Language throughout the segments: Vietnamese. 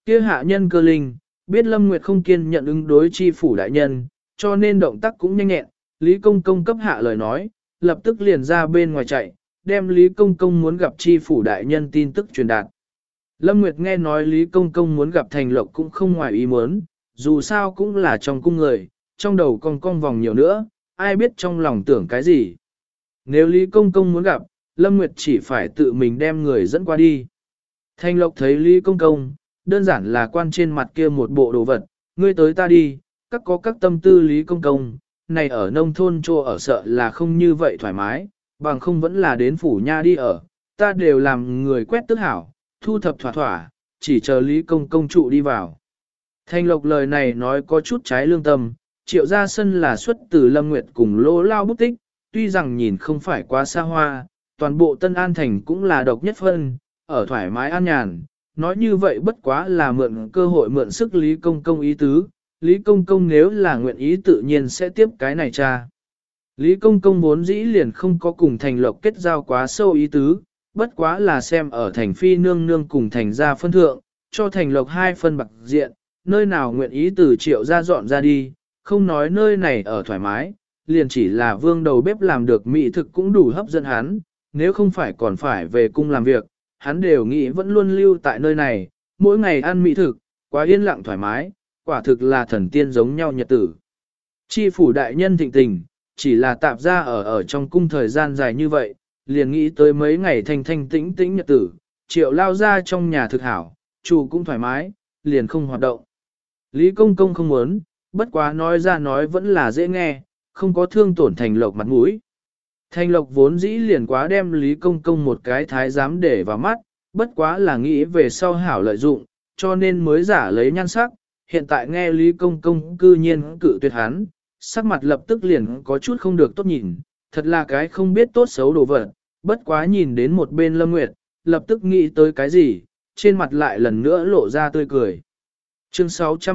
Kia hạ nhân cơ linh, biết Lâm Nguyệt không kiên nhận ứng đối chi phủ đại nhân, cho nên động tác cũng nhanh nhẹn, Lý Công Công cấp hạ lời nói, lập tức liền ra bên ngoài chạy, đem Lý Công Công muốn gặp chi phủ đại nhân tin tức truyền đạt. Lâm Nguyệt nghe nói Lý Công Công muốn gặp Thành Lộc cũng không ngoài ý muốn, dù sao cũng là trong cung người, trong đầu cong cong vòng nhiều nữa, ai biết trong lòng tưởng cái gì. Nếu Lý Công Công muốn gặp, Lâm Nguyệt chỉ phải tự mình đem người dẫn qua đi. Thành Lộc thấy Lý Công Công, đơn giản là quan trên mặt kia một bộ đồ vật, ngươi tới ta đi, có các tâm tư Lý Công Công, này ở nông thôn trô ở sợ là không như vậy thoải mái, bằng không vẫn là đến phủ nha đi ở, ta đều làm người quét tước hảo, thu thập thỏa thỏa, chỉ chờ Lý Công Công trụ đi vào. Thành Lộc lời này nói có chút trái lương tâm, Triệu Gia Sân là xuất từ Lâm Nguyệt cùng Lô Lao bút tích, tuy rằng nhìn không phải quá xa hoa, toàn bộ Tân An Thành cũng là độc nhất phân, ở thoải mái an nhàn, nói như vậy bất quá là mượn cơ hội mượn sức Lý Công Công ý tứ, Lý Công Công nếu là nguyện ý tự nhiên sẽ tiếp cái này cha. Lý Công Công vốn dĩ liền không có cùng Thành Lộc kết giao quá sâu ý tứ, bất quá là xem ở Thành Phi nương nương cùng Thành gia phân thượng, cho Thành Lộc 2 phân bạc diện, nơi nào nguyện ý từ Triệu gia dọn ra đi, không nói nơi này ở thoải mái, liền chỉ là vương đầu bếp làm được mỹ thực cũng đủ hấp dẫn hắn, nếu không phải còn phải về cung làm việc, hắn đều nghĩ vẫn luôn lưu tại nơi này, mỗi ngày ăn mỹ thực, quá yên lặng thoải mái, quả thực là thần tiên giống nhau nhật tử. Chi phủ đại nhân thịnh tình, chỉ là tạp ra ở trong cung thời gian dài như vậy, liền nghĩ tới mấy ngày thanh thanh tĩnh tĩnh nhật tử, Triệu lao ra trong nhà thực hảo, chủ cũng thoải mái, liền không hoạt động. Lý Công Công không muốn, bất quá nói ra nói vẫn là dễ nghe, không có thương tổn Thành Lộc mặt mũi. Thành Lộc vốn dĩ liền quá đem Lý Công Công một cái thái giám để vào mắt, bất quá là nghĩ về sau hảo lợi dụng, cho nên mới giả lấy nhan sắc, hiện tại nghe Lý Công Công cư nhiên cự tuyệt hắn, sắc mặt lập tức liền có chút không được tốt nhìn, thật là cái không biết tốt xấu đồ vật, bất quá nhìn đến một bên Lâm Nguyệt, lập tức nghĩ tới cái gì, trên mặt lại lần nữa lộ ra tươi cười. Chương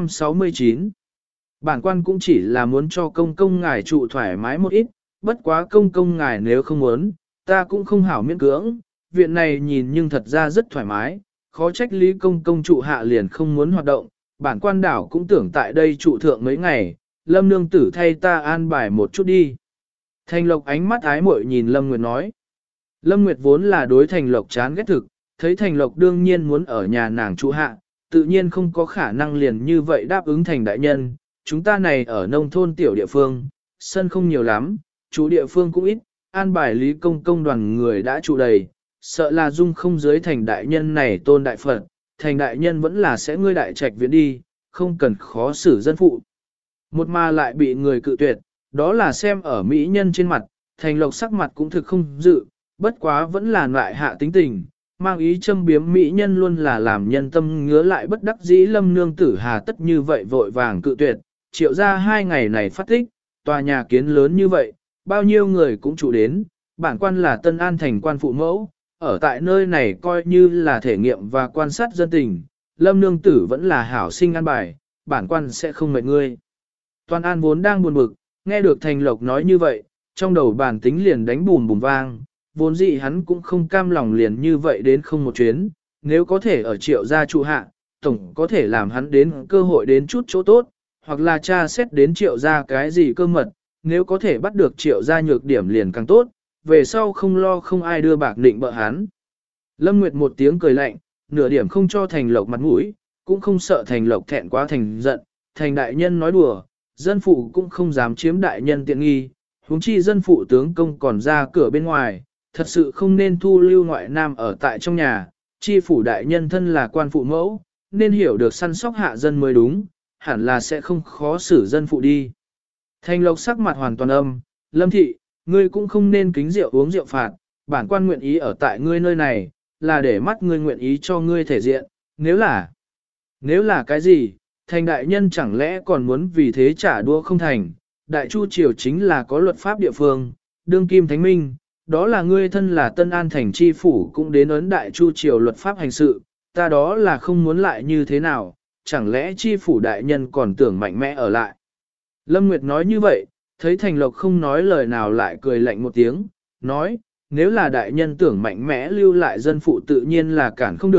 669 Bản quan cũng chỉ là muốn cho công công ngài trụ thoải mái một ít, bất quá công công ngài nếu không muốn, ta cũng không hảo miễn cưỡng, viện này nhìn nhưng thật ra rất thoải mái, khó trách Lý Công Công trụ hạ liền không muốn hoạt động, bản quan đảo cũng tưởng tại đây trụ thượng mấy ngày, Lâm nương tử thay ta an bài một chút đi. Thành Lộc ánh mắt ái muội nhìn Lâm Nguyệt nói. Lâm Nguyệt vốn là đối Thành Lộc chán ghét thực, thấy Thành Lộc đương nhiên muốn ở nhà nàng trụ hạ, tự nhiên không có khả năng liền như vậy đáp ứng Thành đại nhân, chúng ta này ở nông thôn tiểu địa phương, sân không nhiều lắm, chủ địa phương cũng ít, an bài Lý Công Công đoàn người đã trụ đầy, sợ là dung không dưới Thành đại nhân này tôn đại Phật, Thành đại nhân vẫn là sẽ ngươi đại trạch viện đi, không cần khó xử dân phụ. Một mà lại bị người cự tuyệt, đó là xem ở mỹ nhân trên mặt, Thành Lộc sắc mặt cũng thực không dự, bất quá vẫn là loại hạ tính tình, mang ý châm biếm mỹ nhân luôn là làm nhân tâm ngứa lại bất đắc dĩ. Lâm nương tử hà tất như vậy vội vàng cự tuyệt, Triệu ra 2 ngày này phát tích, tòa nhà kiến lớn như vậy, bao nhiêu người cũng trụ đến, bản quan là Tân An thành quan phụ mẫu, ở tại nơi này coi như là thể nghiệm và quan sát dân tình, Lâm nương tử vẫn là hảo sinh an bài, bản quan sẽ không mệt ngươi. Toàn An vốn đang buồn bực, nghe được Thành Lộc nói như vậy, trong đầu bản tính liền đánh bùm bùm vang, vốn dĩ hắn cũng không cam lòng liền như vậy đến không một chuyến, nếu có thể ở Triệu gia trụ hạ, tổng có thể làm hắn đến cơ hội đến chút chỗ tốt, hoặc là tra xét đến Triệu gia cái gì cơ mật, nếu có thể bắt được Triệu gia nhược điểm liền càng tốt, về sau không lo không ai đưa bạc định bợ hắn. Lâm Nguyệt một tiếng cười lạnh, nửa điểm không cho Thành Lộc mặt mũi, cũng không sợ Thành Lộc thẹn quá thành giận, Thành đại nhân nói đùa, dân phụ cũng không dám chiếm đại nhân tiện nghi, huống chi dân phụ tướng công còn ra cửa bên ngoài, thật sự không nên thu lưu ngoại nam ở tại trong nhà, chi phủ đại nhân thân là quan phụ mẫu, nên hiểu được săn sóc hạ dân mới đúng, hẳn là sẽ không khó xử dân phụ đi. Thành Lộc sắc mặt hoàn toàn âm, Lâm thị, ngươi cũng không nên kính rượu uống rượu phạt, bản quan nguyện ý ở tại ngươi nơi này, là để mắt ngươi nguyện ý cho ngươi thể diện, nếu là cái gì, Thành đại nhân chẳng lẽ còn muốn vì thế trả đũa không thành, đại chu triều chính là có luật pháp địa phương, đương kim thánh minh, đó là ngươi thân là Tân An thành chi phủ cũng đến ấn đại chu triều luật pháp hành sự, ta đó là không muốn lại như thế nào, chẳng lẽ chi phủ đại nhân còn tưởng mạnh mẽ ở lại. Lâm Nguyệt nói như vậy, thấy Thành Lộc không nói lời nào lại cười lạnh một tiếng, nói, nếu là đại nhân tưởng mạnh mẽ lưu lại dân phụ tự nhiên là cản không được,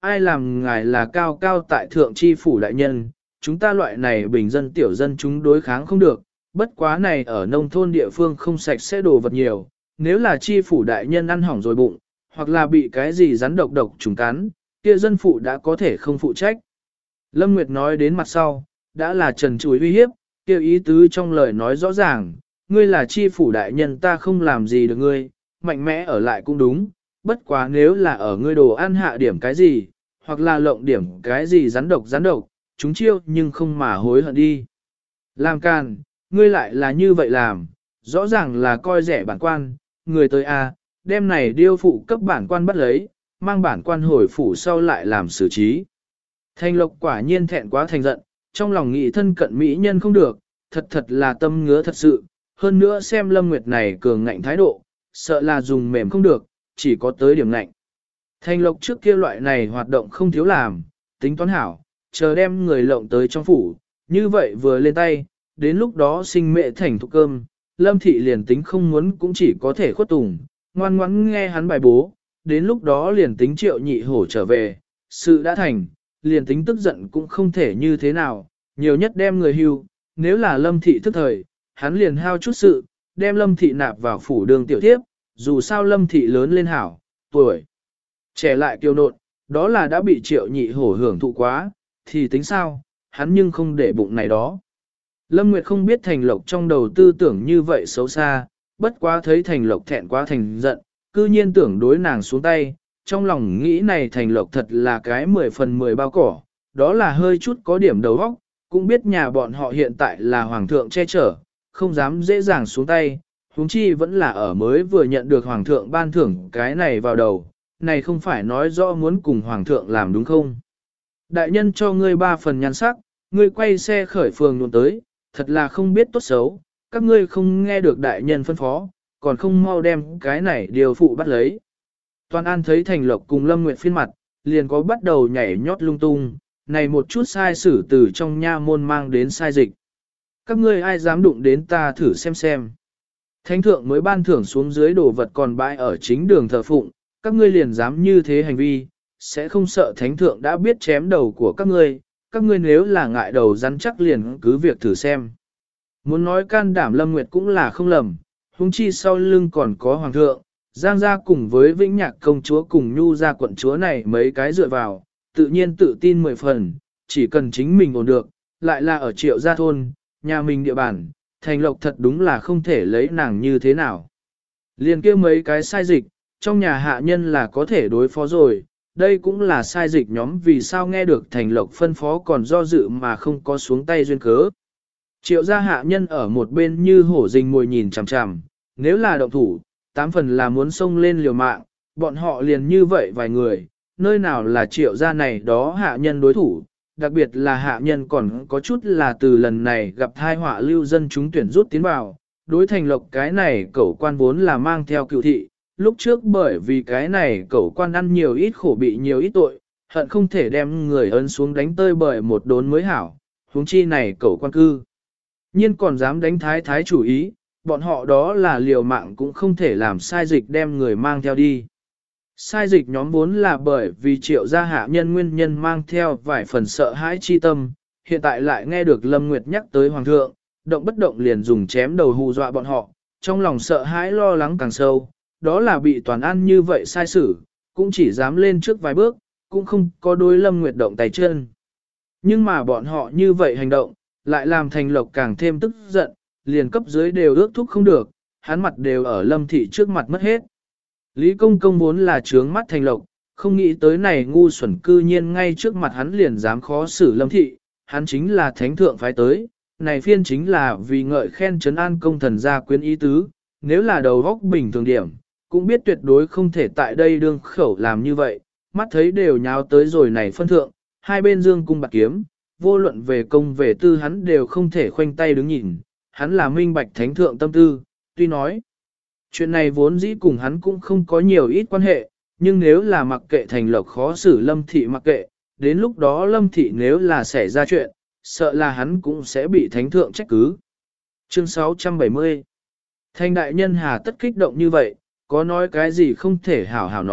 ai làm ngài là cao cao tại thượng chi phủ đại nhân, chúng ta loại này bình dân tiểu dân chúng đối kháng không được, bất quá này ở nông thôn địa phương không sạch sẽ đồ vật nhiều, nếu là chi phủ đại nhân ăn hỏng rồi bụng, hoặc là bị cái gì rắn độc trùng cắn, kia dân phụ đã có thể không phụ trách. Lâm Nguyệt nói đến mặt sau, đã là trần trùi uy hiếp, kia ý tứ trong lời nói rõ ràng, ngươi là chi phủ đại nhân ta không làm gì được ngươi, mạnh mẽ ở lại cũng đúng, bất quá nếu là ở ngươi đồ ăn hạ điểm cái gì, hoặc là lộng điểm cái gì rắn độc, chúng chiêu nhưng không mà hối hận đi. Làm càn, ngươi lại là như vậy làm, rõ ràng là coi rẻ bản quan, người tới a, đêm này điêu phụ cấp bản quan bắt lấy, mang bản quan hồi phủ sau lại làm xử trí. Thanh Lộc quả nhiên thẹn quá thành giận, trong lòng nghĩ thân cận mỹ nhân không được, thật là tâm ngứa thật sự, hơn nữa xem Lâm Nguyệt này cường ngạnh thái độ, sợ là dùng mềm không được, chỉ có tới điểm ngạnh. Thanh Lộc trước kia loại này hoạt động không thiếu làm, tính toán hảo, chờ đem người lộng tới trong phủ, như vậy vừa lên tay, đến lúc đó sinh mẹ thành thục cơm, Lâm Thị liền tính không muốn cũng chỉ có thể khuất tùng, ngoan ngoãn nghe hắn bài bố, đến lúc đó liền tính Triệu Nhị Hổ trở về, sự đã thành, liền tính tức giận cũng không thể như thế nào, nhiều nhất đem người hưu, nếu là Lâm Thị thức thời, hắn liền hao chút sự, đem Lâm Thị nạp vào phủ đường tiểu tiếp, dù sao Lâm Thị lớn lên hảo, tuổi trẻ lại kiêu nộn, đó là đã bị Triệu Nhị Hổ hưởng thụ quá, thì tính sao, hắn nhưng không để bụng này đó. Lâm Nguyệt không biết Thành Lộc trong đầu tư tưởng như vậy xấu xa, bất quá thấy Thành Lộc thẹn quá thành giận, cư nhiên tưởng đối nàng xuống tay, trong lòng nghĩ này Thành Lộc thật là cái 10 phần 10 bao cỏ, đó là hơi chút có điểm đầu óc, cũng biết nhà bọn họ hiện tại là hoàng thượng che chở, không dám dễ dàng xuống tay, huống chi vẫn là ở mới vừa nhận được hoàng thượng ban thưởng cái này vào đầu, này không phải nói rõ muốn cùng hoàng thượng làm đúng không? Đại nhân cho ngươi 3 phần nhan sắc, ngươi quay xe khởi phường luôn tới, thật là không biết tốt xấu, các ngươi không nghe được đại nhân phân phó, còn không mau đem cái này điều phụ bắt lấy. Toàn An thấy Thành Lộc cùng Lâm Nguyệt phiên mặt, liền có bắt đầu nhảy nhót lung tung, này một chút sai sử từ trong nha môn mang đến sai dịch. Các ngươi ai dám đụng đến ta thử xem. Thánh thượng mới ban thưởng xuống dưới đồ vật còn bãi ở chính đường thờ phụng, các ngươi liền dám như thế hành vi, sẽ không sợ thánh thượng đã biết chém đầu của các ngươi nếu là ngại đầu rắn chắc liền cứ việc thử xem. Muốn nói can đảm Lâm Nguyệt cũng là không lầm, huống chi sau lưng còn có hoàng thượng, Giang gia cùng với Vĩnh Nhạc công chúa cùng Nhu gia quận chúa này mấy cái dựa vào, tự nhiên tự tin 10 phần, chỉ cần chính mình ổn được, lại là ở Triệu gia thôn, nhà mình địa bàn, Thành Lộc thật đúng là không thể lấy nàng như thế nào. Liền kia mấy cái sai dịch, trong nhà hạ nhân là có thể đối phó rồi, đây cũng là sai dịch nhóm vì sao nghe được Thành Lộc phân phó còn do dự mà không có xuống tay duyên cớ. Triệu gia hạ nhân ở một bên như hổ rình mồi nhìn chằm chằm, nếu là động thủ, 8 phần là muốn xông lên liều mạng, bọn họ liền như vậy vài người, nơi nào là Triệu gia này đó hạ nhân đối thủ, đặc biệt là hạ nhân còn có chút là từ lần này gặp thai họa lưu dân chúng tuyển rút tiến vào, đối Thành Lộc cái này cẩu quan vốn là mang theo cựu thị, lúc trước bởi vì cái này cẩu quan ăn nhiều ít khổ bị nhiều ít tội, hận không thể đem người ấn xuống đánh tơi bởi một đốn mới hảo, huống chi này cẩu quan cư. nhiên còn dám đánh thái chủ ý, bọn họ đó là liều mạng cũng không thể làm sai dịch đem người mang theo đi. Sai dịch nhóm vốn là bởi vì Triệu gia hạ nhân nguyên nhân mang theo vài phần sợ hãi chi tâm, hiện tại lại nghe được Lâm Nguyệt nhắc tới Hoàng thượng, động bất động liền dùng chém đầu hù dọa bọn họ, trong lòng sợ hãi lo lắng càng sâu, đó là bị Toàn An như vậy sai xử, cũng chỉ dám lên trước vài bước, cũng không có đối Lâm Nguyệt động tay chân. Nhưng mà bọn họ như vậy hành động, lại làm Thành Lộc càng thêm tức giận, liền cấp dưới đều ước thúc không được, hắn mặt đều ở Lâm thị trước mặt mất hết. Lý Công Công vốn là trướng mắt Thành Lộc, không nghĩ tới này ngu xuẩn cư nhiên ngay trước mặt hắn liền dám khó xử Lâm thị, hắn chính là thánh thượng phái tới, này phiên chính là vì ngợi khen trấn an công thần gia quyến ý tứ, nếu là đầu góc bình thường điểm, cũng biết tuyệt đối không thể tại đây đương khẩu làm như vậy, mắt thấy đều nháo tới rồi này phân thượng, hai bên dương cung bạc kiếm, vô luận về công về tư hắn đều không thể khoanh tay đứng nhìn, hắn là minh bạch thánh thượng tâm tư, tuy nói, chuyện này vốn dĩ cùng hắn cũng không có nhiều ít quan hệ, nhưng nếu là mặc kệ Thành Lộc khó xử Lâm thị mặc kệ, đến lúc đó Lâm thị nếu là xảy ra chuyện, sợ là hắn cũng sẽ bị thánh thượng trách cứ. Chương 670 Thành đại nhân hà tất kích động như vậy, có nói cái gì không thể hảo hảo nói,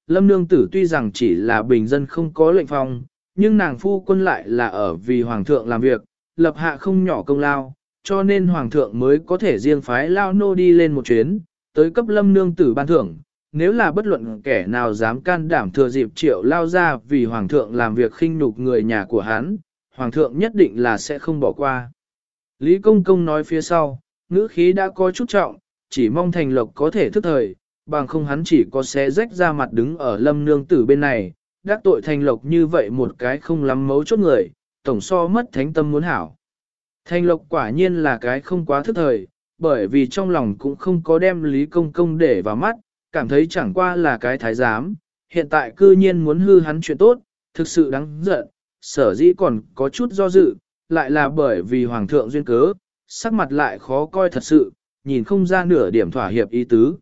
Lâm Nương Tử tuy rằng chỉ là bình dân không có lệnh phong, nhưng nàng phu quân lại là ở vì Hoàng thượng làm việc, lập hạ không nhỏ công lao, cho nên Hoàng thượng mới có thể riêng phái Lao Nô đi lên một chuyến, tới cấp Lâm Nương Tử ban thưởng. Nếu là bất luận kẻ nào dám can đảm thừa dịp Triệu Lao ra vì Hoàng thượng làm việc khinh nhục người nhà của hắn, Hoàng thượng nhất định là sẽ không bỏ qua. Lý Công Công nói phía sau, ngữ khí đã có chút trọng, chỉ mong Thành Lộc có thể thức thời, bằng không hắn chỉ có xé rách ra mặt đứng ở Lâm Nương Tử bên này, đắc tội Thành Lộc như vậy một cái không lắm mấu chốt người, tổng so mất thánh tâm muốn hảo. Thành Lộc quả nhiên là cái không quá thức thời, bởi vì trong lòng cũng không có đem Lý Công Công để vào mắt, cảm thấy chẳng qua là cái thái giám, hiện tại cư nhiên muốn hư hắn chuyện tốt, thực sự đáng giận, sở dĩ còn có chút do dự, lại là bởi vì Hoàng thượng duyên cớ, sắc mặt lại khó coi thật sự, nhìn không ra nửa điểm thỏa hiệp ý tứ.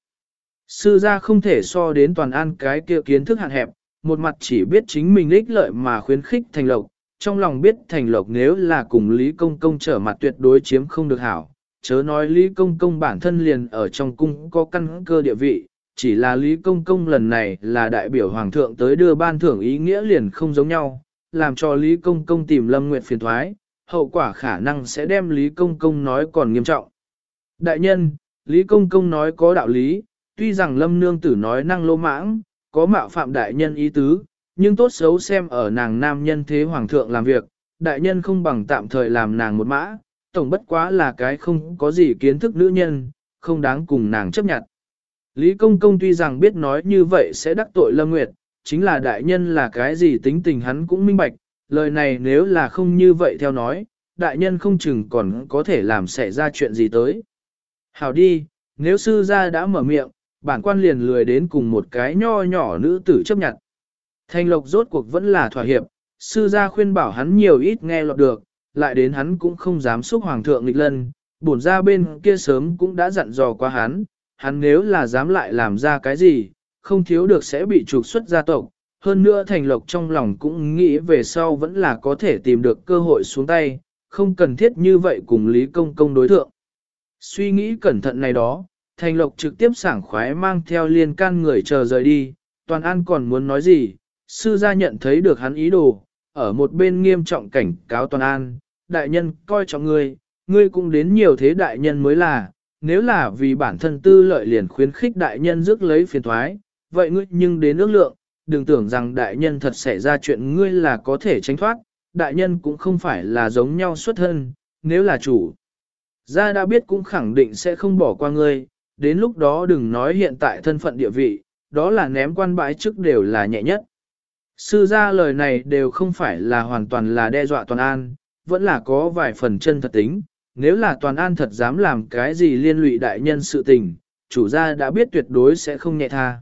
Sư gia không thể so đến Toàn An cái kia kiến thức hạn hẹp, một mặt chỉ biết chính mình ích lợi mà khuyến khích Thành Lộc, trong lòng biết Thành Lộc nếu là cùng Lý Công Công trở mặt tuyệt đối chiếm không được hảo, chớ nói Lý Công Công bản thân liền ở trong cung có căn cơ địa vị, chỉ là Lý Công Công lần này là đại biểu Hoàng thượng tới đưa ban thưởng ý nghĩa liền không giống nhau, làm cho Lý Công Công tìm Lâm Nguyệt phiền thoái, hậu quả khả năng sẽ đem Lý Công Công nói còn nghiêm trọng. Đại nhân, Lý Công Công nói có đạo lý, tuy rằng Lâm Nương Tử nói năng lô mãng, có mạo phạm đại nhân ý tứ, nhưng tốt xấu xem ở nàng nam nhân thế Hoàng thượng làm việc, đại nhân không bằng tạm thời làm nàng một mã, tổng bất quá là cái không có gì kiến thức nữ nhân, không đáng cùng nàng chấp nhận. Lý Công Công tuy rằng biết nói như vậy sẽ đắc tội Lâm Nguyệt, chính là đại nhân là cái gì tính tình hắn cũng minh bạch, lời này nếu là không như vậy theo nói, đại nhân không chừng còn có thể làm xảy ra chuyện gì tới. Hảo đi, nếu sư gia đã mở miệng, bản quan liền lười đến cùng một cái nho nhỏ nữ tử chấp nhận. Thanh Lộc rốt cuộc vẫn là thỏa hiệp, sư gia khuyên bảo hắn nhiều ít nghe lọt được, lại đến hắn cũng không dám xúc Hoàng thượng nghịch lân, bổn ra bên kia sớm cũng đã dặn dò qua hắn nếu là dám lại làm ra cái gì, không thiếu được sẽ bị trục xuất gia tộc. Hơn nữa Thành Lộc trong lòng cũng nghĩ về sau vẫn là có thể tìm được cơ hội xuống tay, không cần thiết như vậy cùng Lý Công Công đối thượng. Suy nghĩ cẩn thận này đó, Thành Lộc trực tiếp sảng khoái mang theo liên can người chờ rời đi, Toàn An còn muốn nói gì, sư gia nhận thấy được hắn ý đồ, ở một bên nghiêm trọng cảnh cáo Toàn An, đại nhân coi trọng ngươi cũng đến nhiều thế đại nhân mới là, nếu là vì bản thân tư lợi liền khuyến khích đại nhân rước lấy phiền thoái, vậy ngươi nhưng đến ước lượng, đừng tưởng rằng đại nhân thật xảy ra chuyện ngươi là có thể tránh thoát, đại nhân cũng không phải là giống nhau xuất thân, nếu là chủ gia đã biết cũng khẳng định sẽ không bỏ qua ngươi, đến lúc đó đừng nói hiện tại thân phận địa vị, đó là ném quan bãi chức đều là nhẹ nhất. Sư gia lời này đều không phải là hoàn toàn là đe dọa Toàn An, vẫn là có vài phần chân thật tính, nếu là Toàn An thật dám làm cái gì liên lụy đại nhân sự tình, chủ gia đã biết tuyệt đối sẽ không nhẹ tha.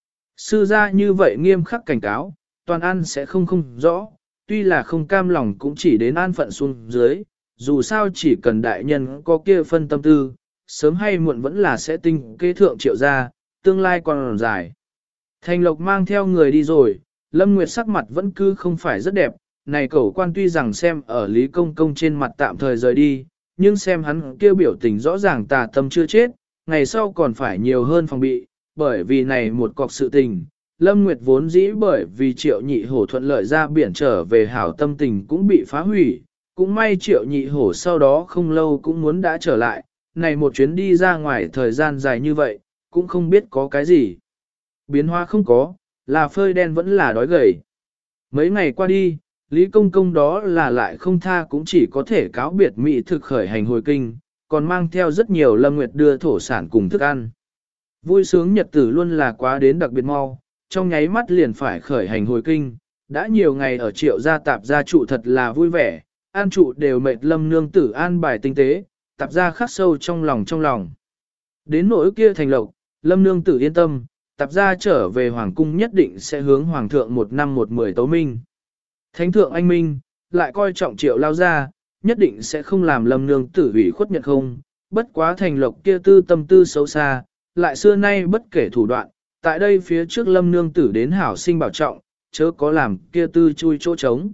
Sư gia như vậy nghiêm khắc cảnh cáo, Toàn An sẽ không rõ, tuy là không cam lòng cũng chỉ đến an phận xuống dưới, dù sao chỉ cần đại nhân có kia phân tâm tư, sớm hay muộn vẫn là sẽ tinh kế thượng Triệu gia, tương lai còn dài. Thành Lộc mang theo người đi rồi, Lâm Nguyệt sắc mặt vẫn cứ không phải rất đẹp, này cẩu quan tuy rằng xem ở Lý Công Công trên mặt tạm thời rời đi, nhưng xem hắn kêu biểu tình rõ ràng tà tâm chưa chết, ngày sau còn phải nhiều hơn phòng bị, bởi vì này một cọc sự tình, Lâm Nguyệt vốn dĩ bởi vì Triệu Nhị Hổ thuận lợi ra biển trở về hảo tâm tình cũng bị phá hủy, cũng may Triệu Nhị Hổ sau đó không lâu cũng muốn đã trở lại, này một chuyến đi ra ngoài thời gian dài như vậy, cũng không biết có cái gì. Biến hóa không có, là phơi đen vẫn là đói gầy. Mấy ngày qua đi, Lý Công Công đó là lại không tha cũng chỉ có thể cáo biệt mỹ thực khởi hành hồi kinh, còn mang theo rất nhiều Lâm Nguyệt đưa thổ sản cùng thức ăn. Vui sướng nhật tử luôn là quá đến đặc biệt mau, trong nháy mắt liền phải khởi hành hồi kinh, đã nhiều ngày ở Triệu gia tạp gia trụ thật là vui vẻ, an trụ đều mệt Lâm nương tử an bài tinh tế, tạp gia khắc sâu trong lòng. Đến nỗi kia Thành Lộc, Lâm nương tử yên tâm, tạp gia trở về Hoàng cung nhất định sẽ hướng Hoàng thượng một năm một mười tấu minh. Thánh thượng anh minh, lại coi trọng Triệu lao gia, nhất định sẽ không làm Lâm nương tử hủy khuất nhật không, bất quá Thành Lộc kia tư tâm tư xấu xa, lại xưa nay bất kể thủ đoạn, tại đây phía trước Lâm nương tử đến hảo sinh bảo trọng, chớ có làm kia tư chui chỗ trống.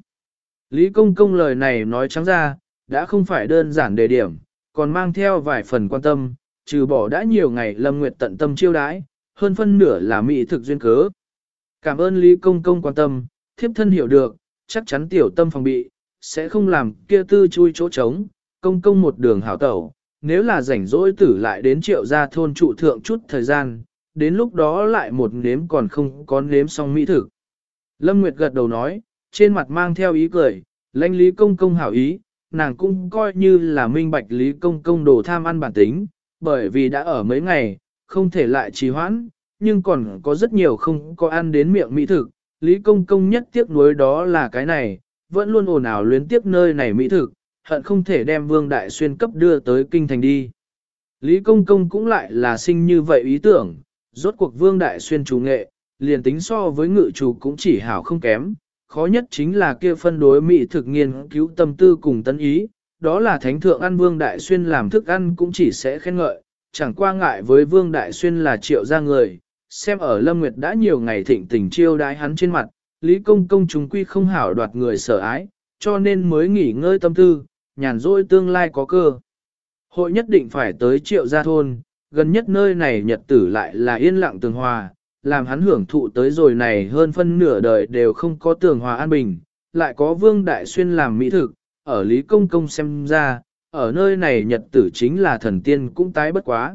Lý Công Công lời này nói trắng ra, đã không phải đơn giản đề điểm, còn mang theo vài phần quan tâm, trừ bỏ đã nhiều ngày Lâm Nguyệt tận tâm chiêu đãi, hơn phân nửa là mỹ thực duyên cớ. Cảm ơn Lý Công Công quan tâm, thiếp thân hiểu được, chắc chắn tiểu tâm phòng bị, sẽ không làm kia tư chui chỗ trống, công công một đường hảo tẩu, nếu là rảnh rỗi tử lại đến Triệu gia thôn trụ thượng chút thời gian, đến lúc đó lại một nếm còn không có nếm xong mỹ thực. Lâm Nguyệt gật đầu nói, trên mặt mang theo ý cười, lãnh Lý Công Công hảo ý, nàng cũng coi như là minh bạch Lý Công Công đồ tham ăn bản tính, bởi vì đã ở mấy ngày, không thể lại trì hoãn, nhưng còn có rất nhiều không có ăn đến miệng mỹ thực. Lý Công Công nhất tiếc nuối đó là cái này, vẫn luôn ồn ào luyến tiếc nơi này mỹ thực, hận không thể đem Vương Đại Xuyên cấp đưa tới kinh thành đi. Lý Công Công cũng lại là sinh như vậy ý tưởng, rốt cuộc Vương Đại Xuyên chủ nghệ, liền tính so với ngự chủ cũng chỉ hảo không kém, khó nhất chính là kia phân đối mỹ thực nghiên cứu tâm tư cùng tân ý, đó là thánh thượng ăn Vương Đại Xuyên làm thức ăn cũng chỉ sẽ khen ngợi, chẳng qua ngại với Vương Đại Xuyên là Triệu gia người, xem ở Lâm Nguyệt đã nhiều ngày thịnh tình chiêu đái hắn trên mặt, Lý Công Công chúng quy không hảo đoạt người sở ái, cho nên mới nghỉ ngơi tâm tư, nhàn rỗi tương lai có cơ. Hội nhất định phải tới Triệu gia thôn, gần nhất nơi này nhật tử lại là yên lặng tường hòa, làm hắn hưởng thụ tới rồi này hơn phân nửa đời đều không có tường hòa an bình, lại có Vương Đại Xuyên làm mỹ thực, ở Lý Công Công xem ra, ở nơi này nhật tử chính là thần tiên cũng tái bất quá.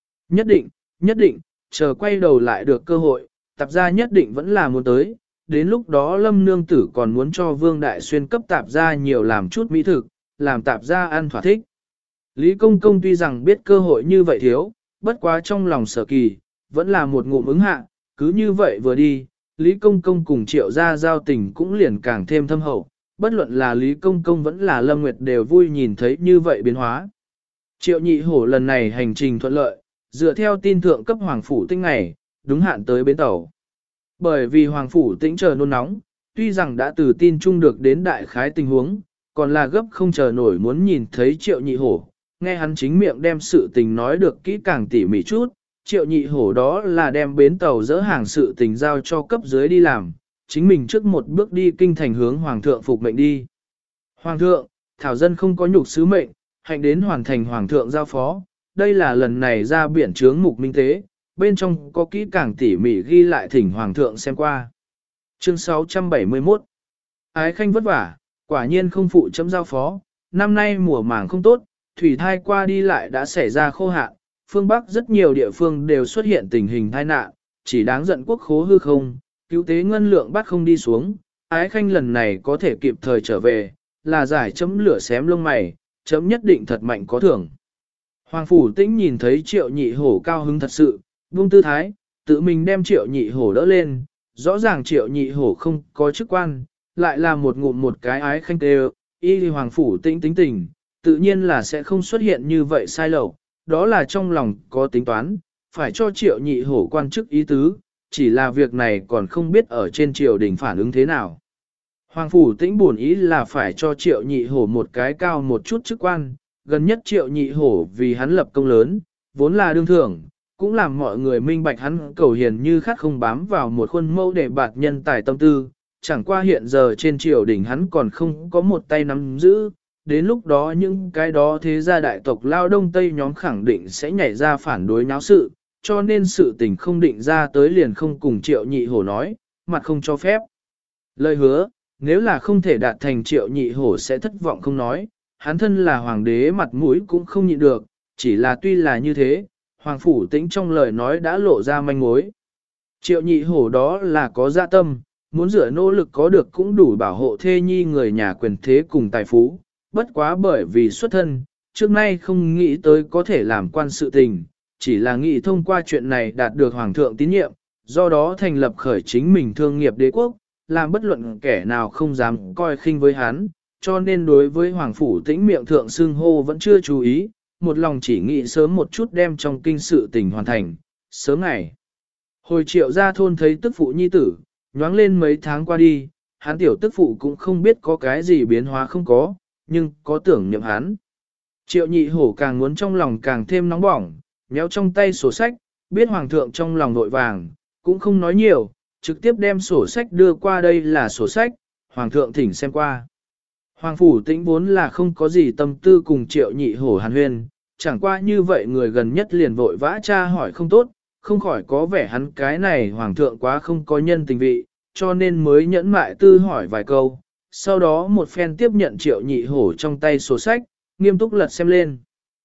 Nhất định, chờ quay đầu lại được cơ hội, tạp gia nhất định vẫn là muốn tới, đến lúc đó Lâm Nương Tử còn muốn cho Vương Đại Xuyên cấp tạp gia nhiều làm chút mỹ thực, làm tạp gia ăn thỏa thích. Lý Công Công tuy rằng biết cơ hội như vậy thiếu, bất quá trong lòng sở kỳ, vẫn là một ngụm ứng hạ, cứ như vậy vừa đi, Lý Công Công cùng Triệu gia giao tình cũng liền càng thêm thâm hậu, bất luận là Lý Công Công vẫn là Lâm Nguyệt đều vui nhìn thấy như vậy biến hóa. Triệu Nhị Hổ lần này hành trình thuận lợi, dựa theo tin thượng cấp Hoàng Phủ Tĩnh ngày, đúng hạn tới bến tàu. Bởi vì Hoàng Phủ Tĩnh chờ nôn nóng, tuy rằng đã từ tin chung được đến đại khái tình huống, còn là gấp không chờ nổi muốn nhìn thấy Triệu Nhị Hổ, nghe hắn chính miệng đem sự tình nói được kỹ càng tỉ mỉ chút, Triệu Nhị Hổ đó là đem bến tàu dỡ hàng sự tình giao cho cấp dưới đi làm, chính mình trước một bước đi kinh thành hướng Hoàng thượng phục mệnh đi. Hoàng thượng, thảo dân không có nhục sứ mệnh, hạnh đến hoàn thành Hoàng thượng giao phó, đây là lần này ra biển chướng mục minh tế, bên trong có kỹ càng tỉ mỉ ghi lại thỉnh Hoàng thượng xem qua. Chương 671 Ái Khanh vất vả, quả nhiên không phụ chấm giao phó, năm nay mùa màng không tốt, thủy thai qua đi lại đã xảy ra khô hạn, phương Bắc rất nhiều địa phương đều xuất hiện tình hình tai nạn, chỉ đáng giận quốc khố hư không, cứu tế ngân lượng bắt không đi xuống, Ái Khanh lần này có thể kịp thời trở về, là giải chấm lửa xém lông mày, chấm nhất định thật mạnh có thưởng. Hoàng Phủ Tĩnh nhìn thấy Triệu Nhị Hổ cao hứng thật sự, buông tư thái, tự mình đem Triệu Nhị Hổ đỡ lên, rõ ràng Triệu Nhị Hổ không có chức quan, lại là một ngụm một cái Ái Khanh tê y Hoàng Phủ Tĩnh tính tình, tự nhiên là sẽ không xuất hiện như vậy sai lậu, đó là trong lòng có tính toán, phải cho Triệu Nhị Hổ quan chức ý tứ, chỉ là việc này còn không biết ở trên triều đình phản ứng thế nào. Hoàng Phủ Tĩnh buồn ý là phải cho Triệu Nhị Hổ một cái cao một chút chức quan, gần nhất Triệu Nhị Hổ vì hắn lập công lớn, vốn là đương thưởng, cũng làm mọi người minh bạch hắn cầu hiền như khát không bám vào một khuôn mẫu để bạt nhân tài tâm tư, chẳng qua hiện giờ trên triều đình hắn còn không có một tay nắm giữ, đến lúc đó những cái đó thế gia đại tộc lao đông tây nhóm khẳng định sẽ nhảy ra phản đối nháo sự, cho nên sự tình không định ra tới liền không cùng Triệu Nhị Hổ nói, mặt không cho phép. Lời hứa, nếu là không thể đạt thành Triệu Nhị Hổ sẽ thất vọng không nói, hắn thân là hoàng đế mặt mũi cũng không nhịn được, chỉ là tuy là như thế, Hoàng Phủ Tĩnh trong lời nói đã lộ ra manh mối. Triệu Nhị Hổ đó là có dạ tâm, muốn dựa nỗ lực có được cũng đủ bảo hộ thê nhi người nhà quyền thế cùng tài phú, bất quá bởi vì xuất thân, trước nay không nghĩ tới có thể làm quan sự tình, chỉ là nghĩ thông qua chuyện này đạt được Hoàng thượng tín nhiệm, do đó thành lập khởi chính mình thương nghiệp đế quốc, làm bất luận kẻ nào không dám coi khinh với hắn, cho nên đối với Hoàng Phủ Tĩnh miệng thượng xưng hô vẫn chưa chú ý, một lòng chỉ nghĩ sớm một chút đem trong kinh sự tình hoàn thành, sớm ngày. Hồi Triệu gia thôn thấy tức phụ nhi tử, nhoáng lên mấy tháng qua đi, hắn tiểu tức phụ cũng không biết có cái gì biến hóa không có, nhưng có tưởng niệm hắn. Triệu Nhị Hổ càng muốn trong lòng càng thêm nóng bỏng, méo trong tay sổ sách, biết Hoàng thượng trong lòng vội vàng, cũng không nói nhiều, trực tiếp đem sổ sách đưa qua đây là sổ sách, Hoàng thượng thỉnh xem qua. Hoàng Phủ Tĩnh vốn là không có gì tâm tư cùng Triệu Nhị Hổ hàn huyên, chẳng qua như vậy người gần nhất liền vội vã tra hỏi không tốt, không khỏi có vẻ hắn cái này hoàng thượng quá không có nhân tình vị, cho nên mới nhẫn mại tư hỏi vài câu, sau đó một phen tiếp nhận Triệu Nhị Hổ trong tay sổ sách, nghiêm túc lật xem lên.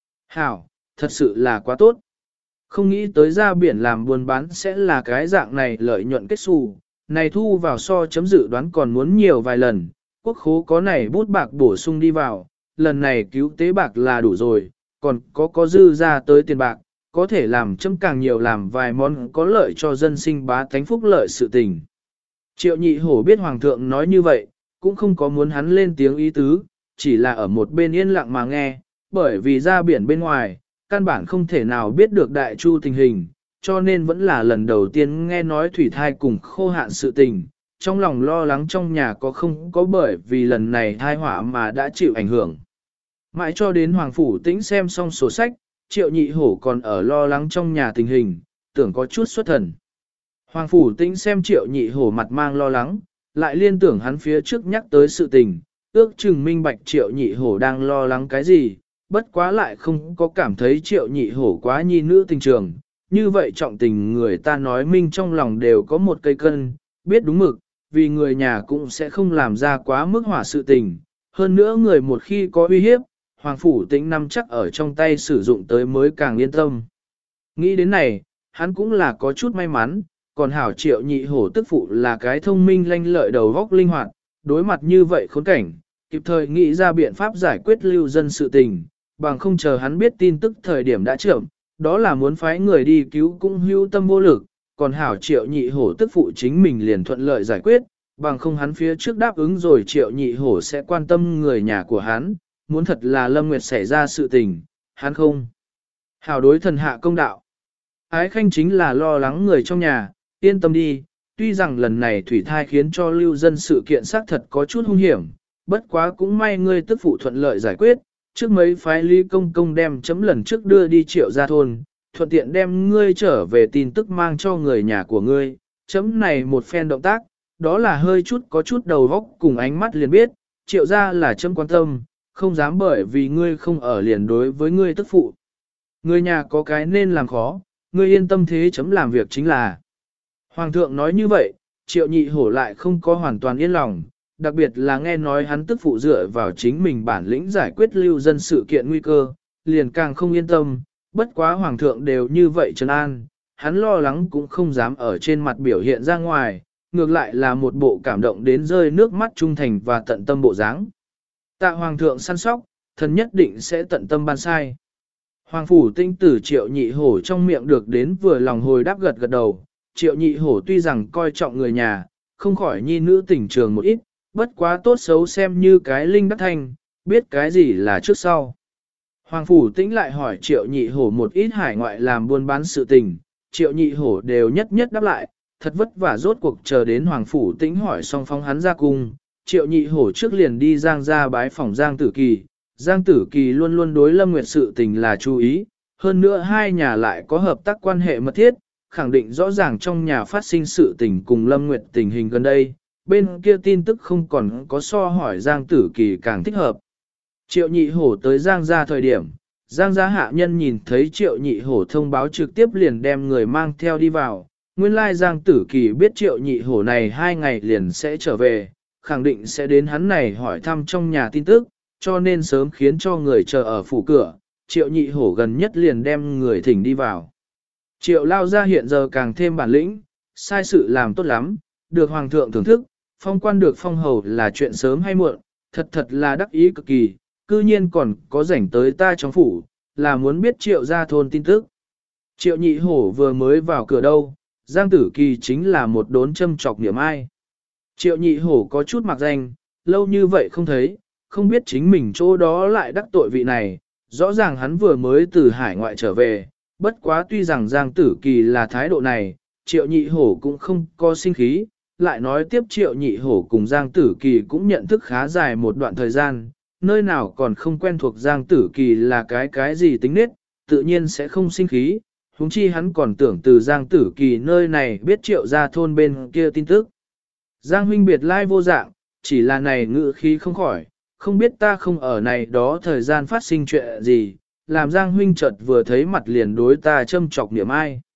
Hảo, thật sự là quá tốt. Không nghĩ tới ra biển làm buôn bán sẽ là cái dạng này lợi nhuận kết xù, này thu vào so chấm dự đoán còn muốn nhiều vài lần, quốc khố có này bút bạc bổ sung đi vào, lần này cứu tế bạc là đủ rồi, còn có dư ra tới tiền bạc, có thể làm chấm càng nhiều làm vài món có lợi cho dân sinh bá tánh phúc lợi sự tình. Triệu Nhị Hổ biết Hoàng thượng nói như vậy, cũng không có muốn hắn lên tiếng ý tứ, chỉ là ở một bên yên lặng mà nghe, bởi vì ra biển bên ngoài, căn bản không thể nào biết được đại chu tình hình, cho nên vẫn là lần đầu tiên nghe nói thủy thai cùng khô hạn sự tình, trong lòng lo lắng trong nhà có không có bởi vì lần này thai họa mà đã chịu ảnh hưởng. Mãi cho đến Hoàng Phủ Tĩnh xem xong sổ sách, Triệu Nhị Hổ còn ở lo lắng trong nhà tình hình, tưởng có chút xuất thần. Hoàng Phủ Tĩnh xem Triệu Nhị Hổ mặt mang lo lắng, lại liên tưởng hắn phía trước nhắc tới sự tình, ước chừng minh bạch Triệu Nhị Hổ đang lo lắng cái gì, bất quá lại không có cảm thấy Triệu Nhị Hổ quá nhi nữ tình trường. Như vậy trọng tình người ta nói minh trong lòng đều có một cây cân, biết đúng mực, vì người nhà cũng sẽ không làm ra quá mức hỏa sự tình. Hơn nữa người một khi có uy hiếp, Hoàng Phủ Tĩnh nắm chắc ở trong tay sử dụng tới mới càng yên tâm. Nghĩ đến này, hắn cũng là có chút may mắn, còn hảo Triệu Nhị Hổ tức phụ là cái thông minh lanh lợi đầu góc linh hoạt, đối mặt như vậy khốn cảnh, kịp thời nghĩ ra biện pháp giải quyết lưu dân sự tình, bằng không chờ hắn biết tin tức thời điểm đã chậm, đó là muốn phái người đi cứu cũng hưu tâm vô lực, còn hảo Triệu Nhị Hổ tức phụ chính mình liền thuận lợi giải quyết, bằng không hắn phía trước đáp ứng rồi Triệu Nhị Hổ sẽ quan tâm người nhà của hắn, muốn thật là Lâm Nguyệt xảy ra sự tình, hắn không. Hảo đối thần hạ công đạo. Ái Khanh chính là lo lắng người trong nhà, yên tâm đi, tuy rằng lần này thủy thai khiến cho lưu dân sự kiện xác thật có chút hung hiểm, bất quá cũng may ngươi tức phụ thuận lợi giải quyết, trước mấy phái Lý Công Công đem chấm lần trước đưa đi Triệu gia thôn, thuận tiện đem ngươi trở về tin tức mang cho người nhà của ngươi, chấm này một phen động tác, đó là hơi chút có chút đầu vóc cùng ánh mắt liền biết, Triệu gia là chấm quan tâm, không dám bởi vì ngươi không ở liền đối với ngươi tức phụ. Người nhà có cái nên làm khó, ngươi yên tâm thế chấm làm việc chính là. Hoàng thượng nói như vậy, Triệu Nhị Hổ lại không có hoàn toàn yên lòng, đặc biệt là nghe nói hắn tức phụ dựa vào chính mình bản lĩnh giải quyết lưu dân sự kiện nguy cơ, liền càng không yên tâm, bất quá Hoàng thượng đều như vậy trấn an, hắn lo lắng cũng không dám ở trên mặt biểu hiện ra ngoài, ngược lại là một bộ cảm động đến rơi nước mắt trung thành và tận tâm bộ dáng. Tạ Hoàng thượng săn sóc, thần nhất định sẽ tận tâm ban sai. Hoàng Phủ Tinh tử Triệu Nhị Hổ trong miệng được đến vừa lòng hồi đáp gật gật đầu, Triệu Nhị Hổ tuy rằng coi trọng người nhà, không khỏi nhi nữ tình trường một ít, bất quá tốt xấu xem như cái linh đắc thanh, biết cái gì là trước sau. Hoàng Phủ Tĩnh lại hỏi Triệu Nhị Hổ một ít hải ngoại làm buôn bán sự tình, Triệu Nhị Hổ đều nhất nhất đáp lại, thật vất vả rốt cuộc chờ đến Hoàng Phủ Tĩnh hỏi xong phóng hắn ra cung, Triệu Nhị Hổ trước liền đi Giang ra bái phòng Giang Tử Kỳ, Giang Tử Kỳ luôn luôn đối Lâm Nguyệt sự tình là chú ý, hơn nữa hai nhà lại có hợp tác quan hệ mật thiết, khẳng định rõ ràng trong nhà phát sinh sự tình cùng Lâm Nguyệt tình hình gần đây, bên kia tin tức không còn có so hỏi Giang Tử Kỳ càng thích hợp. Triệu Nhị Hổ tới Giang gia thời điểm, Giang gia hạ nhân nhìn thấy Triệu Nhị Hổ thông báo trực tiếp liền đem người mang theo đi vào, nguyên lai Giang Tử Kỳ biết Triệu Nhị Hổ này 2 ngày liền sẽ trở về, khẳng định sẽ đến hắn này hỏi thăm trong nhà tin tức, cho nên sớm khiến cho người chờ ở phủ cửa, Triệu Nhị Hổ gần nhất liền đem người thỉnh đi vào. Triệu lao gia hiện giờ càng thêm bản lĩnh, sai sự làm tốt lắm, được Hoàng thượng thưởng thức, phong quan được phong hầu là chuyện sớm hay muộn, thật là đắc ý cực kỳ, cư nhiên còn có rảnh tới ta trong phủ, là muốn biết Triệu gia thôn tin tức. Triệu Nhị Hổ vừa mới vào cửa đâu, Giang Tử Kỳ chính là một đốn châm chọc niệm ai. Triệu Nhị Hổ có chút mặc danh, lâu như vậy không thấy, không biết chính mình chỗ đó lại đắc tội vị này, rõ ràng hắn vừa mới từ hải ngoại trở về, bất quá tuy rằng Giang Tử Kỳ là thái độ này, Triệu Nhị Hổ cũng không có sinh khí, lại nói tiếp Triệu Nhị Hổ cùng Giang Tử Kỳ cũng nhận thức khá dài một đoạn thời gian, nơi nào còn không quen thuộc Giang Tử Kỳ là cái gì tính nết, tự nhiên sẽ không sinh khí, huống chi hắn còn tưởng từ Giang Tử Kỳ nơi này biết Triệu gia thôn bên kia tin tức. Giang huynh biệt lai vô dạng, chỉ là này ngự khí không khỏi, không biết ta không ở này đó thời gian phát sinh chuyện gì, làm Giang huynh chợt vừa thấy mặt liền đối ta châm chọc niệm ai.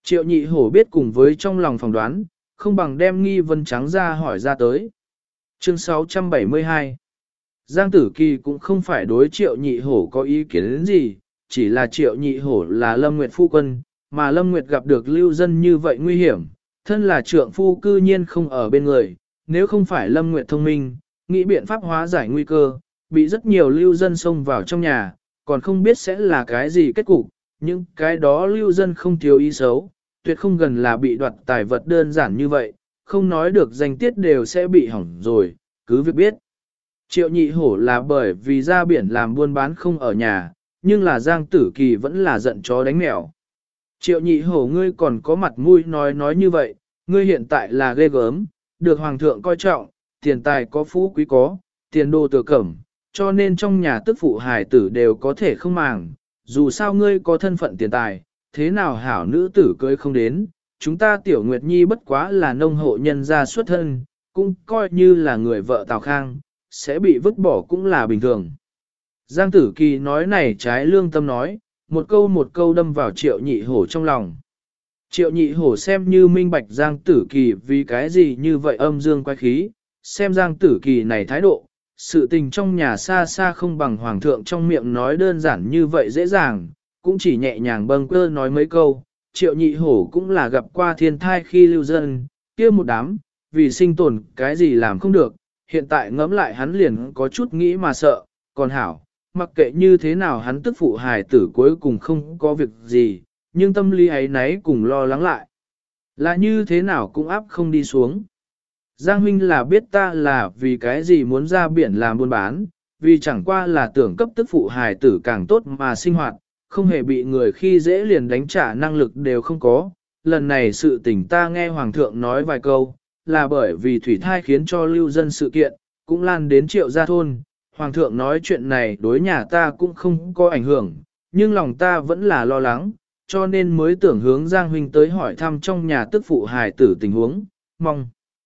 Triệu nhị hổ biết cùng với trong lòng phỏng đoán, không bằng đem nghi vấn trắng ra hỏi ra tới. Chương 672 Giang Tử Kỳ cũng không phải đối triệu nhị hổ có ý kiến gì, chỉ là triệu nhị hổ là Lâm Nguyệt phu quân, mà Lâm Nguyệt gặp được lưu dân như vậy nguy hiểm, thân là trượng phu cư nhiên không ở bên người, nếu không phải Lâm Nguyệt thông minh, nghĩ biện pháp hóa giải nguy cơ, bị rất nhiều lưu dân xông vào trong nhà, còn không biết sẽ là cái gì kết cục, những cái đó lưu dân không thiếu ý xấu, tuyệt không gần là bị đoạt tài vật đơn giản như vậy, không nói được danh tiết đều sẽ bị hỏng rồi, cứ việc biết. Triệu nhị hổ là bởi vì ra biển làm buôn bán không ở nhà, nhưng là Giang Tử Kỳ vẫn là giận chó đánh mèo. Triệu nhị hổ ngươi còn có mặt mũi nói như vậy, ngươi hiện tại là ghê gớm, được hoàng thượng coi trọng, tiền tài có phú quý có, tiền đô tựa cẩm, cho nên trong nhà tức phụ hài tử đều có thể không màng, dù sao ngươi có thân phận tiền tài, thế nào hảo nữ tử cưới không đến, chúng ta tiểu Nguyệt Nhi bất quá là nông hộ nhân gia xuất thân, cũng coi như là người vợ Tào Khang, sẽ bị vứt bỏ cũng là bình thường. Giang Tử Kỳ nói này trái lương tâm nói, một câu đâm vào triệu nhị hổ trong lòng. Triệu nhị hổ xem như minh bạch Giang Tử Kỳ vì cái gì như vậy âm dương quái khí, xem Giang Tử Kỳ này thái độ, sự tình trong nhà xa xa không bằng hoàng thượng trong miệng nói đơn giản như vậy dễ dàng, cũng chỉ nhẹ nhàng bâng quơ nói mấy câu, triệu nhị hổ cũng là gặp qua thiên thai khi lưu dân, kia một đám, vì sinh tồn cái gì làm không được, hiện tại ngẫm lại hắn liền có chút nghĩ mà sợ, còn hảo, mặc kệ như thế nào hắn tức phụ hài tử cuối cùng không có việc gì, nhưng tâm lý ấy nấy cùng lo lắng lại. Là như thế nào cũng áp không đi xuống. Giang huynh là biết ta là vì cái gì muốn ra biển làm buôn bán, vì chẳng qua là tưởng cấp tức phụ hài tử càng tốt mà sinh hoạt, không hề bị người khi dễ liền đánh trả năng lực đều không có. Lần này sự tình ta nghe Hoàng thượng nói vài câu, là bởi vì thủy thai khiến cho lưu dân sự kiện, cũng lan đến triệu gia thôn. Hoàng thượng nói chuyện này đối nhà ta cũng không có ảnh hưởng, nhưng lòng ta vẫn là lo lắng, cho nên mới tưởng hướng Giang huynh tới hỏi thăm trong nhà tức phụ hài tử tình huống, mong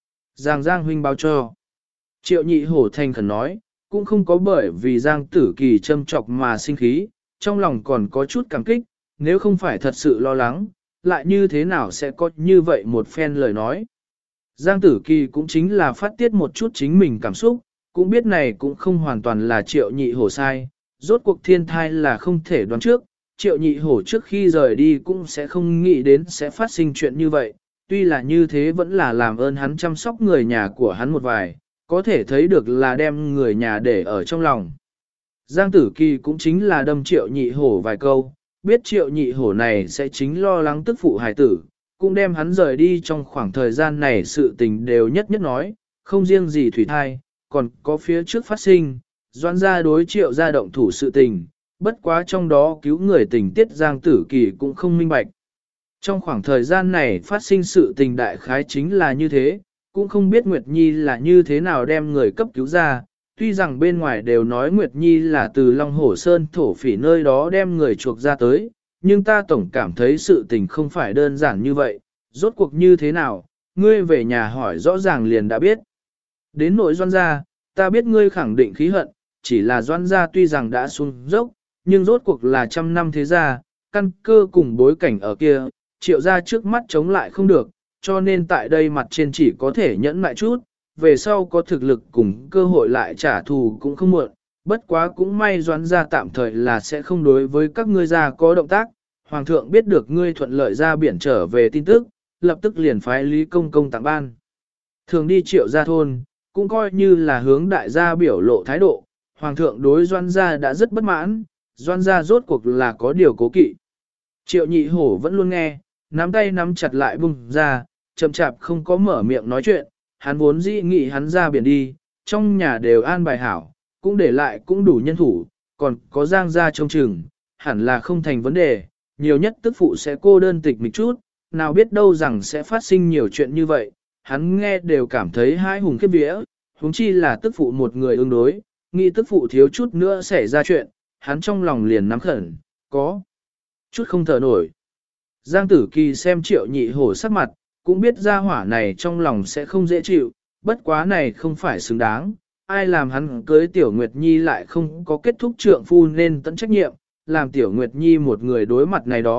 Giang huynh báo cho. Triệu nhị hổ thành khẩn nói, cũng không có bởi vì Giang Tử Kỳ châm chọc mà sinh khí, trong lòng còn có chút cảm kích, nếu không phải thật sự lo lắng, lại như thế nào sẽ có như vậy một phen lời nói. Giang Tử Kỳ cũng chính là phát tiết một chút chính mình cảm xúc, cũng biết này cũng không hoàn toàn là triệu nhị hổ sai, rốt cuộc thiên thai là không thể đoán trước, triệu nhị hổ trước khi rời đi cũng sẽ không nghĩ đến sẽ phát sinh chuyện như vậy, tuy là như thế vẫn là làm ơn hắn chăm sóc người nhà của hắn một vài, có thể thấy được là đem người nhà để ở trong lòng. Giang Tử Kỳ cũng chính là đâm triệu nhị hổ vài câu, biết triệu nhị hổ này sẽ chính lo lắng tức phụ hài tử, cũng đem hắn rời đi trong khoảng thời gian này sự tình đều nhất nói, không riêng gì thủy thai, còn có phía trước phát sinh, doan gia đối triệu gia động thủ sự tình, bất quá trong đó cứu người tình tiết Giang Tử Kỳ cũng không minh bạch. Trong khoảng thời gian này phát sinh sự tình đại khái chính là như thế, cũng không biết Nguyệt Nhi là như thế nào đem người cấp cứu ra, tuy rằng bên ngoài đều nói Nguyệt Nhi là từ Long Hổ Sơn thổ phỉ nơi đó đem người chuộc ra tới, nhưng ta tổng cảm thấy sự tình không phải đơn giản như vậy, rốt cuộc như thế nào, ngươi về nhà hỏi rõ ràng liền đã biết. Đến nội Doan gia, ta biết ngươi khẳng định khí hận, chỉ là Doan gia tuy rằng đã xuống dốc, nhưng rốt cuộc là trăm năm thế gia, căn cơ cùng bối cảnh ở kia, triệu gia trước mắt chống lại không được, cho nên tại đây mặt trên chỉ có thể nhẫn lại chút, về sau có thực lực cùng cơ hội lại trả thù cũng không muộn, bất quá cũng may Doan gia tạm thời là sẽ không đối với các ngươi gia có động tác, Hoàng thượng biết được ngươi thuận lợi ra biển trở về tin tức, lập tức liền phái Lý Công Công tặng ban. Thường đi triệu gia thôn, cũng coi như là hướng đại gia biểu lộ thái độ, Hoàng thượng đối Doan gia đã rất bất mãn, Doan gia rốt cuộc là có điều cố kỵ. Triệu nhị hổ vẫn luôn nghe, nắm tay nắm chặt lại bung ra, chậm chạp không có mở miệng nói chuyện, hắn vốn dĩ nghĩ hắn ra biển đi, trong nhà đều an bài hảo, cũng để lại cũng đủ nhân thủ, còn có Giang gia trông chừng, hẳn là không thành vấn đề, nhiều nhất tức phụ sẽ cô đơn tịch mịch chút, nào biết đâu rằng sẽ phát sinh nhiều chuyện như vậy, hắn nghe đều cảm thấy hai hùng khiếp vía, huống chi là tức phụ một người ứng đối, nghĩ tức phụ thiếu chút nữa xảy ra chuyện, hắn trong lòng liền nắm khẩn, có chút không thở nổi. Giang Tử Kỳ xem triệu nhị hổ sắc mặt, cũng biết gia hỏa này trong lòng sẽ không dễ chịu, bất quá này không phải xứng đáng, ai làm hắn cưới Tiểu Nguyệt Nhi lại không có kết thúc trượng phu nên tận trách nhiệm, làm Tiểu Nguyệt Nhi một người đối mặt này đó,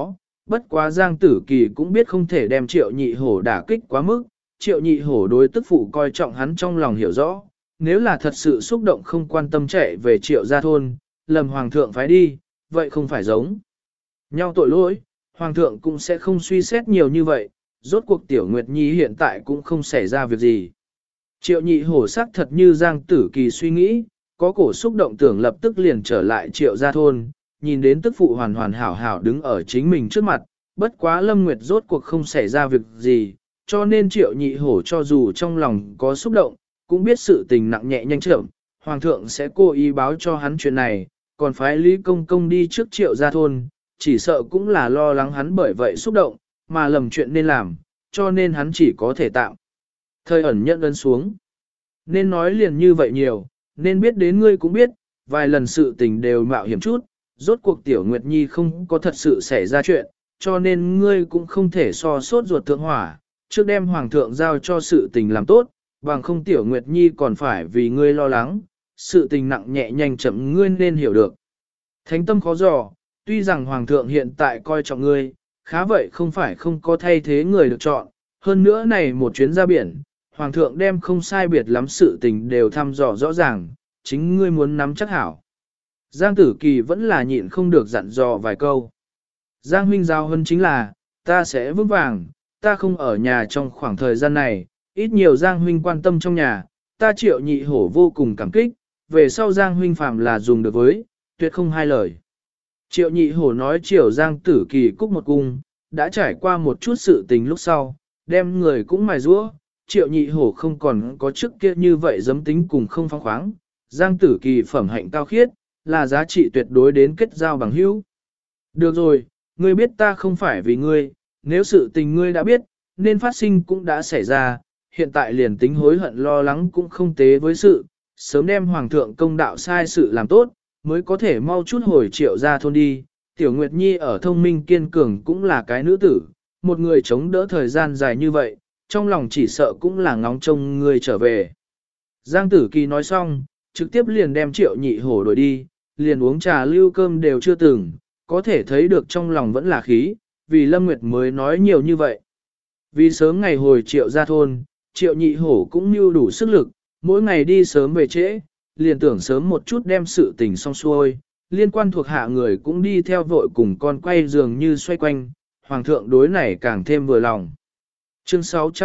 bất quá Giang Tử Kỳ cũng biết không thể đem Triệu Nhị Hổ đả kích quá mức, Triệu Nhị Hổ đối tức phụ coi trọng hắn trong lòng hiểu rõ, nếu là thật sự xúc động không quan tâm chạy về Triệu gia thôn, lầm Hoàng thượng phái đi, vậy không phải giống nhau tội lỗi, Hoàng thượng cũng sẽ không suy xét nhiều như vậy, rốt cuộc Tiểu Nguyệt Nhi hiện tại cũng không xảy ra việc gì. Triệu Nhị Hổ xác thật như Giang Tử Kỳ suy nghĩ, có cổ xúc động tưởng lập tức liền trở lại Triệu gia thôn, nhìn đến tức phụ hoàn hoàn hảo hảo đứng ở chính mình trước mặt, bất quá Lâm Nguyệt rốt cuộc không xảy ra việc gì, cho nên Triệu Nhị Hổ cho dù trong lòng có xúc động, cũng biết sự tình nặng nhẹ nhanh chậm, Hoàng thượng sẽ cố ý báo cho hắn chuyện này, còn phái Lý Công Công đi trước Triệu gia thôn, chỉ sợ cũng là lo lắng hắn bởi vậy xúc động, mà lầm chuyện nên làm, cho nên hắn chỉ có thể tạm thời ẩn nhận ấn xuống. Nên nói liền như vậy nhiều, nên biết đến ngươi cũng biết, vài lần sự tình đều mạo hiểm chút, rốt cuộc Tiểu Nguyệt Nhi không có thật sự xảy ra chuyện, cho nên ngươi cũng không thể so sốt ruột thượng hỏa, trước đem Hoàng thượng giao cho sự tình làm tốt, bằng không Tiểu Nguyệt Nhi còn phải vì ngươi lo lắng, sự tình nặng nhẹ nhanh chậm ngươi nên hiểu được. Thánh tâm khó dò, tuy rằng Hoàng thượng hiện tại coi trọng ngươi, khá vậy không phải không có thay thế người được chọn, hơn nữa này một chuyến ra biển, Hoàng thượng đem không sai biệt lắm sự tình đều thăm dò rõ ràng, chính ngươi muốn nắm chắc hảo. Giang Tử Kỳ vẫn là nhịn không được dặn dò vài câu. Giang huynh giao hơn chính là, ta sẽ vững vàng, ta không ở nhà trong khoảng thời gian này, ít nhiều Giang huynh quan tâm trong nhà, ta Triệu Nhị Hổ vô cùng cảm kích, về sau Giang huynh phạm là dùng được với, tuyệt không hai lời. Triệu Nhị Hổ nói Triệu Giang Tử Kỳ cúc một cung, đã trải qua một chút sự tình lúc sau, đem người cũng mài rũa, Triệu Nhị Hổ không còn có trước kia như vậy dấm tính cùng không phóng khoáng, Giang Tử Kỳ phẩm hạnh cao khiết, là giá trị tuyệt đối đến kết giao bằng hữu. Được rồi, ngươi biết ta không phải vì ngươi, nếu sự tình ngươi đã biết, nên phát sinh cũng đã xảy ra, hiện tại liền tính hối hận lo lắng cũng không tế với sự, sớm đem Hoàng thượng công đạo sai sự làm tốt, mới có thể mau chút hồi Triệu ra thôn đi. Tiểu Nguyệt Nhi ở thông minh kiên cường cũng là cái nữ tử, một người chống đỡ thời gian dài như vậy, trong lòng chỉ sợ cũng là ngóng trông ngươi trở về. Giang Tử Kỳ nói xong, trực tiếp liền đem Triệu Nhị Hổ đuổi đi, liền uống trà lưu cơm đều chưa từng, có thể thấy được trong lòng vẫn là khí, vì Lâm Nguyệt mới nói nhiều như vậy. Vì sớm ngày hồi Triệu ra thôn, Triệu Nhị Hổ cũng mưu đủ sức lực, mỗi ngày đi sớm về trễ, liền tưởng sớm một chút đem sự tình xong xuôi, liên quan thuộc hạ người cũng đi theo vội cùng con quay dường như xoay quanh, Hoàng thượng đối này càng thêm vừa lòng. Chương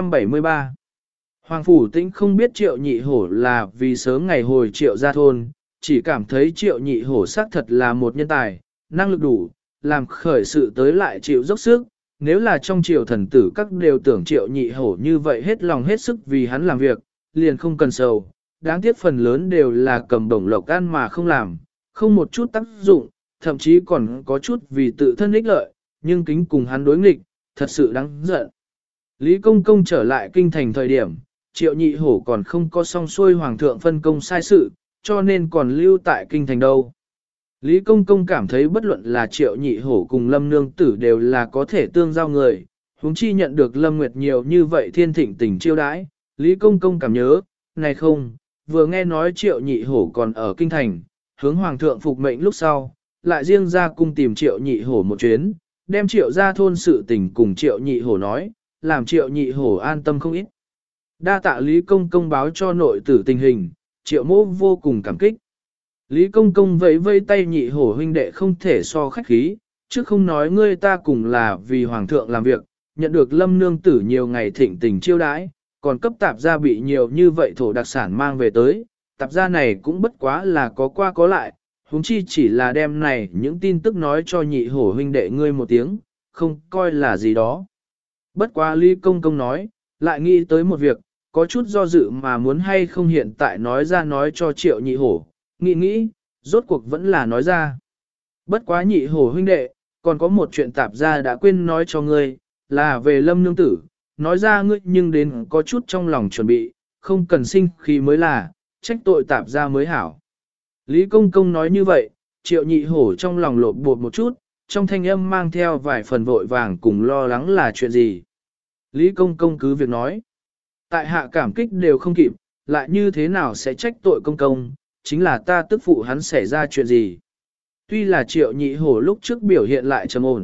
673 Hoàng Phủ Tĩnh không biết Triệu Nhị Hổ là vì sớm ngày hồi Triệu ra thôn, chỉ cảm thấy Triệu Nhị Hổ xác thật là một nhân tài, năng lực đủ, làm khởi sự tới lại chịu dốc sức. Nếu là trong triều thần tử các đều tưởng Triệu Nhị Hổ như vậy hết lòng hết sức vì hắn làm việc, liền không cần sầu. Đáng tiếc phần lớn đều là cầm bổng lộc ăn mà không làm, không một chút tác dụng, thậm chí còn có chút vì tự thân ích lợi, nhưng kính cùng hắn đối nghịch, thật sự đáng giận. Lý Công Công trở lại kinh thành thời điểm, Triệu Nhị Hổ còn không có xong xuôi Hoàng thượng phân công sai sự, cho nên còn lưu tại kinh thành đâu. Lý Công Công cảm thấy bất luận là Triệu Nhị Hổ cùng Lâm Nương Tử đều là có thể tương giao người, huống chi nhận được Lâm Nguyệt nhiều như vậy thiên thịnh tình chiêu đãi, Lý Công Công cảm nhớ, này không, vừa nghe nói Triệu Nhị Hổ còn ở kinh thành, hướng Hoàng thượng phục mệnh lúc sau, lại riêng ra cung tìm Triệu Nhị Hổ một chuyến, đem Triệu ra thôn sự tình cùng Triệu Nhị Hổ nói, làm Triệu Nhị Hổ an tâm không ít. Đa tạ Lý Công Công báo cho nội tử tình hình, Triệu mô vô cùng cảm kích. Lý Công Công vẫy vây tay Nhị Hổ huynh đệ không thể so khách khí, chứ không nói ngươi ta cùng là vì Hoàng thượng làm việc, nhận được Lâm Nương Tử nhiều ngày thịnh tình chiêu đãi, còn cấp tạp gia bị nhiều như vậy thổ đặc sản mang về tới, tạp gia này cũng bất quá là có qua có lại, huống chi chỉ là đem này những tin tức nói cho Nhị Hổ huynh đệ ngươi một tiếng, không coi là gì đó. Bất quá Lý Công Công nói, lại nghĩ tới một việc, có chút do dự mà muốn hay không hiện tại nói ra nói cho Triệu Nhị Hổ, nghĩ, rốt cuộc vẫn là nói ra. Bất quá Nhị Hổ huynh đệ, còn có một chuyện tạp gia đã quên nói cho ngươi, là về Lâm Nương Tử, nói ra ngươi nhưng đến có chút trong lòng chuẩn bị, không cần sinh khí mới là, trách tội tạp gia mới hảo. Lý Công Công nói như vậy, Triệu Nhị Hổ trong lòng lột bột một chút, trong thanh âm mang theo vài phần vội vàng cùng lo lắng là chuyện gì. Lý Công Công cứ việc nói, tại hạ cảm kích đều không kịp, lại như thế nào sẽ trách tội Công Công, chính là ta tức phụ hắn xảy ra chuyện gì. Tuy là Triệu Nhị Hổ lúc trước biểu hiện lại trầm ổn,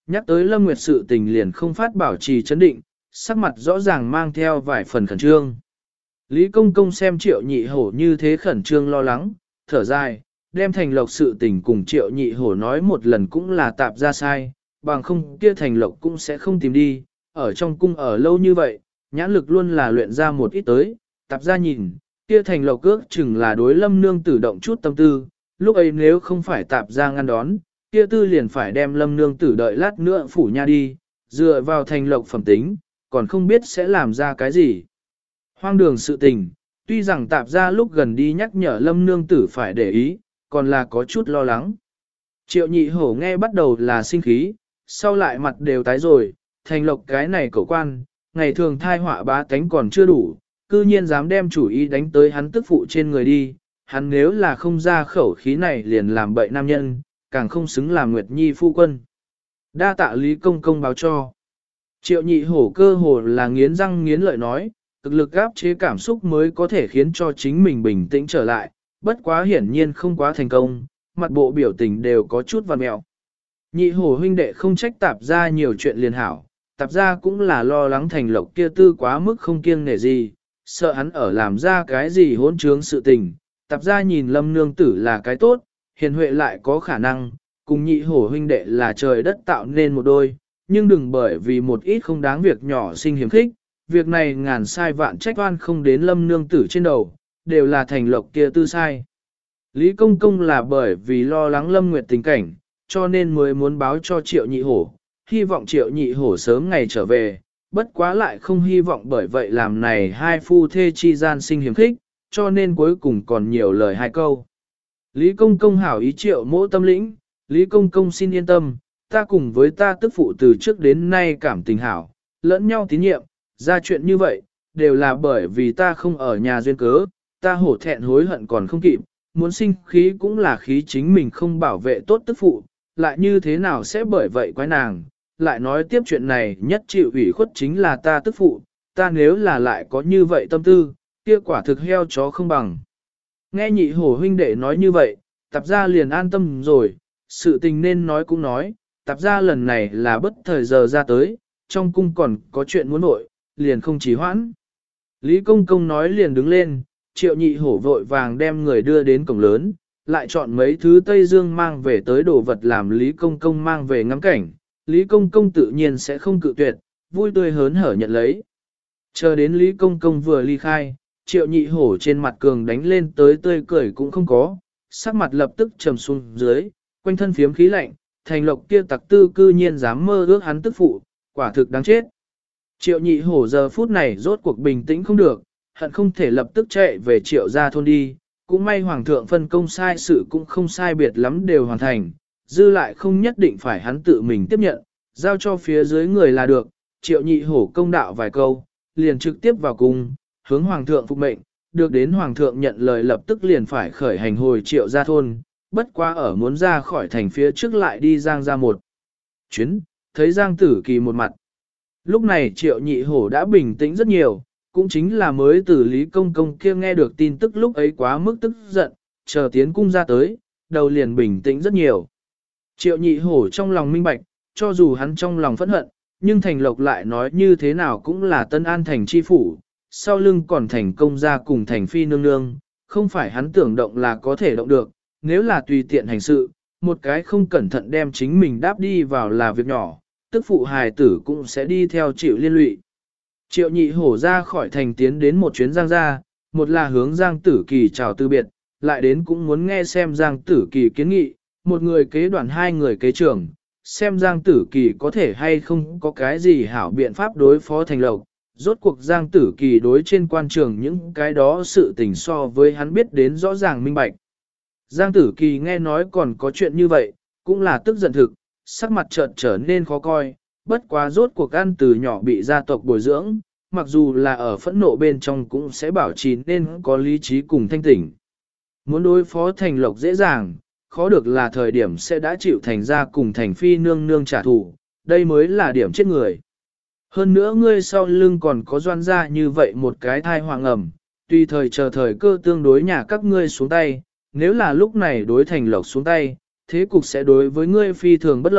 Nhắc tới Lâm Nguyệt sự tình liền không phát bảo trì chấn định, sắc mặt rõ ràng mang theo vài phần khẩn trương. Lý Công Công xem Triệu Nhị Hổ như thế khẩn trương lo lắng, thở dài, đem Thành Lộc sự tình cùng Triệu Nhị Hổ nói một lần cũng là tạp ra sai, bằng không kia Thành Lộc cũng sẽ không tìm đi, ở trong cung ở lâu như vậy, nhãn lực luôn là luyện ra một ít tới, tạp ra nhìn, kia Thành Lộc ước chừng là đối Lâm Nương Tử động chút tâm tư, lúc ấy nếu không phải tạp ra ngăn đón, kia tư liền phải đem Lâm Nương Tử đợi lát nữa phủ nha đi, dựa vào Thành Lộc phẩm tính, còn không biết sẽ làm ra cái gì. Hoang đường sự tình, tuy rằng tạp ra lúc gần đi nhắc nhở Lâm Nương Tử phải để ý, còn là có chút lo lắng. Triệu Nhị Hổ nghe bắt đầu là sinh khí, sau lại mặt đều tái rồi, Thành Lộc cái này cậu quan, ngày thường thai họa bá tánh còn chưa đủ, cư nhiên dám đem chủ ý đánh tới hắn tức phụ trên người đi, hắn nếu là không ra khẩu khí này liền làm bậy nam nhân, càng không xứng làm Nguyệt Nhi phu quân. Đa tạ Lý Công Công báo cho. Triệu Nhị Hổ cơ hồ là nghiến răng nghiến lợi nói, cực lực áp chế cảm xúc mới có thể khiến cho chính mình bình tĩnh trở lại, bất quá hiển nhiên không quá thành công, mặt bộ biểu tình đều có chút vằn mẹo. Nhị Hổ huynh đệ không trách tạp ra nhiều chuyện liền hảo, tạp ra cũng là lo lắng Thành Lộc kia tư quá mức không kiêng nể gì, sợ hắn ở làm ra cái gì hỗn trướng sự tình, tạp ra nhìn Lâm Nương Tử là cái tốt, hiền huệ lại có khả năng, cùng Nhị Hổ huynh đệ là trời đất tạo nên một đôi, nhưng đừng bởi vì một ít không đáng việc nhỏ sinh hiểm khích, việc này ngàn sai vạn trách oan không đến Lâm Nương Tử trên đầu, đều là Thành Lộc kia tư sai. Lý Công Công là bởi vì lo lắng Lâm Nguyệt tình cảnh, cho nên mới muốn báo cho Triệu Nhị Hổ, hy vọng Triệu Nhị Hổ sớm ngày trở về, bất quá lại không hy vọng bởi vậy làm này hai phu thê chi gian sinh hiểm khích, cho nên cuối cùng còn nhiều lời hai câu. Lý Công Công hảo ý Triệu Mỗ tâm lĩnh, Lý Công Công xin yên tâm, ta cùng với ta tức phụ từ trước đến nay cảm tình hảo, lẫn nhau tín nhiệm, ra chuyện như vậy, đều là bởi vì ta không ở nhà duyên cớ, ta hổ thẹn hối hận còn không kịp, muốn sinh khí cũng là khí chính mình không bảo vệ tốt tức phụ, lại như thế nào sẽ bởi vậy quái nàng, lại nói tiếp chuyện này nhất chịu ủy khuất chính là ta tức phụ, ta nếu là lại có như vậy tâm tư, kia quả thực heo chó không bằng. Nghe Nhị Hổ huynh đệ nói như vậy, tạp ra liền an tâm rồi, sự tình nên nói cũng nói, tạp ra lần này là bất thời giờ ra tới, trong cung còn có chuyện muốn nội, liền không trì hoãn. Lý Công Công nói liền đứng lên, Triệu Nhị Hổ vội vàng đem người đưa đến cổng lớn, lại chọn mấy thứ Tây Dương mang về tới đồ vật làm Lý Công Công mang về ngắm cảnh. Lý Công Công tự nhiên sẽ không cự tuyệt, vui tươi hớn hở nhận lấy. Chờ đến Lý Công Công vừa ly khai, Triệu Nhị Hổ trên mặt cường đánh lên tới tươi cười cũng không có, sắc mặt lập tức trầm xuống dưới, quanh thân phiếm khí lạnh, Thành Lộc kia tặc tư cư nhiên dám mơ ước hắn tức phụ, quả thực đáng chết. Triệu Nhị Hổ giờ phút này rốt cuộc bình tĩnh không được, hận không thể lập tức chạy về Triệu gia thôn đi, cũng may Hoàng thượng phân công sai sự cũng không sai biệt lắm đều hoàn thành, dư lại không nhất định phải hắn tự mình tiếp nhận, giao cho phía dưới người là được. Triệu Nhị Hổ công đạo vài câu, liền trực tiếp vào cung, hướng Hoàng thượng phục mệnh, được đến Hoàng thượng nhận lời lập tức liền phải khởi hành hồi Triệu gia thôn, bất quá ở muốn ra khỏi thành phía trước lại đi Giang ra một chuyến, thấy Giang Tử Kỳ một mặt. Lúc này Triệu Nhị Hổ đã bình tĩnh rất nhiều, cũng chính là mới từ Lý Công Công kia nghe được tin tức lúc ấy quá mức tức giận, chờ tiến cung ra tới, đầu liền bình tĩnh rất nhiều. Triệu Nhị Hổ trong lòng minh bạch, cho dù hắn trong lòng phẫn hận, nhưng Thành Lộc lại nói như thế nào cũng là Tân An thành chi phủ, sau lưng còn thành công ra cùng thành phi nương nương, không phải hắn tưởng động là có thể động được, nếu là tùy tiện hành sự, một cái không cẩn thận đem chính mình đáp đi vào là việc nhỏ, tức phụ hài tử cũng sẽ đi theo chịu liên lụy. Triệu Nhị Hổ ra khỏi thành tiến đến một chuyến Giang gia, một là hướng Giang Tử Kỳ chào từ biệt, lại đến cũng muốn nghe xem Giang Tử Kỳ kiến nghị, một người kế đoàn hai người kế trưởng, xem Giang Tử Kỳ có thể hay không có cái gì hảo biện pháp đối phó Thành Lộc. Rốt cuộc Giang Tử Kỳ đối trên quan trường những cái đó sự tình so với hắn biết đến rõ ràng minh bạch. Giang Tử Kỳ nghe nói còn có chuyện như vậy, cũng là tức giận thực, sắc mặt chợt trở nên khó coi, bất quá rốt cuộc ăn từ nhỏ bị gia tộc bồi dưỡng, mặc dù là ở phẫn nộ bên trong cũng sẽ bảo trì nên có lý trí cùng thanh tỉnh. Muốn đối phó Thành Lộc dễ dàng, khó được là thời điểm sẽ đã chịu Thành ra cùng Thành phi nương nương trả thù, đây mới là điểm chết người. Hơn nữa ngươi sau lưng còn có Doan gia như vậy một cái thai hoàng ẩm, tùy thời chờ thời cơ tương đối nhà các ngươi xuống tay, nếu là lúc này đối Thành Lộc xuống tay, thế cục sẽ đối với ngươi phi thường bất lợi,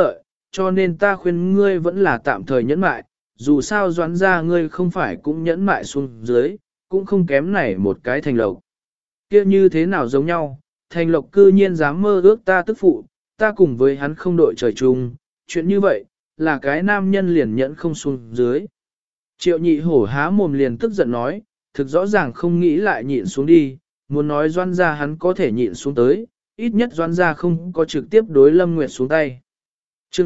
cho nên ta khuyên ngươi vẫn là tạm thời nhẫn mại, dù sao doãn ra ngươi không phải cũng nhẫn mại xuống dưới, cũng không kém này một cái Thành Lộc. Kia như thế nào giống nhau, Thành Lộc cư nhiên dám mơ ước ta tức phụ, ta cùng với hắn không đội trời chung, chuyện như vậy, là cái nam nhân liền nhẫn không xuống dưới. Triệu nhị hổ há mồm liền tức giận nói, thực rõ ràng không nghĩ lại nhịn xuống đi, muốn nói doan ra hắn có thể nhịn xuống tới, ít nhất doan ra không có trực tiếp đối Lâm Nguyệt xuống tay. Chương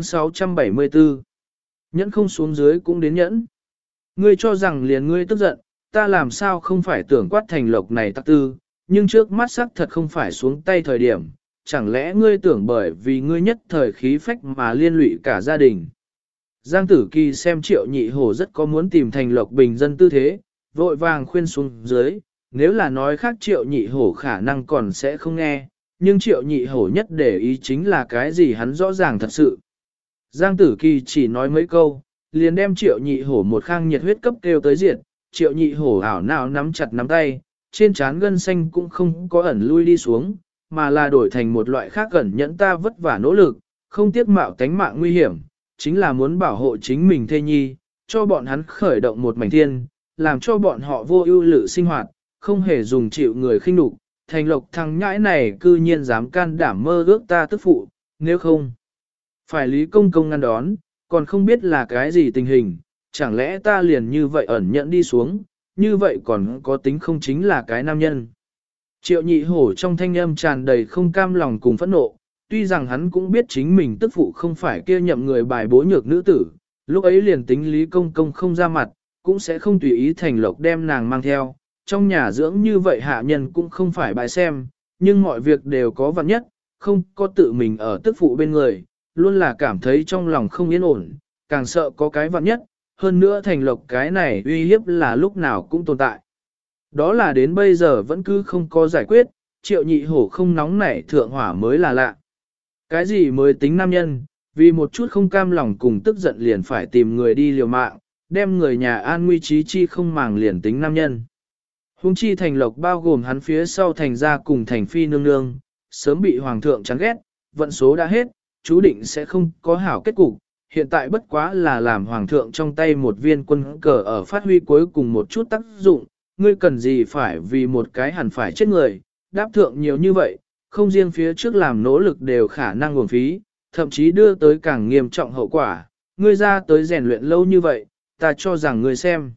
674 Nhẫn không xuống dưới cũng đến nhẫn. Ngươi cho rằng liền ngươi tức giận, ta làm sao không phải tưởng quát Thành Lộc này tắc tư, nhưng trước mắt sắc thật không phải xuống tay thời điểm, chẳng lẽ ngươi tưởng bởi vì ngươi nhất thời khí phách mà liên lụy cả gia đình. Giang Tử Kỳ xem Triệu Nhị Hổ rất có muốn tìm Thành Lộc bình dân tư thế, vội vàng khuyên xuống dưới, nếu là nói khác Triệu Nhị Hổ khả năng còn sẽ không nghe, nhưng Triệu Nhị Hổ nhất để ý chính là cái gì hắn rõ ràng thật sự. Giang Tử Kỳ chỉ nói mấy câu, liền đem Triệu Nhị Hổ một khang nhiệt huyết cấp kêu tới diệt, Triệu Nhị Hổ ảo nào nắm chặt nắm tay, trên trán gân xanh cũng không có ẩn lui đi xuống, mà là đổi thành một loại khác ẩn nhẫn ta vất vả nỗ lực, không tiếc mạo tánh mạng nguy hiểm, chính là muốn bảo hộ chính mình thê nhi, cho bọn hắn khởi động một mảnh thiên, làm cho bọn họ vô ưu lự sinh hoạt, không hề dùng chịu người khinh nhục. Thành Lộc thằng nhãi này cư nhiên dám can đảm mơ ước ta tức phụ, nếu không phải Lý Công Công ngăn đón, còn không biết là cái gì tình hình, chẳng lẽ ta liền như vậy ẩn nhẫn đi xuống, như vậy còn có tính không chính là cái nam nhân. Triệu Nhị Hổ trong thanh âm tràn đầy không cam lòng cùng phẫn nộ, tuy rằng hắn cũng biết chính mình tức phụ không phải kia nhậm người bài bố nhược nữ tử, lúc ấy liền tính Lý Công Công không ra mặt, cũng sẽ không tùy ý Thành Lộc đem nàng mang theo, trong nhà dưỡng như vậy hạ nhân cũng không phải bài xem, nhưng mọi việc đều có vạn nhất, không có tự mình ở tức phụ bên người, luôn là cảm thấy trong lòng không yên ổn, càng sợ có cái vạn nhất, hơn nữa Thành Lộc cái này uy hiếp là lúc nào cũng tồn tại. Đó là đến bây giờ vẫn cứ không có giải quyết, Triệu Nhị Hổ không nóng nảy thượng hỏa mới là lạ. Cái gì mới tính nam nhân, vì một chút không cam lòng cùng tức giận liền phải tìm người đi liều mạng, đem người nhà an nguy trí chi không màng liền tính nam nhân. Hùng chi Thành Lộc bao gồm hắn phía sau Thành gia cùng Thành Phi nương nương, sớm bị Hoàng thượng chán ghét, vận số đã hết, chú định sẽ không có hảo kết cục. Hiện tại bất quá là làm Hoàng thượng trong tay một viên quân cờ ở phát huy cuối cùng một chút tác dụng, ngươi cần gì phải vì một cái hẳn phải chết người, đáp thượng nhiều như vậy, không riêng phía trước làm nỗ lực đều khả năng uổng phí, thậm chí đưa tới càng nghiêm trọng hậu quả, ngươi ra tới rèn luyện lâu như vậy, ta cho rằng ngươi xem.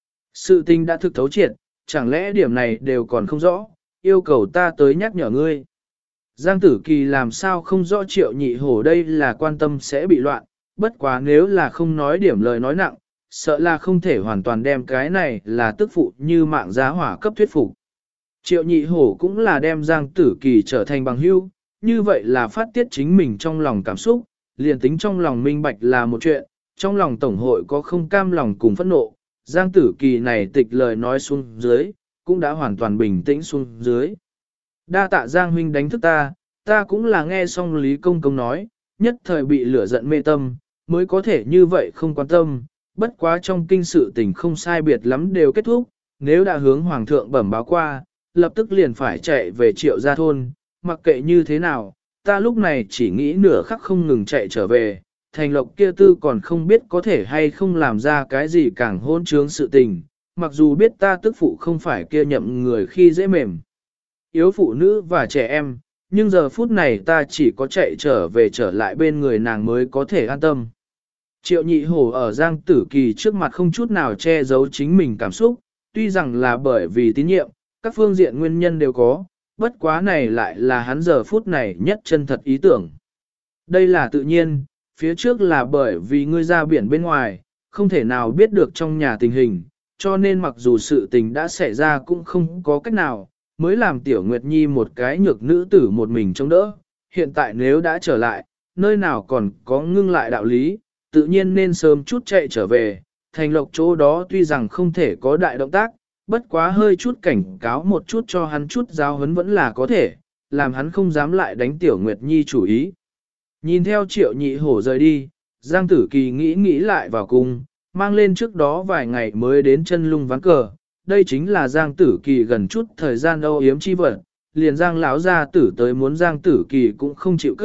Sự tình đã thực thấu triệt, chẳng lẽ điểm này đều còn không rõ, yêu cầu ta tới nhắc nhở ngươi. Giang Tử Kỳ làm sao không rõ Triệu Nhị Hổ đây là quan tâm sẽ bị loạn, bất quá nếu là không nói điểm lời nói nặng, sợ là không thể hoàn toàn đem cái này là tức phụ như mạng giá hỏa cấp thuyết phục. Triệu Nhị Hổ cũng là đem Giang Tử Kỳ trở thành bằng hữu, như vậy là phát tiết chính mình trong lòng cảm xúc, liền tính trong lòng minh bạch là một chuyện, trong lòng tổng hội có không cam lòng cùng phẫn nộ. Giang Tử Kỳ này tịch lời nói xuống dưới, cũng đã hoàn toàn bình tĩnh xuống dưới. Đa tạ Giang huynh đánh thức ta cũng là nghe xong Lý Công Công nói, nhất thời bị lửa giận mê tâm, mới có thể như vậy không quan tâm, bất quá trong kinh sự tình không sai biệt lắm đều kết thúc, nếu đã hướng Hoàng thượng bẩm báo qua, lập tức liền phải chạy về Triệu gia thôn, mặc kệ như thế nào, ta lúc này chỉ nghĩ nửa khắc không ngừng chạy trở về, Thành Lộc kia tư còn không biết có thể hay không làm ra cái gì càng hôn trướng sự tình, mặc dù biết ta tức phụ không phải kia nhậm người khi dễ mềm, yếu phụ nữ và trẻ em, nhưng giờ phút này ta chỉ có chạy trở lại bên người nàng mới có thể an tâm. Triệu Nhị Hổ ở Giang Tử Kỳ trước mặt không chút nào che giấu chính mình cảm xúc, tuy rằng là bởi vì tín nhiệm, các phương diện nguyên nhân đều có, bất quá này lại là hắn giờ phút này nhất chân thật ý tưởng. Đây là tự nhiên, phía trước là bởi vì ngươi ra biển bên ngoài, không thể nào biết được trong nhà tình hình, cho nên mặc dù sự tình đã xảy ra cũng không có cách nào, mới làm Tiểu Nguyệt Nhi một cái nhược nữ tử một mình chống đỡ. Hiện tại nếu đã trở lại, nơi nào còn có ngưng lại đạo lý, tự nhiên nên sớm chút chạy trở về. Thành Lộc chỗ đó tuy rằng không thể có đại động tác, bất quá hơi chút cảnh cáo một chút cho hắn chút giáo huấn vẫn là có thể, làm hắn không dám lại đánh Tiểu Nguyệt Nhi chủ ý. Nhìn theo Triệu Nhị Hổ rời đi, Giang Tử Kỳ nghĩ lại vào cung, mang lên trước đó vài ngày mới đến chân lung ván cờ. Đây chính là Giang Tử Kỳ gần chút thời gian âu yếm chi vật, liền Giang lão gia tử tới muốn Giang Tử Kỳ cũng không chịu cấp,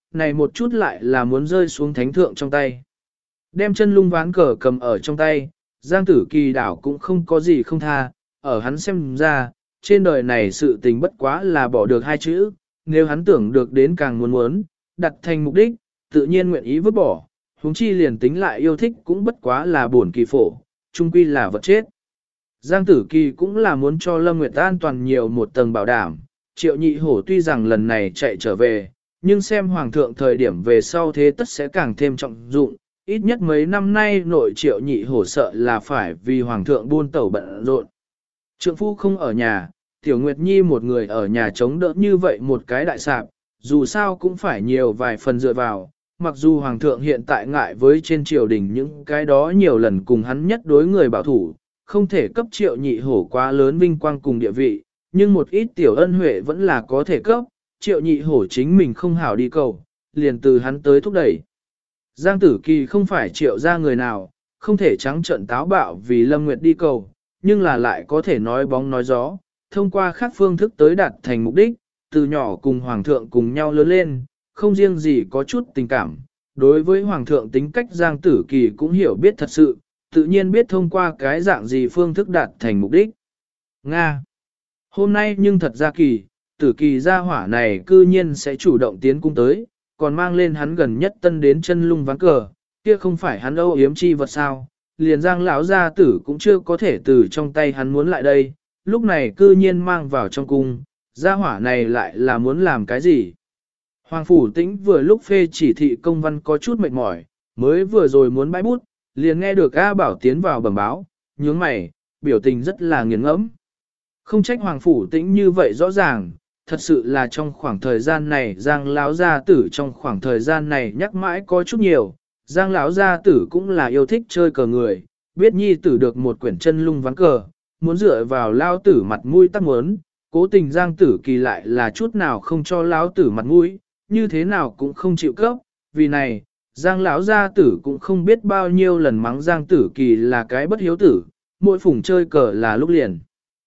này một chút lại là muốn rơi xuống thánh thượng trong tay. Đem chân lung ván cờ cầm ở trong tay, Giang Tử Kỳ đảo cũng không có gì không tha, ở hắn xem ra, trên đời này sự tình bất quá là bỏ được hai chữ, nếu hắn tưởng được đến càng muốn, đặt thành mục đích, tự nhiên nguyện ý vứt bỏ, huống chi liền tính lại yêu thích cũng bất quá là buồn kỳ phổ, chung quy là vật chết. Giang Tử Kỳ cũng là muốn cho Lâm Nguyệt an toàn nhiều một tầng bảo đảm, Triệu Nhị Hổ tuy rằng lần này chạy trở về, nhưng xem Hoàng thượng thời điểm về sau thế tất sẽ càng thêm trọng dụng, ít nhất mấy năm nay nội Triệu Nhị Hổ sợ là phải vì Hoàng thượng buôn tẩu bận rộn. Trượng phu không ở nhà, Tiểu Nguyệt Nhi một người ở nhà chống đỡ như vậy một cái đại sạp, dù sao cũng phải nhiều vài phần dựa vào, mặc dù Hoàng thượng hiện tại ngại với trên triều đình những cái đó nhiều lần cùng hắn nhất đối người bảo thủ, không thể cấp Triệu Nhị Hổ quá lớn vinh quang cùng địa vị, nhưng một ít tiểu ân huệ vẫn là có thể cấp, Triệu Nhị Hổ chính mình không hảo đi cầu, liền từ hắn tới thúc đẩy. Giang Tử Kỳ không phải Triệu ra người nào, không thể trắng trợn táo bạo vì Lâm Nguyệt đi cầu, nhưng là lại có thể nói bóng nói gió, thông qua các phương thức tới đạt thành mục đích, từ nhỏ cùng Hoàng thượng cùng nhau lớn lên, không riêng gì có chút tình cảm. Đối với Hoàng thượng tính cách Giang Tử Kỳ cũng hiểu biết thật sự, tự nhiên biết thông qua cái dạng gì phương thức đạt thành mục đích. Nga. Hôm nay nhưng thật ra kỳ, Tử Kỳ gia hỏa này cư nhiên sẽ chủ động tiến cung tới, còn mang lên hắn gần nhất tân đến chân lung ván cờ, kia không phải hắn âu yếm chi vật sao, liền Giang lão gia tử cũng chưa có thể từ trong tay hắn muốn lại đây, lúc này cư nhiên mang vào trong cung, gia hỏa này lại là muốn làm cái gì. Hoàng Phủ Tĩnh vừa lúc phê chỉ thị công văn có chút mệt mỏi, mới vừa rồi muốn bãi bút, liền nghe được A Bảo tiến vào bẩm báo, nhướng mày, biểu tình rất là nghiền ngẫm. Không trách Hoàng Phủ Tĩnh như vậy rõ ràng, thật sự là trong khoảng thời gian này Giang lão gia tử trong khoảng thời gian này nhắc mãi có chút nhiều, Giang lão gia tử cũng là yêu thích chơi cờ người, biết nhi tử được một quyển chân lung ván cờ, muốn dựa vào lao tử mặt mũi tắc muốn, cố tình Giang Tử Kỳ lại là chút nào không cho lão tử mặt mũi, như thế nào cũng không chịu cấp, vì này, Giang lão gia tử cũng không biết bao nhiêu lần mắng Giang Tử Kỳ là cái bất hiếu tử, mỗi phùng chơi cờ là lúc liền.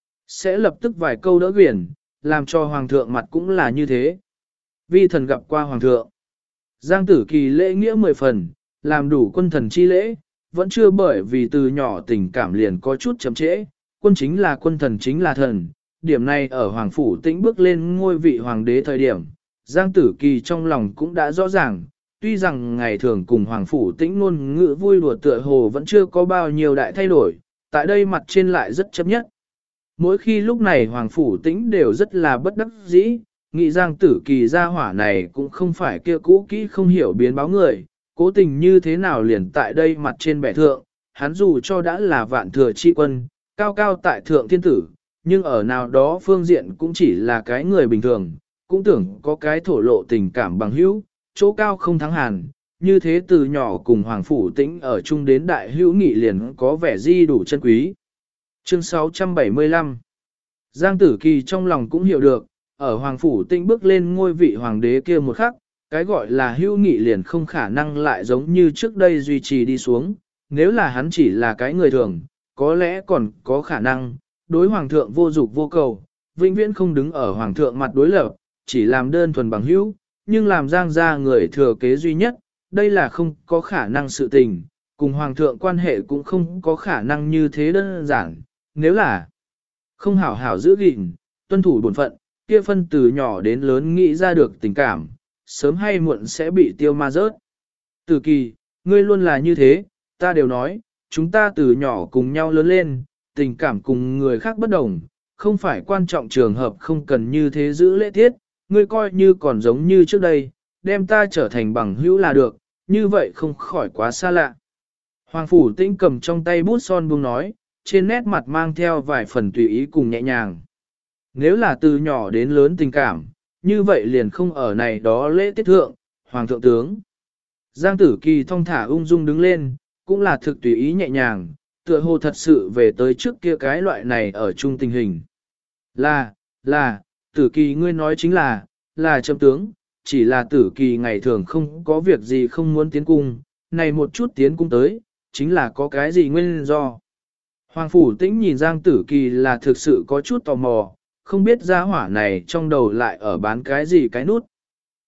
Sẽ lập tức vài câu đỡ quyển, làm cho Hoàng thượng mặt cũng là như thế. Vi thần gặp qua Hoàng thượng. Giang Tử Kỳ lễ nghĩa 10 phần, làm đủ quân thần chi lễ, vẫn chưa bởi vì từ nhỏ tình cảm liền có chút chậm trễ, quân chính là quân, thần chính là thần. Điểm này ở Hoàng Phủ Tĩnh bước lên ngôi vị Hoàng đế thời điểm, Giang Tử Kỳ trong lòng cũng đã rõ ràng, tuy rằng ngày thường cùng Hoàng Phủ Tĩnh ngôn ngữ vui đùa tựa hồ vẫn chưa có bao nhiêu đại thay đổi, tại đây mặt trên lại rất chấp nhất. Mỗi khi lúc này Hoàng Phủ Tĩnh đều rất là bất đắc dĩ, nghĩ Giang Tử Kỳ gia hỏa này cũng không phải kia cũ kỹ không hiểu biến báo người, cố tình như thế nào liền tại đây mặt trên bẻ thượng, hắn dù cho đã là vạn thừa chi quân, cao cao tại thượng thiên tử, nhưng ở nào đó phương diện cũng chỉ là cái người bình thường, cũng tưởng có cái thổ lộ tình cảm bằng hữu, chỗ cao không thắng hàn, như thế từ nhỏ cùng Hoàng Phủ Tĩnh ở chung đến đại hữu nghị liền có vẻ di đủ chân quý. Chương 675 Giang Tử Kỳ trong lòng cũng hiểu được, ở Hoàng Phủ Tĩnh bước lên ngôi vị Hoàng đế kia một khắc, cái gọi là hữu nghị liền không khả năng lại giống như trước đây duy trì đi xuống, nếu là hắn chỉ là cái người thường, có lẽ còn có khả năng, đối Hoàng thượng vô dục vô cầu, vĩnh viễn không đứng ở Hoàng thượng mặt đối lập, chỉ làm đơn thuần bằng hữu, nhưng làm Giang gia người thừa kế duy nhất, đây là không có khả năng sự tình, cùng Hoàng thượng quan hệ cũng không có khả năng như thế đơn giản, nếu là không hảo hảo giữ gìn, tuân thủ bổn phận, kia phân từ nhỏ đến lớn nghĩ ra được tình cảm, sớm hay muộn sẽ bị tiêu ma rớt. Tử Kỳ, ngươi luôn là như thế, ta đều nói, chúng ta từ nhỏ cùng nhau lớn lên, tình cảm cùng người khác bất đồng, không phải quan trọng trường hợp không cần như thế giữ lễ tiết, ngươi coi như còn giống như trước đây, đem ta trở thành bằng hữu là được, như vậy không khỏi quá xa lạ. Hoàng Phủ Tĩnh cầm trong tay bút son buông nói, trên nét mặt mang theo vài phần tùy ý cùng nhẹ nhàng. Nếu là từ nhỏ đến lớn tình cảm, như vậy liền không ở này đó lễ tiết thượng, Hoàng thượng tướng. Giang Tử Kỳ thong thả ung dung đứng lên, cũng là thực tùy ý nhẹ nhàng, tựa hồ thật sự về tới trước kia cái loại này ở chung tình hình. Là, Tử Kỳ ngươi nói chính là chấm tướng, chỉ là Tử Kỳ ngày thường không có việc gì không muốn tiến cung, này một chút tiến cung tới, chính là có cái gì nguyên do. Hoàng Phủ Tĩnh nhìn Giang Tử Kỳ là thực sự có chút tò mò, không biết gia hỏa này trong đầu lại ở bán cái gì cái nút.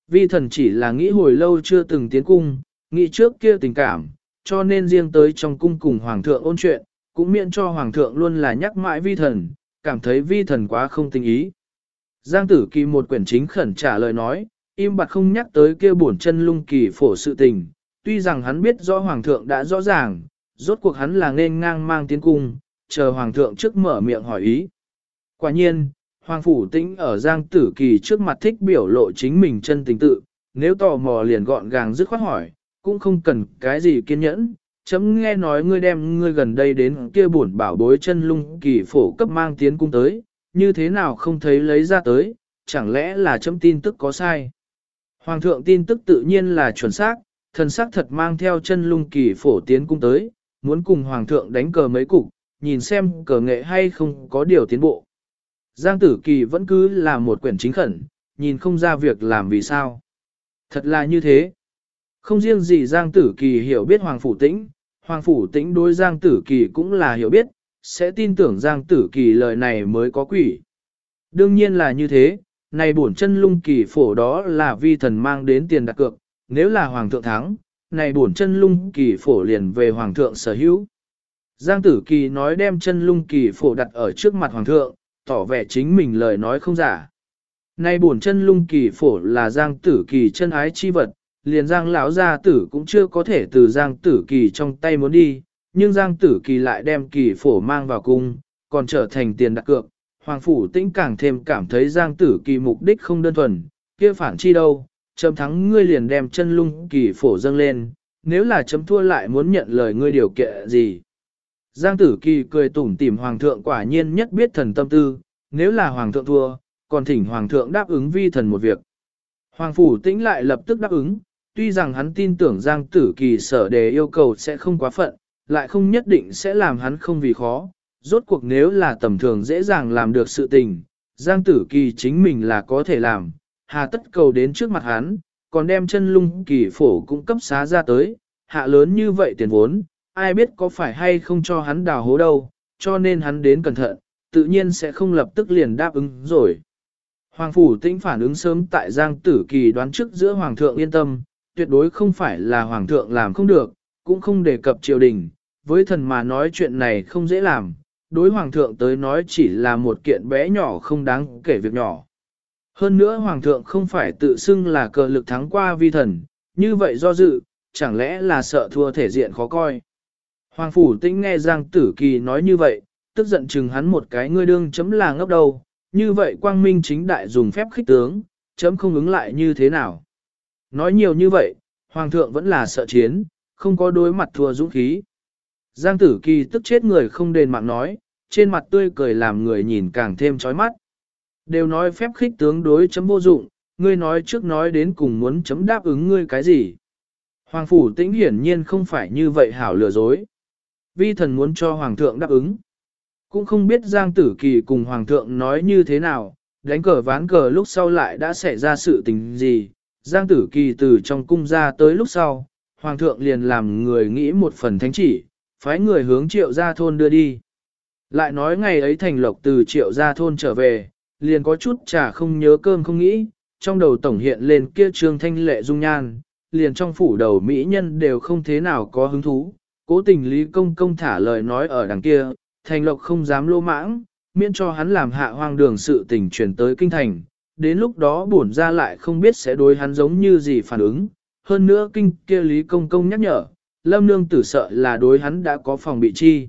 Vi thần chỉ là nghĩ hồi lâu chưa từng tiến cung, nghĩ trước kia tình cảm, cho nên riêng tới trong cung cùng hoàng thượng ôn chuyện, cũng miễn cho hoàng thượng luôn là nhắc mãi vi thần, cảm thấy vi thần quá không tình ý. Giang Tử Kỳ một quyển chính khẩn trả lời nói, im bặt không nhắc tới kia bổn chân lung kỳ phổ sự tình, tuy rằng hắn biết rõ hoàng thượng đã rõ ràng, rốt cuộc hắn là nên ngang mang tiến cung, chờ hoàng thượng trước mở miệng hỏi ý. Quả nhiên, hoàng phủ tĩnh ở Giang Tử Kỳ trước mặt thích biểu lộ chính mình chân tình tự, nếu tò mò liền gọn gàng dứt khoát hỏi, cũng không cần cái gì kiên nhẫn, chấm nghe nói ngươi đem ngươi gần đây đến kia bổn bảo bối chân lung kỳ phổ cấp mang tiến cung tới, như thế nào không thấy lấy ra tới, chẳng lẽ là chấm tin tức có sai. Hoàng thượng tin tức tự nhiên là chuẩn xác, thần sắc thật mang theo chân lung kỳ phổ tiến cung tới, muốn cùng hoàng thượng đánh cờ mấy cục, nhìn xem cờ nghệ hay không có điều tiến bộ. Giang Tử Kỳ vẫn cứ là một quyển chính khẩn, nhìn không ra việc làm vì sao. Thật là như thế. Không riêng gì Giang Tử Kỳ hiểu biết Hoàng Phủ Tĩnh đối Giang Tử Kỳ cũng là hiểu biết, sẽ tin tưởng Giang Tử Kỳ lời này mới có quỷ. Đương nhiên là như thế, này bổn chân lung kỳ phổ đó là vi thần mang đến tiền đặt cược, nếu là Hoàng thượng thắng, này bổn chân lung kỳ phổ liền về Hoàng thượng sở hữu. Giang Tử Kỳ nói đem chân lung kỳ phổ đặt ở trước mặt Hoàng thượng, tỏ vẻ chính mình lời nói không giả. Này bổn chân lung kỳ phổ là Giang Tử Kỳ chân ái chi vật, liền Giang lão gia tử cũng chưa có thể từ Giang Tử Kỳ trong tay muốn đi, nhưng Giang Tử Kỳ lại đem kỳ phổ mang vào cung, còn trở thành tiền đặt cược. Hoàng Phủ Tĩnh càng thêm cảm thấy Giang Tử Kỳ mục đích không đơn thuần, kia phản chi đâu, chấm thắng ngươi liền đem chân lung kỳ phổ dâng lên, nếu là chấm thua lại muốn nhận lời ngươi điều kiện gì. Giang Tử Kỳ cười tủm tỉm Hoàng thượng quả nhiên nhất biết thần tâm tư, nếu là Hoàng thượng thua, còn thỉnh Hoàng thượng đáp ứng vi thần một việc. Hoàng Phủ Tĩnh lại lập tức đáp ứng, tuy rằng hắn tin tưởng Giang Tử Kỳ sở đề yêu cầu sẽ không quá phận, lại không nhất định sẽ làm hắn không vì khó. Rốt cuộc nếu là tầm thường dễ dàng làm được sự tình, Giang Tử Kỳ chính mình là có thể làm, hà tất cầu đến trước mặt hắn, còn đem chân lung kỳ phổ cũng cấp xá ra tới, hạ lớn như vậy tiền vốn, ai biết có phải hay không cho hắn đào hố đâu, cho nên hắn đến cẩn thận, tự nhiên sẽ không lập tức liền đáp ứng rồi. Hoàng Phủ Tĩnh phản ứng sớm tại Giang Tử Kỳ đoán trước giữa Hoàng thượng yên tâm, tuyệt đối không phải là Hoàng thượng làm không được, cũng không đề cập triều đình, với thần mà nói chuyện này không dễ làm, đối Hoàng thượng tới nói chỉ là một kiện bé nhỏ không đáng kể việc nhỏ. Hơn nữa Hoàng thượng không phải tự xưng là cờ lực thắng qua vi thần, như vậy do dự, chẳng lẽ là sợ thua thể diện khó coi. Hoàng Phủ Tĩnh nghe Giang Tử Kỳ nói như vậy, tức giận chừng hắn một cái ngươi đương chấm là ngốc đầu, như vậy quang minh chính đại dùng phép khích tướng, chấm không ứng lại như thế nào. Nói nhiều như vậy, Hoàng thượng vẫn là sợ chiến, không có đối mặt thua dũng khí. Giang Tử Kỳ tức chết người không đền mạng nói, trên mặt tươi cười làm người nhìn càng thêm chói mắt. Đều nói phép khích tướng đối chấm vô dụng, ngươi nói trước nói đến cùng muốn chấm đáp ứng ngươi cái gì. Hoàng Phủ Tĩnh hiển nhiên không phải như vậy hảo lừa dối. Vi thần muốn cho Hoàng thượng đáp ứng. Cũng không biết Giang Tử Kỳ cùng Hoàng thượng nói như thế nào, đánh cờ ván cờ lúc sau lại đã xảy ra sự tình gì. Giang Tử Kỳ từ trong cung ra tới lúc sau, Hoàng thượng liền làm người nghĩ một phần thánh chỉ, phái người hướng Triệu Gia thôn đưa đi. Lại nói ngày ấy Thành Lộc từ Triệu Gia thôn trở về, liền có chút chả không nhớ cơm không nghĩ, trong đầu tổng hiện lên kia trương thanh lệ dung nhan, liền trong phủ đầu mỹ nhân đều không thế nào có hứng thú. Cố tình Lý Công Công thả lời nói ở đằng kia, Thành Lộc không dám lô mãng, miễn cho hắn làm hạ hoang đường sự tình truyền tới kinh thành. Đến lúc đó bổn ra lại không biết sẽ đối hắn giống như gì phản ứng. Hơn nữa kinh kia Lý Công Công nhắc nhở, Lâm Nương Tử sợ là đối hắn đã có phòng bị chi.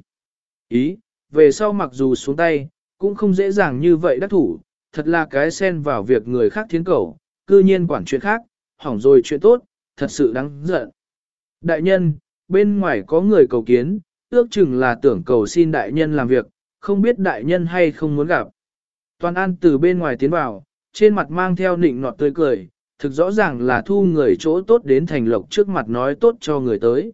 Ý, về sau mặc dù xuống tay, cũng không dễ dàng như vậy đắc thủ, thật là cái xen vào việc người khác thiến cầu, cư nhiên quản chuyện khác, hỏng rồi chuyện tốt, thật sự đáng giận. Đại nhân, bên ngoài có người cầu kiến, ước chừng là tưởng cầu xin đại nhân làm việc, không biết đại nhân hay không muốn gặp. Toàn An từ bên ngoài tiến vào, trên mặt mang theo nịnh nọt tươi cười, thực rõ ràng là thu người chỗ tốt đến Thành Lộc trước mặt nói tốt cho người tới.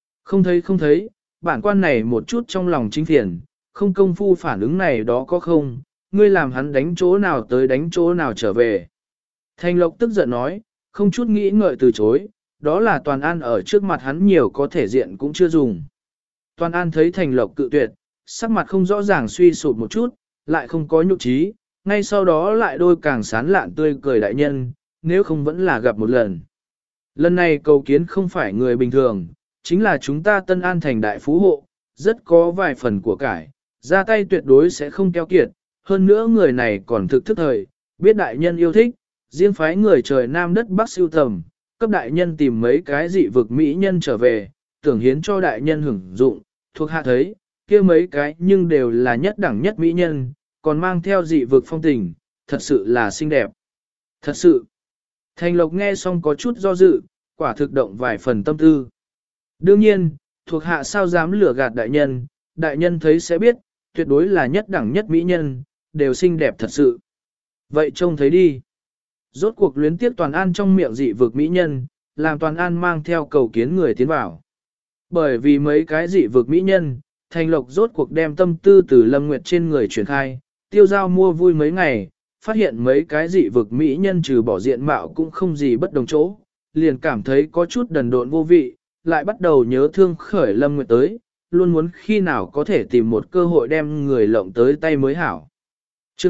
Không thấy, bản quan này một chút trong lòng chính phiền, không công phu phản ứng này đó có không, ngươi làm hắn đánh chỗ nào tới đánh chỗ nào trở về. Thành Lộc tức giận nói, không chút nghĩ ngợi từ chối, đó là Toàn An ở trước mặt hắn nhiều có thể diện cũng chưa dùng. Toàn An thấy Thành Lộc cự tuyệt, sắc mặt không rõ ràng suy sụp một chút, lại không có nhục trí, ngay sau đó lại đôi càng sán lạn tươi cười đại nhân, nếu không vẫn là gặp một lần. Lần này cầu kiến không phải người bình thường, chính là chúng ta Tân An thành đại phú hộ, rất có vài phần của cải, ra tay tuyệt đối sẽ không keo kiệt, hơn nữa người này còn thực thức thời, biết đại nhân yêu thích, riêng phái người trời Nam đất Bắc siêu tầm, cấp đại nhân tìm mấy cái dị vực mỹ nhân trở về, tưởng hiến cho đại nhân hưởng dụng, thuộc hạ thấy, kia mấy cái nhưng đều là nhất đẳng nhất mỹ nhân, còn mang theo dị vực phong tình, thật sự là xinh đẹp. Thật sự, Thành Lộc nghe xong có chút do dự, quả thực động vài phần tâm tư. Đương nhiên, thuộc hạ sao dám lừa gạt đại nhân thấy sẽ biết, tuyệt đối là nhất đẳng nhất mỹ nhân, đều xinh đẹp thật sự. Vậy trông thấy đi. Rốt cuộc luyến tiếp Toàn An trong miệng dị vực mỹ nhân, làm Toàn An mang theo cầu kiến người tiến vào. Bởi vì mấy cái dị vực mỹ nhân, Thành Lộc rốt cuộc đem tâm tư từ Lâm Nguyệt trên người truyền khai, tiêu giao mua vui mấy ngày, phát hiện mấy cái dị vực mỹ nhân trừ bỏ diện mạo cũng không gì bất đồng chỗ, liền cảm thấy có chút đần độn vô vị, lại bắt đầu nhớ thương khởi Lâm Nguyệt tới, luôn muốn khi nào có thể tìm một cơ hội đem người lộng tới tay mới hảo. Chương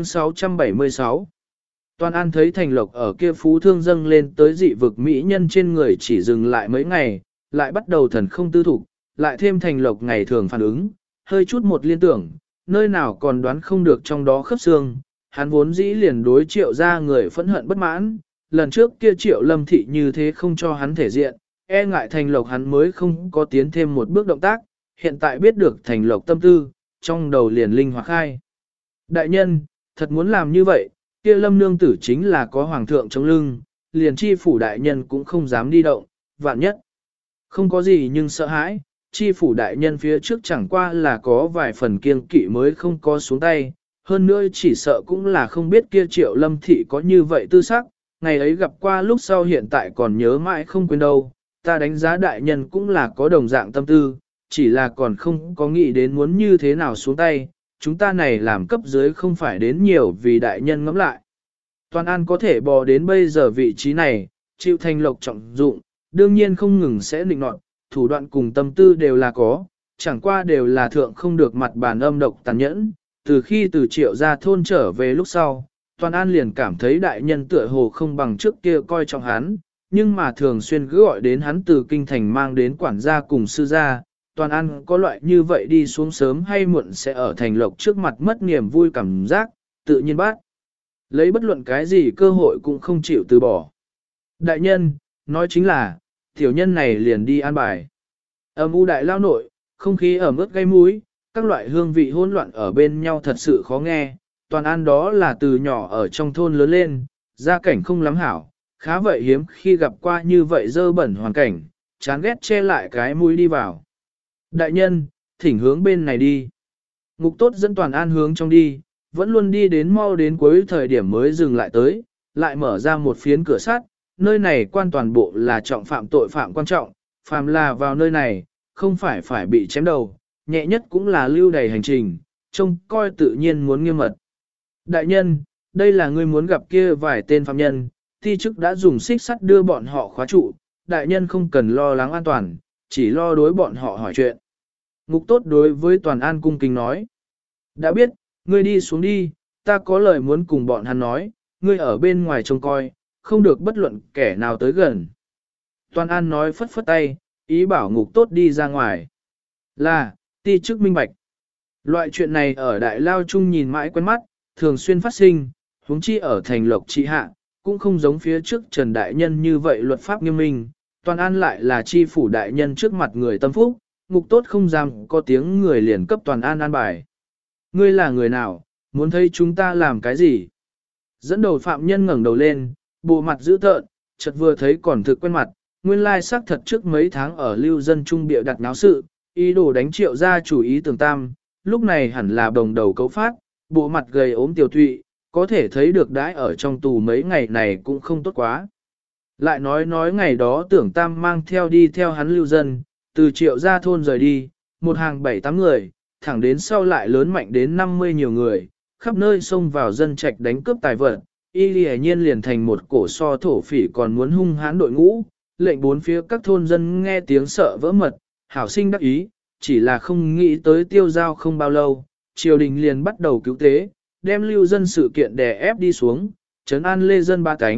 676 Toàn An thấy Thành Lộc ở kia phú thương dâng lên tới dị vực mỹ nhân trên người chỉ dừng lại mấy ngày, lại bắt đầu thần không tư thục, lại thêm Thành Lộc ngày thường phản ứng, hơi chút một liên tưởng, nơi nào còn đoán không được trong đó khớp xương, hắn vốn dĩ liền đối Triệu ra người phẫn hận bất mãn, lần trước kia Triệu Lâm thị như thế không cho hắn thể diện, e ngại Thành Lộc hắn mới không có tiến thêm một bước động tác, hiện tại biết được Thành Lộc tâm tư, trong đầu liền linh hoạt khai. Đại nhân, thật muốn làm như vậy, kia Lâm nương tử chính là có hoàng thượng chống lưng, liền chi phủ đại nhân cũng không dám đi động, vạn nhất. Không có gì nhưng sợ hãi, chi phủ đại nhân phía trước chẳng qua là có vài phần kiêng kỵ mới không có xuống tay, hơn nữa chỉ sợ cũng là không biết kia Triệu Lâm thị có như vậy tư sắc, ngày ấy gặp qua lúc sau hiện tại còn nhớ mãi không quên đâu, ta đánh giá đại nhân cũng là có đồng dạng tâm tư, chỉ là còn không có nghĩ đến muốn như thế nào xuống tay, chúng ta này làm cấp dưới không phải đến nhiều vì đại nhân ngẫm lại. Toàn An có thể bò đến bây giờ vị trí này, chịu Thành Lộc trọng dụng, đương nhiên không ngừng sẽ định nọt, thủ đoạn cùng tâm tư đều là có, chẳng qua đều là thượng không được mặt bàn âm độc tàn nhẫn, từ khi từ Triệu ra thôn trở về lúc sau, Toàn An liền cảm thấy đại nhân tựa hồ không bằng trước kia coi trọng hắn, nhưng mà thường xuyên cứ gọi đến hắn từ kinh thành mang đến quản gia cùng sư gia, Toàn An có loại như vậy đi xuống sớm hay muộn sẽ ở Thành Lộc trước mặt mất niềm vui cảm giác, tự nhiên bác. Lấy bất luận cái gì cơ hội cũng không chịu từ bỏ. Đại nhân, nói chính là, tiểu nhân này liền đi an bài. Âm u đại lao nội, không khí ẩm ướt gây mũi, các loại hương vị hỗn loạn ở bên nhau thật sự khó nghe. Toàn An đó là từ nhỏ ở trong thôn lớn lên, gia cảnh không lắm hảo, khá vậy hiếm khi gặp qua như vậy dơ bẩn hoàn cảnh, chán ghét che lại cái mũi đi vào. Đại nhân, thỉnh hướng bên này đi. Ngục tốt dẫn Toàn An hướng trong đi, vẫn luôn đi đến mau đến cuối thời điểm mới dừng lại tới, lại mở ra một phiến cửa sắt, nơi này quan toàn bộ là trọng phạm tội phạm quan trọng, phàm là vào nơi này, không phải bị chém đầu, nhẹ nhất cũng là lưu đầy hành trình, trông coi tự nhiên muốn nghiêm mật. Đại nhân, đây là người muốn gặp kia vài tên phạm nhân, thi chức đã dùng xích sắt đưa bọn họ khóa trụ, đại nhân không cần lo lắng an toàn, chỉ lo đối bọn họ hỏi chuyện. Ngục tốt đối với Toàn An cung kính nói. Đã biết, ngươi đi xuống đi, ta có lời muốn cùng bọn hắn nói, ngươi ở bên ngoài trông coi, không được bất luận kẻ nào tới gần. Toàn An nói phất phất tay, ý bảo ngục tốt đi ra ngoài. Là, ti chức minh bạch. Loại chuyện này ở Đại Lao Trung nhìn mãi quen mắt, thường xuyên phát sinh, huống chi ở thành Lộc trị hạ, cũng không giống phía trước Trần Đại Nhân như vậy luật pháp nghiêm minh. Toàn An lại là chi phủ đại nhân trước mặt người tâm phúc, ngục tốt không dám có tiếng người liền cấp Toàn An an bài. Ngươi là người nào, muốn thấy chúng ta làm cái gì? Dẫn đầu phạm nhân ngẩng đầu lên, bộ mặt dữ tợn, chợt vừa thấy còn thực quen mặt, nguyên lai xác thật trước mấy tháng ở lưu dân trung bịa đặt náo sự, ý đồ đánh Triệu ra chủ ý Tường Tam, lúc này hẳn là đồng đầu cấu phát, bộ mặt gầy ốm tiểu thụy, có thể thấy được đãi ở trong tù mấy ngày này cũng không tốt quá. Lại nói ngày đó Tưởng Tam mang theo đi theo hắn lưu dân, từ Triệu ra thôn rời đi, một hàng 7-8 người, thẳng đến sau lại lớn mạnh đến 50 nhiều người, khắp nơi xông vào dân trạch đánh cướp tài vật, y lì nhiên liền thành một cổ so thổ phỉ còn muốn hung hãn đội ngũ, lệnh bốn phía các thôn dân nghe tiếng sợ vỡ mật, hảo sinh đắc ý, chỉ là không nghĩ tới tiêu giao không bao lâu, triều đình liền bắt đầu cứu tế, đem lưu dân sự kiện đè ép đi xuống, trấn an lê dân ba cánh,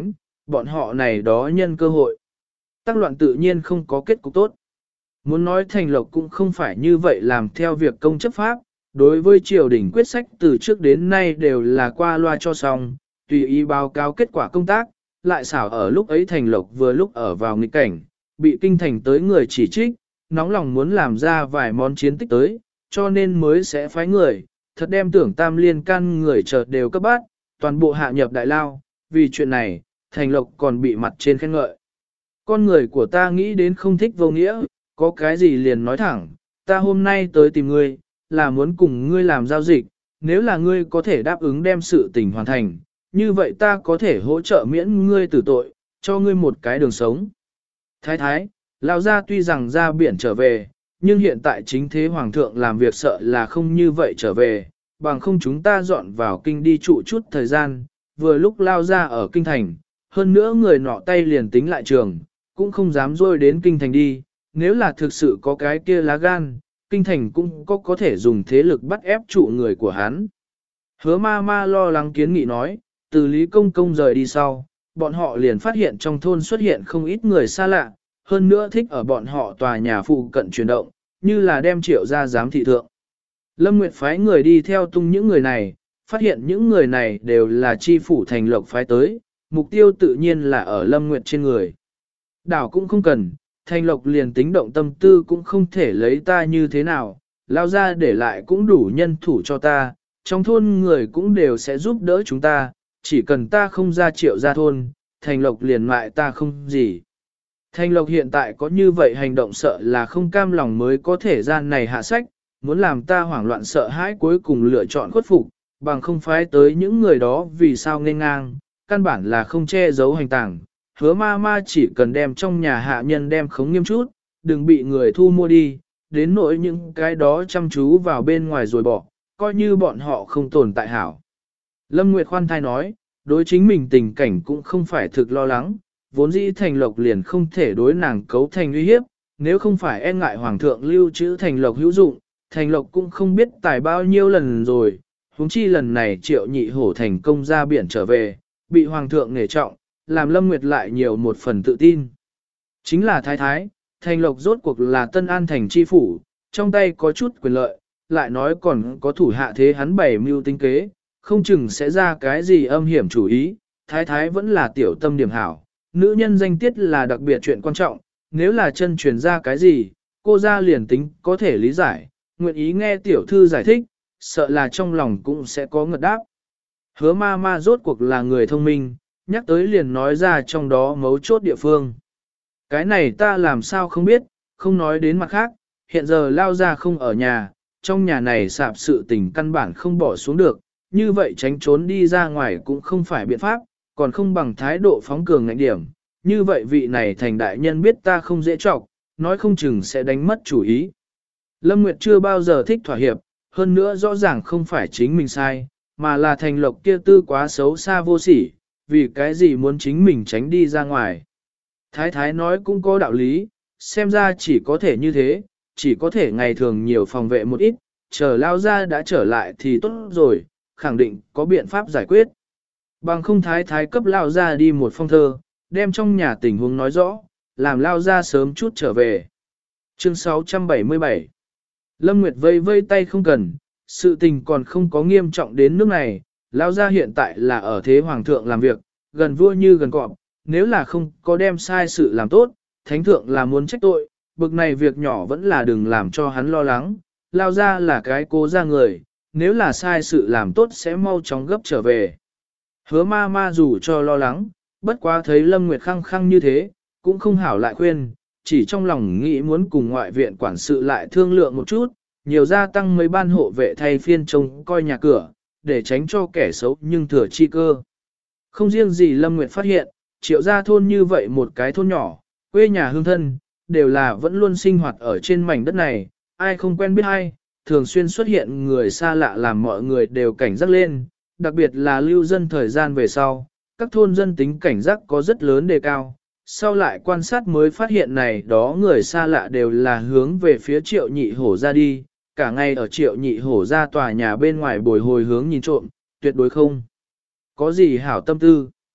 bọn họ này đó nhân cơ hội. Tác loạn tự nhiên không có kết cục tốt. Muốn nói Thành Lộc cũng không phải như vậy làm theo việc công chấp pháp, đối với triều đình quyết sách từ trước đến nay đều là qua loa cho xong, tùy ý báo cáo kết quả công tác, lại xảo ở lúc ấy Thành Lộc vừa lúc ở vào nghịch cảnh, bị kinh thành tới người chỉ trích, nóng lòng muốn làm ra vài món chiến tích tới, cho nên mới sẽ phái người, thật đem tưởng tam liên can người chợt đều cấp bát, toàn bộ hạ nhập đại lao, vì chuyện này, Thành Lộc còn bị mặt trên khen ngợi. Con người của ta nghĩ đến không thích vô nghĩa, có cái gì liền nói thẳng, ta hôm nay tới tìm ngươi, là muốn cùng ngươi làm giao dịch, nếu là ngươi có thể đáp ứng đem sự tình hoàn thành, như vậy ta có thể hỗ trợ miễn ngươi tử tội, cho ngươi một cái đường sống. Thái thái, lão gia tuy rằng ra biển trở về, nhưng hiện tại chính thế hoàng thượng làm việc sợ là không như vậy trở về, bằng không chúng ta dọn vào kinh đi trụ chút thời gian, vừa lúc lao ra ở kinh thành, hơn nữa người nọ tay liền tính lại trường, cũng không dám rôi đến kinh thành đi, nếu là thực sự có cái kia lá gan, kinh thành cũng có thể dùng thế lực bắt ép trụ người của hắn. Hứa ma ma lo lắng kiến nghị nói, từ Lý Công Công rời đi sau, bọn họ liền phát hiện trong thôn xuất hiện không ít người xa lạ, hơn nữa thích ở bọn họ tòa nhà phụ cận chuyển động, như là đem Triệu ra giám thị thượng. Lâm Nguyệt phái người đi theo tung những người này, phát hiện những người này đều là chi phủ Thành Lộc phái tới, mục tiêu tự nhiên là ở Lâm Nguyệt trên người. Đảo cũng không cần, Thành Lộc liền tính động tâm tư cũng không thể lấy ta như thế nào, lao ra để lại cũng đủ nhân thủ cho ta, trong thôn người cũng đều sẽ giúp đỡ chúng ta, chỉ cần ta không ra Triệu ra thôn, Thành Lộc liền mại ta không gì. Thành Lộc hiện tại có như vậy hành động sợ là không cam lòng mới có thể gian này hạ sách, muốn làm ta hoảng loạn sợ hãi cuối cùng lựa chọn khuất phục, bằng không phái tới những người đó vì sao nên ngang, căn bản là không che giấu hành tàng. Hứa ma ma chỉ cần đem trong nhà hạ nhân đem khống nghiêm chút, đừng bị người thu mua đi, đến nỗi những cái đó chăm chú vào bên ngoài rồi bỏ, coi như bọn họ không tồn tại hảo. Lâm Nguyệt khoan thai nói, đối chính mình tình cảnh cũng không phải thực lo lắng, vốn dĩ Thành Lộc liền không thể đối nàng cấu thành uy hiếp, nếu không phải e ngại Hoàng thượng lưu trữ Thành Lộc hữu dụng, Thành Lộc cũng không biết tài bao nhiêu lần rồi, huống chi lần này Triệu Nhị Hổ thành công ra biển trở về, bị Hoàng thượng nể trọng, làm Lâm Nguyệt lại nhiều một phần tự tin. Chính là thái thái, Thành Lộc rốt cuộc là Tân An thành chi phủ, trong tay có chút quyền lợi, lại nói còn có thủ hạ thế hắn bày mưu tính kế, không chừng sẽ ra cái gì âm hiểm chủ ý, thái thái vẫn là tiểu tâm điểm hảo, nữ nhân danh tiết là đặc biệt chuyện quan trọng, nếu là chân truyền ra cái gì, cô ra liền tính có thể lý giải, nguyện ý nghe tiểu thư giải thích, sợ là trong lòng cũng sẽ có ngật đáp. Hứa ma ma rốt cuộc là người thông minh, nhắc tới liền nói ra trong đó mấu chốt địa phương. Cái này ta làm sao không biết, không nói đến mặt khác, hiện giờ lao ra không ở nhà, trong nhà này sạp sự tình căn bản không bỏ xuống được, như vậy tránh trốn đi ra ngoài cũng không phải biện pháp, còn không bằng thái độ phóng cường ngạnh điểm. Như vậy vị này thành đại nhân biết ta không dễ trọc, nói không chừng sẽ đánh mất chủ ý. Lâm Nguyệt chưa bao giờ thích thỏa hiệp, hơn nữa rõ ràng không phải chính mình sai, mà là Thành Lộc kia tư quá xấu xa vô sỉ, vì cái gì muốn chính mình tránh đi ra ngoài. Thái thái nói cũng có đạo lý, xem ra chỉ có thể như thế, chỉ có thể ngày thường nhiều phòng vệ một ít, chờ lao ra đã trở lại thì tốt rồi, khẳng định có biện pháp giải quyết. Bằng không thái thái cấp lao ra đi một phong thơ, đem trong nhà tình huống nói rõ, làm lao ra sớm chút trở về. Chương 677 Lâm Nguyệt vây vây tay không cần, sự tình còn không có nghiêm trọng đến nước này, lao ra hiện tại là ở thế hoàng thượng làm việc, gần vua như gần cọp, nếu là không có đem sai sự làm tốt, thánh thượng là muốn trách tội, bực này việc nhỏ vẫn là đừng làm cho hắn lo lắng, lao ra là cái cố ra người, nếu là sai sự làm tốt sẽ mau chóng gấp trở về. Hứa ma ma dù cho lo lắng, bất quá thấy Lâm Nguyệt khăng khăng như thế, cũng không hảo lại khuyên, chỉ trong lòng nghĩ muốn cùng ngoại viện quản sự lại thương lượng một chút, nhiều gia tăng mấy ban hộ vệ thay phiên trông coi nhà cửa, để tránh cho kẻ xấu nhưng thừa chi cơ. Không riêng gì Lâm Nguyệt phát hiện, Triệu gia thôn như vậy một cái thôn nhỏ, quê nhà hương thân, đều là vẫn luôn sinh hoạt ở trên mảnh đất này, ai không quen biết ai, thường xuyên xuất hiện người xa lạ làm mọi người đều cảnh giác lên, đặc biệt là lưu dân thời gian về sau, các thôn dân tính cảnh giác có rất lớn đề cao. Sau lại quan sát mới phát hiện này đó người xa lạ đều là hướng về phía Triệu Nhị Hổ ra đi, cả ngày ở Triệu Nhị Hổ ra tòa nhà bên ngoài bồi hồi hướng nhìn trộm, tuyệt đối không có gì hảo tâm tư.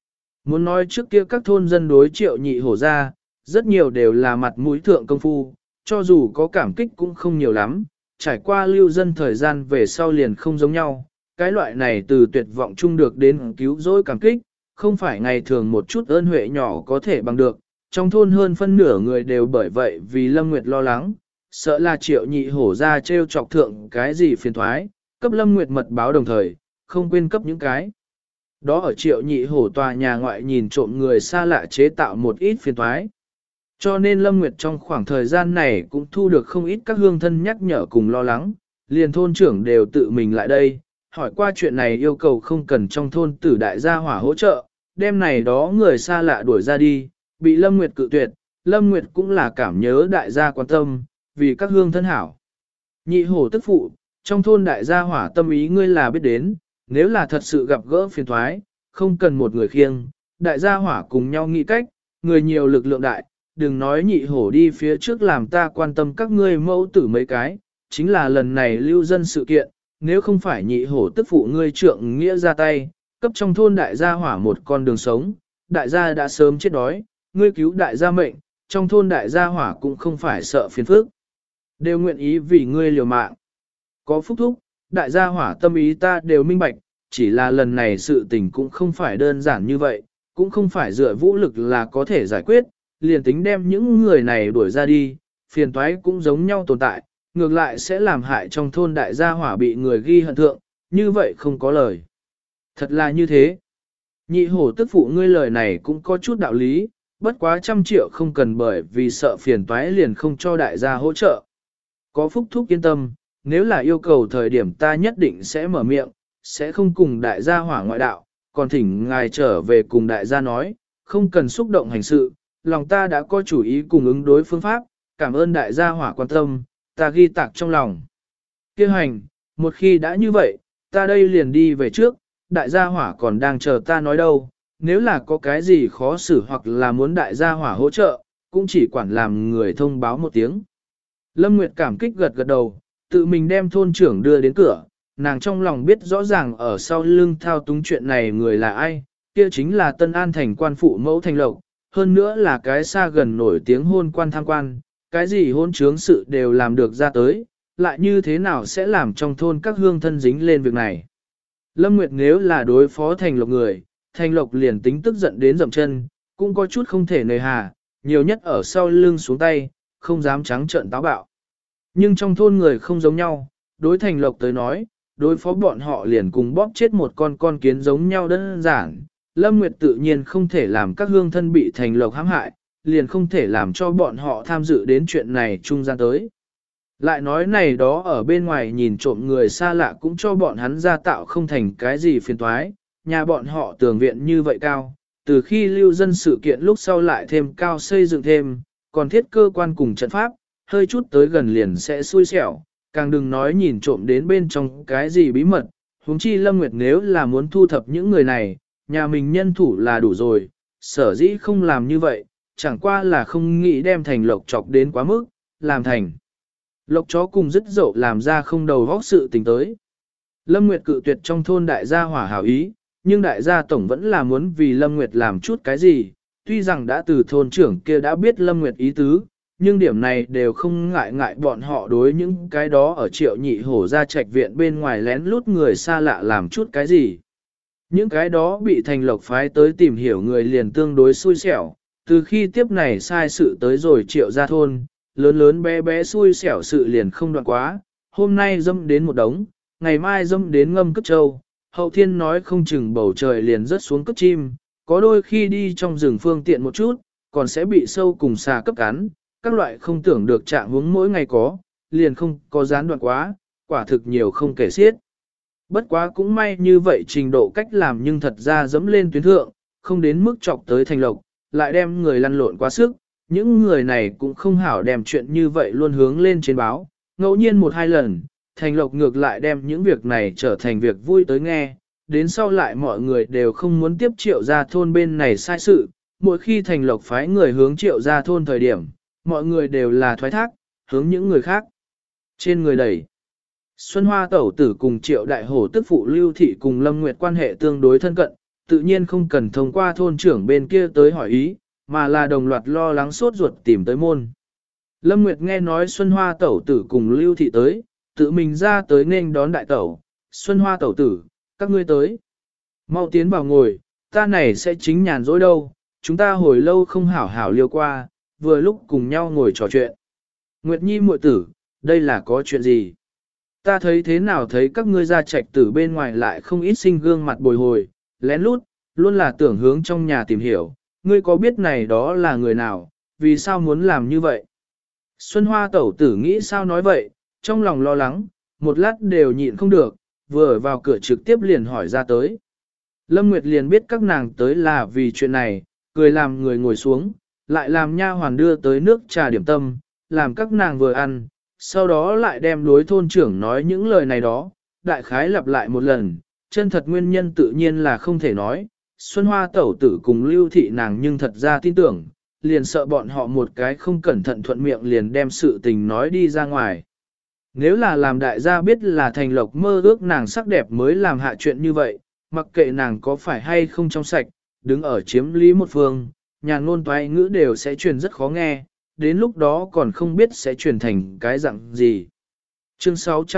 Muốn nói trước kia các thôn dân đối Triệu Nhị Hổ ra, rất nhiều đều là mặt mũi thượng công phu, cho dù có cảm kích cũng không nhiều lắm, trải qua lưu dân thời gian về sau liền không giống nhau. Cái loại này từ tuyệt vọng chung được đến cứu rỗi cảm kích, không phải ngày thường một chút ơn huệ nhỏ có thể bằng được. Trong thôn hơn phân nửa người đều bởi vậy vì Lâm Nguyệt lo lắng, sợ là Triệu Nhị Hổ ra trêu chọc thượng cái gì phiền thoái, cấp Lâm Nguyệt mật báo đồng thời, không quên cấp những cái. Đó ở Triệu Nhị Hổ tòa nhà ngoại nhìn trộm người xa lạ chế tạo một ít phiền thoái. Cho nên Lâm Nguyệt trong khoảng thời gian này cũng thu được không ít các hương thân nhắc nhở cùng lo lắng, liền thôn trưởng đều tự mình lại đây, hỏi qua chuyện này yêu cầu không cần trong thôn tử đại gia hỏa hỗ trợ, đêm này đó người xa lạ đuổi ra đi, bị Lâm Nguyệt cự tuyệt, Lâm Nguyệt cũng là cảm nhớ đại gia quan tâm, vì các hương thân hảo. Nhị hổ tức phụ, trong thôn đại gia hỏa tâm ý ngươi là biết đến, nếu là thật sự gặp gỡ phiền thoái, không cần một người khiêng, đại gia hỏa cùng nhau nghĩ cách, người nhiều lực lượng đại, đừng nói nhị hổ đi phía trước làm ta quan tâm các ngươi mẫu tử mấy cái, chính là lần này lưu dân sự kiện, nếu không phải nhị hổ tức phụ ngươi trượng nghĩa ra tay, cấp trong thôn đại gia hỏa một con đường sống, đại gia đã sớm chết đói, ngươi cứu đại gia mệnh, trong thôn đại gia hỏa cũng không phải sợ phiền phức, đều nguyện ý vì ngươi liều mạng. Có phúc thúc, đại gia hỏa tâm ý ta đều minh bạch, chỉ là lần này sự tình cũng không phải đơn giản như vậy, cũng không phải dựa vũ lực là có thể giải quyết, liền tính đem những người này đuổi ra đi, phiền toái cũng giống nhau tồn tại, ngược lại sẽ làm hại trong thôn đại gia hỏa bị người ghi hận thượng, như vậy không có lời. Thật là như thế. Nhị hổ tức phụ ngươi lời này cũng có chút đạo lý, bất quá 100 triệu không cần bởi vì sợ phiền toái liền không cho đại gia hỗ trợ. Có phúc thúc yên tâm, nếu là yêu cầu thời điểm ta nhất định sẽ mở miệng, sẽ không cùng đại gia hỏa ngoại đạo, còn thỉnh ngài trở về cùng đại gia nói, không cần xúc động hành sự, lòng ta đã có chủ ý cùng ứng đối phương pháp, cảm ơn đại gia hỏa quan tâm, ta ghi tạc trong lòng. Kêu hành, một khi đã như vậy, ta đây liền đi về trước, đại gia hỏa còn đang chờ ta nói đâu, nếu là có cái gì khó xử hoặc là muốn đại gia hỏa hỗ trợ, cũng chỉ quản làm người thông báo một tiếng. Lâm Nguyệt cảm kích gật gật đầu, tự mình đem thôn trưởng đưa đến cửa, nàng trong lòng biết rõ ràng ở sau lưng thao túng chuyện này người là ai, kia chính là Tân An thành quan phụ mẫu Thành Lộc, hơn nữa là cái xa gần nổi tiếng hôn quan tham quan, cái gì hôn trướng sự đều làm được ra tới, lại như thế nào sẽ làm trong thôn các hương thân dính lên việc này. Lâm Nguyệt nếu là đối phó Thành Lộc người, Thành Lộc liền tính tức giận đến dậm chân, cũng có chút không thể nề hà, nhiều nhất ở sau lưng xuống tay, không dám trắng trợn táo bạo. Nhưng trong thôn người không giống nhau, đối Thành Lộc tới nói, đối phó bọn họ liền cùng bóp chết một con kiến giống nhau đơn giản. Lâm Nguyệt tự nhiên không thể làm các hương thân bị Thành Lộc hãm hại, liền không thể làm cho bọn họ tham dự đến chuyện này trung gian tới. Lại nói này đó ở bên ngoài nhìn trộm người xa lạ cũng cho bọn hắn ra tạo không thành cái gì phiền toái, nhà bọn họ tường viện như vậy cao, từ khi lưu dân sự kiện lúc sau lại thêm cao xây dựng thêm, còn thiết cơ quan cùng trận pháp, hơi chút tới gần liền sẽ xui xẻo, càng đừng nói nhìn trộm đến bên trong cái gì bí mật, huống chi Lâm Nguyệt nếu là muốn thu thập những người này, nhà mình nhân thủ là đủ rồi, sở dĩ không làm như vậy, chẳng qua là không nghĩ đem Thành Lộc chọc đến quá mức, làm Thành Lộc chó cùng dứt dậu làm ra không đầu vóc sự tình tới. Lâm Nguyệt cự tuyệt trong thôn đại gia hỏa hảo ý, nhưng đại gia tổng vẫn là muốn vì Lâm Nguyệt làm chút cái gì, tuy rằng đã từ thôn trưởng kia đã biết Lâm Nguyệt ý tứ, nhưng điểm này đều không ngại bọn họ đối những cái đó ở Triệu Nhị Hổ ra trạch viện bên ngoài lén lút người xa lạ làm chút cái gì. Những cái đó bị Thành Lộc phái tới tìm hiểu người liền tương đối xui xẻo, từ khi tiếp này sai sự tới rồi Triệu ra thôn, lớn lớn bé bé xui xẻo sự liền không đoạn quá, hôm nay dâm đến một đống, ngày mai dâm đến ngâm cất trâu, hậu thiên nói không chừng bầu trời liền rớt xuống cất chim, có đôi khi đi trong rừng phương tiện một chút, còn sẽ bị sâu cùng xà cấp cắn, các loại không tưởng được trạng huống mỗi ngày có, liền không có gián đoạn quá, quả thực nhiều không kể xiết. Bất quá cũng may như vậy trình độ cách làm nhưng thật ra dẫm lên tuyến thượng, không đến mức chọc tới Thành Lộc, lại đem người lăn lộn quá sức, những người này cũng không hảo đem chuyện như vậy luôn hướng lên trên báo, ngẫu nhiên một hai lần, Thành Lộc ngược lại đem những việc này trở thành việc vui tới nghe, đến sau lại mọi người đều không muốn tiếp Triệu gia thôn bên này sai sự, mỗi khi Thành Lộc phái người hướng Triệu gia thôn thời điểm, mọi người đều là thoái thác, hướng những người khác trên người đẩy. Xuân Hoa tẩu tử cùng Triệu đại hổ tức phụ Lưu thị cùng Lâm Nguyệt quan hệ tương đối thân cận, tự nhiên không cần thông qua thôn trưởng bên kia tới hỏi ý, mà là đồng loạt lo lắng sốt ruột tìm tới môn. Lâm Nguyệt nghe nói Xuân Hoa tẩu tử cùng Lưu Thị tới, tự mình ra tới nên đón đại tẩu. Xuân Hoa tẩu tử, các ngươi tới. Mau tiến vào ngồi, ta này sẽ chính nhàn rỗi đâu, chúng ta hồi lâu không hảo hảo liêu qua, vừa lúc cùng nhau ngồi trò chuyện. Nguyệt Nhi muội tử, đây là có chuyện gì? Ta thấy thế nào thấy các ngươi ra trạch tử bên ngoài lại không ít sinh gương mặt bồi hồi, lén lút, luôn là tưởng hướng trong nhà tìm hiểu, ngươi có biết này đó là người nào, vì sao muốn làm như vậy? Xuân Hoa tẩu tử nghĩ sao nói vậy, trong lòng lo lắng, một lát đều nhịn không được, vừa ở vào cửa trực tiếp liền hỏi ra tới. Lâm Nguyệt liền biết các nàng tới là vì chuyện này, cười làm người ngồi xuống, lại làm nha hoàn đưa tới nước trà điểm tâm, làm các nàng vừa ăn, sau đó lại đem đối thôn trưởng nói những lời này đó, đại khái lặp lại một lần, chân thật nguyên nhân tự nhiên là không thể nói, Xuân Hoa tẩu tử cùng Lưu Thị nàng nhưng thật ra tin tưởng, liền sợ bọn họ một cái không cẩn thận thuận miệng liền đem sự tình nói đi ra ngoài. Nếu là làm đại gia biết là Thành Lộc mơ ước nàng sắc đẹp mới làm hạ chuyện như vậy, mặc kệ nàng có phải hay không trong sạch, đứng ở chiếm lý một phương, nhàn ngôn toái ngữ đều sẽ truyền rất khó nghe, đến lúc đó còn không biết sẽ truyền thành cái dạng gì. Chương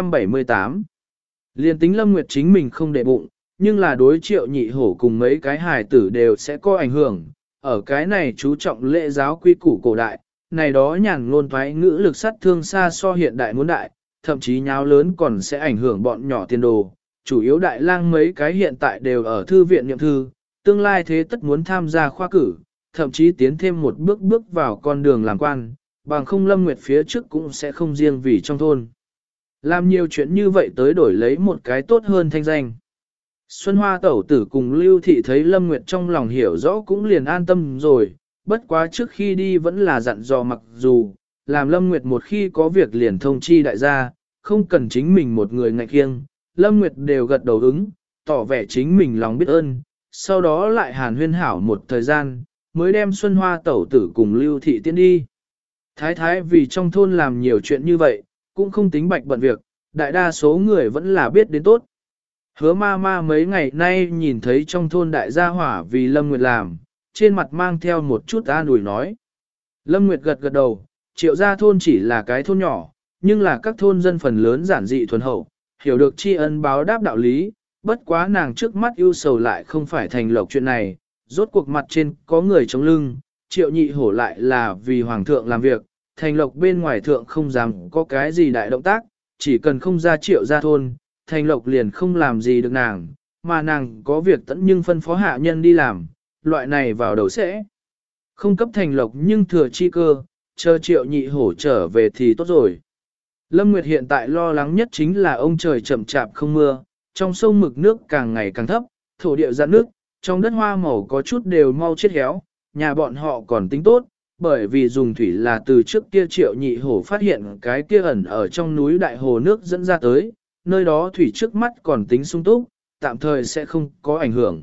678 Liên tính Lâm Nguyệt chính mình không để bụng, nhưng là đối Triệu Nhị Hổ cùng mấy cái hài tử đều sẽ có ảnh hưởng. Ở cái này chú trọng lễ giáo quy củ cổ đại, này đó nhàn ngôn toái ngữ lực sát thương xa so hiện đại muốn đại, thậm chí nháo lớn còn sẽ ảnh hưởng bọn nhỏ tiền đồ. Chủ yếu đại lang mấy cái hiện tại đều ở thư viện niệm thư, tương lai thế tất muốn tham gia khoa cử, thậm chí tiến thêm một bước bước vào con đường làm quan, bằng không Lâm Nguyệt phía trước cũng sẽ không riêng vì trong thôn. Làm nhiều chuyện như vậy tới đổi lấy một cái tốt hơn thanh danh. Xuân Hoa tẩu tử cùng Lưu Thị thấy Lâm Nguyệt trong lòng hiểu rõ cũng liền an tâm rồi, bất quá trước khi đi vẫn là dặn dò mặc dù, làm Lâm Nguyệt một khi có việc liền thông chi đại gia, không cần chính mình một người ngại kiêng, Lâm Nguyệt đều gật đầu ứng, tỏ vẻ chính mình lòng biết ơn, sau đó lại hàn huyên hảo một thời gian, mới đem Xuân Hoa tẩu tử cùng Lưu Thị tiến đi. Thái thái vì trong thôn làm nhiều chuyện như vậy, cũng không tính bạch bận việc, đại đa số người vẫn là biết đến tốt. Hứa ma ma mấy ngày nay nhìn thấy trong thôn đại gia hỏa vì Lâm Nguyệt làm, trên mặt mang theo một chút an ủi nói. Lâm Nguyệt gật gật đầu, Triệu gia thôn chỉ là cái thôn nhỏ, nhưng là các thôn dân phần lớn giản dị thuần hậu, hiểu được tri ân báo đáp đạo lý, bất quá nàng trước mắt ưu sầu lại không phải Thành Lộc chuyện này, rốt cuộc mặt trên có người chống lưng, Triệu Nhị Hổ lại là vì Hoàng thượng làm việc, Thành Lộc bên ngoài thượng không dám có cái gì đại động tác, chỉ cần không ra Triệu gia thôn, Thành Lộc liền không làm gì được nàng, mà nàng có việc tẫn nhưng phân phó hạ nhân đi làm, loại này vào đầu sẽ không cấp Thành Lộc nhưng thừa chi cơ, chờ Triệu Nhị Hổ trở về thì tốt rồi. Lâm Nguyệt hiện tại lo lắng nhất chính là ông trời chậm chạp không mưa, trong sông mực nước càng ngày càng thấp, thổ địa rạn nước, trong đất hoa màu có chút đều mau chết héo, nhà bọn họ còn tính tốt, bởi vì dùng thủy là từ trước kia Triệu Nhị Hổ phát hiện cái kia ẩn ở trong núi đại hồ nước dẫn ra tới, nơi đó thủy trước mắt còn tính sung túc, tạm thời sẽ không có ảnh hưởng.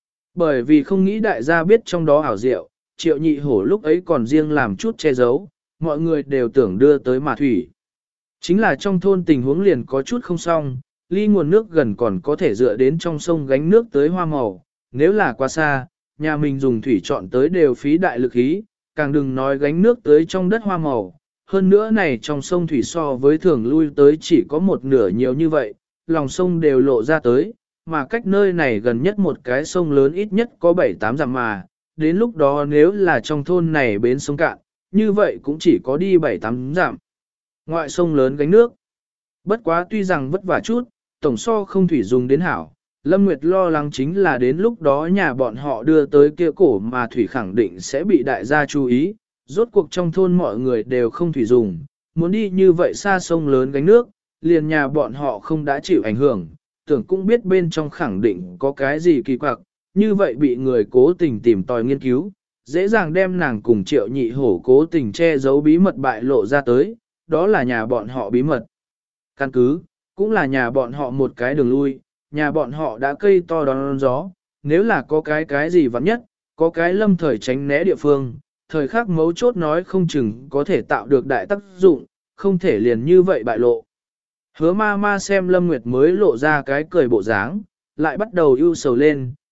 Bởi vì không nghĩ đại gia biết trong đó ảo diệu, Triệu Nhị Hổ lúc ấy còn riêng làm chút che giấu, mọi người đều tưởng đưa tới mà thủy. Chính là trong thôn tình huống liền có chút không xong, ly nguồn nước gần còn có thể dựa đến trong sông gánh nước tới hoa màu, nếu là quá xa, nhà mình dùng thủy chọn tới đều phí đại lực ý, càng đừng nói gánh nước tới trong đất hoa màu. Hơn nữa này trong sông thủy so với thường lui tới chỉ có một nửa nhiều như vậy, lòng sông đều lộ ra tới, mà cách nơi này gần nhất một cái sông lớn ít nhất có 7-8 dặm mà, đến lúc đó nếu là trong thôn này bến sông cạn, như vậy cũng chỉ có đi 7-8 dặm. Ngoại sông lớn gánh nước. Bất quá tuy rằng vất vả chút, tổng so không thủy dùng đến hảo, Lâm Nguyệt lo lắng chính là đến lúc đó nhà bọn họ đưa tới kia cổ mà thủy khẳng định sẽ bị đại gia chú ý, rốt cuộc trong thôn mọi người đều không thủy dùng, muốn đi như vậy xa sông lớn gánh nước, liền nhà bọn họ không đã chịu ảnh hưởng, tưởng cũng biết bên trong khẳng định có cái gì kỳ quặc, như vậy bị người cố tình tìm tòi nghiên cứu, dễ dàng đem nàng cùng Triệu Nhị Hổ cố tình che giấu bí mật bại lộ ra tới, đó là nhà bọn họ bí mật. Căn cứ, cũng là nhà bọn họ một cái đường lui, nhà bọn họ đã cây to đón gió, nếu là có cái gì vắng nhất, có cái lâm thời tránh né địa phương, thời khắc mấu chốt nói không chừng có thể tạo được đại tác dụng, không thể liền như vậy bại lộ. Hứa ma ma xem Lâm Nguyệt mới lộ ra cái cười bộ dáng, lại bắt đầu ưu sầu lên,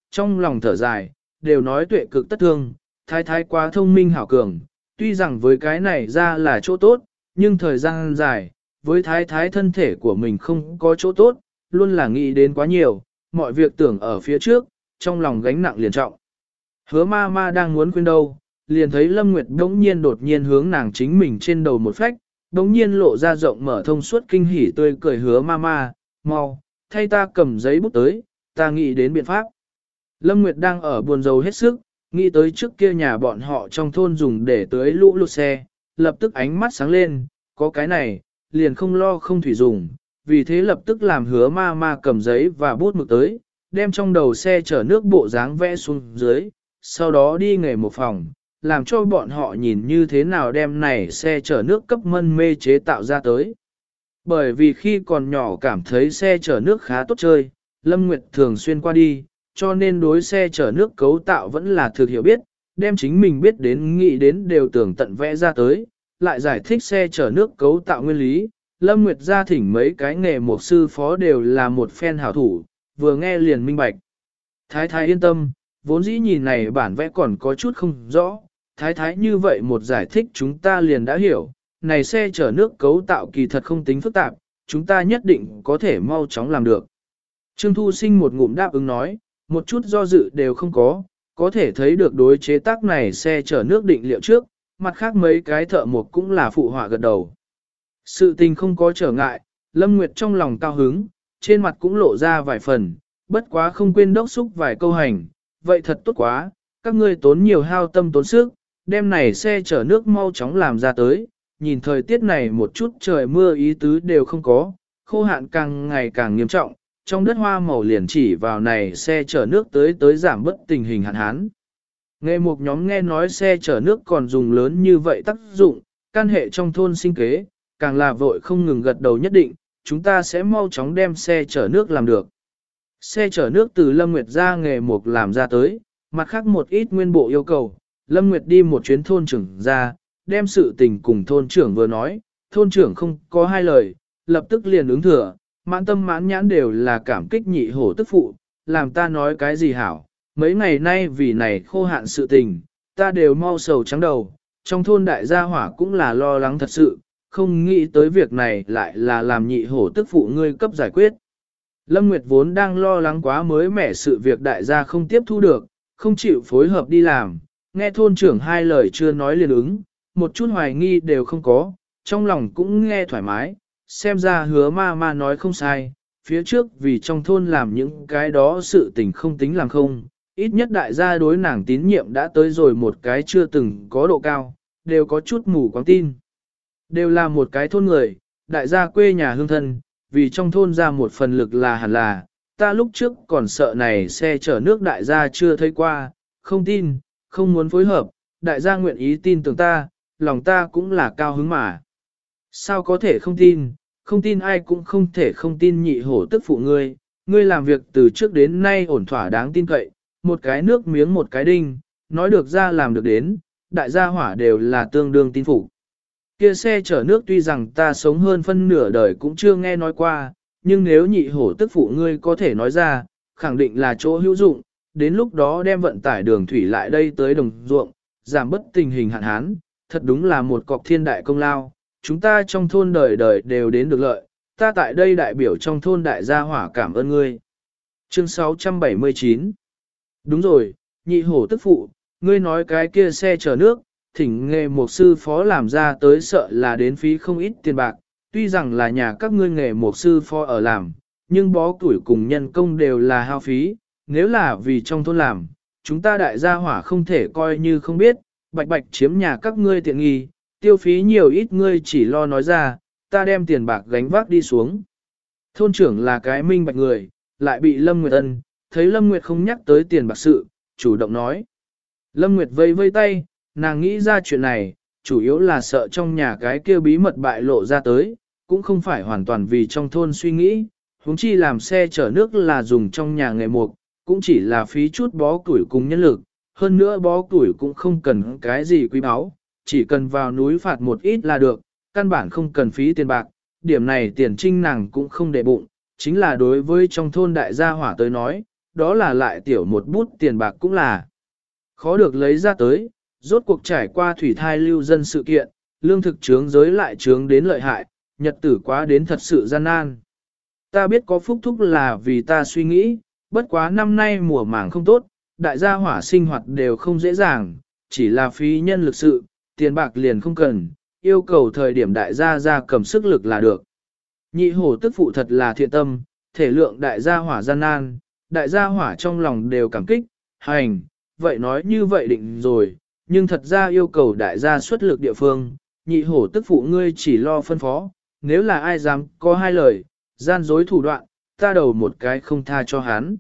trong lòng thở dài, đều nói tuệ cực tất thương, thái thái quá thông minh hảo cường, tuy rằng với cái này ra là chỗ tốt, nhưng thời gian dài, với thái thái thân thể của mình không có chỗ tốt, luôn là nghĩ đến quá nhiều, mọi việc tưởng ở phía trước, trong lòng gánh nặng liền trọng. Hứa ma ma đang muốn khuyên đâu, liền thấy Lâm Nguyệt đột nhiên hướng nàng chính mình trên đầu một phách, đống nhiên lộ ra rộng mở thông suốt kinh hỉ tươi cười. Hứa ma ma, mau, thay ta cầm giấy bút tới, ta nghĩ đến biện pháp. Lâm Nguyệt đang ở buồn rầu hết sức, nghĩ tới trước kia nhà bọn họ trong thôn dùng để tưới lũ lụt xe, lập tức ánh mắt sáng lên, có cái này, liền không lo không thủy dùng, vì thế lập tức làm Hứa ma ma cầm giấy và bút mực tới, đem trong đầu xe chở nước bộ dáng vẽ xuống dưới, sau đó đi nghề một phòng, làm cho bọn họ nhìn như thế nào đem này xe chở nước cấp mân mê chế tạo ra tới. Bởi vì khi còn nhỏ cảm thấy xe chở nước khá tốt chơi, Lâm Nguyệt thường xuyên qua đi, cho nên đối xe chở nước cấu tạo vẫn là thực hiểu biết, đem chính mình biết đến nghĩ đến đều tưởng tận vẽ ra tới, lại giải thích xe chở nước cấu tạo nguyên lý. Lâm Nguyệt ra thỉnh mấy cái nghề một sư phó đều là một phen hảo thủ, vừa nghe liền minh bạch. Thái thái yên tâm, vốn dĩ nhìn này bản vẽ còn có chút không rõ, thái thái như vậy một giải thích chúng ta liền đã hiểu, này xe chở nước cấu tạo kỳ thật không tính phức tạp, chúng ta nhất định có thể mau chóng làm được. Trương Thu Sinh một ngụm đáp ứng nói, một chút do dự đều không có thể thấy được đối chế tác này xe chở nước định liệu trước, mặt khác mấy cái thợ mộc cũng là phụ họa gật đầu. Sự tình không có trở ngại, Lâm Nguyệt trong lòng cao hứng, trên mặt cũng lộ ra vài phần, bất quá không quên đốc xúc vài câu hành, vậy thật tốt quá, các ngươi tốn nhiều hao tâm tốn sức, đem này xe chở nước mau chóng làm ra tới, nhìn thời tiết này một chút trời mưa ý tứ đều không có, khô hạn càng ngày càng nghiêm trọng, trong đất hoa màu liền chỉ vào này xe chở nước tới giảm bớt tình hình hạn hán. Nghe một nhóm nghe nói xe chở nước còn dùng lớn như vậy tác dụng, can hệ trong thôn sinh kế, càng là vội không ngừng gật đầu nhất định, chúng ta sẽ mau chóng đem xe chở nước làm được. Xe chở nước từ Lâm Nguyệt ra nghề mục làm ra tới, mặt khác một ít nguyên bộ yêu cầu, Lâm Nguyệt đi một chuyến thôn trưởng ra, đem sự tình cùng thôn trưởng vừa nói, thôn trưởng không có hai lời, lập tức liền ứng thừa, mãn tâm mãn nhãn đều là cảm kích nhị hổ tức phụ, làm ta nói cái gì hảo, mấy ngày nay vì này khô hạn sự tình, ta đều mau sầu trắng đầu, trong thôn đại gia hỏa cũng là lo lắng thật sự, không nghĩ tới việc này lại là làm nhị hổ tức phụ ngươi cấp giải quyết. Lâm Nguyệt vốn đang lo lắng quá mới mẻ sự việc đại gia không tiếp thu được, không chịu phối hợp đi làm, nghe thôn trưởng hai lời chưa nói liền ứng, một chút hoài nghi đều không có, trong lòng cũng nghe thoải mái, xem ra Hứa ma ma nói không sai, phía trước vì trong thôn làm những cái đó sự tình không tính làm không, ít nhất đại gia đối nàng tín nhiệm đã tới rồi một cái chưa từng có độ cao, đều có chút mù quáng tin. Đều là một cái thôn người, đại gia quê nhà hương thân, vì trong thôn ra một phần lực là hẳn là, ta lúc trước còn sợ này xe chở nước đại gia chưa thấy qua, không tin, không muốn phối hợp, đại gia nguyện ý tin tưởng ta, lòng ta cũng là cao hứng mà. Sao có thể không tin, không tin ai cũng không thể không tin nhị hổ tức phụ ngươi, ngươi làm việc từ trước đến nay ổn thỏa đáng tin cậy, một cái nước miếng một cái đinh, nói được ra làm được đến, đại gia hỏa đều là tương đương tin phục. Kia xe chở nước tuy rằng ta sống hơn phân nửa đời cũng chưa nghe nói qua, nhưng nếu nhị hổ tức phụ ngươi có thể nói ra, khẳng định là chỗ hữu dụng, đến lúc đó đem vận tải đường thủy lại đây tới đồng ruộng, giảm bất tình hình hạn hán, thật đúng là một cọc thiên đại công lao, chúng ta trong thôn đời đời đều đến được lợi, ta tại đây đại biểu trong thôn đại gia hỏa cảm ơn ngươi. Chương 679 Đúng rồi, nhị hổ tức phụ, ngươi nói cái kia xe chở nước, thỉnh nghề một sư phó làm ra tới sợ là đến phí không ít tiền bạc, tuy rằng là nhà các ngươi nghề một sư phó ở làm, nhưng bó tuổi cùng nhân công đều là hao phí, nếu là vì trong thôn làm, chúng ta đại gia hỏa không thể coi như không biết, bạch bạch chiếm nhà các ngươi tiện nghi, tiêu phí nhiều ít ngươi chỉ lo nói ra, ta đem tiền bạc gánh vác đi xuống. Thôn trưởng là cái minh bạch người, lại bị Lâm Nguyệt ân, thấy Lâm Nguyệt không nhắc tới tiền bạc sự, chủ động nói. Lâm Nguyệt vây vây tay, nàng nghĩ ra chuyện này, chủ yếu là sợ trong nhà cái kia bí mật bại lộ ra tới, cũng không phải hoàn toàn vì trong thôn suy nghĩ, huống chi làm xe chở nước là dùng trong nhà nghề mục, cũng chỉ là phí chút bó củi cùng nhân lực, hơn nữa bó củi cũng không cần cái gì quý báu, chỉ cần vào núi phạt một ít là được, căn bản không cần phí tiền bạc, điểm này tiền trinh nàng cũng không để bụng, chính là đối với trong thôn đại gia hỏa tới nói, đó là lại tiểu một bút tiền bạc cũng là khó được lấy ra tới, rốt cuộc trải qua thủy thai lưu dân sự kiện, lương thực trướng giới lại trướng đến lợi hại, nhật tử quá đến thật sự gian nan. Ta biết có phúc thúc là vì ta suy nghĩ, bất quá năm nay mùa màng không tốt, đại gia hỏa sinh hoạt đều không dễ dàng, chỉ là phí nhân lực sự, tiền bạc liền không cần, yêu cầu thời điểm đại gia ra cầm sức lực là được. Nhị hổ tức phụ thật là thiện tâm, thể lượng đại gia hỏa gian nan, đại gia hỏa trong lòng đều cảm kích, hành, vậy nói như vậy định rồi, nhưng thật ra yêu cầu đại gia xuất lực địa phương, nhị hổ tức phụ ngươi chỉ lo phân phó, nếu là ai dám có hai lời, gian dối thủ đoạn, ta đầu một cái không tha cho hắn.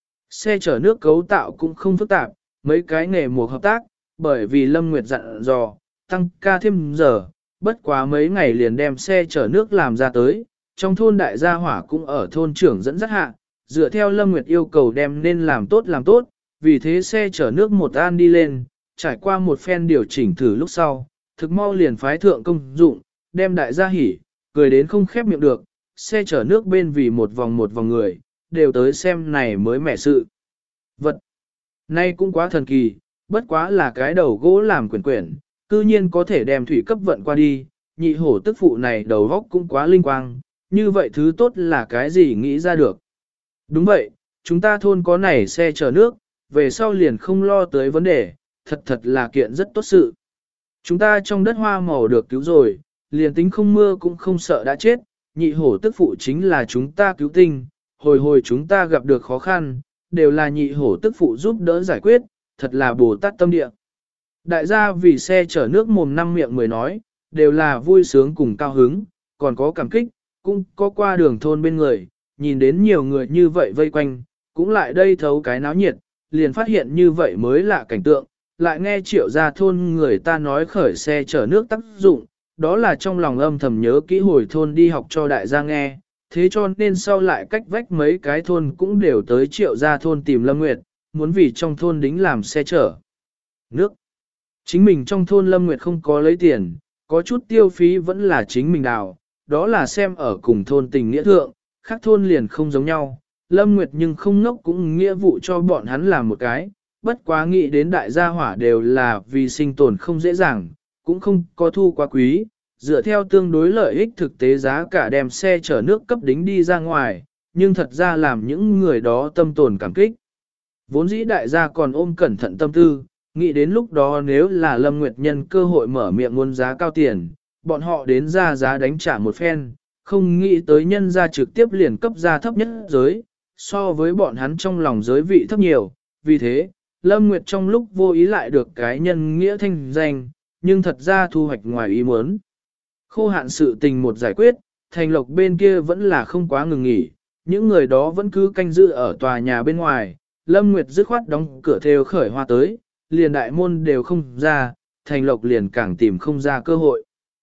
Xe chở nước cấu tạo cũng không phức tạp, mấy cái nghề mùa hợp tác, bởi vì Lâm Nguyệt dặn dò, tăng ca thêm giờ, bất quá mấy ngày liền đem xe chở nước làm ra tới, trong thôn đại gia hỏa cũng ở thôn trưởng dẫn dắt hạ, dựa theo Lâm Nguyệt yêu cầu đem nên làm tốt, vì thế xe chở nước một an đi lên, trải qua một phen điều chỉnh thử lúc sau, thực mau liền phái thượng công dụng, đem đại gia hỉ, cười đến không khép miệng được, xe chở nước bên vì một vòng người, đều tới xem này mới mẻ sự. Vật này cũng quá thần kỳ, bất quá là cái đầu gỗ làm quyển, cư nhiên có thể đem thủy cấp vận qua đi, nhị hổ tức phụ này đầu góc cũng quá linh quang, như vậy thứ tốt là cái gì nghĩ ra được. Đúng vậy, chúng ta thôn có này xe chở nước, về sau liền không lo tới vấn đề, thật là kiện rất tốt sự. Chúng ta trong đất hoa màu được cứu rồi, liền tính không mưa cũng không sợ đã chết, nhị hổ tức phụ chính là chúng ta cứu tinh, hồi chúng ta gặp được khó khăn, đều là nhị hổ tức phụ giúp đỡ giải quyết, thật là Bồ Tát tâm địa. Đại gia vì xe chở nước mồm năm miệng mười nói, đều là vui sướng cùng cao hứng, còn có cảm kích, cũng có qua đường thôn bên người, nhìn đến nhiều người như vậy vây quanh, cũng lại đây thấu cái náo nhiệt, liền phát hiện như vậy mới lạ cảnh tượng, lại nghe triệu gia thôn người ta nói khởi xe chở nước tác dụng, đó là trong lòng âm thầm nhớ kỹ hồi thôn đi học cho đại gia nghe, thế cho nên sau lại cách vách mấy cái thôn cũng đều tới triệu gia thôn tìm Lâm Nguyệt, muốn vì trong thôn đính làm xe chở nước. Chính mình trong thôn Lâm Nguyệt không có lấy tiền, có chút tiêu phí vẫn là chính mình đào, đó là xem ở cùng thôn tình nghĩa thượng, khác thôn liền không giống nhau. Lâm Nguyệt nhưng không ngốc cũng nghĩa vụ cho bọn hắn làm một cái, bất quá nghĩ đến đại gia hỏa đều là vì sinh tồn không dễ dàng, cũng không có thu quá quý, dựa theo tương đối lợi ích thực tế giá cả đem xe chở nước cấp đính đi ra ngoài, nhưng thật ra làm những người đó tâm tồn cảm kích. Vốn dĩ đại gia còn ôm cẩn thận tâm tư, nghĩ đến lúc đó nếu là Lâm Nguyệt nhân cơ hội mở miệng muốn giá cao tiền, bọn họ đến ra giá đánh trả một phen, không nghĩ tới nhân ra trực tiếp liền cấp ra thấp nhất giới, so với bọn hắn trong lòng giới vị thấp nhiều, vì thế, Lâm Nguyệt trong lúc vô ý lại được cái nhân nghĩa thanh danh, nhưng thật ra thu hoạch ngoài ý muốn. Khô hạn sự tình một giải quyết, Thành Lộc bên kia vẫn là không quá ngừng nghỉ, những người đó vẫn cứ canh giữ ở tòa nhà bên ngoài, Lâm Nguyệt dứt khoát đóng cửa theo khởi hoa tới, liền đại môn đều không ra, Thành Lộc liền càng tìm không ra cơ hội.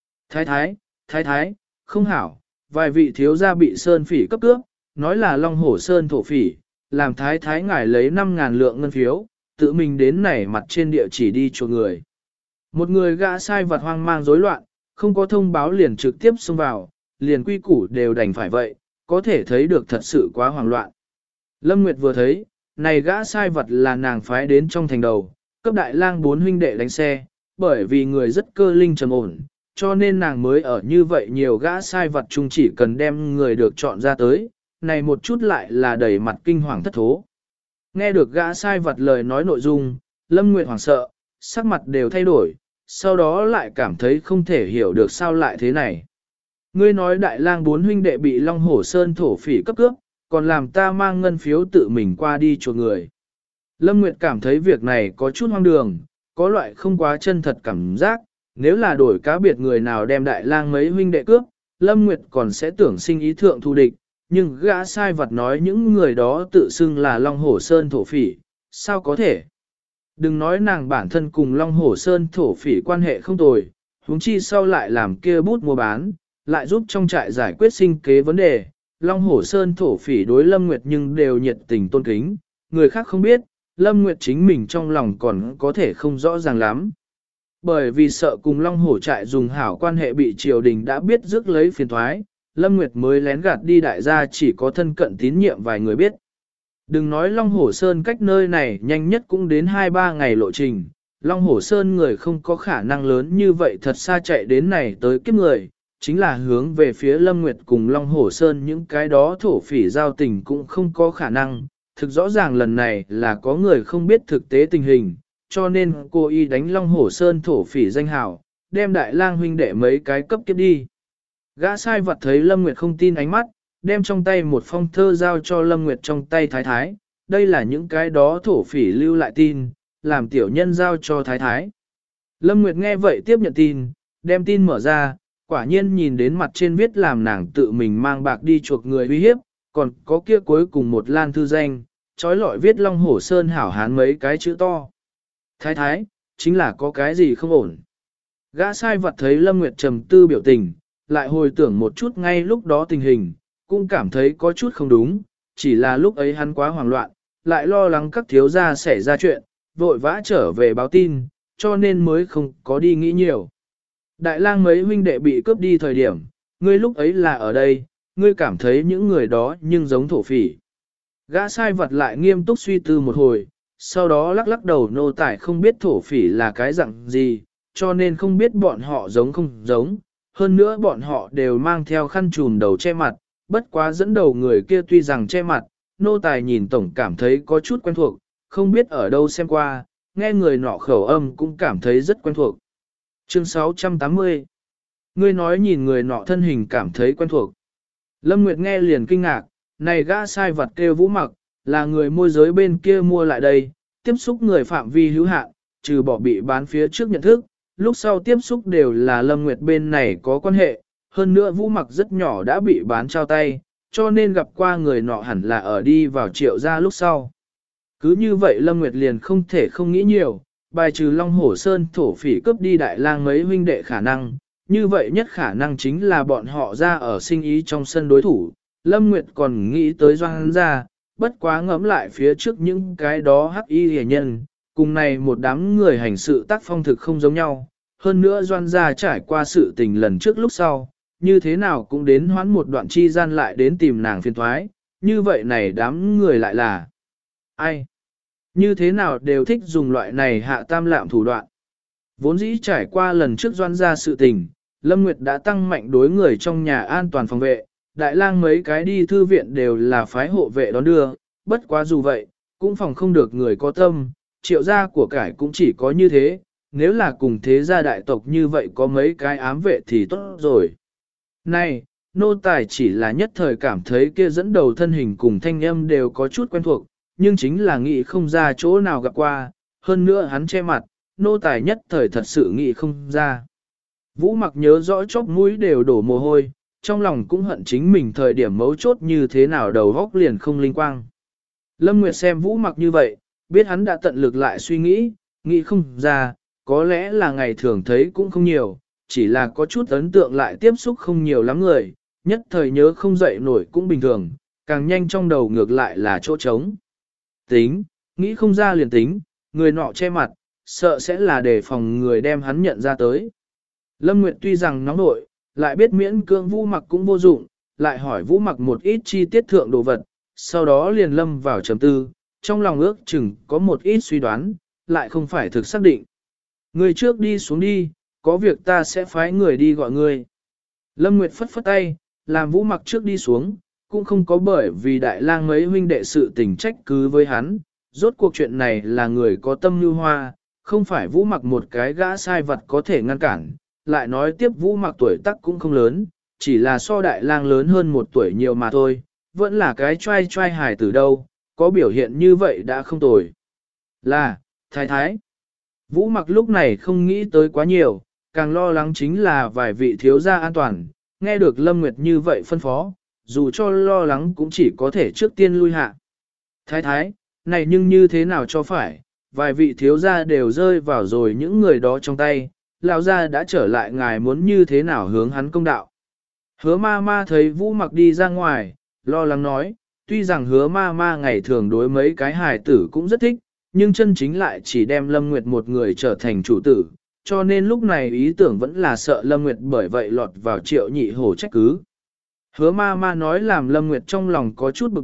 Thái thái, không hảo, vài vị thiếu gia bị Sơn Phỉ cấp cướp, nói là Long Hổ Sơn thổ phỉ, làm thái ngài lấy 5.000 lượng ngân phiếu, tự mình đến nảy mặt trên địa chỉ đi cho người. Một người gã sai vặt hoang mang rối loạn, không có thông báo liền trực tiếp xông vào, liền quy củ đều đành phải vậy, có thể thấy được thật sự quá hoảng loạn. Lâm Nguyệt vừa thấy, này gã sai vặt là nàng phái đến trong thành đầu, cấp đại lang 4 huynh đệ đánh xe, bởi vì người rất cơ linh trầm ổn, cho nên nàng mới ở như vậy nhiều gã sai vặt chung chỉ cần đem người được chọn ra tới, này một chút lại là đầy mặt kinh hoàng thất thố. Nghe được gã sai vặt lời nói nội dung, Lâm Nguyệt hoảng sợ, sắc mặt đều thay đổi, sau đó lại cảm thấy không thể hiểu được sao lại thế này. Ngươi nói đại lang 4 huynh đệ bị Long Hổ Sơn thổ phỉ cấp cướp, còn làm ta mang ngân phiếu tự mình qua đi chuộc người. Lâm Nguyệt cảm thấy việc này có chút hoang đường, có loại không quá chân thật cảm giác, nếu là đổi cá biệt người nào đem đại lang mấy huynh đệ cướp, Lâm Nguyệt còn sẽ tưởng sinh ý thượng thù địch, nhưng gã sai vật nói những người đó tự xưng là Long Hổ Sơn thổ phỉ, sao có thể? Đừng nói nàng bản thân cùng Long Hổ Sơn thổ phỉ quan hệ không tồi, huống chi sau lại làm kia bút mua bán, lại giúp trong trại giải quyết sinh kế vấn đề. Long Hổ Sơn thổ phỉ đối Lâm Nguyệt nhưng đều nhiệt tình tôn kính, người khác không biết, Lâm Nguyệt chính mình trong lòng còn có thể không rõ ràng lắm. Bởi vì sợ cùng Long Hổ trại dùng hảo quan hệ bị triều đình đã biết rước lấy phiền thoái, Lâm Nguyệt mới lén gạt đi đại gia chỉ có thân cận tín nhiệm vài người biết. Đừng nói Long Hổ Sơn cách nơi này nhanh nhất cũng đến 2-3 ngày lộ trình, Long Hổ Sơn người không có khả năng lớn như vậy thật xa chạy đến này tới kiếp người, chính là hướng về phía Lâm Nguyệt cùng Long Hổ Sơn những cái đó thổ phỉ giao tình cũng không có khả năng, thực rõ ràng lần này là có người không biết thực tế tình hình, cho nên cô y đánh Long Hổ Sơn thổ phỉ danh hào, đem Đại Lang huynh đệ mấy cái cấp kiếp đi. Gã sai vật thấy Lâm Nguyệt không tin ánh mắt, đem trong tay một phong thơ giao cho Lâm Nguyệt trong tay thái thái, đây là những cái đó thổ phỉ lưu lại tin, làm tiểu nhân giao cho thái thái. Lâm Nguyệt nghe vậy tiếp nhận tin, đem tin mở ra, quả nhiên nhìn đến mặt trên viết làm nàng tự mình mang bạc đi chuộc người uy hiếp, còn có kia cuối cùng một lan thư danh, trói lọi viết Long Hổ Sơn hảo hán mấy cái chữ to. Thái thái, chính là có cái gì không ổn. Gã sai vật thấy Lâm Nguyệt trầm tư biểu tình, lại hồi tưởng một chút ngay lúc đó tình hình, cũng cảm thấy có chút không đúng, chỉ là lúc ấy hắn quá hoảng loạn, lại lo lắng các thiếu gia xảy ra chuyện, vội vã trở về báo tin, cho nên mới không có đi nghĩ nhiều. Đại Lang mấy huynh đệ bị cướp đi thời điểm, ngươi lúc ấy là ở đây, ngươi cảm thấy những người đó nhưng giống thổ phỉ. Gã sai vật lại nghiêm túc suy tư một hồi, sau đó lắc lắc đầu nô tải không biết thổ phỉ là cái dạng gì, cho nên không biết bọn họ giống không giống, hơn nữa bọn họ đều mang theo khăn trùm đầu che mặt, bất quá dẫn đầu người kia tuy rằng che mặt, nô tài nhìn tổng cảm thấy có chút quen thuộc, không biết ở đâu xem qua, nghe người nọ khẩu âm cũng cảm thấy rất quen thuộc. Chương 680 Ngươi nói nhìn người nọ thân hình cảm thấy quen thuộc. Lâm Nguyệt nghe liền kinh ngạc, này gã sai vật kêu Vũ Mặc, là người môi giới bên kia mua lại đây, tiếp xúc người phạm vi hữu hạn, trừ bỏ bị bán phía trước nhận thức, lúc sau tiếp xúc đều là Lâm Nguyệt bên này có quan hệ, hơn nữa Vũ Mặc rất nhỏ đã bị bán trao tay, cho nên gặp qua người nọ hẳn là ở đi vào Triệu gia lúc sau. Cứ như vậy Lâm Nguyệt liền không thể không nghĩ nhiều, bài trừ Long Hổ Sơn thổ phỉ cướp đi Đại Lang mấy huynh đệ khả năng, như vậy nhất khả năng chính là bọn họ ra ở sinh ý trong sân đối thủ. Lâm Nguyệt còn nghĩ tới Doan gia, bất quá ngẫm lại phía trước những cái đó hắc y hề nhân, cùng này một đám người hành sự tác phong thực không giống nhau. Hơn nữa Doan gia trải qua sự tình lần trước lúc sau, như thế nào cũng đến hoãn một đoạn chi gian lại đến tìm nàng phiền thoái, như vậy này đám người lại là ai? Như thế nào đều thích dùng loại này hạ tam lạm thủ đoạn. Vốn dĩ trải qua lần trước Doan gia sự tình, Lâm Nguyệt đã tăng mạnh đối người trong nhà an toàn phòng vệ, Đại Lang mấy cái đi thư viện đều là phái hộ vệ đón đưa, bất quá dù vậy, cũng phòng không được người có tâm, Triệu gia của cải cũng chỉ có như thế, nếu là cùng thế gia đại tộc như vậy có mấy cái ám vệ thì tốt rồi. Này, nô tài chỉ là nhất thời cảm thấy kia dẫn đầu thân hình cùng thanh âm đều có chút quen thuộc, nhưng chính là nghĩ không ra chỗ nào gặp qua, hơn nữa hắn che mặt, nô tài nhất thời thật sự nghĩ không ra. Vũ Mặc nhớ rõ chóp mũi đều đổ mồ hôi, trong lòng cũng hận chính mình thời điểm mấu chốt như thế nào đầu góc liền không linh quang. Lâm Nguyệt xem Vũ Mặc như vậy, biết hắn đã tận lực lại suy nghĩ không ra, có lẽ là ngày thường thấy cũng không nhiều, chỉ là có chút ấn tượng lại tiếp xúc không nhiều lắm người, nhất thời nhớ không dậy nổi cũng bình thường, càng nhanh trong đầu ngược lại là chỗ trống. Tính, nghĩ không ra liền tính, người nọ che mặt, sợ sẽ là để phòng người đem hắn nhận ra tới. Lâm Nguyệt tuy rằng nóng nội, lại biết miễn cưỡng Vũ Mặc cũng vô dụng, lại hỏi Vũ Mặc một ít chi tiết thượng đồ vật, sau đó liền lâm vào trầm tư, trong lòng ước chừng có một ít suy đoán, lại không phải thực xác định. Người trước đi xuống đi, có việc ta sẽ phái người đi gọi người. Lâm Nguyệt phất phất tay, làm Vũ Mặc trước đi xuống, cũng không có bởi vì Đại Lang mấy huynh đệ sự tình trách cứ với hắn, rốt cuộc chuyện này là người có tâm như hoa, không phải Vũ Mặc một cái gã sai vật có thể ngăn cản, lại nói tiếp Vũ Mặc tuổi tác cũng không lớn, chỉ là so Đại Lang lớn hơn một tuổi nhiều mà thôi, vẫn là cái trai trai hài từ đâu, có biểu hiện như vậy đã không tồi. Là, thái thái. Vũ Mặc lúc này không nghĩ tới quá nhiều, càng lo lắng chính là vài vị thiếu gia an toàn, nghe được Lâm Nguyệt như vậy phân phó, dù cho lo lắng cũng chỉ có thể trước tiên lui hạ. Thái thái, này nhưng như thế nào cho phải, vài vị thiếu gia đều rơi vào rồi những người đó trong tay, lão gia đã trở lại ngài muốn như thế nào hướng hắn công đạo. Hứa ma ma thấy Vũ Mặc đi ra ngoài, lo lắng nói, tuy rằng hứa ma ma ngày thường đối mấy cái hài tử cũng rất thích, nhưng chân chính lại chỉ đem Lâm Nguyệt một người trở thành chủ tử, cho nên lúc này ý tưởng vẫn là sợ Lâm Nguyệt bởi vậy lọt vào Triệu Nhị Hổ trách cứ. Hứa ma ma nói làm Lâm Nguyệt trong lòng có chút bực bội,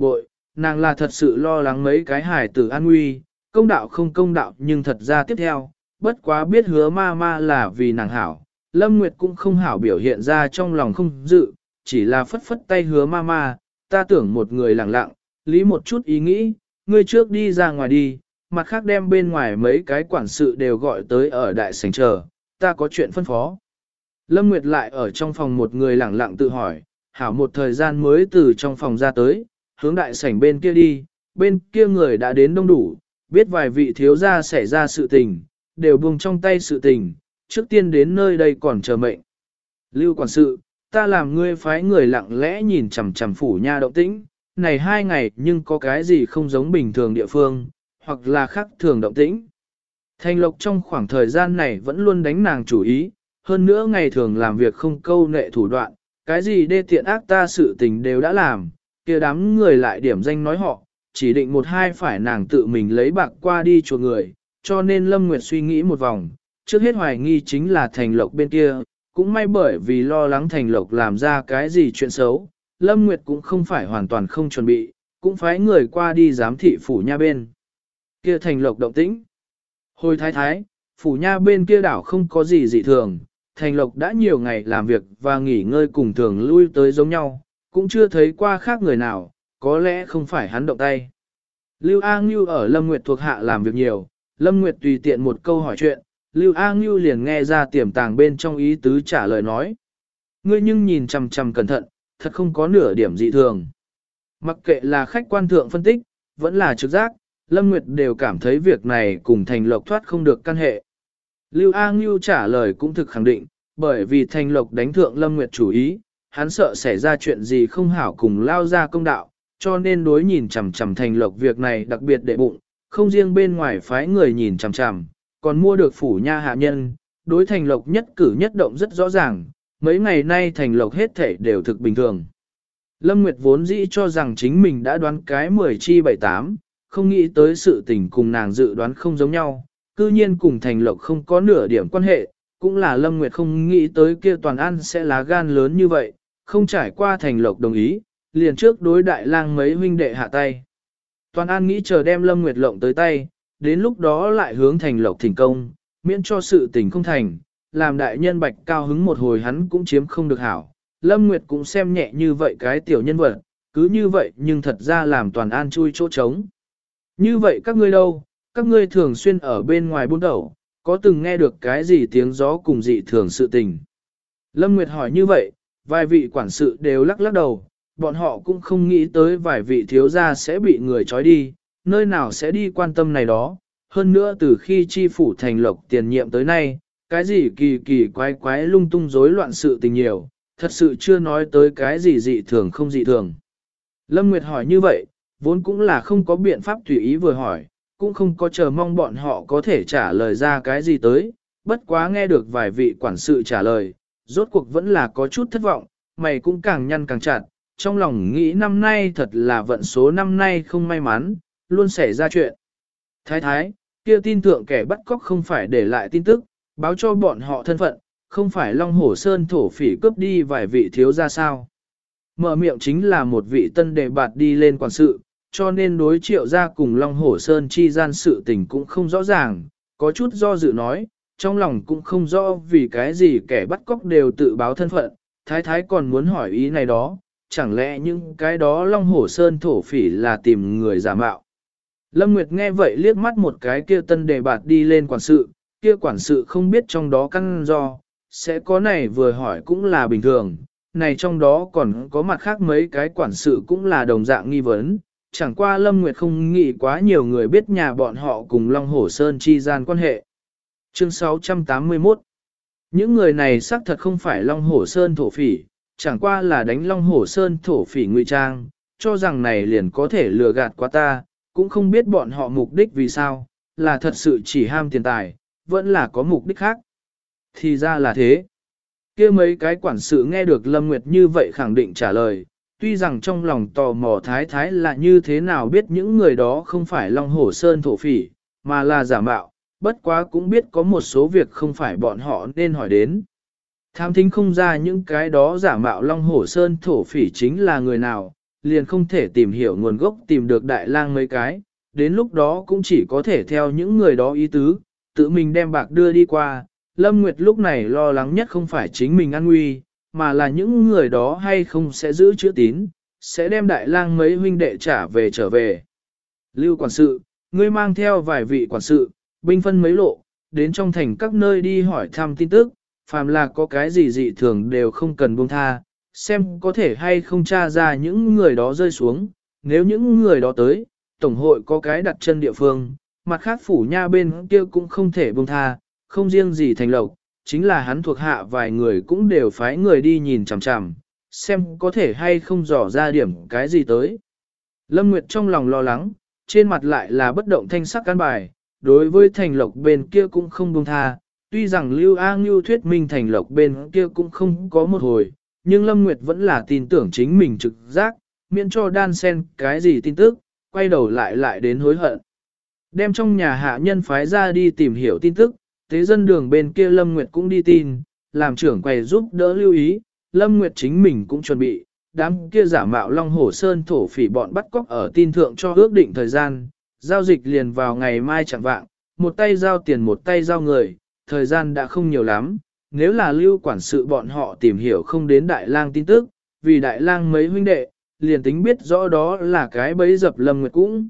nàng là thật sự lo lắng mấy cái hài tử an nguy, công đạo không công đạo nhưng thật ra tiếp theo, bất quá biết hứa ma ma là vì nàng hảo, Lâm Nguyệt cũng không hảo biểu hiện ra trong lòng không dự, chỉ là phất phất tay hứa ma ma, ta tưởng một người lặng lặng, lý một chút ý nghĩ, ngươi trước đi ra ngoài đi, mặt khác đem bên ngoài mấy cái quản sự đều gọi tới ở đại sảnh chờ, ta có chuyện phân phó. Lâm Nguyệt lại ở trong phòng một người lặng lặng tự hỏi, hảo một thời gian mới từ trong phòng ra tới, hướng đại sảnh bên kia đi, bên kia người đã đến đông đủ, biết vài vị thiếu gia xảy ra sự tình, đều buông trong tay sự tình, trước tiên đến nơi đây còn chờ mệnh. Lưu quản sự, ta làm ngươi phái người lặng lẽ nhìn chằm chằm phủ nha động tĩnh, này 2 ngày nhưng có cái gì không giống bình thường địa phương, hoặc là khác thường động tĩnh. Thanh Lộc trong khoảng thời gian này vẫn luôn đánh nàng chủ ý, hơn nữa ngày thường làm việc không câu nệ thủ đoạn, cái gì đê tiện ác ta sự tình đều đã làm, kia đám người lại điểm danh nói họ, chỉ định 1-2 phải nàng tự mình lấy bạc qua đi chuộc người, cho nên Lâm Nguyệt suy nghĩ một vòng, trước hết hoài nghi chính là Thành Lộc bên kia, cũng may bởi vì lo lắng Thành Lộc làm ra cái gì chuyện xấu, Lâm Nguyệt cũng không phải hoàn toàn không chuẩn bị, cũng phái người qua đi giám thị phủ nha bên. Kia Thành Lộc động tĩnh. Hồi thái thái, phủ nha bên kia đảo không có gì dị thường, Thành Lộc đã nhiều ngày làm việc và nghỉ ngơi cùng thường lui tới giống nhau, cũng chưa thấy qua khác người nào, có lẽ không phải hắn động tay. Lưu A Ngưu ở Lâm Nguyệt thuộc hạ làm việc nhiều, Lâm Nguyệt tùy tiện một câu hỏi chuyện, Lưu A Ngưu liền nghe ra tiềm tàng bên trong ý tứ trả lời nói. Ngươi nhưng nhìn chằm chằm cẩn thận, thật không có nửa điểm dị thường. Mặc kệ là khách quan thượng phân tích, vẫn là trực giác, Lâm Nguyệt đều cảm thấy việc này cùng Thành Lộc thoát không được căn hệ. Lưu A Ngưu trả lời cũng thực khẳng định, bởi vì Thành Lộc đánh thượng Lâm Nguyệt chủ ý, hắn sợ xảy ra chuyện gì không hảo cùng lao ra công đạo, cho nên đối nhìn chằm chằm Thành Lộc việc này đặc biệt đệ bụng, không riêng bên ngoài phái người nhìn chằm chằm, còn mua được phủ nha hạ nhân, đối Thành Lộc nhất cử nhất động rất rõ ràng, mấy ngày nay Thành Lộc hết thể đều thực bình thường. Lâm Nguyệt vốn dĩ cho rằng chính mình đã đoán cái 10 chi 7-8, không nghĩ tới sự tình cùng nàng dự đoán không giống nhau, cư nhiên cùng Thành Lộc không có nửa điểm quan hệ, cũng là Lâm Nguyệt không nghĩ tới kia Toàn An sẽ lá gan lớn như vậy, không trải qua Thành Lộc đồng ý, liền trước đối đại lang mấy huynh đệ hạ tay. Toàn An nghĩ chờ đem Lâm Nguyệt lộng tới tay, đến lúc đó lại hướng Thành Lộc thỉnh công, miễn cho sự tình không thành, làm đại nhân Bạch cao hứng một hồi hắn cũng chiếm không được hảo. Lâm Nguyệt cũng xem nhẹ như vậy cái tiểu nhân vật, cứ như vậy nhưng thật ra làm Toàn An chui chỗ trống. Như vậy các ngươi đâu, các ngươi thường xuyên ở bên ngoài buôn đầu, có từng nghe được cái gì tiếng gió cùng dị thường sự tình. Lâm Nguyệt hỏi như vậy, vài vị quản sự đều lắc lắc đầu, bọn họ cũng không nghĩ tới vài vị thiếu gia sẽ bị người trói đi, nơi nào sẽ đi quan tâm này đó. Hơn nữa từ khi chi phủ Thành Lộc tiền nhiệm tới nay, cái gì kỳ kỳ quái quái lung tung rối loạn sự tình nhiều, thật sự chưa nói tới cái gì dị thường không dị thường. Lâm Nguyệt hỏi như vậy, vốn cũng là không có biện pháp tùy ý vừa hỏi, cũng không có chờ mong bọn họ có thể trả lời ra cái gì tới, bất quá nghe được vài vị quản sự trả lời, rốt cuộc vẫn là có chút thất vọng, mày cũng càng nhăn càng chặt, trong lòng nghĩ năm nay thật là vận số năm nay không may mắn, luôn xảy ra chuyện. Thái thái, kia tin thượng kẻ bắt cóc không phải để lại tin tức, báo cho bọn họ thân phận, không phải Long Hổ Sơn thổ phỉ cướp đi vài vị thiếu ra sao. Mở miệng chính là một vị tân đề bạt đi lên quản sự, cho nên đối Triệu gia cùng Long Hổ Sơn chi gian sự tình cũng không rõ ràng, có chút do dự nói, trong lòng cũng không rõ vì cái gì kẻ bắt cóc đều tự báo thân phận, thái thái còn muốn hỏi ý này đó, chẳng lẽ những cái đó Long Hổ Sơn thổ phỉ là tìm người giả mạo. Lâm Nguyệt nghe vậy liếc mắt một cái kia tân đề bạt đi lên quản sự, kia quản sự không biết trong đó căn do, sẽ có này vừa hỏi cũng là bình thường, này trong đó còn có mặt khác mấy cái quản sự cũng là đồng dạng nghi vấn, chẳng qua Lâm Nguyệt không nghĩ quá nhiều người biết nhà bọn họ cùng Long Hổ Sơn chi gian quan hệ. Chương 681 Những người này xác thật không phải Long Hổ Sơn thổ phỉ, chẳng qua là đánh Long Hổ Sơn thổ phỉ ngụy trang, cho rằng này liền có thể lừa gạt qua ta, cũng không biết bọn họ mục đích vì sao, là thật sự chỉ ham tiền tài, vẫn là có mục đích khác. Thì ra là thế. Kia mấy cái quản sự nghe được Lâm Nguyệt như vậy khẳng định trả lời, tuy rằng trong lòng tò mò thái thái là như thế nào biết những người đó không phải Long Hổ Sơn thổ phỉ, mà là giả mạo, bất quá cũng biết có một số việc không phải bọn họ nên hỏi đến. Tham thính không ra những cái đó giả mạo Long Hổ Sơn thổ phỉ chính là người nào, liền không thể tìm hiểu nguồn gốc tìm được đại lang mấy cái, đến lúc đó cũng chỉ có thể theo những người đó ý tứ, tự mình đem bạc đưa đi qua. Lâm Nguyệt lúc này lo lắng nhất không phải chính mình an nguy, mà là những người đó hay không sẽ giữ chữ tín, sẽ đem đại lang mấy huynh đệ trở về. Lưu quản sự, ngươi mang theo vài vị quản sự, binh phân mấy lộ, đến trong thành các nơi đi hỏi thăm tin tức, phàm là có cái gì dị thường đều không cần buông tha, xem có thể hay không tra ra những người đó rơi xuống, nếu những người đó tới, tổng hội có cái đặt chân địa phương, mặt khác phủ nha bên kia cũng không thể buông tha, không riêng gì thành lộc, chính là hắn thuộc hạ vài người cũng đều phái người đi nhìn chằm chằm, xem có thể hay không dò ra điểm cái gì tới. Lâm Nguyệt trong lòng lo lắng, trên mặt lại là bất động thanh sắc căn bài, đối với thành lộc bên kia cũng không buông tha, tuy rằng Lưu A Ngưu thuyết minh thành lộc bên kia cũng không có một hồi, nhưng Lâm Nguyệt vẫn là tin tưởng chính mình trực giác, miễn cho đan sen cái gì tin tức, quay đầu lại đến hối hận. Đem trong nhà hạ nhân phái ra đi tìm hiểu tin tức, tế dân đường bên kia Lâm Nguyệt cũng đi tin, làm trưởng quầy giúp đỡ lưu ý, Lâm Nguyệt chính mình cũng chuẩn bị, đám kia giả mạo Long Hổ Sơn thổ phỉ bọn bắt cóc ở tin thượng cho ước định thời gian, giao dịch liền vào ngày mai chẳng vạng, một tay giao tiền một tay giao người, thời gian đã không nhiều lắm, nếu là lưu quản sự bọn họ tìm hiểu không đến Đại Lang tin tức, vì Đại Lang mấy huynh đệ, liền tính biết rõ đó là cái bẫy dập Lâm Nguyệt cũng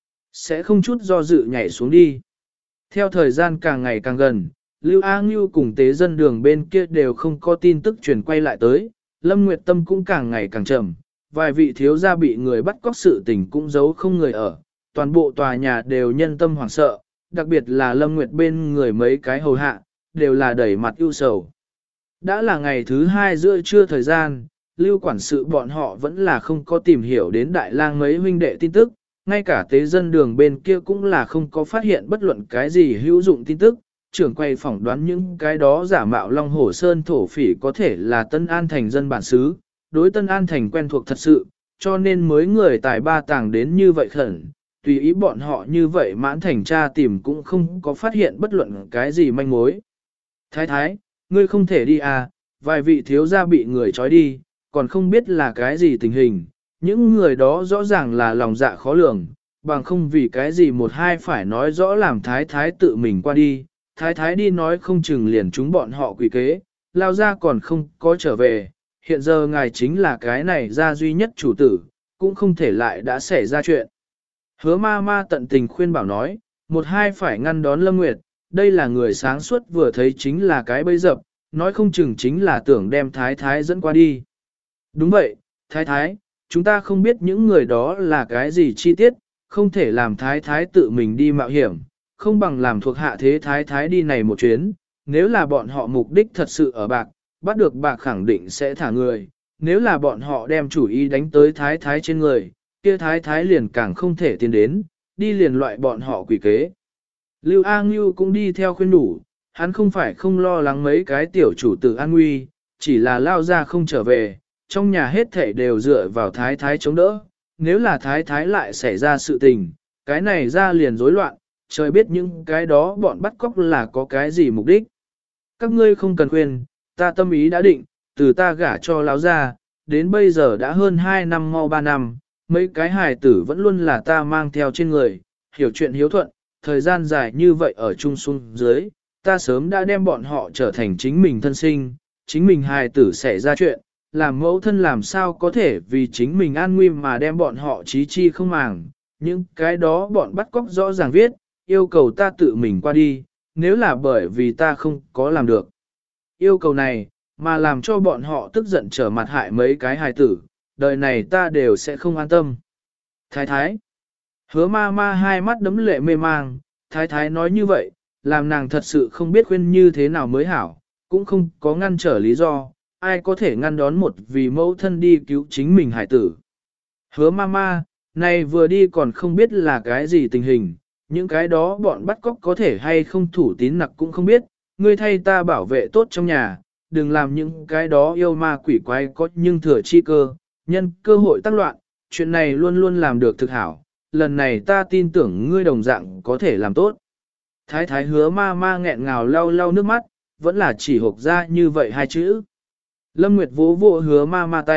sẽ không chút do dự nhảy xuống đi. Theo thời gian càng ngày càng gần, Lưu A Ngưu cùng tế dân đường bên kia đều không có tin tức truyền quay lại tới, Lâm Nguyệt tâm cũng càng ngày càng trầm, vài vị thiếu gia bị người bắt cóc sự tình cũng giấu không người ở, toàn bộ tòa nhà đều nhân tâm hoảng sợ, đặc biệt là Lâm Nguyệt bên người mấy cái hầu hạ, đều là đẩy mặt ưu sầu. Đã là ngày thứ 2 giữa trưa thời gian, Lưu quản sự bọn họ vẫn là không có tìm hiểu đến Đại Lang mấy huynh đệ tin tức, ngay cả tế dân đường bên kia cũng là không có phát hiện bất luận cái gì hữu dụng tin tức, trưởng quay phỏng đoán những cái đó giả mạo Long Hổ Sơn thổ phỉ có thể là Tân An Thành dân bản xứ, đối Tân An Thành quen thuộc thật sự, cho nên mới người tài ba tàng đến như vậy khẩn, tùy ý bọn họ như vậy mãn thành tra tìm cũng không có phát hiện bất luận cái gì manh mối. Thái thái, ngươi không thể đi à, vài vị thiếu gia bị người trói đi, còn không biết là cái gì tình hình, những người đó rõ ràng là lòng dạ khó lường, bằng không vì cái gì một hai phải nói rõ làm thái thái tự mình qua đi, thái thái đi nói không chừng liền chúng bọn họ quỷ kế, lao ra còn không có trở về, hiện giờ ngài chính là cái này ra duy nhất chủ tử, cũng không thể lại đã xảy ra chuyện. Hứa ma ma tận tình khuyên bảo nói, một hai phải ngăn đón Lâm Nguyệt, đây là người sáng suốt vừa thấy chính là cái bẫy dập, nói không chừng chính là tưởng đem thái thái dẫn qua đi. Đúng vậy, thái thái, chúng ta không biết những người đó là cái gì chi tiết, không thể làm thái thái tự mình đi mạo hiểm, không bằng làm thuộc hạ thế thái thái đi này một chuyến, nếu là bọn họ mục đích thật sự ở bạc, bắt được bạc khẳng định sẽ thả người, nếu là bọn họ đem chủ ý đánh tới thái thái trên người, kia thái thái liền càng không thể tiến đến, đi liền loại bọn họ quỷ kế. Lưu A Ngưu cũng đi theo khuyên đủ, hắn không phải không lo lắng mấy cái tiểu chủ tử an nguy, chỉ là lao ra không trở về, trong nhà hết thảy đều dựa vào thái thái chống đỡ, nếu là thái thái lại xảy ra sự tình, cái này ra liền rối loạn, trời biết những cái đó bọn bắt cóc là có cái gì mục đích. Các ngươi không cần khuyên, ta tâm ý đã định, từ ta gả cho lão gia, đến bây giờ đã hơn 2 năm mau 3 năm, mấy cái hài tử vẫn luôn là ta mang theo trên người, hiểu chuyện hiếu thuận, thời gian dài như vậy ở chung xuống dưới, ta sớm đã đem bọn họ trở thành chính mình thân sinh, chính mình hài tử xảy ra chuyện, làm mẫu thân làm sao có thể vì chính mình an nguy mà đem bọn họ trí chi không màng, những cái đó bọn bắt cóc rõ ràng viết, yêu cầu ta tự mình qua đi, nếu là bởi vì ta không có làm được. Yêu cầu này, mà làm cho bọn họ tức giận trở mặt hại mấy cái hài tử, đời này ta đều sẽ không an tâm. Thái thái, hứa ma ma hai mắt đấm lệ mê mang, thái thái nói như vậy, làm nàng thật sự không biết khuyên như thế nào mới hảo, cũng không có ngăn trở lý do, ai có thể ngăn đón một vì mẫu thân đi cứu chính mình hải tử. Hứa ma ma, này vừa đi còn không biết là cái gì tình hình, những cái đó bọn bắt cóc có thể hay không thủ tín nặc cũng không biết, ngươi thay ta bảo vệ tốt trong nhà, đừng làm những cái đó yêu ma quỷ quái có nhưng thừa chi cơ, nhân cơ hội tác loạn, chuyện này luôn luôn làm được thực hảo, lần này ta tin tưởng ngươi đồng dạng có thể làm tốt. Thái thái hứa ma ma nghẹn ngào lau lau nước mắt, vẫn là chỉ hộp ra như vậy hai chữ. Lâm Nguyệt vỗ vỗ hứa ma ma tay,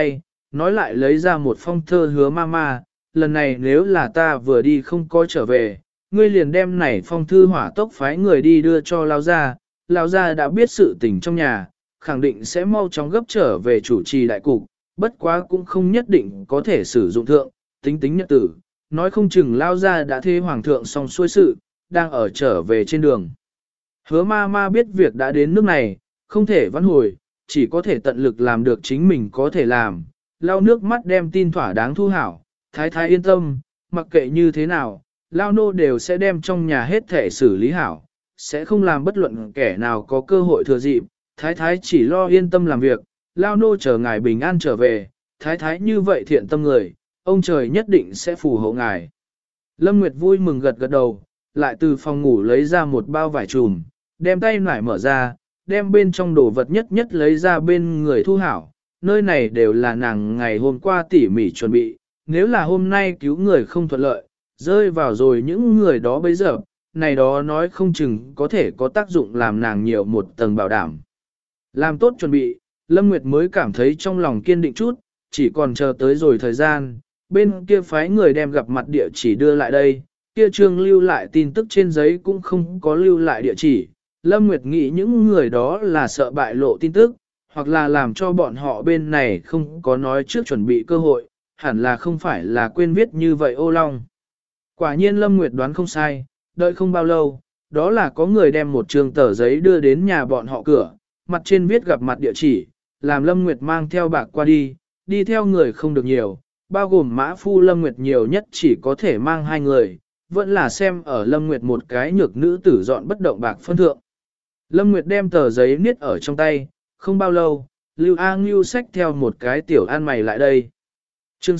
nói lại lấy ra một phong thơ hứa mama, lần này nếu là ta vừa đi không có trở về, ngươi liền đem này phong thư hỏa tốc phái người đi đưa cho Lão gia đã biết sự tình trong nhà, khẳng định sẽ mau chóng gấp trở về chủ trì đại cục, bất quá cũng không nhất định có thể sử dụng thượng, tính tính nhật tử, nói không chừng Lão gia đã thế hoàng thượng xong xuôi sự, đang ở trở về trên đường. Hứa ma biết việc đã đến nước này, không thể vãn hồi, chỉ có thể tận lực làm được chính mình có thể làm, lau nước mắt đem tin thỏa đáng thu hảo, thái thái yên tâm, mặc kệ như thế nào, lao nô đều sẽ đem trong nhà hết thể xử lý hảo, sẽ không làm bất luận kẻ nào có cơ hội thừa dịp, thái thái chỉ lo yên tâm làm việc, lao nô chờ ngài bình an trở về, thái thái như vậy thiện tâm người, ông trời nhất định sẽ phù hộ ngài. Lâm Nguyệt vui mừng gật gật đầu, lại từ phòng ngủ lấy ra một bao vải trùm, đem tay nải mở ra, đem bên trong đồ vật nhất nhất lấy ra bên người thu hảo, nơi này đều là nàng ngày hôm qua tỉ mỉ chuẩn bị, nếu là hôm nay cứu người không thuận lợi, rơi vào rồi những người đó bây giờ, này đó nói không chừng có thể có tác dụng làm nàng nhiều một tầng bảo đảm. Làm tốt chuẩn bị, Lâm Nguyệt mới cảm thấy trong lòng kiên định chút, chỉ còn chờ tới rồi thời gian, bên kia phái người đem gặp mặt địa chỉ đưa lại đây, kia trương lưu lại tin tức trên giấy cũng không có lưu lại địa chỉ. Lâm Nguyệt nghĩ những người đó là sợ bại lộ tin tức, hoặc là làm cho bọn họ bên này không có nói trước chuẩn bị cơ hội, hẳn là không phải là quên viết như vậy ô long. Quả nhiên Lâm Nguyệt đoán không sai, đợi không bao lâu, đó là có người đem một trường tờ giấy đưa đến nhà bọn họ cửa, mặt trên viết gặp mặt địa chỉ, làm Lâm Nguyệt mang theo bạc qua đi, đi theo người không được nhiều, bao gồm mã phu Lâm Nguyệt nhiều nhất chỉ có thể mang 2 người, vẫn là xem ở Lâm Nguyệt một cái nhược nữ tử dọn bất động bạc phân thượng. Lâm Nguyệt đem tờ giấy niết ở trong tay, không bao lâu, Lưu A Ngưu xách theo một cái tiểu ăn mày lại đây. Chương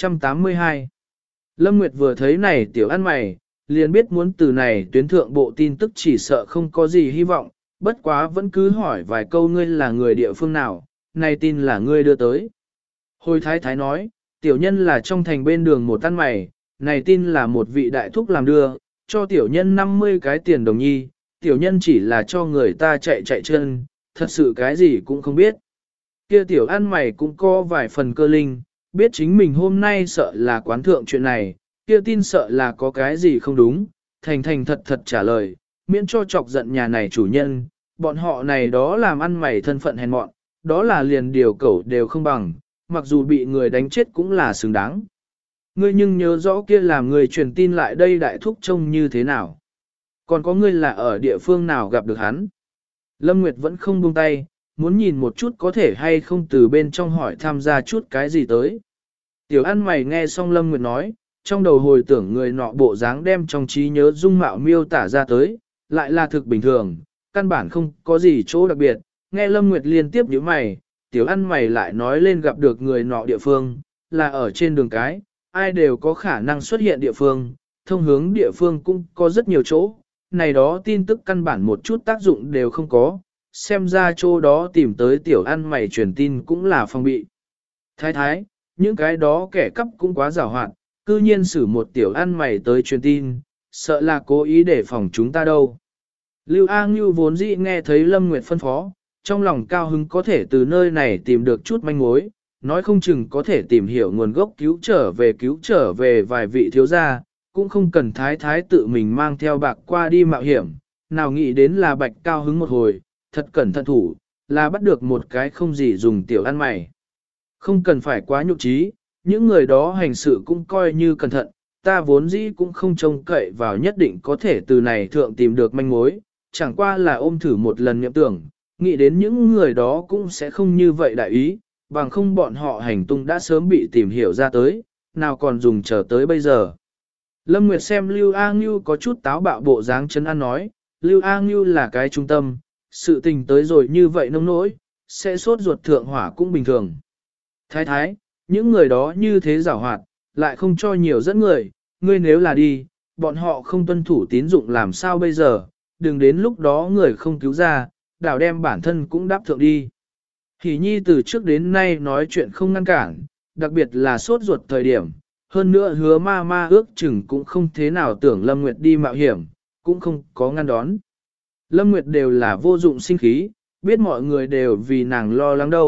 682 Lâm Nguyệt vừa thấy này tiểu ăn mày, liền biết muốn từ này tuyến thượng bộ tin tức chỉ sợ không có gì hy vọng, bất quá vẫn cứ hỏi vài câu ngươi là người địa phương nào, này tin là ngươi đưa tới. Hồi thái thái nói, tiểu nhân là trong thành bên đường một ăn mày, này tin là một vị đại thúc làm đưa, cho tiểu nhân 50 cái tiền đồng nhi, tiểu nhân chỉ là cho người ta chạy chạy chân, thật sự cái gì cũng không biết. Kia tiểu ăn mày cũng có vài phần cơ linh, biết chính mình hôm nay sợ là quán thượng chuyện này, kia tin sợ là có cái gì không đúng, thành thành thật thật trả lời, miễn cho chọc giận nhà này chủ nhân, bọn họ này đó làm ăn mày thân phận hèn mọn, đó là liền điều cẩu đều không bằng, mặc dù bị người đánh chết cũng là xứng đáng. Ngươi nhưng nhớ rõ kia làm người truyền tin lại đây đại thúc trông như thế nào. Còn có ngươi là ở địa phương nào gặp được hắn. Lâm Nguyệt vẫn không buông tay, muốn nhìn một chút có thể hay không từ bên trong hỏi tham gia chút cái gì tới. Tiểu ăn mày nghe xong Lâm Nguyệt nói, trong đầu hồi tưởng người nọ bộ dáng đem trong trí nhớ dung mạo miêu tả ra tới, lại là thực bình thường, căn bản không có gì chỗ đặc biệt. Nghe Lâm Nguyệt liên tiếp nhíu mày, tiểu ăn mày lại nói lên gặp được người nọ địa phương, là ở trên đường cái, ai đều có khả năng xuất hiện địa phương, thông hướng địa phương cũng có rất nhiều chỗ, này đó tin tức căn bản một chút tác dụng đều không có, xem ra chỗ đó tìm tới tiểu ăn mày truyền tin cũng là phong bị. Thái thái, những cái đó kẻ cắp cũng quá giàu hoạt, cư nhiên xử một tiểu ăn mày tới truyền tin, sợ là cố ý để phòng chúng ta đâu. Lưu A Ngưu vốn dĩ nghe thấy Lâm Nguyệt phân phó, trong lòng cao hứng có thể từ nơi này tìm được chút manh mối, nói không chừng có thể tìm hiểu nguồn gốc cứu trở về vài vị thiếu gia, cũng không cần thái thái tự mình mang theo bạc qua đi mạo hiểm, nào nghĩ đến là bạch cao hứng một hồi, thật cẩn thận thủ, là bắt được một cái không gì dùng tiểu ăn mày. Không cần phải quá nhục trí, những người đó hành sự cũng coi như cẩn thận, ta vốn dĩ cũng không trông cậy vào nhất định có thể từ này thượng tìm được manh mối, chẳng qua là ôm thử một lần nhậm tưởng, nghĩ đến những người đó cũng sẽ không như vậy đại ý, bằng không bọn họ hành tung đã sớm bị tìm hiểu ra tới, nào còn dùng chờ tới bây giờ. Lâm Nguyệt xem Lưu A Ngưu có chút táo bạo bộ dáng chân ăn nói, Lưu A Ngưu là cái trung tâm, sự tình tới rồi như vậy nông nỗi, sẽ sốt ruột thượng hỏa cũng bình thường. Thái thái, những người đó như thế giảo hoạt, lại không cho nhiều dẫn người, ngươi nếu là đi, bọn họ không tuân thủ tín dụng làm sao bây giờ, đừng đến lúc đó người không cứu ra, đảo đem bản thân cũng đáp thượng đi. Hỷ nhi từ trước đến nay nói chuyện không ngăn cản, đặc biệt là sốt ruột thời điểm, hơn nữa hứa ma ước chừng cũng không thế nào tưởng Lâm Nguyệt đi mạo hiểm, cũng không có ngăn đón. Lâm Nguyệt đều là vô dụng sinh khí, biết mọi người đều vì nàng lo lắng đâu,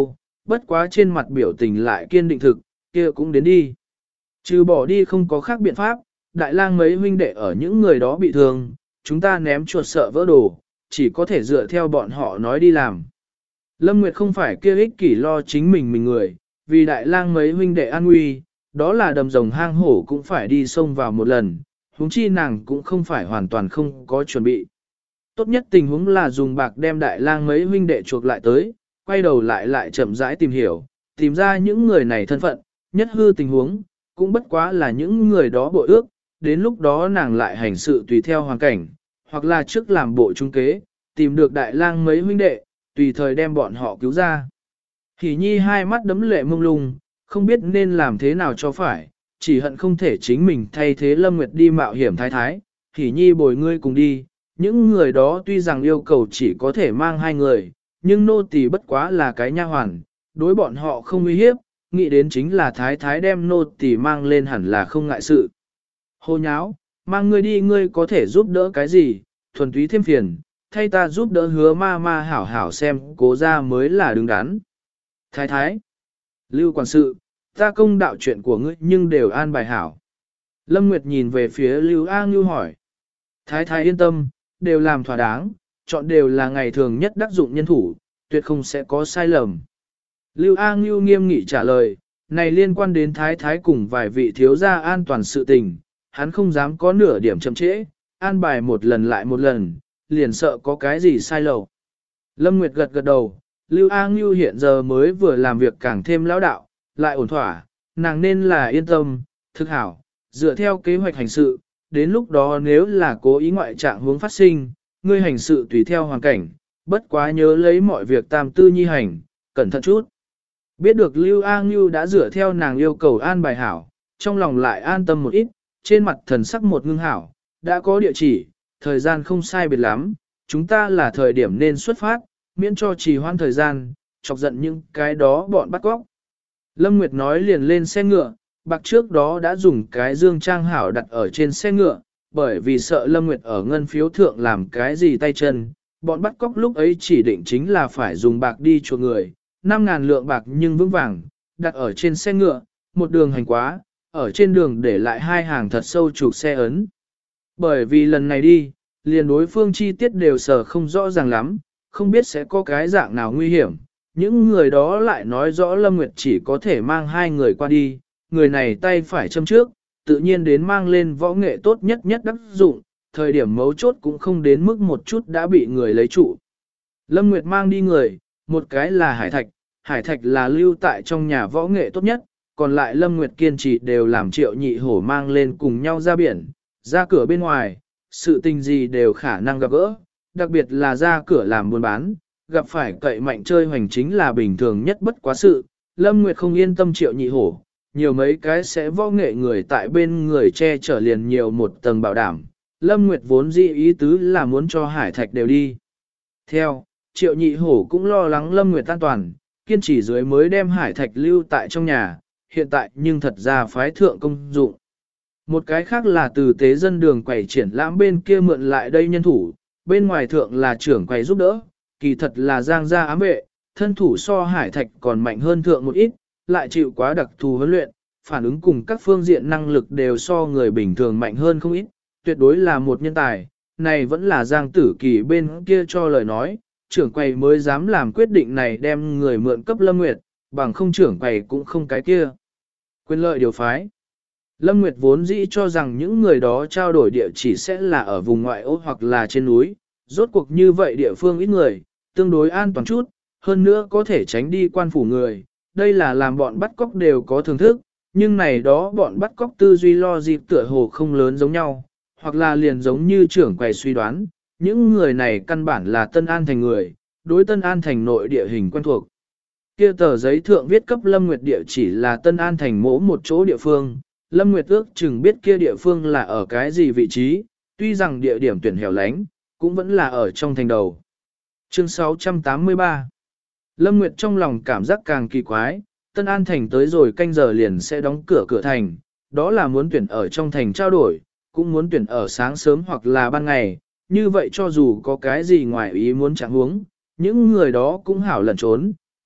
bất quá trên mặt biểu tình lại kiên định thực, kia cũng đến đi. Trừ bỏ đi không có khác biện pháp, đại lang mấy huynh đệ ở những người đó bị thương, chúng ta ném chuột sợ vỡ đồ, chỉ có thể dựa theo bọn họ nói đi làm. Lâm Nguyệt không phải kia ích kỷ lo chính mình người, vì đại lang mấy huynh đệ an nguy, đó là đầm rồng hang hổ cũng phải đi xông vào một lần, huống chi nàng cũng không phải hoàn toàn không có chuẩn bị. Tốt nhất tình huống là dùng bạc đem đại lang mấy huynh đệ chuộc lại tới, quay đầu lại chậm rãi tìm hiểu, tìm ra những người này thân phận, nhất hư tình huống, cũng bất quá là những người đó bội ước, đến lúc đó nàng lại hành sự tùy theo hoàn cảnh, hoặc là trước làm bộ trung kế, tìm được đại lang mấy huynh đệ, tùy thời đem bọn họ cứu ra. Hỷ nhi hai mắt đấm lệ mông lung, không biết nên làm thế nào cho phải, chỉ hận không thể chính mình thay thế Lâm Nguyệt đi mạo hiểm thái thái, Hỷ nhi bồi ngươi cùng đi, những người đó tuy rằng yêu cầu chỉ có thể mang hai người, nhưng nô tỳ bất quá là cái nha hoàn, đối bọn họ không uy hiếp, nghĩ đến chính là thái thái đem nô tỳ mang lên hẳn là không ngại sự. Hồ nháo, mang ngươi đi ngươi có thể giúp đỡ cái gì, thuần túy thêm phiền, thay ta giúp đỡ hứa ma ma hảo hảo xem cố ra mới là đứng đắn. Thái thái, Lưu quản sự, ta công đạo chuyện của ngươi nhưng đều an bài hảo. Lâm Nguyệt nhìn về phía Lưu A Ngưu hỏi. Thái thái yên tâm, đều làm thỏa đáng, chọn đều là ngày thường nhất đắc dụng nhân thủ, tuyệt không sẽ có sai lầm. Lưu A Ngưu nghiêm nghị trả lời, này liên quan đến thái thái cùng vài vị thiếu gia an toàn sự tình, hắn không dám có nửa điểm chậm trễ, an bài một lần lại một lần, liền sợ có cái gì sai lầu. Lâm Nguyệt gật gật đầu, Lưu A Ngưu hiện giờ mới vừa làm việc càng thêm lão đạo, lại ổn thỏa, nàng nên là yên tâm, thực hảo, dựa theo kế hoạch hành sự, đến lúc đó nếu là cố ý ngoại trạng hướng phát sinh, ngươi hành sự tùy theo hoàn cảnh, bất quá nhớ lấy mọi việc tam tư nhi hành, cẩn thận chút. Biết được Lưu A Ngưu đã dựa theo nàng yêu cầu an bài hảo, trong lòng lại an tâm một ít, trên mặt thần sắc một ngưng hảo, đã có địa chỉ, thời gian không sai biệt lắm, chúng ta là thời điểm nên xuất phát, miễn cho trì hoãn thời gian, chọc giận những cái đó bọn bắt cóc. Lâm Nguyệt nói liền lên xe ngựa, bạc trước đó đã dùng cái dương trang hảo đặt ở trên xe ngựa, bởi vì sợ Lâm Nguyệt ở ngân phiếu thượng làm cái gì tay chân, bọn bắt cóc lúc ấy chỉ định chính là phải dùng bạc đi chuộc người, 5.000 lượng bạc nhưng vững vàng, đặt ở trên xe ngựa, một đường hành quá, ở trên đường để lại hai hàng thật sâu trục xe ấn. Bởi vì lần này đi, liền đối phương chi tiết đều sở không rõ ràng lắm, không biết sẽ có cái dạng nào nguy hiểm. Những người đó lại nói rõ Lâm Nguyệt chỉ có thể mang hai người qua đi, người này tay phải châm trước, tự nhiên đến mang lên võ nghệ tốt nhất nhất đắc dụng, thời điểm mấu chốt cũng không đến mức một chút đã bị người lấy trụ. Lâm Nguyệt mang đi người, một cái là Hải Thạch là lưu tại trong nhà võ nghệ tốt nhất, còn lại Lâm Nguyệt kiên trì đều làm Triệu Nhị Hổ mang lên cùng nhau ra biển, ra cửa bên ngoài, sự tình gì đều khả năng gặp gỡ, đặc biệt là ra cửa làm buôn bán, gặp phải cậy mạnh chơi hoành chính là bình thường nhất bất quá sự. Lâm Nguyệt không yên tâm Triệu Nhị Hổ, nhiều mấy cái sẽ võ nghệ người tại bên người che chở liền nhiều một tầng bảo đảm. Lâm Nguyệt vốn dĩ ý tứ là muốn cho Hải Thạch đều đi. Theo, Triệu Nhị Hổ cũng lo lắng Lâm Nguyệt an toàn, kiên trì dưới mới đem Hải Thạch lưu tại trong nhà, hiện tại nhưng thật ra phái thượng công dụng. Một cái khác là từ tế dân đường quầy triển lãm bên kia mượn lại đây nhân thủ, bên ngoài thượng là trưởng quầy giúp đỡ, kỳ thật là Giang gia ám vệ, thân thủ so Hải Thạch còn mạnh hơn thượng một ít, lại chịu quá đặc thù huấn luyện, phản ứng cùng các phương diện năng lực đều so người bình thường mạnh hơn không ít, tuyệt đối là một nhân tài, này vẫn là Giang Tử Kỳ bên kia cho lời nói, trưởng quầy mới dám làm quyết định này đem người mượn cấp Lâm Nguyệt, bằng không trưởng quầy cũng không cái kia. Quyền lợi điều phái. Lâm Nguyệt vốn dĩ cho rằng những người đó trao đổi địa chỉ sẽ là ở vùng ngoại ô hoặc là trên núi, rốt cuộc như vậy địa phương ít người, tương đối an toàn chút, hơn nữa có thể tránh đi quan phủ người, đây là làm bọn bắt cóc đều có thưởng thức, nhưng này đó bọn bắt cóc tư duy lo dịp tựa hồ không lớn giống nhau, hoặc là liền giống như trưởng quầy suy đoán, những người này căn bản là Tân An Thành người, đối Tân An Thành nội địa hình quen thuộc. Kia tờ giấy thượng viết cấp Lâm Nguyệt địa chỉ là Tân An Thành mỗ một chỗ địa phương, Lâm Nguyệt ước chừng biết kia địa phương là ở cái gì vị trí, tuy rằng địa điểm tuyển hẻo lánh, cũng vẫn là ở trong thành đầu. Chương 683 Lâm Nguyệt trong lòng cảm giác càng kỳ quái, Tân An Thành tới rồi canh giờ liền sẽ đóng cửa cửa thành, đó là muốn tuyển ở trong thành trao đổi, cũng muốn tuyển ở sáng sớm hoặc là ban ngày, như vậy cho dù có cái gì ngoài ý muốn chẳng huống, những người đó cũng hảo lẩn trốn,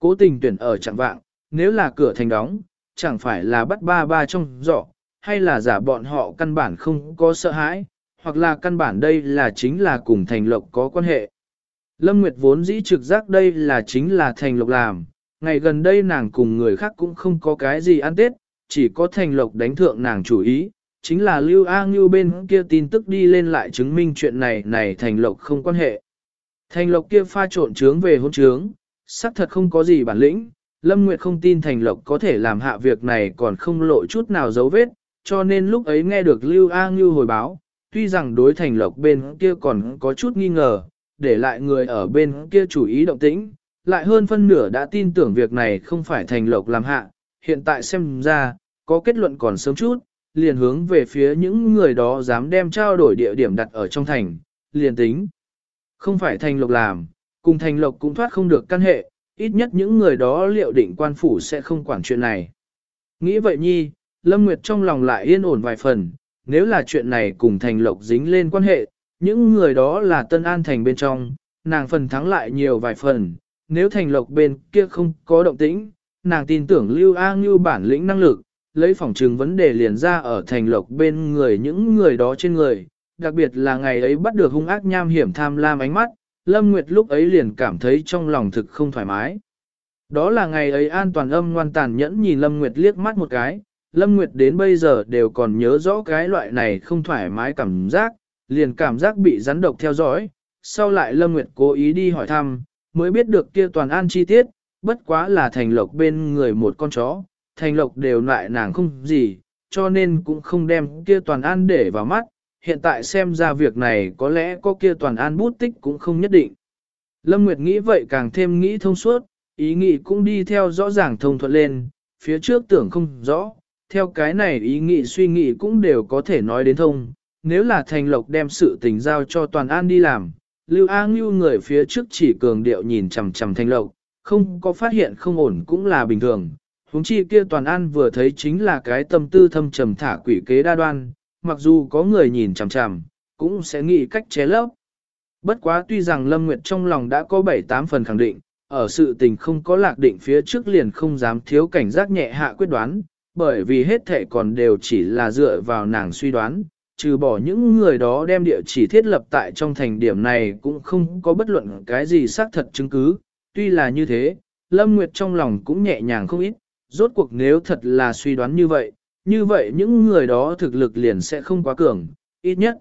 cố tình tuyển ở chặng vạng, nếu là cửa thành đóng, chẳng phải là bắt ba ba trong giỏ, hay là giả bọn họ căn bản không có sợ hãi, hoặc là căn bản đây là chính là cùng Thành Lộc có quan hệ. Lâm Nguyệt vốn dĩ trực giác đây là chính là Thành Lộc làm, ngày gần đây nàng cùng người khác cũng không có cái gì ăn Tết, chỉ có Thành Lộc đánh thượng nàng chủ ý, chính là Lưu A Ngưu bên kia tin tức đi lên lại chứng minh chuyện này Thành Lộc không quan hệ. Thành Lộc kia pha trộn trướng về hôn trướng, xác thật không có gì bản lĩnh, Lâm Nguyệt không tin Thành Lộc có thể làm hạ việc này còn không lộ chút nào dấu vết, cho nên lúc ấy nghe được Lưu A Ngưu hồi báo, tuy rằng đối Thành Lộc bên kia còn có chút nghi ngờ, để lại người ở bên kia chủ ý động tĩnh, lại hơn phân nửa đã tin tưởng việc này không phải Thành Lộc làm hạ, hiện tại xem ra, có kết luận còn sớm chút, liền hướng về phía những người đó dám đem trao đổi địa điểm đặt ở trong thành, liền tính. Không phải Thành Lộc làm, cùng Thành Lộc cũng thoát không được căn hệ, ít nhất những người đó liệu định quan phủ sẽ không quản chuyện này. Nghĩ vậy nhi, Lâm Nguyệt trong lòng lại yên ổn vài phần, nếu là chuyện này cùng Thành Lộc dính lên quan hệ, những người đó là Tân An Thành bên trong, nàng phần thắng lại nhiều vài phần, nếu Thành Lộc bên kia không có động tĩnh, nàng tin tưởng Lưu A Ngưu bản lĩnh năng lực, lấy phỏng trừng vấn đề liền ra ở Thành Lộc bên người những người đó trên người, đặc biệt là ngày ấy bắt được hung ác nham hiểm tham lam ánh mắt, Lâm Nguyệt lúc ấy liền cảm thấy trong lòng thực không thoải mái. Đó là ngày ấy An Toàn Âm ngoan tàn nhẫn nhìn Lâm Nguyệt liếc mắt một cái, Lâm Nguyệt đến bây giờ đều còn nhớ rõ cái loại này không thoải mái cảm giác, liền cảm giác bị rắn độc theo dõi, sau lại Lâm Nguyệt cố ý đi hỏi thăm, mới biết được kia Toàn An chi tiết, bất quá là Thành Lộc bên người một con chó, Thành Lộc đều lại nàng không gì, cho nên cũng không đem kia Toàn An để vào mắt, hiện tại xem ra việc này có lẽ có kia Toàn An bút tích cũng không nhất định. Lâm Nguyệt nghĩ vậy càng thêm nghĩ thông suốt, ý nghĩ cũng đi theo rõ ràng thông thuận lên, phía trước tưởng không rõ, theo cái này ý nghĩ suy nghĩ cũng đều có thể nói đến thông, nếu là Thành Lộc đem sự tình giao cho Toàn An đi làm, Lưu A Ngưu người phía trước chỉ cường điệu nhìn chằm chằm Thành Lộc, không có phát hiện không ổn cũng là bình thường. Huống chi kia Toàn An vừa thấy chính là cái tâm tư thâm trầm thả quỷ kế đa đoan, mặc dù có người nhìn chằm chằm, cũng sẽ nghĩ cách chế lấp. Bất quá tuy rằng Lâm Nguyệt trong lòng đã có 7-8 phần khẳng định, ở sự tình không có lạc định phía trước liền không dám thiếu cảnh giác nhẹ hạ quyết đoán, bởi vì hết thể còn đều chỉ là dựa vào nàng suy đoán, trừ bỏ những người đó đem địa chỉ thiết lập tại trong thành điểm này cũng không có bất luận cái gì xác thật chứng cứ. Tuy là như thế, Lâm Nguyệt trong lòng cũng nhẹ nhàng không ít, rốt cuộc nếu thật là suy đoán như vậy những người đó thực lực liền sẽ không quá cường, ít nhất.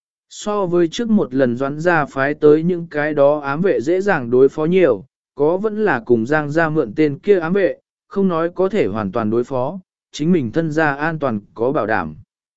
So với trước một lần doán ra phái tới những cái đó ám vệ dễ dàng đối phó nhiều, có vẫn là cùng Giang gia mượn tên kia ám vệ, không nói có thể hoàn toàn đối phó, chính mình thân gia an toàn có bảo đảm.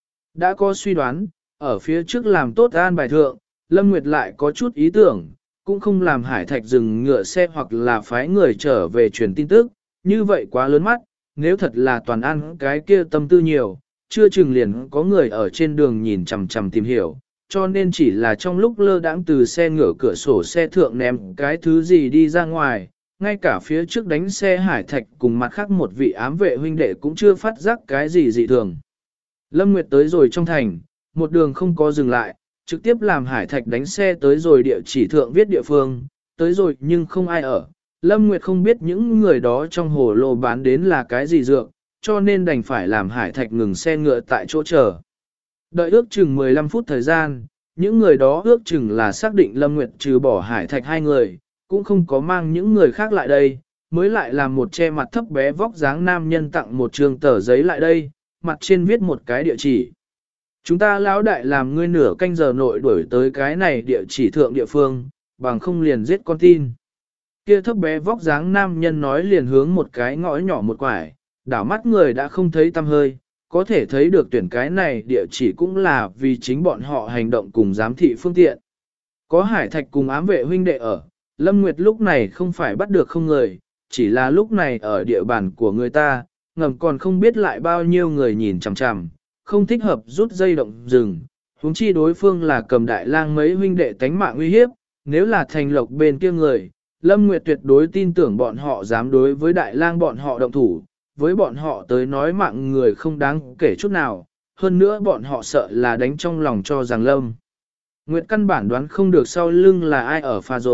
Đã có suy đoán, ở phía trước làm tốt an bài thượng, Lâm Nguyệt lại có chút ý tưởng, cũng không làm Hải Thạch dừng ngựa xe hoặc là phái người trở về truyền tin tức, như vậy quá lớn mắt, nếu thật là Toàn An cái kia tâm tư nhiều, chưa chừng liền có người ở trên đường nhìn chằm chằm tìm hiểu, cho nên chỉ là trong lúc lơ đãng từ xe ngựa cửa sổ xe thượng ném cái thứ gì đi ra ngoài, ngay cả phía trước đánh xe Hải Thạch cùng mặt khác một vị ám vệ huynh đệ cũng chưa phát giác cái gì dị thường. Lâm Nguyệt tới rồi trong thành, một đường không có dừng lại, trực tiếp làm Hải Thạch đánh xe tới rồi địa chỉ thượng viết địa phương, tới rồi nhưng không ai ở. Lâm Nguyệt không biết những người đó trong hồ lô bán đến là cái gì dược, cho nên đành phải làm Hải Thạch ngừng xe ngựa tại chỗ chờ. Đợi ước chừng 15 phút thời gian, những người đó ước chừng là xác định Lâm Nguyệt trừ bỏ Hải Thạch 2 người, cũng không có mang những người khác lại đây, mới lại làm một che mặt thấp bé vóc dáng nam nhân tặng một trường tờ giấy lại đây, mặt trên viết một cái địa chỉ. Chúng ta lão đại làm ngươi nửa canh giờ nội đuổi tới cái này địa chỉ thượng địa phương, bằng không liền giết con tin. Kia thấp bé vóc dáng nam nhân nói liền hướng một cái ngõ nhỏ một quải, đảo mắt người đã không thấy tăm hơi, có thể thấy được tuyển cái này địa chỉ cũng là vì chính bọn họ hành động cùng giám thị phương tiện. Có Hải Thạch cùng ám vệ huynh đệ ở, Lâm Nguyệt lúc này không phải bắt được không người, chỉ là lúc này ở địa bàn của người ta, ngầm còn không biết lại bao nhiêu người nhìn chằm chằm, không thích hợp rút dây động rừng. Huống chi đối phương là Cầm Đại Lang mấy huynh đệ tánh mạng uy hiếp, nếu là Thành Lộc bên kia người, Lâm Nguyệt tuyệt đối tin tưởng bọn họ dám đối với Đại Lang bọn họ động thủ, với bọn họ tới nói mạng người không đáng kể chút nào, hơn nữa bọn họ sợ là đánh trong lòng cho rằng Lâm Nguyệt căn bản đoán không được sau lưng là ai ở pha dối,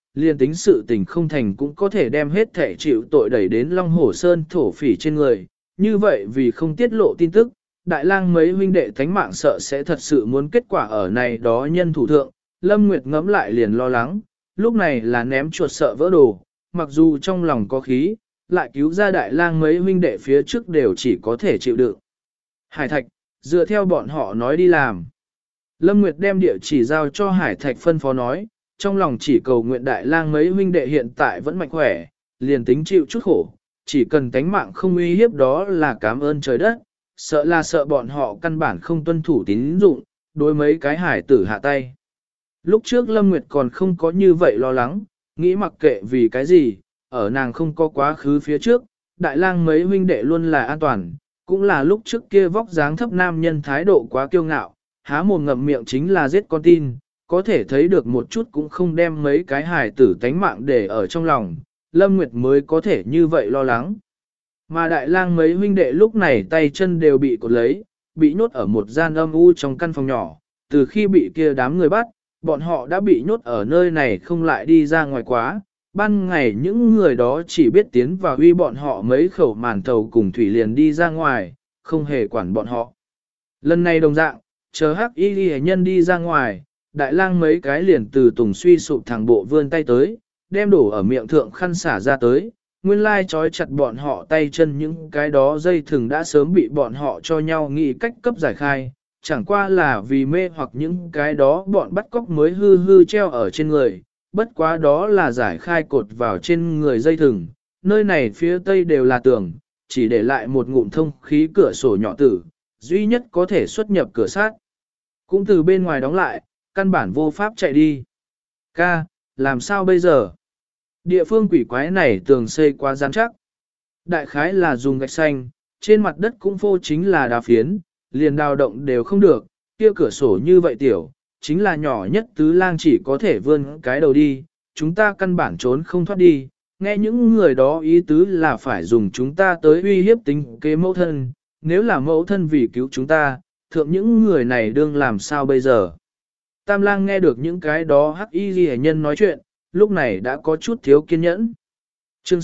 liền tính sự tình không thành cũng có thể đem hết thể chịu tội đẩy đến Long Hổ Sơn thổ phỉ trên người. Như vậy vì không tiết lộ tin tức, đại lang mấy huynh đệ thánh mạng sợ sẽ thật sự muốn kết quả ở này đó nhân thủ thượng. Lâm Nguyệt ngẫm lại liền lo lắng, lúc này là ném chuột sợ vỡ đồ, mặc dù trong lòng có khí, lại cứu ra đại lang mấy huynh đệ phía trước đều chỉ có thể chịu đựng. Hải Thạch, dựa theo bọn họ nói đi làm. Lâm Nguyệt đem địa chỉ giao cho Hải Thạch phân phó nói, trong lòng chỉ cầu nguyện đại lang mấy huynh đệ hiện tại vẫn mạnh khỏe, liền tính chịu chút khổ, chỉ cần tánh mạng không uy hiếp đó là cảm ơn trời đất, sợ là sợ bọn họ căn bản không tuân thủ tín dụng, đối mấy cái hải tử hạ tay. Lúc trước Lâm Nguyệt còn không có như vậy lo lắng, nghĩ mặc kệ vì cái gì, ở nàng không có quá khứ phía trước, đại lang mấy huynh đệ luôn là an toàn, cũng là lúc trước kia vóc dáng thấp nam nhân thái độ quá kiêu ngạo, há mồm ngậm miệng chính là giết con tin, có thể thấy được một chút cũng không đem mấy cái hài tử tánh mạng để ở trong lòng, Lâm Nguyệt mới có thể như vậy lo lắng. Mà đại lang mấy huynh đệ lúc này tay chân đều bị cột lấy, bị nhốt ở một gian âm u trong căn phòng nhỏ, từ khi bị kia đám người bắt, bọn họ đã bị nhốt ở nơi này không lại đi ra ngoài quá. Ban ngày những người đó chỉ biết tiến vào uy bọn họ mấy khẩu màn thầu cùng thủy liền đi ra ngoài, không hề quản bọn họ. Lần này đồng dạng, chờ hắc y ghi nhân đi ra ngoài, đại lang mấy cái liền từ tùng suy sụp thẳng bộ vươn tay tới, đem đổ ở miệng thượng khăn xả ra tới, nguyên lai trói chặt bọn họ tay chân những cái đó dây thừng đã sớm bị bọn họ cho nhau nghĩ cách cấp giải khai, chẳng qua là vì mê hoặc những cái đó bọn bắt cóc mới hư hư treo ở trên người, bất quá đó là giải khai cột vào trên người dây thừng, nơi này phía tây đều là tường, chỉ để lại một ngụm thông khí cửa sổ nhỏ tử, duy nhất có thể xuất nhập cửa sát. Cũng từ bên ngoài đóng lại, căn bản vô pháp chạy đi. Ca, làm sao bây giờ? Địa phương quỷ quái này tường xây quá rắn chắc. Đại khái là dùng gạch xanh, trên mặt đất cũng phô chính là đá phiến, liền đào động đều không được, kia cửa sổ như vậy tiểu, chính là nhỏ nhất tứ lang chỉ có thể vươn cái đầu đi, chúng ta căn bản trốn không thoát đi, nghe những người đó ý tứ là phải dùng chúng ta tới uy hiếp tính kế mẫu thân, nếu là mẫu thân vì cứu chúng ta, thượng những người này đương làm sao bây giờ. Tam lang nghe được những cái đó hắc y ghi nhân nói chuyện, lúc này đã có chút thiếu kiên nhẫn. Chương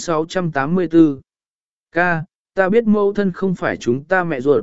684 Ca, ta biết mẫu thân không phải chúng ta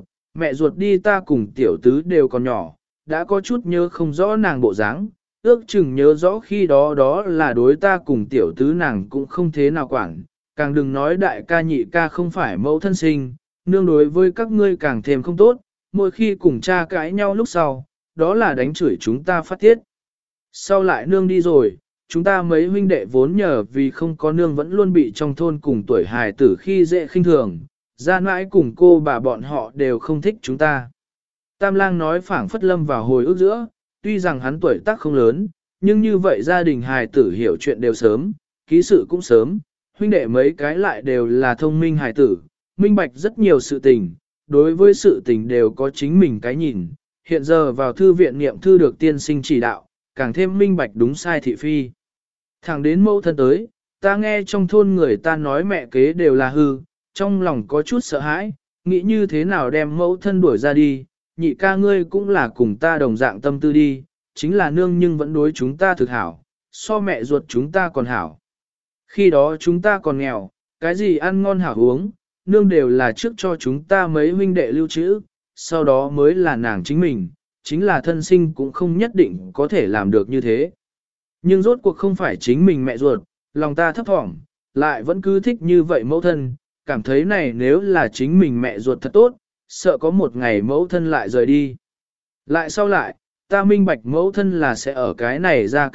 mẹ ruột đi ta cùng tiểu tứ đều còn nhỏ, đã có chút nhớ không rõ nàng bộ dáng, ước chừng nhớ rõ khi đó đó là đối ta cùng tiểu tứ nàng cũng không thế nào quản, càng đừng nói đại ca nhị ca không phải mẫu thân sinh, nương đối với các ngươi càng thêm không tốt, mỗi khi cùng cha cãi nhau lúc sau, đó là đánh chửi chúng ta phát tiết. Sau lại nương đi rồi, chúng ta mấy huynh đệ vốn nhờ vì không có nương vẫn luôn bị trong thôn cùng tuổi hài tử khi dễ khinh thường, ra mãi cùng cô bà bọn họ đều không thích chúng ta. Tam lang nói phảng phất lâm vào hồi ức giữa, tuy rằng hắn tuổi tác không lớn, nhưng như vậy gia đình hài tử hiểu chuyện đều sớm, ký sự cũng sớm, huynh đệ mấy cái lại đều là thông minh hài tử, minh bạch rất nhiều sự tình, đối với sự tình đều có chính mình cái nhìn, hiện giờ vào thư viện niệm thư được tiên sinh chỉ đạo, càng thêm minh bạch đúng sai thị phi. Thẳng đến mẫu thân tới, ta nghe trong thôn người ta nói mẹ kế đều là hư, trong lòng có chút sợ hãi, nghĩ như thế nào đem mẫu thân đuổi ra đi, nhị ca ngươi cũng là cùng ta đồng dạng tâm tư đi, chính là nương nhưng vẫn đối chúng ta thực hảo, so mẹ ruột chúng ta còn hảo. Khi đó chúng ta còn nghèo, cái gì ăn ngon hảo uống, nương đều là trước cho chúng ta mấy huynh đệ lưu trữ, sau đó mới là nàng chính mình, chính là thân sinh cũng không nhất định có thể làm được như thế. Nhưng rốt cuộc không phải chính mình mẹ ruột, lòng ta thấp thỏm, lại vẫn cứ thích như vậy mẫu thân, cảm thấy này nếu là chính mình mẹ ruột thật tốt, sợ có một ngày mẫu thân lại rời đi. Lại sau lại, ta minh bạch mẫu thân là sẽ ở cái này ra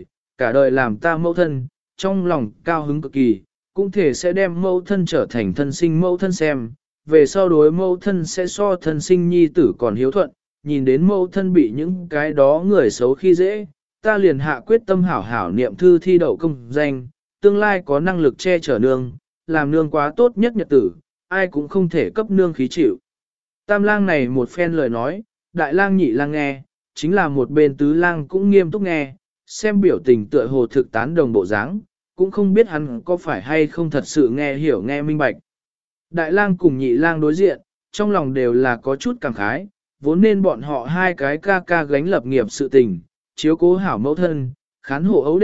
cả đời làm ta mẫu thân, trong lòng cao hứng cực kỳ, cũng thể sẽ đem mẫu thân trở thành thân sinh mẫu thân xem, về sau đối mẫu thân sẽ so thân sinh nhi tử còn hiếu thuận, nhìn đến mẫu thân bị những cái đó người xấu khi dễ, ta liền hạ quyết tâm hảo hảo niệm thư thi đậu công danh, tương lai có năng lực che chở nương, làm nương quá tốt nhất nhật tử, ai cũng không thể cấp nương khí chịu. Tam lang này một phen lời nói, đại lang nhị lang nghe, chính là một bên tứ lang cũng nghiêm túc nghe, xem biểu tình tựa hồ thực tán đồng bộ dáng, cũng không biết hắn có phải hay không thật sự nghe hiểu nghe minh bạch. Đại lang cùng nhị lang đối diện, trong lòng đều là có chút cảm khái, vốn nên bọn họ hai cái ca ca gánh lập nghiệp sự tình, chiếu cố hảo mẫu thân, khán hộ ấu đệ,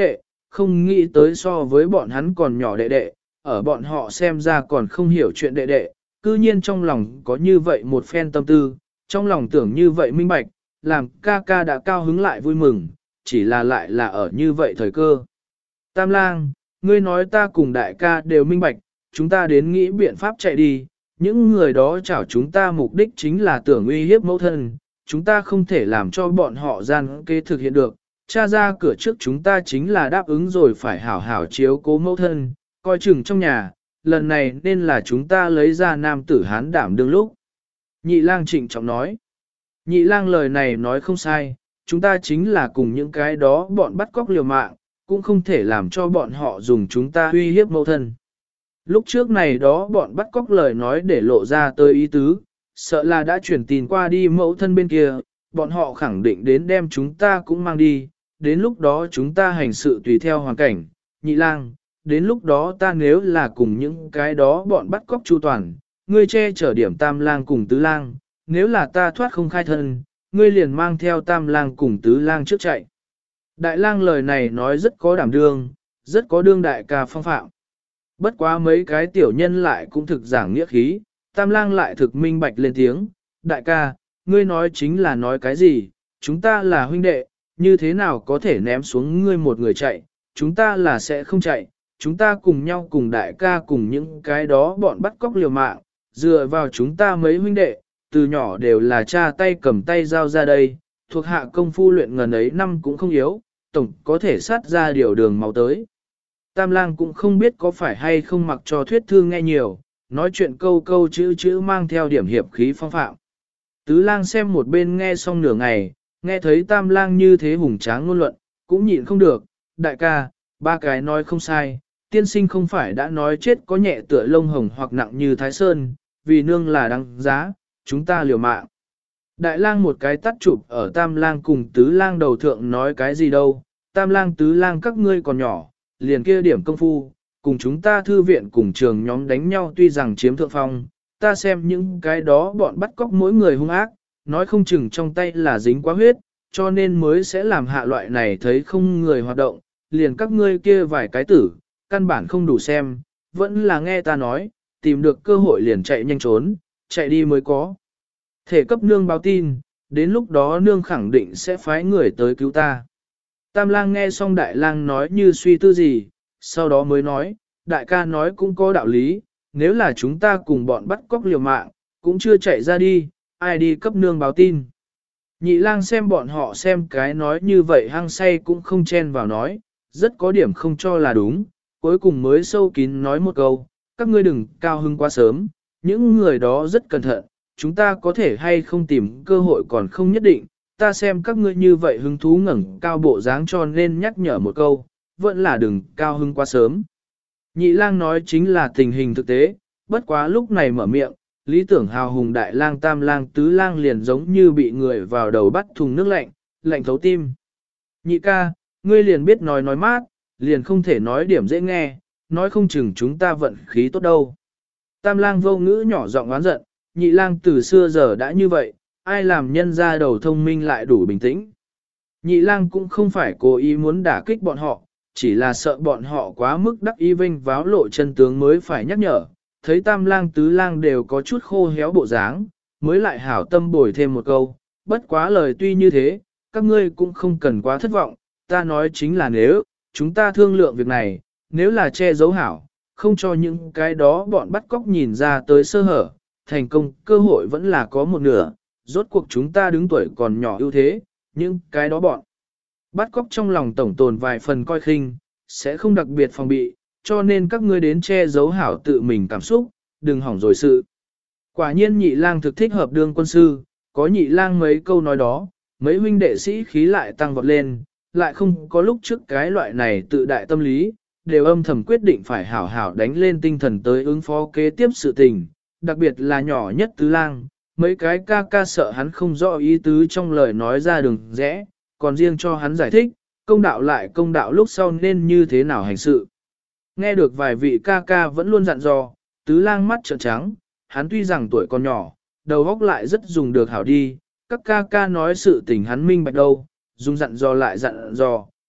không nghĩ tới so với bọn hắn còn nhỏ đệ đệ, ở bọn họ xem ra còn không hiểu chuyện đệ đệ, cư nhiên trong lòng có như vậy một phen tâm tư, trong lòng tưởng như vậy minh bạch, làm ca ca đã cao hứng lại vui mừng, chỉ là lại là ở như vậy thời cơ. Tam lang, ngươi nói ta cùng đại ca đều minh bạch, chúng ta đến nghĩ biện pháp chạy đi, những người đó chảo chúng ta mục đích chính là tưởng uy hiếp mẫu thân, chúng ta không thể làm cho bọn họ gian kế thực hiện được, cha ra cửa trước chúng ta chính là đáp ứng rồi phải hảo hảo chiếu cố mẫu thân, coi chừng trong nhà, lần này nên là chúng ta lấy ra nam tử hán đảm đương lúc. Nhị lang trịnh trọng nói, nhị lang lời này nói không sai, chúng ta chính là cùng những cái đó bọn bắt cóc liều mạng, cũng không thể làm cho bọn họ dùng chúng ta uy hiếp mẫu thân. Lúc trước này đó bọn bắt cóc lời nói để lộ ra tới ý tứ, sợ là đã chuyển tin qua đi mẫu thân bên kia, bọn họ khẳng định đến đem chúng ta cũng mang đi, đến lúc đó chúng ta hành sự tùy theo hoàn cảnh, nhị lang, đến lúc đó ta nếu là cùng những cái đó bọn bắt cóc chu toàn, ngươi che chở điểm tam lang cùng tứ lang, nếu là ta thoát không khai thân, ngươi liền mang theo tam lang cùng tứ lang trước chạy. Đại lang lời này nói rất có đảm đương, rất có đương đại ca phong phạm. Bất quá mấy cái tiểu nhân lại cũng thực giảng nghĩa khí, tam lang lại thực minh bạch lên tiếng, đại ca, ngươi nói chính là nói cái gì, chúng ta là huynh đệ, như thế nào có thể ném xuống ngươi một người chạy, chúng ta là sẽ không chạy, chúng ta cùng nhau cùng đại ca cùng những cái đó bọn bắt cóc liều mạng, dựa vào chúng ta mấy huynh đệ, từ nhỏ đều là cha tay cầm tay giao ra đây, thuộc hạ công phu luyện ngần ấy năm cũng không yếu, tổng có thể sát ra điều đường máu tới. Tam lang cũng không biết có phải hay không mặc cho thuyết thư nghe nhiều, nói chuyện câu câu chữ chữ mang theo điểm hiệp khí phong phạm. Tứ lang xem một bên nghe xong nửa ngày, nghe thấy tam lang như thế hùng tráng ngôn luận, cũng nhịn không được, đại ca, ba cái nói không sai, tiên sinh không phải đã nói chết có nhẹ tựa lông hồng hoặc nặng như thái sơn, vì nương là đáng giá, chúng ta liều mạng. Đại lang một cái tắt chụp ở tam lang cùng tứ lang đầu thượng nói cái gì đâu, tam lang tứ lang các ngươi còn nhỏ, liền kia điểm công phu, cùng chúng ta thư viện cùng trường nhóm đánh nhau tuy rằng chiếm thượng phong, ta xem những cái đó bọn bắt cóc mỗi người hung ác, nói không chừng trong tay là dính quá huyết, cho nên mới sẽ làm hạ loại này thấy không người hoạt động, liền các ngươi kia vài cái tử, căn bản không đủ xem, vẫn là nghe ta nói, tìm được cơ hội liền chạy nhanh trốn, chạy đi mới có. Thể cấp nương báo tin, đến lúc đó nương khẳng định sẽ phái người tới cứu ta. Tam lang nghe xong đại lang nói như suy tư gì, sau đó mới nói, đại ca nói cũng có đạo lý, nếu là chúng ta cùng bọn bắt cóc liều mạng, cũng chưa chạy ra đi, ai đi cấp nương báo tin. Nhị lang xem bọn họ xem cái nói như vậy hăng say cũng không chen vào nói, rất có điểm không cho là đúng, cuối cùng mới sâu kín nói một câu, các ngươi đừng cao hứng quá sớm, những người đó rất cẩn thận, chúng ta có thể hay không tìm cơ hội còn không nhất định, ta xem các ngươi như vậy hứng thú ngẩng cao bộ dáng cho nên nhắc nhở một câu, vẫn là đừng cao hứng quá sớm. Nhị lang nói chính là tình hình thực tế, bất quá lúc này mở miệng, lý tưởng hào hùng đại lang tam lang tứ lang liền giống như bị người vào đầu bắt thùng nước lạnh, lạnh thấu tim. Nhị ca, ngươi liền biết nói mát, liền không thể nói điểm dễ nghe, nói không chừng chúng ta vận khí tốt đâu. Tam lang vô ngữ nhỏ giọng oán giận, nhị lang từ xưa giờ đã như vậy, ai làm nhân ra đầu thông minh lại đủ bình tĩnh. Nhị lang cũng không phải cố ý muốn đả kích bọn họ, chỉ là sợ bọn họ quá mức đắc ý vinh váo lộ chân tướng mới phải nhắc nhở. Thấy tam lang tứ lang đều có chút khô héo bộ dáng, mới lại hảo tâm bồi thêm một câu, bất quá lời tuy như thế, các ngươi cũng không cần quá thất vọng, ta nói chính là nếu, chúng ta thương lượng việc này, nếu là che giấu hảo, không cho những cái đó bọn bắt cóc nhìn ra tới sơ hở, thành công cơ hội vẫn là có một nửa, rốt cuộc chúng ta đứng tuổi còn nhỏ ưu thế, nhưng cái đó bọn bắt cóc trong lòng tổng tồn vài phần coi khinh, sẽ không đặc biệt phòng bị, cho nên các ngươi đến che giấu hảo tự mình cảm xúc, đừng hỏng rồi sự. Quả nhiên nhị lang thực thích hợp đương quân sư, có nhị lang mấy câu nói đó, mấy huynh đệ sĩ khí lại tăng vọt lên, lại không có lúc trước cái loại này tự đại tâm lý, đều âm thầm quyết định phải hảo hảo đánh lên tinh thần tới ứng phó kế tiếp sự tình, đặc biệt là nhỏ nhất tứ lang, mấy cái ca ca sợ hắn không rõ ý tứ trong lời nói ra đường rẽ, còn riêng cho hắn giải thích, công đạo lại công đạo lúc sau nên như thế nào hành sự. Nghe được vài vị ca ca vẫn luôn dặn dò, tứ lang mắt trợn trắng, hắn tuy rằng tuổi còn nhỏ, đầu óc lại rất dùng được hảo đi, các ca ca nói sự tình hắn minh bạch đâu, dùng dặn dò lại dặn dò,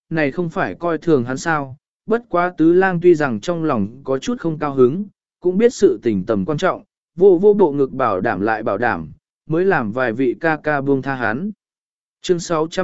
này không phải coi thường hắn sao, bất quá tứ lang tuy rằng trong lòng có chút không cao hứng, cũng biết sự tình tầm quan trọng, vô bộ ngực bảo đảm lại bảo đảm, mới làm vài vị ca ca buông tha hắn. Chương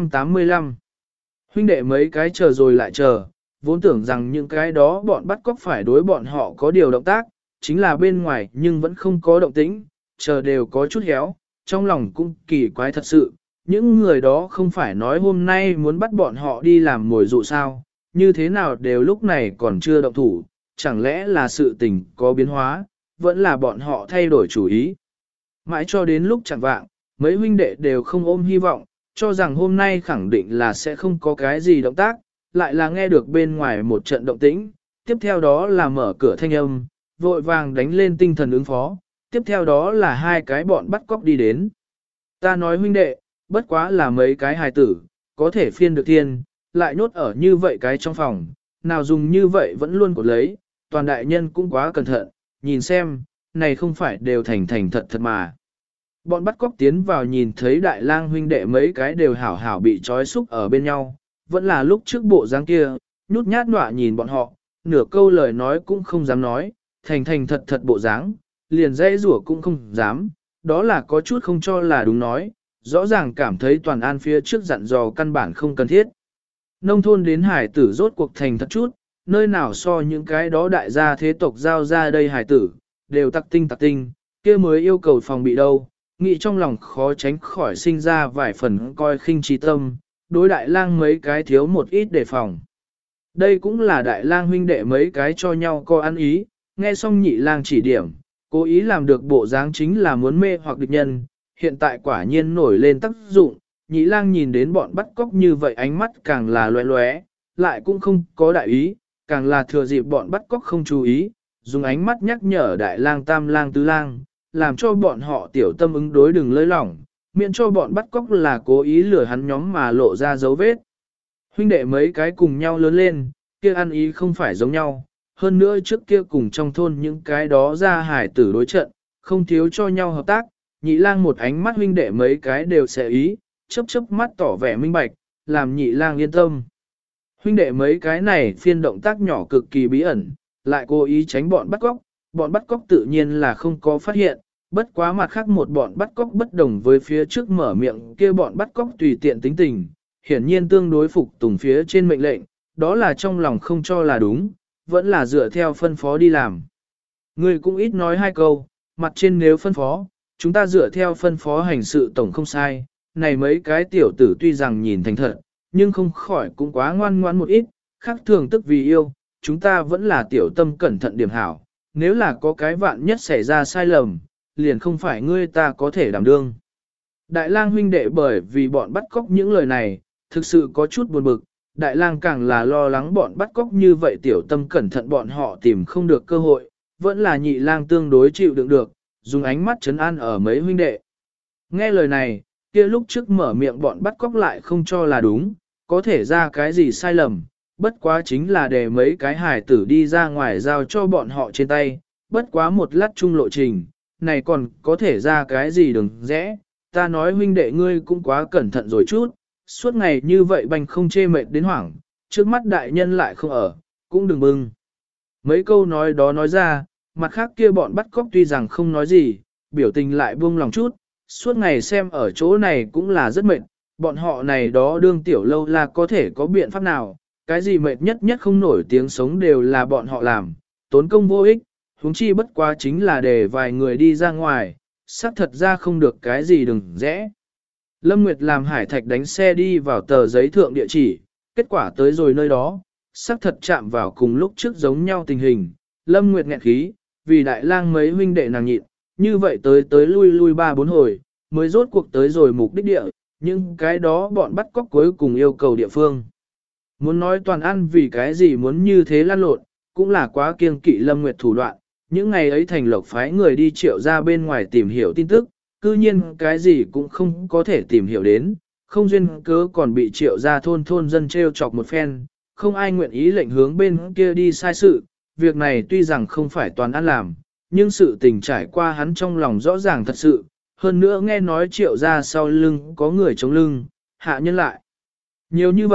685 Huynh đệ mấy cái chờ rồi lại chờ, vốn tưởng rằng những cái đó bọn bắt cóc phải đối bọn họ có điều động tác, chính là bên ngoài nhưng vẫn không có động tĩnh, chờ đều có chút héo, trong lòng cũng kỳ quái thật sự, những người đó không phải nói hôm nay muốn bắt bọn họ đi làm mồi dụ sao, như thế nào đều lúc này còn chưa động thủ, chẳng lẽ là sự tình có biến hóa, vẫn là bọn họ thay đổi chủ ý. Mãi cho đến lúc chẳng vạng, mấy huynh đệ đều không ôm hy vọng, cho rằng hôm nay khẳng định là sẽ không có cái gì động tác, lại là nghe được bên ngoài một trận động tĩnh, tiếp theo đó là mở cửa thanh âm, vội vàng đánh lên tinh thần ứng phó, tiếp theo đó là hai cái bọn bắt cóc đi đến. Ta nói huynh đệ, bất quá là mấy cái hài tử, có thể phiên được thiên, lại nhốt ở như vậy cái trong phòng, nào dùng như vậy vẫn luôn cột lấy, toàn đại nhân cũng quá cẩn thận, nhìn xem, này không phải đều thành thật thật mà. Bọn bắt cóc tiến vào nhìn thấy đại lang huynh đệ mấy cái đều hảo hảo bị trói xúc ở bên nhau, vẫn là lúc trước bộ dáng kia, nhút nhát nọa nhìn bọn họ, nửa câu lời nói cũng không dám nói, thành thật bộ dáng, liền dây rủa cũng không dám, đó là có chút không cho là đúng nói, rõ ràng cảm thấy toàn an phía trước dặn dò căn bản không cần thiết. Nông thôn đến hải tử rốt cuộc thành thật chút, nơi nào so những cái đó đại gia thế tộc giao ra đây hải tử, đều tặc tinh, kia mới yêu cầu phòng bị đâu, nghĩ trong lòng khó tránh khỏi sinh ra vài phần coi khinh trí tâm, đối đại lang mấy cái thiếu một ít đề phòng. Đây cũng là đại lang huynh đệ mấy cái cho nhau coi ăn ý, nghe xong nhị lang chỉ điểm, cố ý làm được bộ dáng chính là muốn mê hoặc địch nhân, hiện tại quả nhiên nổi lên tác dụng, nhị lang nhìn đến bọn bắt cóc như vậy ánh mắt càng là loé loé, lại cũng không có đại ý, càng là thừa dịp bọn bắt cóc không chú ý, dùng ánh mắt nhắc nhở đại lang tam lang tứ lang, làm cho bọn họ tiểu tâm ứng đối đừng lơi lỏng, miễn cho bọn bắt cóc là cố ý lừa hắn nhóm mà lộ ra dấu vết. Huynh đệ mấy cái cùng nhau lớn lên, kia ăn ý không phải giống nhau, hơn nữa trước kia cùng trong thôn những cái đó ra hải tử đối trận, không thiếu cho nhau hợp tác, nhị lang một ánh mắt huynh đệ mấy cái đều sẽ ý, chớp mắt tỏ vẻ minh bạch, làm nhị lang yên tâm. Huynh đệ mấy cái này phiên động tác nhỏ cực kỳ bí ẩn, lại cố ý tránh bọn bắt cóc tự nhiên là không có phát hiện, bất quá mặt khác một bọn bắt cóc bất đồng với phía trước mở miệng kia bọn bắt cóc tùy tiện tính tình, hiển nhiên tương đối phục tùng phía trên mệnh lệnh, đó là trong lòng không cho là đúng, vẫn là dựa theo phân phó đi làm. Người cũng ít nói hai câu, mặt trên nếu phân phó, chúng ta dựa theo phân phó hành sự tổng không sai, này mấy cái tiểu tử tuy rằng nhìn thành thật, nhưng không khỏi cũng quá ngoan ngoãn một ít, khác thường tức vì yêu, chúng ta vẫn là tiểu tâm cẩn thận điểm hảo, nếu là có cái vạn nhất xảy ra sai lầm, liền không phải ngươi ta có thể đảm đương. Đại lang huynh đệ bởi vì bọn bắt cóc những lời này, thực sự có chút buồn bực, đại lang càng là lo lắng bọn bắt cóc như vậy tiểu tâm cẩn thận bọn họ tìm không được cơ hội, vẫn là nhị lang tương đối chịu đựng được, dùng ánh mắt trấn an ở mấy huynh đệ. Nghe lời này, kia lúc trước mở miệng bọn bắt cóc lại không cho là đúng, có thể ra cái gì sai lầm, bất quá chính là để mấy cái hài tử đi ra ngoài giao cho bọn họ trên tay, bất quá một lát chung lộ trình, này còn có thể ra cái gì đừng rẽ, ta nói huynh đệ ngươi cũng quá cẩn thận rồi chút, suốt ngày như vậy banh không chê mệt đến hoảng, trước mắt đại nhân lại không ở, cũng đừng bưng. Mấy câu nói đó nói ra, mặt khác kia bọn bắt cóc tuy rằng không nói gì, biểu tình lại buông lòng chút, suốt ngày xem ở chỗ này cũng là rất mệt, bọn họ này đó đương tiểu lâu là có thể có biện pháp nào, cái gì mệt nhất không nổi tiếng sống đều là bọn họ làm, tốn công vô ích, huống chi bất quá chính là để vài người đi ra ngoài, xác thật ra không được cái gì đừng rẽ. Lâm Nguyệt làm Hải Thạch đánh xe đi vào tờ giấy thượng địa chỉ, kết quả tới rồi nơi đó, xác thật chạm vào cùng lúc trước giống nhau tình hình. Lâm Nguyệt nghẹn khí, vì đại lang mấy huynh đệ nàng nhịn, như vậy tới lui 3-4 hồi, mới rốt cuộc tới rồi mục đích địa, nhưng cái đó bọn bắt cóc cuối cùng yêu cầu địa phương. Muốn nói toàn ăn vì cái gì muốn như thế lăn lộn, cũng là quá kiêng kỵ Lâm Nguyệt thủ đoạn, những ngày ấy thành lộc phái người đi triệu ra bên ngoài tìm hiểu tin tức, cư nhiên cái gì cũng không có thể tìm hiểu đến, không duyên cớ còn bị triệu ra thôn dân treo chọc một phen, không ai nguyện ý lệnh hướng bên kia đi sai sự, việc này tuy rằng không phải toàn ăn làm, nhưng sự tình trải qua hắn trong lòng rõ ràng thật sự, hơn nữa nghe nói triệu ra sau lưng có người chống lưng, hạ nhân lại. Nhiều như vậy,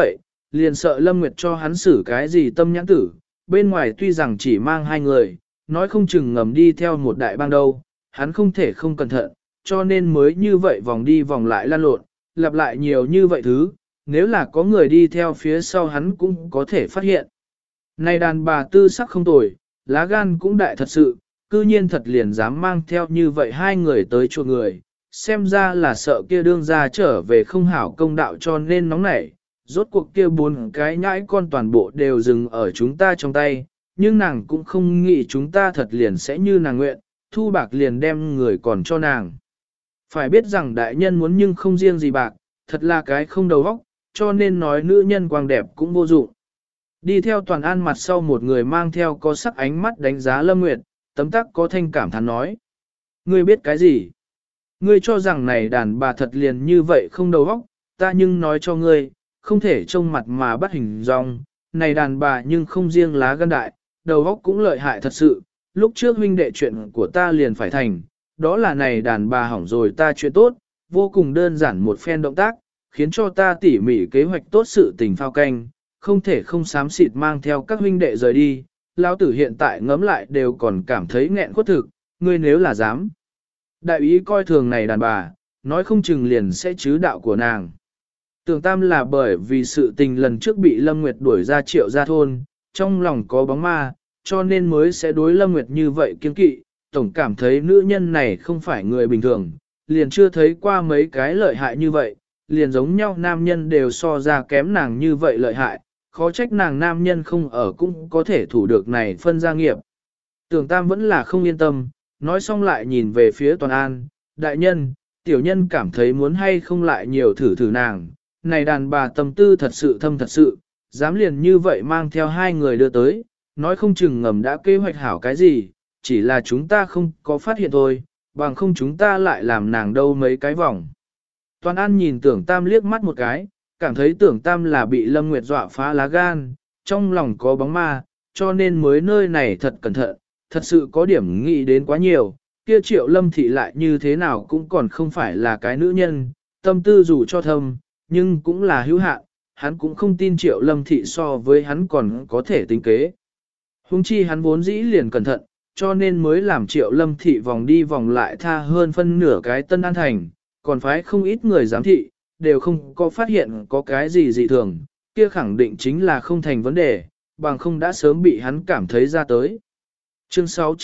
liền sợ Lâm Nguyệt cho hắn xử cái gì tâm nhãn tử, bên ngoài tuy rằng chỉ mang hai người, nói không chừng ngầm đi theo một đại bang đâu, hắn không thể không cẩn thận, cho nên mới như vậy vòng đi vòng lại lan lộn, lặp lại nhiều như vậy thứ, nếu là có người đi theo phía sau hắn cũng có thể phát hiện. Này đàn bà tư sắc không tồi, lá gan cũng đại thật sự, cư nhiên thật liền dám mang theo như vậy hai người tới chùa người, xem ra là sợ kia đương ra trở về không hảo công đạo cho nên nóng nảy. Rốt cuộc kia bốn cái nhãi con toàn bộ đều dừng ở chúng ta trong tay, nhưng nàng cũng không nghĩ chúng ta thật liền sẽ như nàng nguyện, thu bạc liền đem người còn cho nàng. Phải biết rằng đại nhân muốn nhưng không riêng gì bạc, thật là cái không đầu óc, cho nên nói nữ nhân quang đẹp cũng vô dụng. Đi theo Toàn An mặt sau một người mang theo có sắc ánh mắt đánh giá Lâm Nguyệt, tấm tắc có thanh cảm thán nói. Ngươi biết cái gì? Ngươi cho rằng này đàn bà thật liền như vậy không đầu óc, ta nhưng nói cho ngươi, không thể trông mặt mà bắt hình dong, này đàn bà nhưng không riêng lá gan đại, đầu óc cũng lợi hại thật sự, lúc trước huynh đệ chuyện của ta liền phải thành, đó là này đàn bà hỏng rồi ta chuyện tốt, vô cùng đơn giản một phen động tác, khiến cho ta tỉ mỉ kế hoạch tốt sự tình phao canh, không thể không xám xịt mang theo các huynh đệ rời đi, lão tử hiện tại ngẫm lại đều còn cảm thấy nghẹn khuất thực, ngươi nếu là dám. Đại ý coi thường này đàn bà, nói không chừng liền sẽ chứ đạo của nàng. Tưởng Tam là bởi vì sự tình lần trước bị Lâm Nguyệt đuổi ra Triệu gia thôn, trong lòng có bóng ma, cho nên mới sẽ đối Lâm Nguyệt như vậy kiên kỵ, tổng cảm thấy nữ nhân này không phải người bình thường, liền chưa thấy qua mấy cái lợi hại như vậy, liền giống nhau nam nhân đều so ra kém nàng như vậy lợi hại, khó trách nàng nam nhân không ở cũng có thể thủ được này phân gia nghiệp. Tưởng Tam vẫn là không yên tâm, nói xong lại nhìn về phía Toàn An, đại nhân, tiểu nhân cảm thấy muốn hay không lại nhiều thử thử nàng, này đàn bà tâm tư thật sự thâm thật sự, dám liền như vậy mang theo hai người đưa tới, nói không chừng ngầm đã kế hoạch hảo cái gì, chỉ là chúng ta không có phát hiện thôi, bằng không chúng ta lại làm nàng đâu mấy cái vòng. Toàn An nhìn Tưởng Tam liếc mắt một cái, cảm thấy Tưởng Tam là bị Lâm Nguyệt dọa phá lá gan, trong lòng có bóng ma, cho nên mới nơi này thật cẩn thận, thật sự có điểm nghĩ đến quá nhiều, kia Triệu Lâm Thị lại như thế nào cũng còn không phải là cái nữ nhân, tâm tư dù cho thâm, nhưng cũng là hữu hạn, hắn cũng không tin Triệu Lâm Thị so với hắn còn có thể tính kế. Hùng chi hắn vốn dĩ liền cẩn thận, cho nên mới làm Triệu Lâm Thị vòng đi vòng lại tha hơn phân nửa cái Tân An Thành, còn phải không ít người giám thị, đều không có phát hiện có cái gì dị thường, kia khẳng định chính là không thành vấn đề, bằng không đã sớm bị hắn cảm thấy ra tới. Chương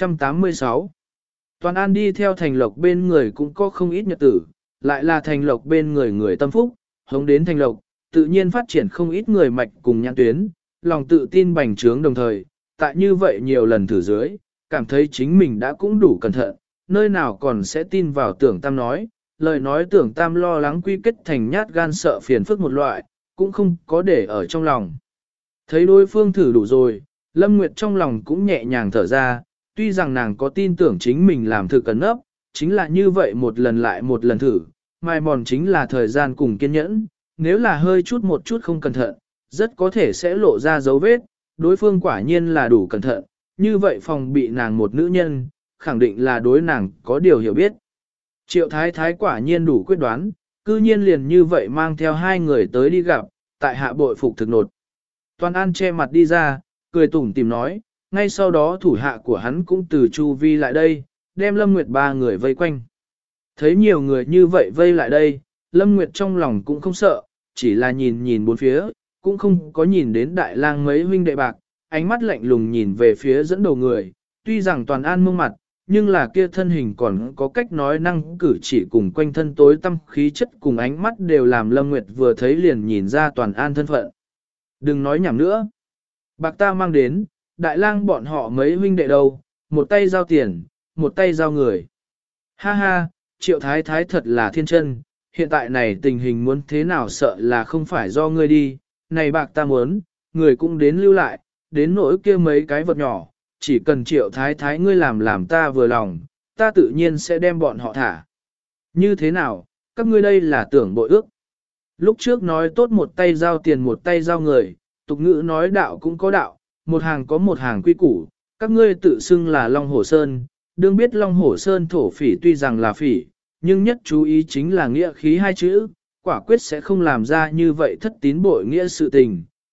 686 Toàn An đi theo Thành Lộc bên người cũng có không ít nhật tử, lại là Thành Lộc bên người người tâm phúc, hống đến Thành Lộc, tự nhiên phát triển không ít người mạch cùng nhãn tuyến, lòng tự tin bành trướng đồng thời, tại như vậy nhiều lần thử dưới, cảm thấy chính mình đã cũng đủ cẩn thận, nơi nào còn sẽ tin vào Tưởng Tam nói, lời nói Tưởng Tam lo lắng quy kết thành nhát gan sợ phiền phức một loại, cũng không có để ở trong lòng. Thấy đối phương thử đủ rồi, Lâm Nguyệt trong lòng cũng nhẹ nhàng thở ra, tuy rằng nàng có tin tưởng chính mình làm thực cẩn ấp, chính là như vậy một lần lại một lần thử, mai mòn chính là thời gian cùng kiên nhẫn, nếu là hơi chút một chút không cẩn thận, rất có thể sẽ lộ ra dấu vết, đối phương quả nhiên là đủ cẩn thận, như vậy phòng bị nàng một nữ nhân, khẳng định là đối nàng có điều hiểu biết. Triệu Thái Thái quả nhiên đủ quyết đoán, cư nhiên liền như vậy mang theo hai người tới đi gặp, tại hạ bội phục thực nột. Toàn An che mặt đi ra, cười tủm tìm nói, ngay sau đó thủ hạ của hắn cũng từ chu vi lại đây, đem Lâm Nguyệt ba người vây quanh. Thấy nhiều người như vậy vây lại đây, Lâm Nguyệt trong lòng cũng không sợ, chỉ là nhìn nhìn bốn phía, cũng không có nhìn đến đại lang mấy huynh đệ bạc, ánh mắt lạnh lùng nhìn về phía dẫn đầu người, tuy rằng Toàn An mông mặt, nhưng là kia thân hình còn có cách nói năng cử chỉ cùng quanh thân tối tâm khí chất cùng ánh mắt đều làm Lâm Nguyệt vừa thấy liền nhìn ra Toàn An thân phận. Đừng nói nhảm nữa. Bạc ta mang đến, đại lang bọn họ mấy huynh đệ đâu, một tay giao tiền, một tay giao người. Ha ha, Triệu Thái Thái thật là thiên chân, hiện tại này tình hình muốn thế nào sợ là không phải do ngươi đi, này bạc ta muốn, người cũng đến lưu lại, đến nỗi kia mấy cái vật nhỏ, chỉ cần Triệu Thái Thái ngươi làm ta vừa lòng, ta tự nhiên sẽ đem bọn họ thả. Như thế nào, các ngươi đây là tưởng bội ước. Lúc trước nói tốt một tay giao tiền một tay giao người, tục ngữ nói đạo cũng có đạo, một hàng có một hàng quy củ, các ngươi tự xưng là Long Hổ Sơn, đương biết Long Hổ Sơn thổ phỉ tuy rằng là phỉ, nhưng nhất chú ý chính là nghĩa khí hai chữ, quả quyết sẽ không làm ra như vậy thất tín bội nghĩa sự tình,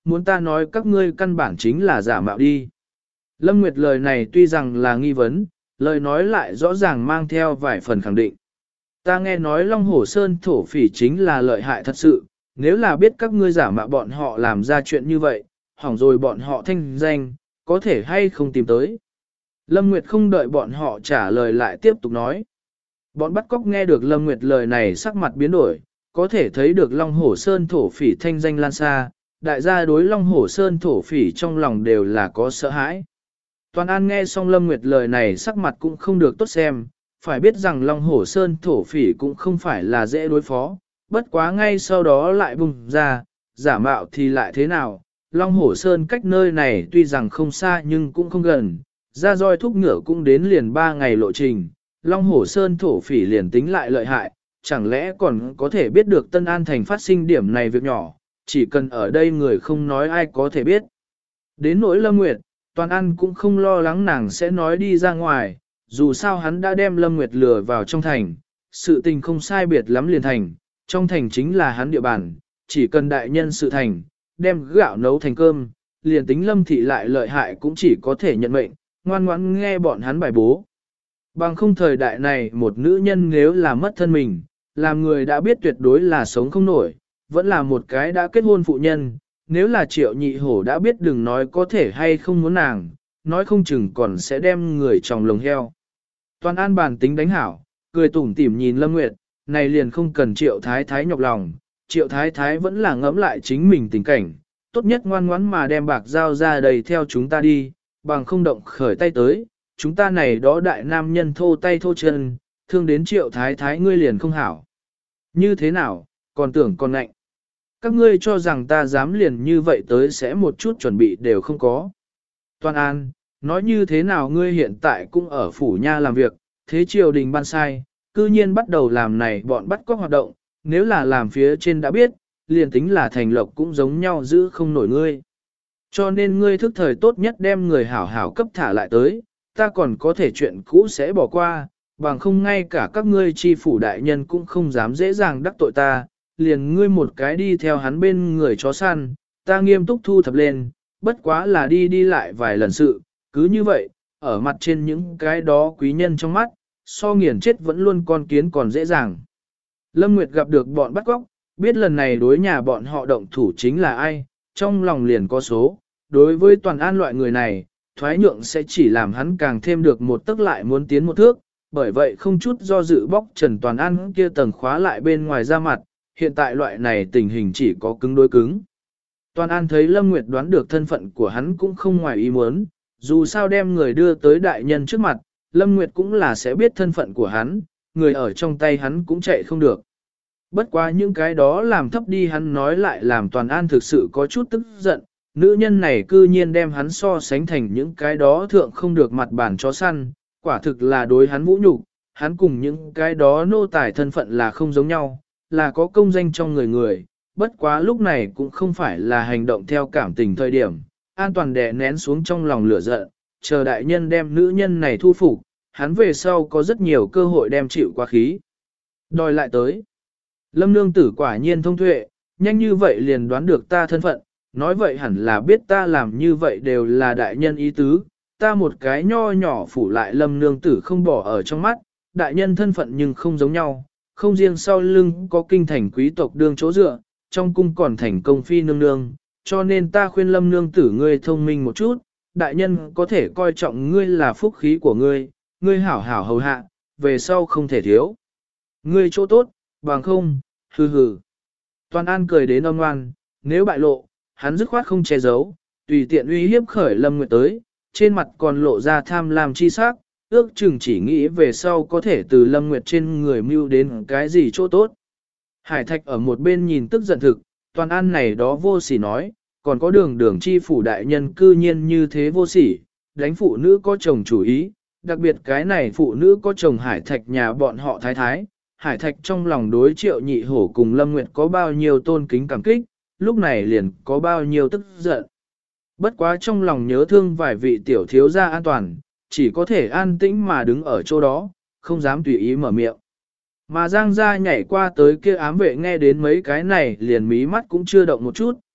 muốn ta nói các ngươi căn bản chính là giả mạo đi. Lâm Nguyệt lời này tuy rằng là nghi vấn, lời nói lại rõ ràng mang theo vài phần khẳng định. Ta nghe nói Long Hổ Sơn thổ phỉ chính là lợi hại thật sự, nếu là biết các ngươi giả mạo bọn họ làm ra chuyện như vậy, hỏng rồi bọn họ thanh danh, có thể hay không tìm tới. Lâm Nguyệt không đợi bọn họ trả lời lại tiếp tục nói. Bọn bắt cóc nghe được Lâm Nguyệt lời này sắc mặt biến đổi, có thể thấy được Long Hổ Sơn thổ phỉ thanh danh lan xa, đại gia đối Long Hổ Sơn thổ phỉ trong lòng đều là có sợ hãi. Toàn An nghe xong Lâm Nguyệt lời này sắc mặt cũng không được tốt xem, phải biết rằng Long Hổ Sơn thổ phỉ cũng không phải là dễ đối phó, bất quá ngay sau đó lại bùng ra, giả mạo thì lại thế nào, Long Hổ Sơn cách nơi này tuy rằng không xa nhưng cũng không gần, ra roi thúc ngựa cũng đến liền 3 ngày lộ trình, Long Hổ Sơn thổ phỉ liền tính lại lợi hại, chẳng lẽ còn có thể biết được Tân An Thành phát sinh điểm này việc nhỏ, chỉ cần ở đây người không nói ai có thể biết. Đến nỗi Lâm Nguyệt, Toàn An cũng không lo lắng nàng sẽ nói đi ra ngoài, dù sao hắn đã đem Lâm Nguyệt lừa vào trong thành, sự tình không sai biệt lắm liền thành, trong thành chính là hắn địa bàn, chỉ cần đại nhân sự thành, đem gạo nấu thành cơm, liền tính Lâm thị lại lợi hại cũng chỉ có thể nhận mệnh, ngoan ngoãn nghe bọn hắn bài bố. Bằng không thời đại này một nữ nhân nếu là mất thân mình, làm người đã biết tuyệt đối là sống không nổi, vẫn là một cái đã kết hôn phụ nhân, nếu là Triệu Nhị Hổ đã biết đừng nói có thể hay không muốn nàng, nói không chừng còn sẽ đem người trong lồng heo. Toàn An bản tính đánh hảo, cười tủm tỉm nhìn Lâm Nguyệt, này liền không cần Triệu Thái Thái nhọc lòng, Triệu Thái Thái vẫn là ngẫm lại chính mình tình cảnh, tốt nhất ngoan ngoãn mà đem bạc giao ra đầy theo chúng ta đi, bằng không động khởi tay tới, chúng ta này đó đại nam nhân thô tay thô chân, thương đến Triệu Thái Thái ngươi liền không hảo. Như thế nào, còn tưởng còn ngạnh. Các ngươi cho rằng ta dám liền như vậy tới sẽ một chút chuẩn bị đều không có. Toàn An, nói như thế nào ngươi hiện tại cũng ở phủ nha làm việc, thế triều đình ban sai, cư nhiên bắt đầu làm này bọn bắt cóc hoạt động, nếu là làm phía trên đã biết, liền tính là thành lộc cũng giống nhau giữ không nổi ngươi. Cho nên ngươi thức thời tốt nhất đem người hảo hảo cấp thả lại tới, ta còn có thể chuyện cũ sẽ bỏ qua, bằng không ngay cả các ngươi chi phủ đại nhân cũng không dám dễ dàng đắc tội ta, liền ngươi một cái đi theo hắn bên người chó săn, ta nghiêm túc thu thập lên, bất quá là đi đi lại vài lần sự, cứ như vậy, ở mặt trên những cái đó quý nhân trong mắt, so nghiền chết vẫn luôn con kiến còn dễ dàng. Lâm Nguyệt gặp được bọn bắt cóc, biết lần này đối nhà bọn họ động thủ chính là ai, trong lòng liền có số, đối với Toàn An loại người này, thoái nhượng sẽ chỉ làm hắn càng thêm được một tức lại muốn tiến một thước, bởi vậy không chút do dự bóc Trần Toàn An kia tầng khóa lại bên ngoài ra mặt, hiện tại loại này tình hình chỉ có cứng đối cứng. Toàn An thấy Lâm Nguyệt đoán được thân phận của hắn cũng không ngoài ý muốn, dù sao đem người đưa tới đại nhân trước mặt, Lâm Nguyệt cũng là sẽ biết thân phận của hắn, người ở trong tay hắn cũng chạy không được. Bất quá những cái đó làm thấp đi hắn nói lại làm Toàn An thực sự có chút tức giận, nữ nhân này cư nhiên đem hắn so sánh thành những cái đó thượng không được mặt bản chó săn, quả thực là đối hắn vũ nhục, hắn cùng những cái đó nô tài thân phận là không giống nhau, là có công danh trong người người, bất quá lúc này cũng không phải là hành động theo cảm tình thời điểm, an toàn đè nén xuống trong lòng lửa giận, chờ đại nhân đem nữ nhân này thu phục, hắn về sau có rất nhiều cơ hội đem chịu quá khí. Đòi lại tới. Lâm nương tử quả nhiên thông tuệ, nhanh như vậy liền đoán được ta thân phận, nói vậy hẳn là biết ta làm như vậy đều là đại nhân ý tứ, ta một cái nho nhỏ phủ lại Lâm nương tử không bỏ ở trong mắt, đại nhân thân phận nhưng không giống nhau, không riêng sau lưng có kinh thành quý tộc đương chỗ dựa, trong cung còn thành công phi nương nương, cho nên ta khuyên Lâm nương tử ngươi thông minh một chút, đại nhân có thể coi trọng ngươi là phúc khí của ngươi, ngươi hảo hảo hầu hạ, về sau không thể thiếu. Ngươi chỗ tốt, bằng không, hừ hừ. Toàn An cười đến âm ngoan, nếu bại lộ, hắn dứt khoát không che giấu, tùy tiện uy hiếp khởi Lâm Nguyệt tới, trên mặt còn lộ ra tham lam chi sắc, ước chừng chỉ nghĩ về sau có thể từ Lâm Nguyệt trên người mưu đến cái gì chỗ tốt. Hải Thạch ở một bên nhìn tức giận thực, Toàn An này đó vô sỉ nói, còn có đường chi phủ đại nhân cư nhiên như thế vô sỉ, đánh phụ nữ có chồng chủ ý, đặc biệt cái này phụ nữ có chồng Hải Thạch nhà bọn họ thái thái. Hải Thạch trong lòng đối Triệu Nhị Hổ cùng Lâm Nguyệt có bao nhiêu tôn kính cảm kích, lúc này liền có bao nhiêu tức giận. Bất quá trong lòng nhớ thương vài vị tiểu thiếu gia an toàn, chỉ có thể an tĩnh mà đứng ở chỗ đó, không dám tùy ý mở miệng. Mà Giang gia nhảy qua tới kia ám vệ nghe đến mấy cái này liền mí mắt cũng chưa động một chút,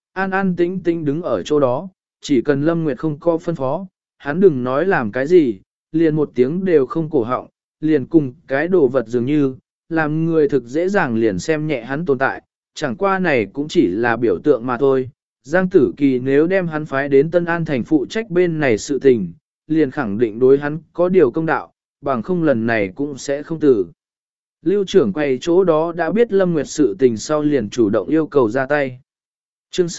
An an tĩnh tĩnh đứng ở chỗ đó, chỉ cần Lâm Nguyệt không có phân phó, hắn đừng nói làm cái gì, liền một tiếng đều không cổ họng, liền cùng cái đồ vật dường như, làm người thực dễ dàng liền xem nhẹ hắn tồn tại, chẳng qua này cũng chỉ là biểu tượng mà thôi. Giang Tử Kỳ nếu đem hắn phái đến Tân An thành phụ trách bên này sự tình, liền khẳng định đối hắn có điều công đạo, bằng không lần này cũng sẽ không tử. Lưu trưởng quay chỗ đó đã biết Lâm Nguyệt sự tình sau liền chủ động yêu cầu ra tay. Chương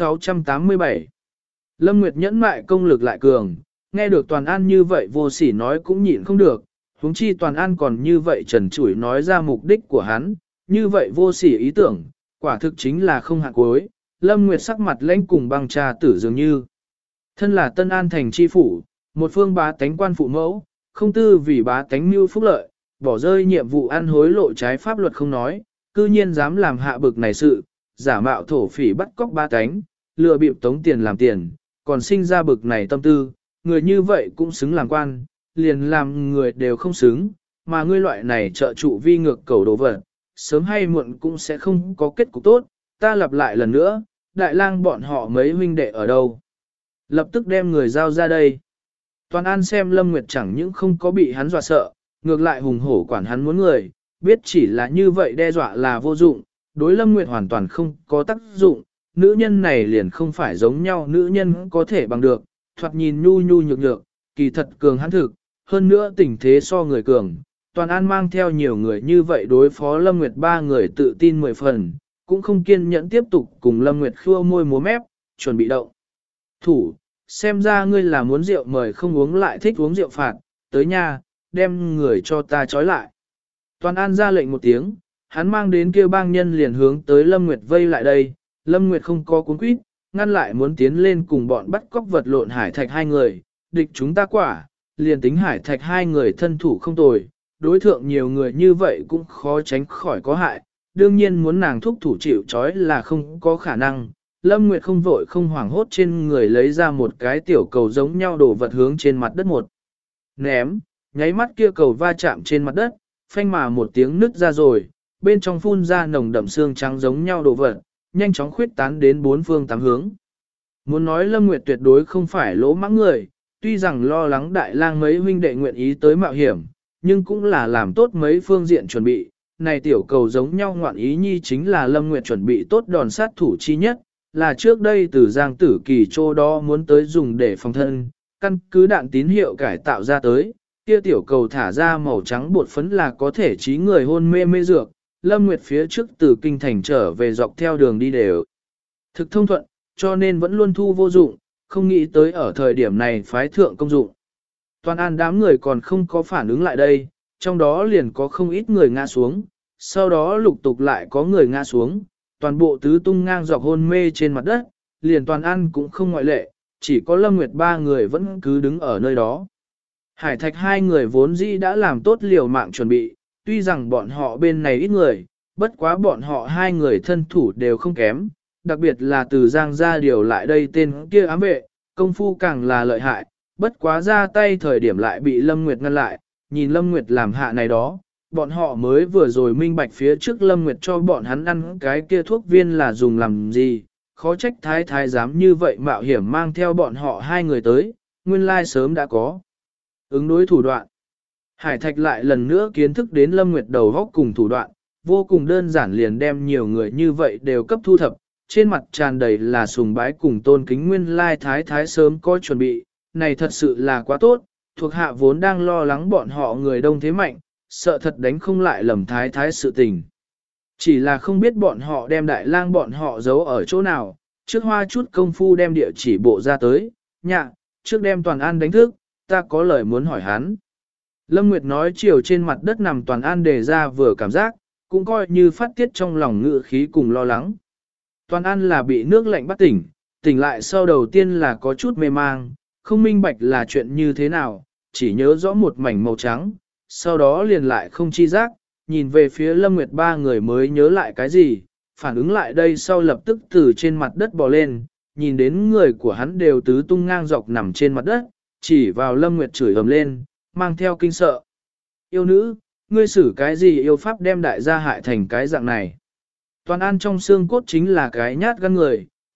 687 Lâm Nguyệt nhẫn mại công lực lại cường, nghe được Toàn An như vậy vô sỉ nói cũng nhịn không được, huống chi Toàn An còn như vậy trần trụi nói ra mục đích của hắn, như vậy vô sỉ ý tưởng, quả thực chính là không hạ cuối. Lâm Nguyệt sắc mặt lãnh cùng băng trà tử dường như. Thân là Tân An thành chi phủ, một phương bá tánh quan phụ mẫu, không tư vì bá tánh mưu phúc lợi, bỏ rơi nhiệm vụ ăn hối lộ trái pháp luật không nói, cư nhiên dám làm hạ bực này sự, giả mạo thổ phỉ bắt cóc bá tánh, lừa bịp tống tiền làm tiền, còn sinh ra bực này tâm tư, người như vậy cũng xứng làm quan, liền làm người đều không xứng, mà ngươi loại này trợ trụ vi ngược cầu đồ vật, sớm hay muộn cũng sẽ không có kết cục tốt, ta lặp lại lần nữa, đại lang bọn họ mấy huynh đệ ở đâu. Lập tức đem người giao ra đây. Toàn An xem Lâm Nguyệt chẳng những không có bị hắn dọa sợ, ngược lại hùng hổ quản hắn muốn người, biết chỉ là như vậy đe dọa là vô dụng, đối Lâm Nguyệt hoàn toàn không có tác dụng, nữ nhân này liền không phải giống nhau nữ nhân có thể bằng được, thoạt nhìn nhu nhu nhược nhược, kỳ thật cường hắn thực, hơn nữa tình thế so người cường. Toàn An mang theo nhiều người như vậy đối phó Lâm Nguyệt ba người tự tin 10 phần, cũng không kiên nhẫn tiếp tục cùng Lâm Nguyệt khua môi múa mép, chuẩn bị động. Thủ, xem ra ngươi là muốn rượu mời không uống lại thích uống rượu phạt, tới nha, đem người cho ta trói lại. Toàn An ra lệnh một tiếng, hắn mang đến kia bang nhân liền hướng tới Lâm Nguyệt vây lại đây, Lâm Nguyệt không có cuốn quýt, ngăn lại muốn tiến lên cùng bọn bắt cóc vật lộn Hải Thạch hai người, địch chúng ta quả, liền tính Hải Thạch hai người thân thủ không tồi, đối thượng nhiều người như vậy cũng khó tránh khỏi có hại, đương nhiên muốn nàng thúc thủ chịu trói là không có khả năng. Lâm Nguyệt không vội không hoảng hốt trên người lấy ra một cái tiểu cầu giống nhau đổ vật hướng trên mặt đất một. Ném, nháy mắt kia cầu va chạm trên mặt đất, phanh mà một tiếng nứt ra rồi, bên trong phun ra nồng đậm xương trắng giống nhau đổ vật, nhanh chóng khuyết tán đến bốn phương tám hướng. Muốn nói Lâm Nguyệt tuyệt đối không phải lỗ mãng người, tuy rằng lo lắng đại lang mấy huynh đệ nguyện ý tới mạo hiểm, nhưng cũng là làm tốt mấy phương diện chuẩn bị. Này tiểu cầu giống nhau ngoạn ý nhi chính là Lâm Nguyệt chuẩn bị tốt đòn sát thủ chi nhất, là trước đây từ Giang Tử Kỳ chỗ đó muốn tới dùng để phòng thân, căn cứ đạn tín hiệu cải tạo ra tới, kia tiểu cầu thả ra màu trắng bột phấn là có thể trí người hôn mê mê dược. Lâm Nguyệt phía trước từ kinh thành trở về dọc theo đường đi đều thực thông thuận, cho nên vẫn luôn thu vô dụng, không nghĩ tới ở thời điểm này phái thượng công dụng. Toàn An đám người còn không có phản ứng lại đây, trong đó liền có không ít người ngã xuống, sau đó lục tục lại có người ngã xuống, toàn bộ tứ tung ngang dọc hôn mê trên mặt đất, liền Toàn An cũng không ngoại lệ, chỉ có Lâm Nguyệt ba người vẫn cứ đứng ở nơi đó. Hải Thạch hai người vốn dĩ đã làm tốt liều mạng chuẩn bị, tuy rằng bọn họ bên này ít người, bất quá bọn họ hai người thân thủ đều không kém, đặc biệt là từ Giang gia điều lại đây tên kia ám vệ, công phu càng là lợi hại, bất quá ra tay thời điểm lại bị Lâm Nguyệt ngăn lại, nhìn Lâm Nguyệt làm hạ này đó, bọn họ mới vừa rồi minh bạch phía trước Lâm Nguyệt cho bọn hắn ăn cái kia thuốc viên là dùng làm gì, khó trách thái thái dám như vậy mạo hiểm mang theo bọn họ hai người tới, nguyên lai sớm đã có ứng đối thủ đoạn. Hải Thạch lại lần nữa kiến thức đến Lâm Nguyệt đầu góc cùng thủ đoạn, vô cùng đơn giản liền đem nhiều người như vậy đều cấp thu thập, trên mặt tràn đầy là sùng bái cùng tôn kính nguyên lai thái thái sớm có chuẩn bị, này thật sự là quá tốt, thuộc hạ vốn đang lo lắng bọn họ người đông thế mạnh, sợ thật đánh không lại lầm thái thái sự tình. Chỉ là không biết bọn họ đem đại lang bọn họ giấu ở chỗ nào, trước hoa chút công phu đem địa chỉ bộ ra tới, nhạ, trước đem Toàn An đánh thức, ta có lời muốn hỏi hắn. Lâm Nguyệt nói chiều trên mặt đất nằm Toàn An đề ra vừa cảm giác, cũng coi như phát tiết trong lòng ngự khí cùng lo lắng. Toàn An là bị nước lạnh bắt tỉnh, tỉnh lại sau đầu tiên là có chút mê mang, không minh bạch là chuyện như thế nào, chỉ nhớ rõ một mảnh màu trắng, sau đó liền lại không chi giác, nhìn về phía Lâm Nguyệt ba người mới nhớ lại cái gì, phản ứng lại đây sau lập tức từ trên mặt đất bò lên, nhìn đến người của hắn đều tứ tung ngang dọc nằm trên mặt đất, chỉ vào Lâm Nguyệt chửi ầm lên, mang theo kinh sợ. Yêu nữ, ngươi xử cái gì yêu pháp đem đại gia hại thành cái dạng này? Toàn An trong xương cốt chính là cái nhát gan người,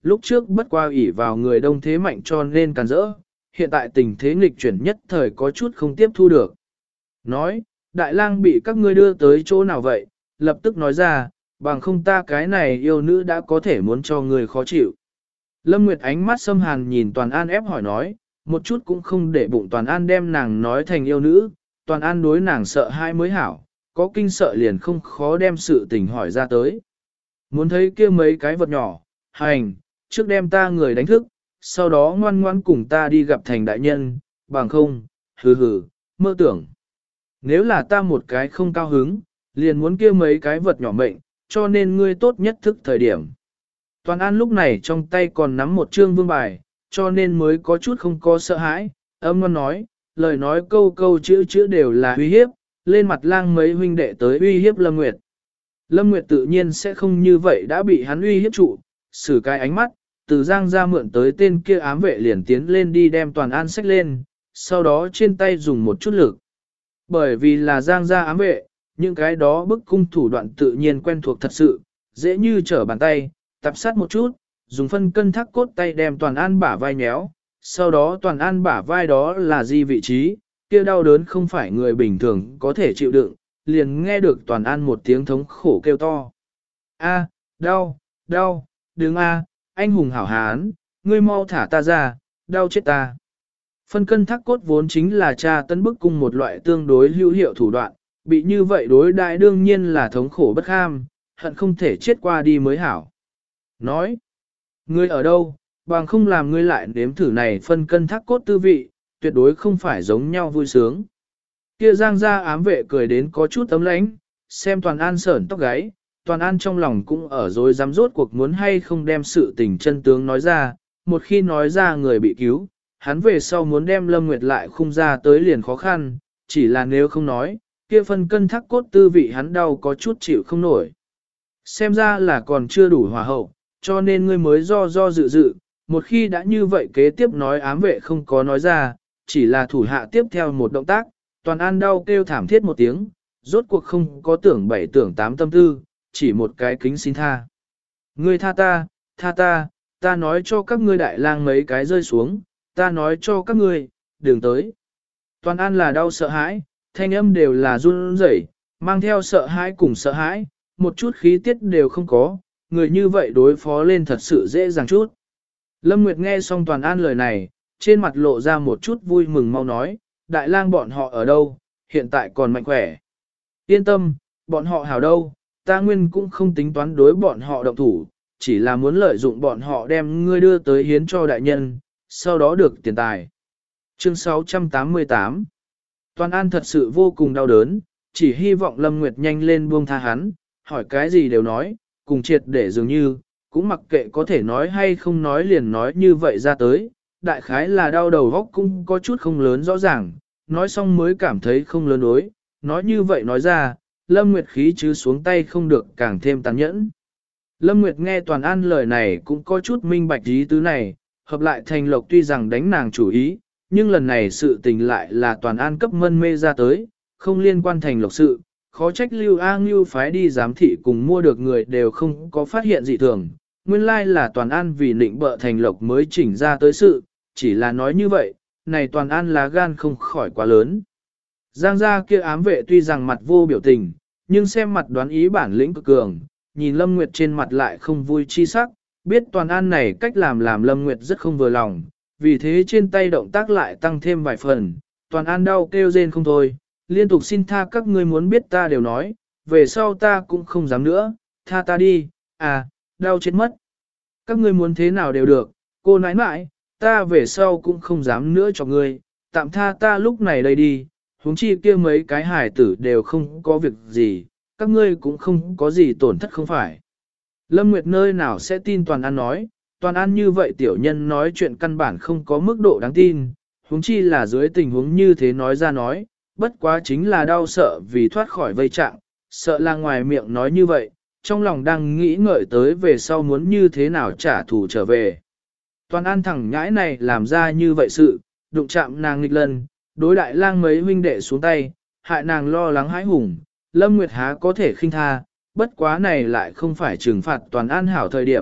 lúc trước bất qua ỷ vào người đông thế mạnh cho nên càn rỡ, hiện tại tình thế nghịch chuyển nhất thời có chút không tiếp thu được. Nói, đại lang bị các ngươi đưa tới chỗ nào vậy, lập tức nói ra, bằng không ta cái này yêu nữ đã có thể muốn cho người khó chịu. Lâm Nguyệt ánh mắt xâm hàn nhìn Toàn An ép hỏi nói, một chút cũng không để bụng Toàn An đem nàng nói thành yêu nữ, Toàn An đối nàng sợ hai mới hảo, có kinh sợ liền không khó đem sự tình hỏi ra tới. Muốn thấy kia mấy cái vật nhỏ, hành, trước đem ta người đánh thức, sau đó ngoan ngoan cùng ta đi gặp thành đại nhân, bằng không, hừ hừ, mơ tưởng. Nếu là ta một cái không cao hứng, liền muốn kia mấy cái vật nhỏ mệnh, cho nên ngươi tốt nhất thức thời điểm. Toàn An lúc này trong tay còn nắm một chương vương bài, cho nên mới có chút không có sợ hãi, âm ngon nói, lời nói câu câu chữ chữ đều là uy hiếp, lên mặt lang mấy huynh đệ tới uy hiếp Lâm Nguyệt. Lâm Nguyệt tự nhiên sẽ không như vậy đã bị hắn uy hiếp trụ, xử cái ánh mắt, từ Giang ra mượn tới tên kia ám vệ liền tiến lên đi đem Toàn An xách lên, sau đó trên tay dùng một chút lực. Bởi vì là Giang ra ám vệ, những cái đó bức cung thủ đoạn tự nhiên quen thuộc thật sự, dễ như trở bàn tay, tập sát một chút, dùng phân cân thác cốt tay đem Toàn An bả vai nhéo, sau đó Toàn An bả vai đó là di vị trí, kia đau đớn không phải người bình thường có thể chịu đựng, liền nghe được Toàn An một tiếng thống khổ kêu to. A, đau, đau, đừng a, anh hùng hảo hán, ngươi mau thả ta ra, đau chết ta. Phân cân thác cốt vốn chính là tra tấn bức cung một loại tương đối hữu hiệu thủ đoạn, bị như vậy đối đại đương nhiên là thống khổ bất kham, hận không thể chết qua đi mới hảo. Nói, ngươi ở đâu, bằng không làm ngươi lại nếm thử này phân cân thác cốt tư vị, tuyệt đối không phải giống nhau vui sướng. Kia Giang gia ám vệ cười đến có chút tấm lãnh, xem Toàn An sởn tóc gáy, Toàn An trong lòng cũng ở dối dám rốt cuộc muốn hay không đem sự tình chân tướng nói ra, một khi nói ra người bị cứu, hắn về sau muốn đem Lâm Nguyệt lại khung ra tới liền khó khăn, chỉ là nếu không nói, kia phân cân thác cốt tư vị hắn đau có chút chịu không nổi. Xem ra là còn chưa đủ hòa hậu, cho nên ngươi mới do dự, một khi đã như vậy kế tiếp nói ám vệ không có nói ra, chỉ là thủ hạ tiếp theo một động tác, Toàn An đau kêu thảm thiết một tiếng, rốt cuộc không có tưởng 7 tưởng 8 tâm tư, chỉ một cái kính xin tha. Ngươi tha ta, ta nói cho các ngươi đại lang mấy cái rơi xuống, ta nói cho các ngươi, đừng tới. Toàn An là đau sợ hãi, thanh âm đều là run rẩy, mang theo sợ hãi cùng sợ hãi, một chút khí tiết đều không có, người như vậy đối phó lên thật sự dễ dàng chút. Lâm Nguyệt nghe xong Toàn An lời này, trên mặt lộ ra một chút vui mừng mau nói, đại lang bọn họ ở đâu, hiện tại còn mạnh khỏe. Yên tâm, bọn họ hảo đâu, ta nguyên cũng không tính toán đối bọn họ động thủ, chỉ là muốn lợi dụng bọn họ đem ngươi đưa tới hiến cho đại nhân, sau đó được tiền tài. Chương 688 Toàn An thật sự vô cùng đau đớn, chỉ hy vọng Lâm Nguyệt nhanh lên buông tha hắn, hỏi cái gì đều nói, cùng triệt để dường như, cũng mặc kệ có thể nói hay không nói liền nói như vậy ra tới, đại khái là đau đầu góc cũng có chút không lớn rõ ràng, nói xong mới cảm thấy không lớn đối, nói như vậy nói ra, Lâm Nguyệt khí chứ xuống tay không được càng thêm tàn nhẫn. Lâm Nguyệt nghe Toàn An lời này cũng có chút minh bạch ý tứ này, hợp lại thành lộc tuy rằng đánh nàng chủ ý, nhưng lần này sự tình lại là Toàn An cấp mân mê ra tới, không liên quan thành lộc sự, khó trách Lưu A Ngưu phái đi giám thị cùng mua được người đều không có phát hiện dị thường. Nguyên lai là Toàn An vì nịnh bợ thành lộc mới chỉnh ra tới sự, chỉ là nói như vậy, này Toàn An lá gan không khỏi quá lớn. Giang gia kia ám vệ tuy rằng mặt vô biểu tình, nhưng xem mặt đoán ý bản lĩnh cực cường, nhìn Lâm Nguyệt trên mặt lại không vui chi sắc, biết Toàn An này cách làm Lâm Nguyệt rất không vừa lòng, vì thế trên tay động tác lại tăng thêm vài phần, Toàn An đau kêu rên không thôi, liên tục xin tha các ngươi muốn biết ta đều nói, về sau ta cũng không dám nữa, tha ta đi, à, đau chết mất. Các ngươi muốn thế nào đều được, cô nãi nãi, ta về sau cũng không dám nữa cho ngươi, tạm tha ta lúc này đây đi, huống chi kia mấy cái hải tử đều không có việc gì, các ngươi cũng không có gì tổn thất không phải. Lâm Nguyệt nơi nào sẽ tin Toàn An nói, Toàn An như vậy tiểu nhân nói chuyện căn bản không có mức độ đáng tin, huống chi là dưới tình huống như thế nói ra nói, bất quá chính là đau sợ vì thoát khỏi vây trạng, sợ là ngoài miệng nói như vậy, trong lòng đang nghĩ ngợi tới về sau muốn như thế nào trả thù trở về. Toàn An thẳng nhãi này làm ra như vậy sự, đụng chạm nàng nghịch lần, đối đại lang mấy huynh đệ xuống tay, hại nàng lo lắng hãi hùng, Lâm Nguyệt há có thể khinh tha, bất quá này lại không phải trừng phạt Toàn An hảo thời điểm,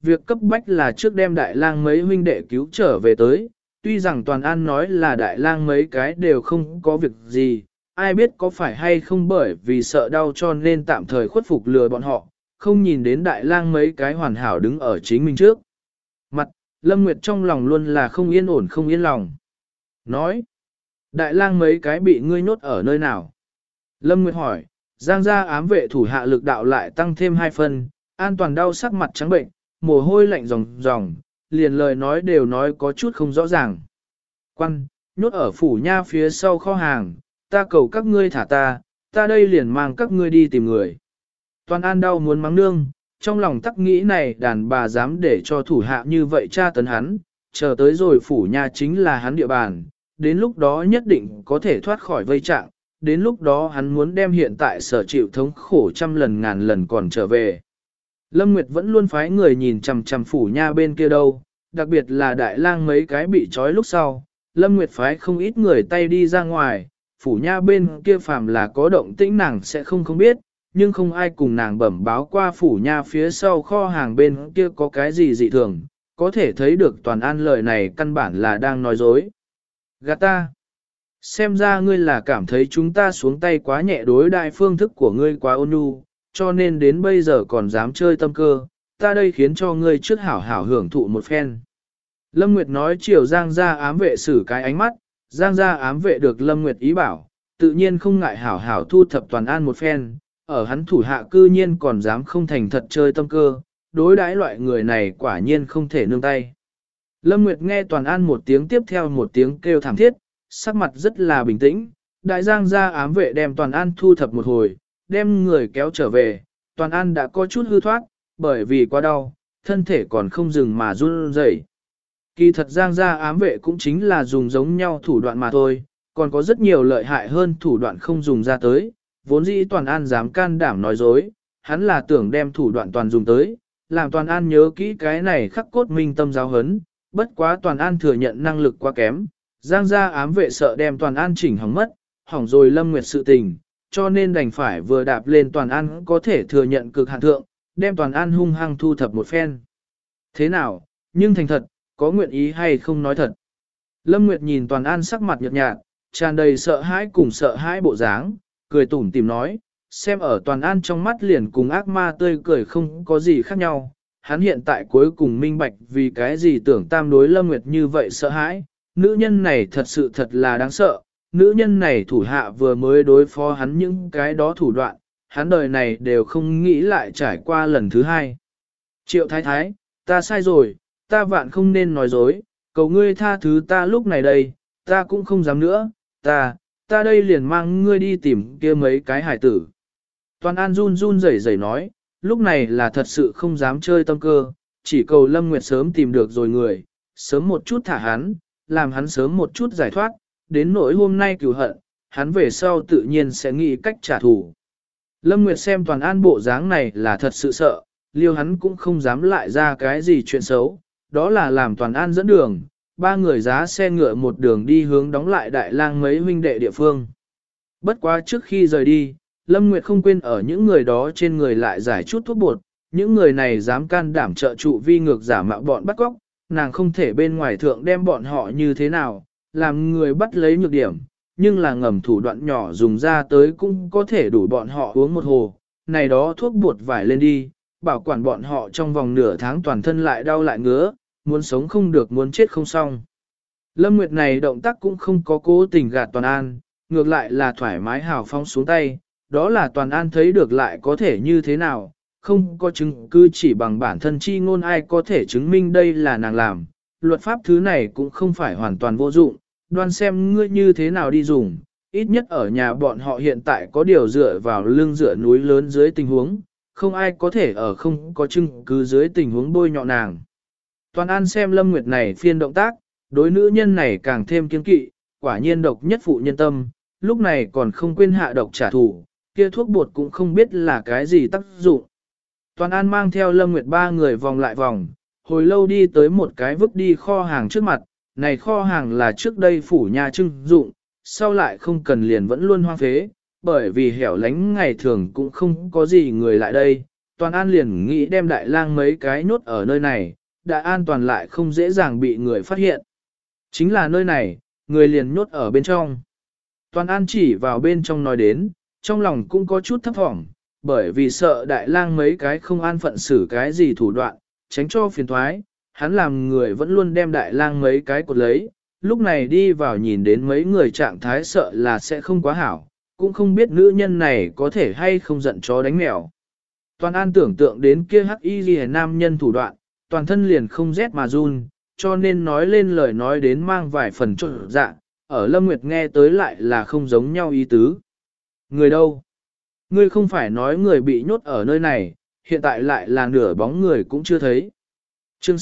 việc cấp bách là trước đem đại lang mấy huynh đệ cứu trở về tới, tuy rằng Toàn An nói là đại lang mấy cái đều không có việc gì, ai biết có phải hay không bởi vì sợ đau cho nên tạm thời khuất phục lừa bọn họ, không nhìn đến đại lang mấy cái hoàn hảo đứng ở chính mình trước. Mặt, Lâm Nguyệt trong lòng luôn là không yên ổn không yên lòng. Nói, đại lang mấy cái bị ngươi nhốt ở nơi nào? Lâm Nguyệt hỏi, Giang gia ám vệ thủ hạ lực đạo lại tăng thêm 2 phần, An Toàn đau sắc mặt trắng bệnh, mồ hôi lạnh ròng ròng, liền lời nói đều nói có chút không rõ ràng. Quan, nhốt ở phủ nha phía sau kho hàng, ta cầu các ngươi thả ta đây liền mang các ngươi đi tìm người. Toàn An đau muốn mắng nương, trong lòng tắc nghĩ này đàn bà dám để cho thủ hạ như vậy tra tấn hắn, chờ tới rồi phủ nha chính là hắn địa bàn, đến lúc đó nhất định có thể thoát khỏi vây trạng, đến lúc đó hắn muốn đem hiện tại sở chịu thống khổ trăm lần ngàn lần còn trở về. Lâm Nguyệt vẫn luôn phái người nhìn chằm chằm phủ nha bên kia đâu, đặc biệt là đại lang mấy cái bị trói lúc sau, Lâm Nguyệt phái không ít người tay đi ra ngoài, phủ nha bên kia phàm là có động tĩnh nàng sẽ không biết, nhưng không ai cùng nàng bẩm báo qua phủ nha phía sau kho hàng bên kia có cái gì dị thường, có thể thấy được Toàn An lời này căn bản là đang nói dối. Gạt ta! Xem ra ngươi là cảm thấy chúng ta xuống tay quá nhẹ đối đại phương thức của ngươi quá ôn nhu, cho nên đến bây giờ còn dám chơi tâm cơ, ta đây khiến cho ngươi trước hảo hảo hưởng thụ một phen. Lâm Nguyệt nói chiều Giang gia ám vệ xử cái ánh mắt, Giang gia ám vệ được Lâm Nguyệt ý bảo, tự nhiên không ngại hảo hảo thu thập Toàn An một phen, ở hắn thủ hạ cư nhiên còn dám không thành thật chơi tâm cơ, đối đãi loại người này quả nhiên không thể nương tay. Lâm Nguyệt nghe Toàn An một tiếng tiếp theo một tiếng kêu thảm thiết, sắc mặt rất là bình tĩnh, đại Giang gia ám vệ đem Toàn An thu thập một hồi, đem người kéo trở về, Toàn An đã có chút hư thoát, bởi vì quá đau, thân thể còn không dừng mà run rẩy. Kỳ thật Giang gia ám vệ cũng chính là dùng giống nhau thủ đoạn mà thôi, còn có rất nhiều lợi hại hơn thủ đoạn không dùng ra tới, vốn dĩ Toàn An dám can đảm nói dối, hắn là tưởng đem thủ đoạn toàn dùng tới, làm Toàn An nhớ kỹ cái này khắc cốt minh tâm giáo hấn, bất quá Toàn An thừa nhận năng lực quá kém, Giang gia ám vệ sợ đem Toàn An chỉnh hỏng mất, hỏng rồi Lâm Nguyệt sự tình, cho nên đành phải vừa đạp lên Toàn An có thể thừa nhận cực hạn thượng, đem Toàn An hung hăng thu thập một phen. Thế nào, nhưng thành thật, có nguyện ý hay không nói thật? Lâm Nguyệt nhìn Toàn An sắc mặt nhợt nhạt, tràn đầy sợ hãi cùng sợ hãi bộ dáng, cười tủm tỉm nói, xem ở Toàn An trong mắt liền cùng ác ma tươi cười không có gì khác nhau. Hắn hiện tại cuối cùng minh bạch vì cái gì tưởng tam đối Lâm Nguyệt như vậy sợ hãi, nữ nhân này thật là đáng sợ, nữ nhân này thủ hạ vừa mới đối phó hắn những cái đó thủ đoạn, hắn đời này đều không nghĩ lại trải qua lần thứ hai. Triệu Thái Thái, ta sai rồi, ta vạn không nên nói dối, cầu ngươi tha thứ ta lúc này đây, ta cũng không dám nữa, ta đây liền mang ngươi đi tìm kia mấy cái hải tử. Toàn An run run rẩy rẩy nói, lúc này là thật sự không dám chơi tâm cơ, chỉ cầu Lâm Nguyệt sớm tìm được rồi người, sớm một chút thả hắn, làm hắn sớm một chút giải thoát, đến nỗi hôm nay cửu hận, hắn về sau tự nhiên sẽ nghĩ cách trả thù. Lâm Nguyệt xem Toàn An bộ dáng này là thật sự sợ, liêu hắn cũng không dám lại ra cái gì chuyện xấu, đó là làm Toàn An dẫn đường, 3 người giá xe ngựa một đường đi hướng đóng lại đại lang mấy huynh đệ địa phương. Bất quá trước khi rời đi, Lâm Nguyệt không quên ở những người đó trên người lại giải chút thuốc bột, những người này dám can đảm trợ trụ vi ngược giả mạo bọn bắt cóc, nàng không thể bên ngoài thượng đem bọn họ như thế nào, làm người bắt lấy nhược điểm, nhưng là ngầm thủ đoạn nhỏ dùng ra tới cũng có thể đủ bọn họ uống một hồ, này đó thuốc bột vải lên đi, bảo quản bọn họ trong vòng nửa tháng toàn thân lại đau lại ngứa, muốn sống không được muốn chết không xong. Lâm Nguyệt này động tác cũng không có cố tình gạt Toàn An, ngược lại là thoải mái hào phóng xuống tay, đó là Toàn An thấy được lại có thể như thế nào, không có chứng cứ chỉ bằng bản thân chi ngôn ai có thể chứng minh đây là nàng làm, luật pháp thứ này cũng không phải hoàn toàn vô dụng, đoan xem ngươi như thế nào đi dùng, ít nhất ở nhà bọn họ hiện tại có điều dựa vào lưng dựa núi lớn dưới tình huống, không ai có thể ở không có chứng cứ dưới tình huống bôi nhọ nàng. Toàn An xem Lâm Nguyệt này phiên động tác, đối nữ nhân này càng thêm kiên kỵ, quả nhiên độc nhất phụ nhân tâm, lúc này còn không quên hạ độc trả thù, kia thuốc bột cũng không biết là cái gì tác dụng. Toàn An mang theo Lâm Nguyệt 3 người vòng lại vòng, hồi lâu đi tới một cái vứt đi kho hàng trước mặt, này kho hàng là trước đây phủ nhà trưng dụng, sau lại không cần liền vẫn luôn hoang phế, bởi vì hẻo lánh ngày thường cũng không có gì người lại đây, Toàn An liền nghĩ đem Đại Lang mấy cái nhốt ở nơi này, đã an toàn lại không dễ dàng bị người phát hiện. Chính là nơi này, người liền nhốt ở bên trong. Toàn An chỉ vào bên trong nói đến, trong lòng cũng có chút thấp thỏm, bởi vì sợ Đại Lang mấy cái không an phận xử cái gì thủ đoạn, tránh cho phiền thoái, hắn làm người vẫn luôn đem Đại Lang mấy cái cột lấy, lúc này đi vào nhìn đến mấy người trạng thái sợ là sẽ không quá hảo, cũng không biết nữ nhân này có thể hay không giận chó đánh mèo. Toàn An tưởng tượng đến kia hắc y ghi nam nhân thủ đoạn, toàn thân liền không rét mà run, cho nên nói lên lời nói đến mang vài phần trộn dạ, ở Lâm Nguyệt nghe tới lại là không giống nhau ý tứ. Người đâu? Ngươi không phải nói người bị nhốt ở nơi này, hiện tại lại là nửa bóng người cũng chưa thấy. Chương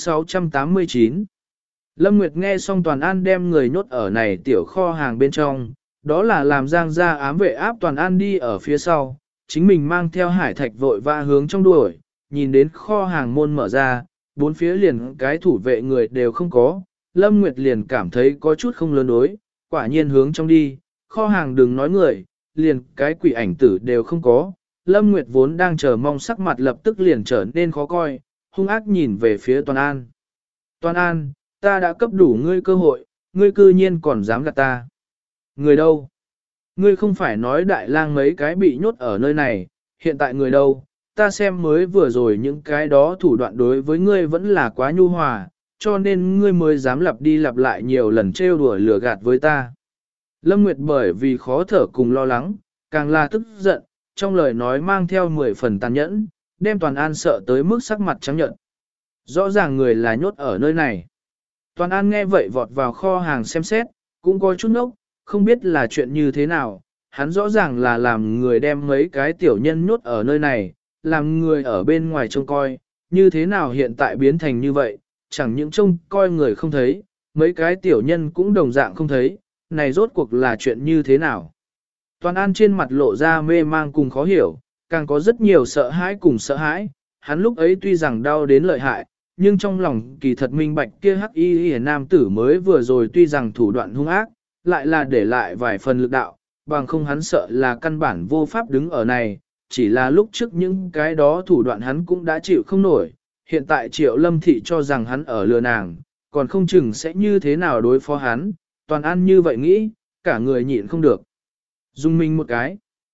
689 Lâm Nguyệt nghe xong Toàn An đem người nhốt ở này tiểu kho hàng bên trong, đó là làm Giang gia ám vệ áp Toàn An đi ở phía sau, chính mình mang theo hải thạch vội va hướng trong đuổi, nhìn đến kho hàng môn mở ra, bốn phía liền cái thủ vệ người đều không có, Lâm Nguyệt liền cảm thấy có chút không lớn đối, quả nhiên hướng trong đi, kho hàng đừng nói người, liền cái quỷ ảnh tử đều không có, Lâm Nguyệt vốn đang chờ mong sắc mặt lập tức liền trở nên khó coi, hung ác nhìn về phía Toàn An. Toàn An, ta đã cấp đủ ngươi cơ hội, ngươi cư nhiên còn dám gạt ta. Người đâu? Ngươi không phải nói Đại Lang mấy cái bị nhốt ở nơi này, hiện tại người đâu? Ta xem mới vừa rồi những cái đó thủ đoạn đối với ngươi vẫn là quá nhu hòa, cho nên ngươi mới dám lặp đi lặp lại nhiều lần trêu đùa lừa gạt với ta. Lâm Nguyệt bởi vì khó thở cùng lo lắng, càng là tức giận, trong lời nói mang theo 10 phần tàn nhẫn, đem Toàn An sợ tới mức sắc mặt trắng nhợt. Rõ ràng người là nhốt ở nơi này. Toàn An nghe vậy vọt vào kho hàng xem xét, cũng có chút ngốc, không biết là chuyện như thế nào, hắn rõ ràng là làm người đem mấy cái tiểu nhân nhốt ở nơi này, làm người ở bên ngoài trông coi, như thế nào hiện tại biến thành như vậy, chẳng những trông coi người không thấy, mấy cái tiểu nhân cũng đồng dạng không thấy, này rốt cuộc là chuyện như thế nào. Toàn An trên mặt lộ ra mê mang cùng khó hiểu, càng có rất nhiều sợ hãi cùng sợ hãi, hắn lúc ấy tuy rằng đau đến lợi hại, nhưng trong lòng kỳ thật minh bạch kia hắc y nam tử mới vừa rồi tuy rằng thủ đoạn hung ác, lại là để lại vài phần lực đạo, bằng không hắn sợ là căn bản vô pháp đứng ở này, chỉ là lúc trước những cái đó thủ đoạn hắn cũng đã chịu không nổi, hiện tại Triệu Lâm Thị cho rằng hắn ở lừa nàng, còn không chừng sẽ như thế nào đối phó hắn, Toàn An như vậy nghĩ, cả người nhịn không được. Dung mình một cái.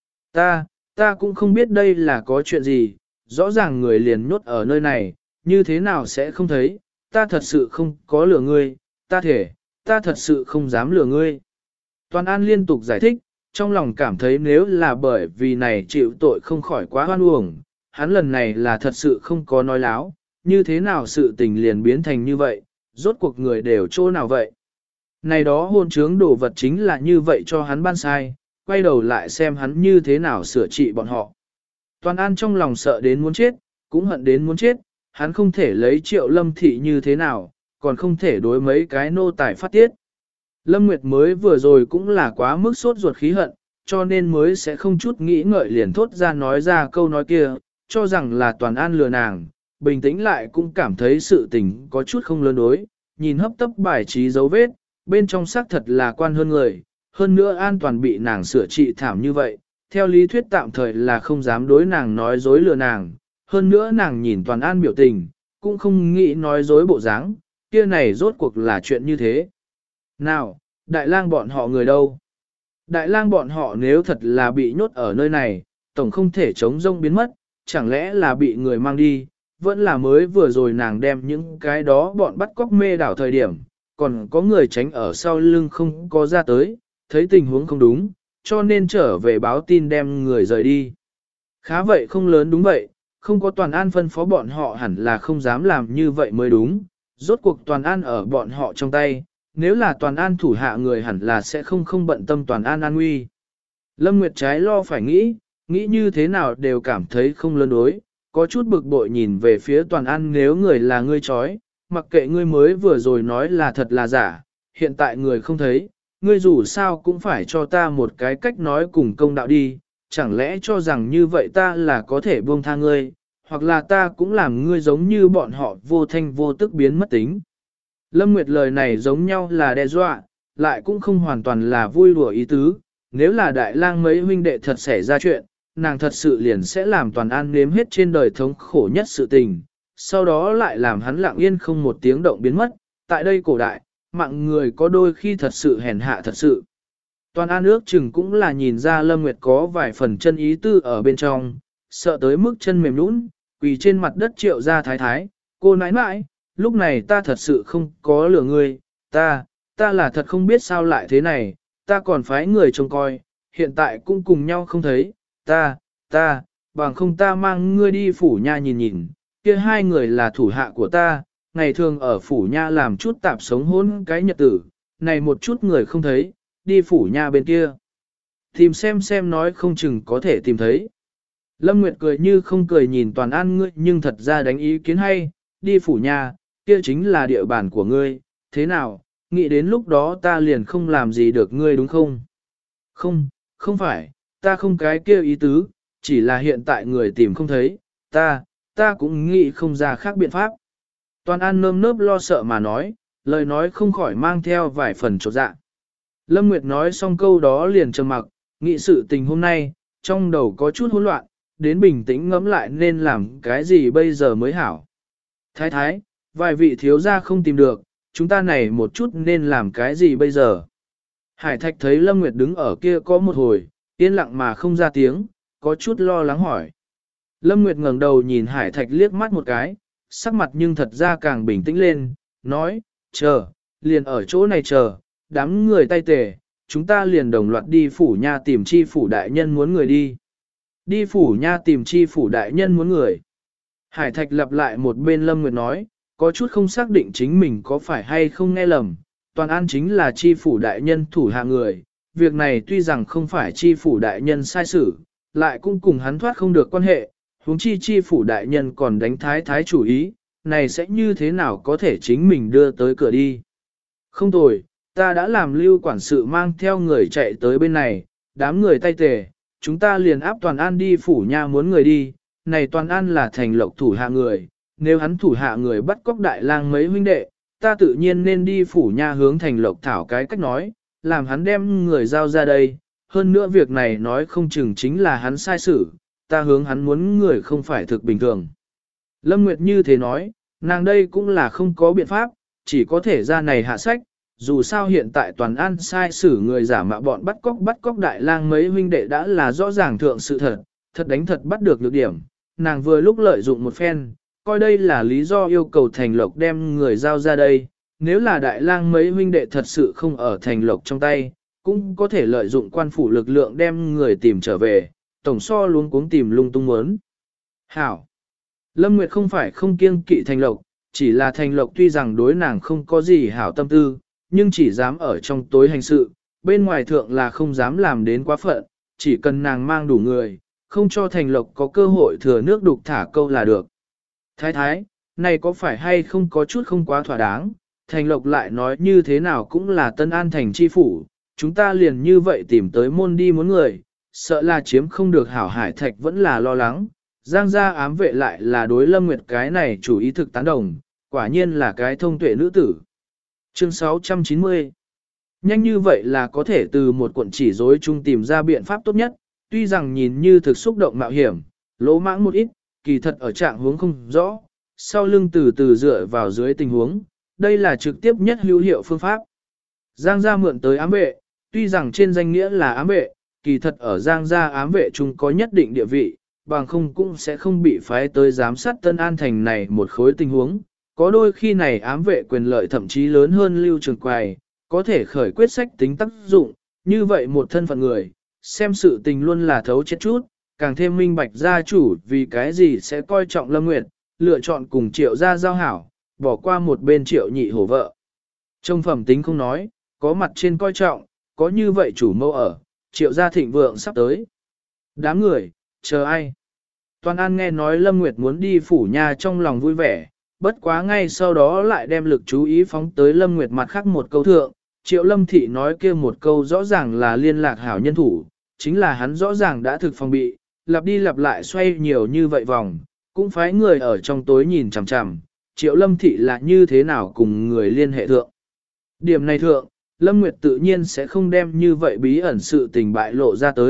Ta cũng không biết đây là có chuyện gì, rõ ràng người liền nhốt ở nơi này, như thế nào sẽ không thấy, ta thật sự không có lừa ngươi, ta thể, ta thật sự không dám lừa ngươi. Toàn An liên tục giải thích, trong lòng cảm thấy nếu là bởi vì này chịu tội không khỏi quá hoan uổng, hắn lần này là thật sự không có nói láo, như thế nào sự tình liền biến thành như vậy, rốt cuộc người đều chỗ nào vậy. Này đó hôn trướng đồ vật chính là như vậy cho hắn ban sai, quay đầu lại xem hắn như thế nào sửa trị bọn họ. Toàn An trong lòng sợ đến muốn chết, cũng hận đến muốn chết, hắn không thể lấy Triệu Lâm Thị như thế nào, còn không thể đối mấy cái nô tài phát tiết. Lâm Nguyệt mới vừa rồi cũng là quá mức sốt ruột khí hận, cho nên mới sẽ không chút nghĩ ngợi liền thốt ra nói ra câu nói kia, cho rằng là Toàn An lừa nàng, bình tĩnh lại cũng cảm thấy sự tình có chút không lớn đối, nhìn hấp tấp bài trí dấu vết, bên trong xác thật là quan hơn người, hơn nữa an toàn bị nàng sửa trị thảm như vậy, theo lý thuyết tạm thời là không dám đối nàng nói dối lừa nàng, hơn nữa nàng nhìn Toàn An biểu tình, cũng không nghĩ nói dối bộ dáng, kia này rốt cuộc là chuyện như thế. Nào, Đại Lang bọn họ người đâu? Đại Lang bọn họ nếu thật là bị nhốt ở nơi này, tổng không thể chống rông biến mất, chẳng lẽ là bị người mang đi, vẫn là mới vừa rồi nàng đem những cái đó bọn bắt cóc mê đảo thời điểm, còn có người tránh ở sau lưng không có ra tới, thấy tình huống không đúng, cho nên trở về báo tin đem người rời đi. Khá vậy không lớn đúng vậy, không có Toàn An phân phó bọn họ hẳn là không dám làm như vậy mới đúng, rốt cuộc Toàn An ở bọn họ trong tay, nếu là Toàn An thủ hạ người hẳn là sẽ không bận tâm Toàn An an nguy. Lâm Nguyệt trái lo phải nghĩ như thế nào đều cảm thấy không lớn đối, có chút bực bội nhìn về phía Toàn An nếu người là ngươi chói, mặc kệ ngươi mới vừa rồi nói là thật là giả, hiện tại người không thấy, ngươi dù sao cũng phải cho ta một cái cách nói cùng công đạo đi, chẳng lẽ cho rằng như vậy ta là có thể buông tha ngươi, hoặc là ta cũng làm ngươi giống như bọn họ vô thanh vô tức biến mất tính. Lâm Nguyệt lời này giống nhau là đe dọa, lại cũng không hoàn toàn là vui đùa ý tứ, nếu là Đại Lang mấy huynh đệ thật xảy ra chuyện, nàng thật sự liền sẽ làm Toàn An nếm hết trên đời thống khổ nhất sự tình, sau đó lại làm hắn lặng yên không một tiếng động biến mất. Tại đây cổ đại, mạng người có đôi khi thật sự hèn hạ thật sự. Toàn An ước chừng cũng là nhìn ra Lâm Nguyệt có vài phần chân ý tư ở bên trong, sợ tới mức chân mềm nhũn, quỳ trên mặt đất Triệu gia thái thái, cô nãi nãi, lúc này ta thật sự không có lừa ngươi, ta là thật không biết sao lại thế này, ta còn phái người trông coi, hiện tại cũng cùng nhau không thấy, bằng không ta mang ngươi đi phủ nha nhìn nhìn, kia hai người là thủ hạ của ta, ngày thường ở phủ nha làm chút tạp sống hỗn cái nhật tử, này một chút người không thấy, đi phủ nha bên kia. Tìm xem nói không chừng có thể tìm thấy. Lâm Nguyệt cười như không cười nhìn Toàn An ngươi nhưng thật ra đánh ý kiến hay, đi phủ nha, kia chính là địa bàn của ngươi, thế nào, nghĩ đến lúc đó ta liền không làm gì được ngươi đúng không? Không phải, ta không cái kia ý tứ, chỉ là hiện tại người tìm không thấy, ta cũng nghĩ không ra khác biện pháp. Toàn An nơm nớp lo sợ mà nói, lời nói không khỏi mang theo vài phần chột dạ. Lâm Nguyệt nói xong câu đó liền trầm mặc, nghĩ sự tình hôm nay, trong đầu có chút hỗn loạn, đến bình tĩnh ngẫm lại nên làm cái gì bây giờ mới hảo. Thái thái, vài vị thiếu gia không tìm được, chúng ta này một chút nên làm cái gì bây giờ? Hải Thạch thấy Lâm Nguyệt đứng ở kia có một hồi, yên lặng mà không ra tiếng, có chút lo lắng hỏi. Lâm Nguyệt ngẩng đầu nhìn Hải Thạch liếc mắt một cái, sắc mặt nhưng thật ra càng bình tĩnh lên, nói, chờ, liền ở chỗ này chờ, đám người tay tề, chúng ta liền đồng loạt đi phủ nha tìm chi phủ đại nhân muốn người đi. Đi phủ nha tìm chi phủ đại nhân muốn người. Hải Thạch lặp lại một bên Lâm Nguyệt nói, có chút không xác định chính mình có phải hay không nghe lầm, Toàn An chính là chi phủ đại nhân thủ hạ người, việc này tuy rằng không phải chi phủ đại nhân sai xử, lại cũng cùng hắn thoát không được quan hệ, huống chi phủ đại nhân còn đánh thái chủ ý, này sẽ như thế nào có thể chính mình đưa tới cửa đi. Không tồi, ta đã làm lưu quản sự mang theo người chạy tới bên này, đám người tay tề, chúng ta liền áp Toàn An đi phủ nha muốn người đi, này Toàn An là thành lộc thủ hạ người, nếu hắn thủ hạ người bắt cóc đại lang mấy huynh đệ, ta tự nhiên nên đi phủ nha hướng thành lộc thảo cái cách nói, làm hắn đem người giao ra đây, hơn nữa việc này nói không chừng chính là hắn sai xử, ta hướng hắn muốn người không phải thực bình thường. Lâm Nguyệt như thế nói, nàng đây cũng là không có biện pháp, chỉ có thể ra này hạ sách, dù sao hiện tại Toàn An sai xử người giả mạo bọn bắt cóc đại lang mấy huynh đệ đã là rõ ràng thượng sự thật, thật đánh thật bắt được nhược điểm, nàng vừa lúc lợi dụng một phen, coi đây là lý do yêu cầu thành lộc đem người giao ra đây, nếu là đại lang mấy huynh đệ thật sự không ở thành lộc trong tay, cũng có thể lợi dụng quan phủ lực lượng đem người tìm trở về, tổng so luống cuống tìm lung tung muốn. Hảo! Lâm Nguyệt không phải không kiêng kỵ thành lộc, chỉ là thành lộc tuy rằng đối nàng không có gì hảo tâm tư, nhưng chỉ dám ở trong tối hành sự, bên ngoài thượng là không dám làm đến quá phận, chỉ cần nàng mang đủ người, không cho thành lộc có cơ hội thừa nước đục thả câu là được. Thái thái, này có phải hay không có chút không quá thỏa đáng, thành lộc lại nói như thế nào cũng là Tân An thành chi phủ, chúng ta liền như vậy tìm tới môn đi muốn người, sợ là chiếm không được hảo. Hải Thạch vẫn là lo lắng, Giang gia ám vệ lại là đối Lâm Nguyệt cái này chủ ý thực tán đồng, quả nhiên là cái thông tuệ nữ tử. Chương 690 Nhanh như vậy là có thể từ một cuộn chỉ rối chung tìm ra biện pháp tốt nhất, tuy rằng nhìn như thực xúc động mạo hiểm, lỗ mãng một ít, kỳ thật ở trạng huống không rõ, sau lưng từ từ dựa vào dưới tình huống, đây là trực tiếp nhất hữu hiệu phương pháp. Giang gia mượn tới ám vệ, tuy rằng trên danh nghĩa là ám vệ, kỳ thật ở Giang gia ám vệ chung có nhất định địa vị, bằng không cũng sẽ không bị phái tới giám sát Tân An thành này một khối tình huống. Có đôi khi này ám vệ quyền lợi thậm chí lớn hơn Lưu Trường Quầy, có thể khởi quyết sách tính tác dụng, như vậy một thân phận người, xem sự tình luôn là thấu chết chút, càng thêm minh bạch gia chủ vì cái gì sẽ coi trọng Lâm Nguyệt, lựa chọn cùng Triệu gia giao hảo, bỏ qua một bên Triệu nhị hổ vợ. Trong phẩm tính không nói, có mặt trên coi trọng, có như vậy chủ mâu ở, Triệu gia thịnh vượng sắp tới. Đám người, chờ ai? Toàn An nghe nói Lâm Nguyệt muốn đi phủ nhà trong lòng vui vẻ, bất quá ngay sau đó lại đem lực chú ý phóng tới Lâm Nguyệt mặt khác một câu thượng. Triệu Lâm Thị nói kia một câu rõ ràng là liên lạc hảo nhân thủ, chính là hắn rõ ràng đã thực phòng bị, lặp đi lặp lại xoay nhiều như vậy vòng, cũng phái người ở trong tối nhìn chằm chằm, Triệu Lâm Thị là như thế nào cùng người liên hệ thượng. Điểm này thượng, Lâm Nguyệt tự nhiên sẽ không đem như vậy bí ẩn sự tình bại lộ ra tới,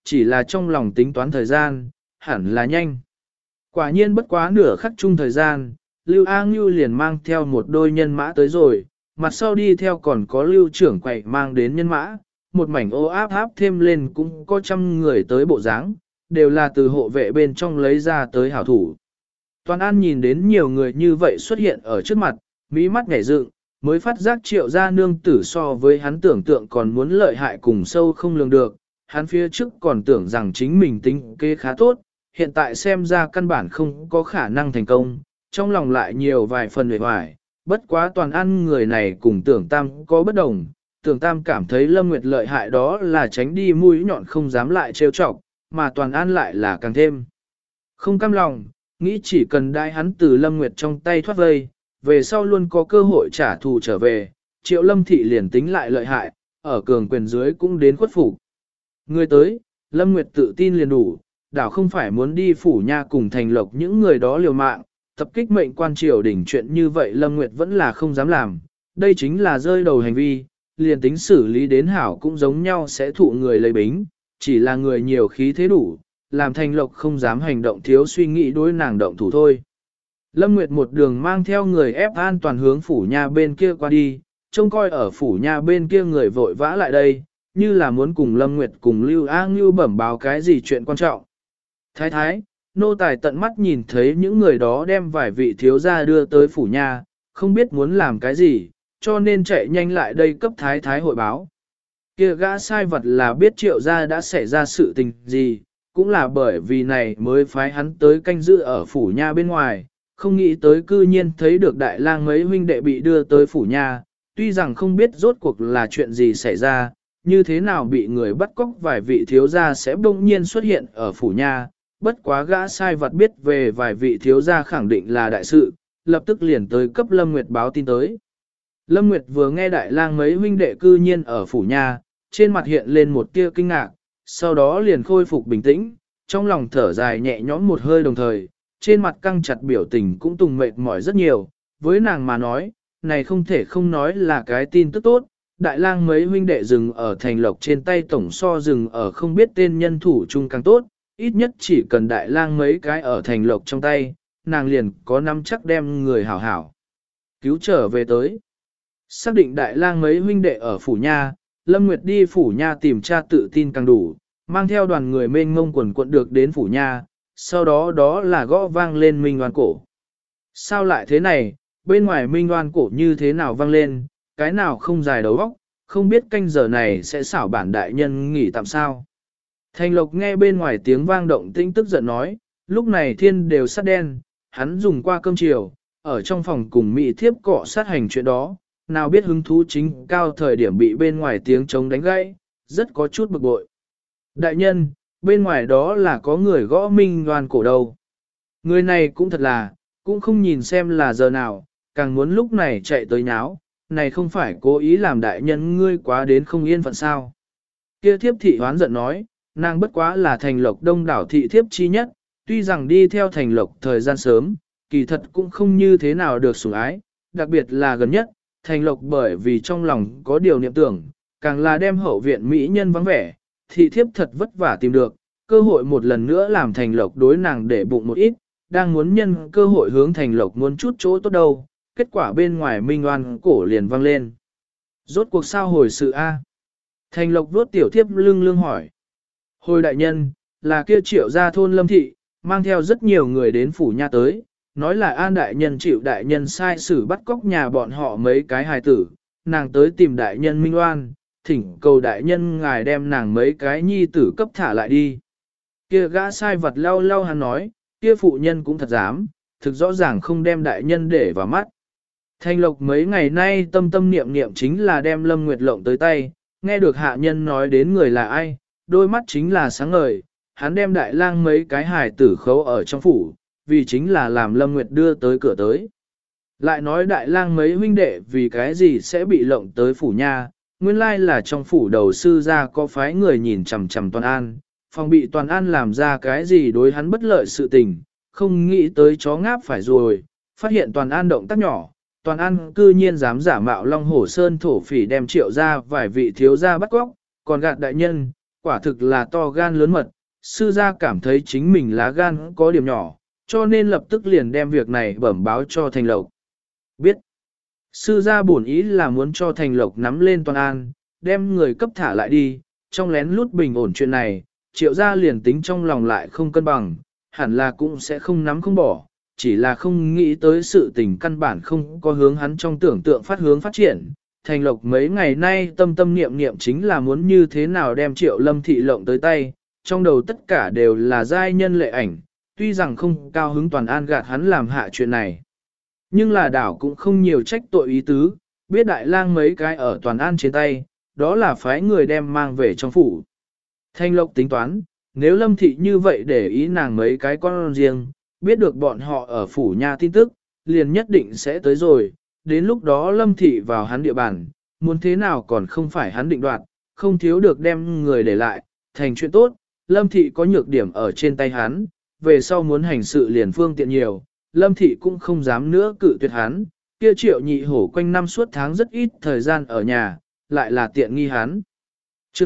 chỉ là trong lòng tính toán thời gian, hẳn là nhanh. Quả nhiên bất quá nửa khắc chung thời gian, Lưu A Ngưu liền mang theo một đôi nhân mã tới rồi, mặt sau đi theo còn có Lưu trưởng quầy mang đến nhân mã, một mảnh ô áp áp thêm lên cũng có 100 người tới bộ dáng, đều là từ hộ vệ bên trong lấy ra tới hảo thủ. Toàn An nhìn đến nhiều người như vậy xuất hiện ở trước mặt, mỹ mắt nhảy dựng, mới phát giác Triệu gia nương tử so với hắn tưởng tượng còn muốn lợi hại cùng sâu không lường được, hắn phía trước còn tưởng rằng chính mình tính kế khá tốt, hiện tại xem ra căn bản không có khả năng thành công, trong lòng lại nhiều vài phần uể oải. Bất quá Toàn An người này cùng Tưởng Tam có bất đồng, Tưởng Tam cảm thấy Lâm Nguyệt lợi hại đó là tránh đi mũi nhọn không dám lại trêu chọc, mà Toàn An lại là càng thêm không cam lòng, nghĩ chỉ cần đai hắn từ Lâm Nguyệt trong tay thoát vây, về sau luôn có cơ hội trả thù trở về, Triệu Lâm Thị liền tính lại lợi hại, ở cường quyền dưới cũng đến khuất phục. Người tới, Lâm Nguyệt tự tin liền đủ, đảo không phải muốn đi phủ nha cùng thành lộc những người đó liều mạng, tập kích mệnh quan triều đỉnh chuyện như vậy Lâm Nguyệt vẫn là không dám làm, đây chính là rơi đầu hành vi, liền tính xử lý đến hảo cũng giống nhau sẽ thụ người lấy bính, chỉ là người nhiều khí thế đủ, làm thành lộc không dám hành động thiếu suy nghĩ đối nàng động thủ thôi. Lâm Nguyệt một đường mang theo người ép an toàn hướng phủ nha bên kia qua đi, trông coi ở phủ nha bên kia người vội vã lại đây, như là muốn cùng Lâm Nguyệt cùng Lưu A Ngưu bẩm báo cái gì chuyện quan trọng. Thái thái, nô tài tận mắt nhìn thấy những người đó đem vài vị thiếu gia đưa tới phủ nha, không biết muốn làm cái gì, cho nên chạy nhanh lại đây cấp thái thái hội báo. Kia gã sai vật là biết Triệu gia đã xảy ra sự tình gì, cũng là bởi vì này mới phái hắn tới canh giữ ở phủ nha bên ngoài, không nghĩ tới cư nhiên thấy được đại lang mấy huynh đệ bị đưa tới phủ nha, tuy rằng không biết rốt cuộc là chuyện gì xảy ra, như thế nào bị người bắt cóc vài vị thiếu gia sẽ bỗng nhiên xuất hiện ở phủ nha, bất quá gã sai vật biết về vài vị thiếu gia khẳng định là đại sự, lập tức liền tới cấp Lâm Nguyệt báo tin tới. Lâm Nguyệt vừa nghe đại lang mấy huynh đệ cư nhiên ở phủ nha, trên mặt hiện lên một tia kinh ngạc, sau đó liền khôi phục bình tĩnh, trong lòng thở dài nhẹ nhõm một hơi đồng thời, trên mặt căng chặt biểu tình cũng tùng mệt mỏi rất nhiều, với nàng mà nói, này không thể không nói là cái tin tức tốt, đại lang mấy huynh đệ rừng ở thành lộc trên tay tổng so rừng ở không biết tên nhân thủ chung càng tốt, ít nhất chỉ cần đại lang mấy cái ở thành lộc trong tay, nàng liền có nắm chắc đem người hảo hảo cứu trở về tới. Xác định đại lang mấy huynh đệ ở phủ nha, Lâm Nguyệt đi phủ nha tìm tra tự tin càng đủ, mang theo đoàn người mênh mông quần quận được đến phủ nha, sau đó đó là gõ vang lên minh oan cổ. Sao lại thế này, bên ngoài minh oan cổ như thế nào vang lên, cái nào không dài đầu óc, không biết canh giờ này sẽ xảo bản đại nhân nghỉ tạm sao. Thành Lộc nghe bên ngoài tiếng vang động tĩnh tức giận nói, lúc này thiên đều sắt đen, hắn dùng qua cơm chiều, ở trong phòng cùng Mỹ thiếp cọ sát hành chuyện đó, nào biết hứng thú chính cao thời điểm bị bên ngoài tiếng trống đánh gãy, rất có chút bực bội. Đại nhân, bên ngoài đó là có người gõ minh oan cổ đâu. Người này cũng thật là, cũng không nhìn xem là giờ nào, càng muốn lúc này chạy tới nháo, này không phải cố ý làm đại nhân ngươi quá đến không yên phận sao. Kia thiếp thị hoán giận nói, nàng bất quá là thành lộc đông đảo thị thiếp chi nhất, tuy rằng đi theo thành lộc thời gian sớm, kỳ thật cũng không như thế nào được sủng ái, đặc biệt là gần nhất, thành lộc bởi vì trong lòng có điều niệm tưởng, càng là đem hậu viện mỹ nhân vắng vẻ, thị thiếp thật vất vả tìm được, cơ hội một lần nữa làm thành lộc đối nàng để bụng một ít, đang muốn nhân cơ hội hướng thành lộc muốn chút chỗ tốt đâu, kết quả bên ngoài minh oan cổ liền vang lên. Rốt cuộc sao hồi sự A? Thành lộc vuốt tiểu thiếp lưng lưng hỏi. Hồi đại nhân, là kia Triệu gia thôn Lâm Thị, mang theo rất nhiều người đến phủ nha tới, nói là An đại nhân chịu đại nhân sai xử bắt cóc nhà bọn họ mấy cái hài tử, nàng tới tìm đại nhân minh oan, thỉnh cầu đại nhân ngài đem nàng mấy cái nhi tử cấp thả lại đi. Kia gã sai vật lau lau hắn nói, kia phụ nhân cũng thật dám, thực rõ ràng không đem đại nhân để vào mắt. Thanh Lộc mấy ngày nay tâm tâm niệm niệm chính là đem Lâm Nguyệt lộng tới tay, nghe được hạ nhân nói đến người là ai, đôi mắt chính là sáng ngời, hắn đem đại lang mấy cái hài tử khấu ở trong phủ, vì chính là làm Lâm Nguyệt đưa tới cửa tới. Lại nói đại lang mấy huynh đệ vì cái gì sẽ bị lộng tới phủ nha, nguyên lai là trong phủ đầu sư ra có phái người nhìn chằm chằm Toàn An, phòng bị Toàn An làm ra cái gì đối hắn bất lợi sự tình, không nghĩ tới chó ngáp phải rồi, phát hiện Toàn An động tác nhỏ, Toàn An cư nhiên dám giả mạo Long Hổ Sơn thổ phỉ đem Triệu ra vài vị thiếu gia bắt cóc, còn gạt đại nhân, quả thực là to gan lớn mật, sư gia cảm thấy chính mình lá gan có điểm nhỏ, cho nên lập tức liền đem việc này bẩm báo cho Thành Lộc. Biết, sư gia bổn ý là muốn cho Thành Lộc nắm lên toàn an, đem người cấp thả lại đi, trong lén lút bình ổn chuyện này, Triệu gia liền tính trong lòng lại không cân bằng, hẳn là cũng sẽ không nắm không bỏ, chỉ là không nghĩ tới sự tình căn bản không có hướng hắn trong tưởng tượng phát triển. Thành Lộc mấy ngày nay tâm tâm niệm niệm chính là muốn như thế nào đem Triệu Lâm Thị lộng tới tay, trong đầu tất cả đều là giai nhân lệ ảnh, tuy rằng không cao hứng toàn an gạt hắn làm hạ chuyện này. Nhưng là đảo cũng không nhiều trách tội ý tứ, biết đại lang mấy cái ở toàn an trên tay, đó là phái người đem mang về trong phủ. Thành Lộc tính toán, nếu Lâm Thị như vậy để ý nàng mấy cái con riêng, biết được bọn họ ở phủ nha tin tức, liền nhất định sẽ tới rồi, đến lúc đó Lâm Thị vào hắn địa bàn, muốn thế nào còn không phải hắn định đoạt, không thiếu được đem người để lại, thành chuyện tốt, Lâm Thị có nhược điểm ở trên tay hắn, về sau muốn hành sự liền phương tiện nhiều, Lâm Thị cũng không dám nữa cự tuyệt hắn, kia Triệu Nhị Hổ quanh năm suốt tháng rất ít thời gian ở nhà, lại là tiện nghi hắn. Chương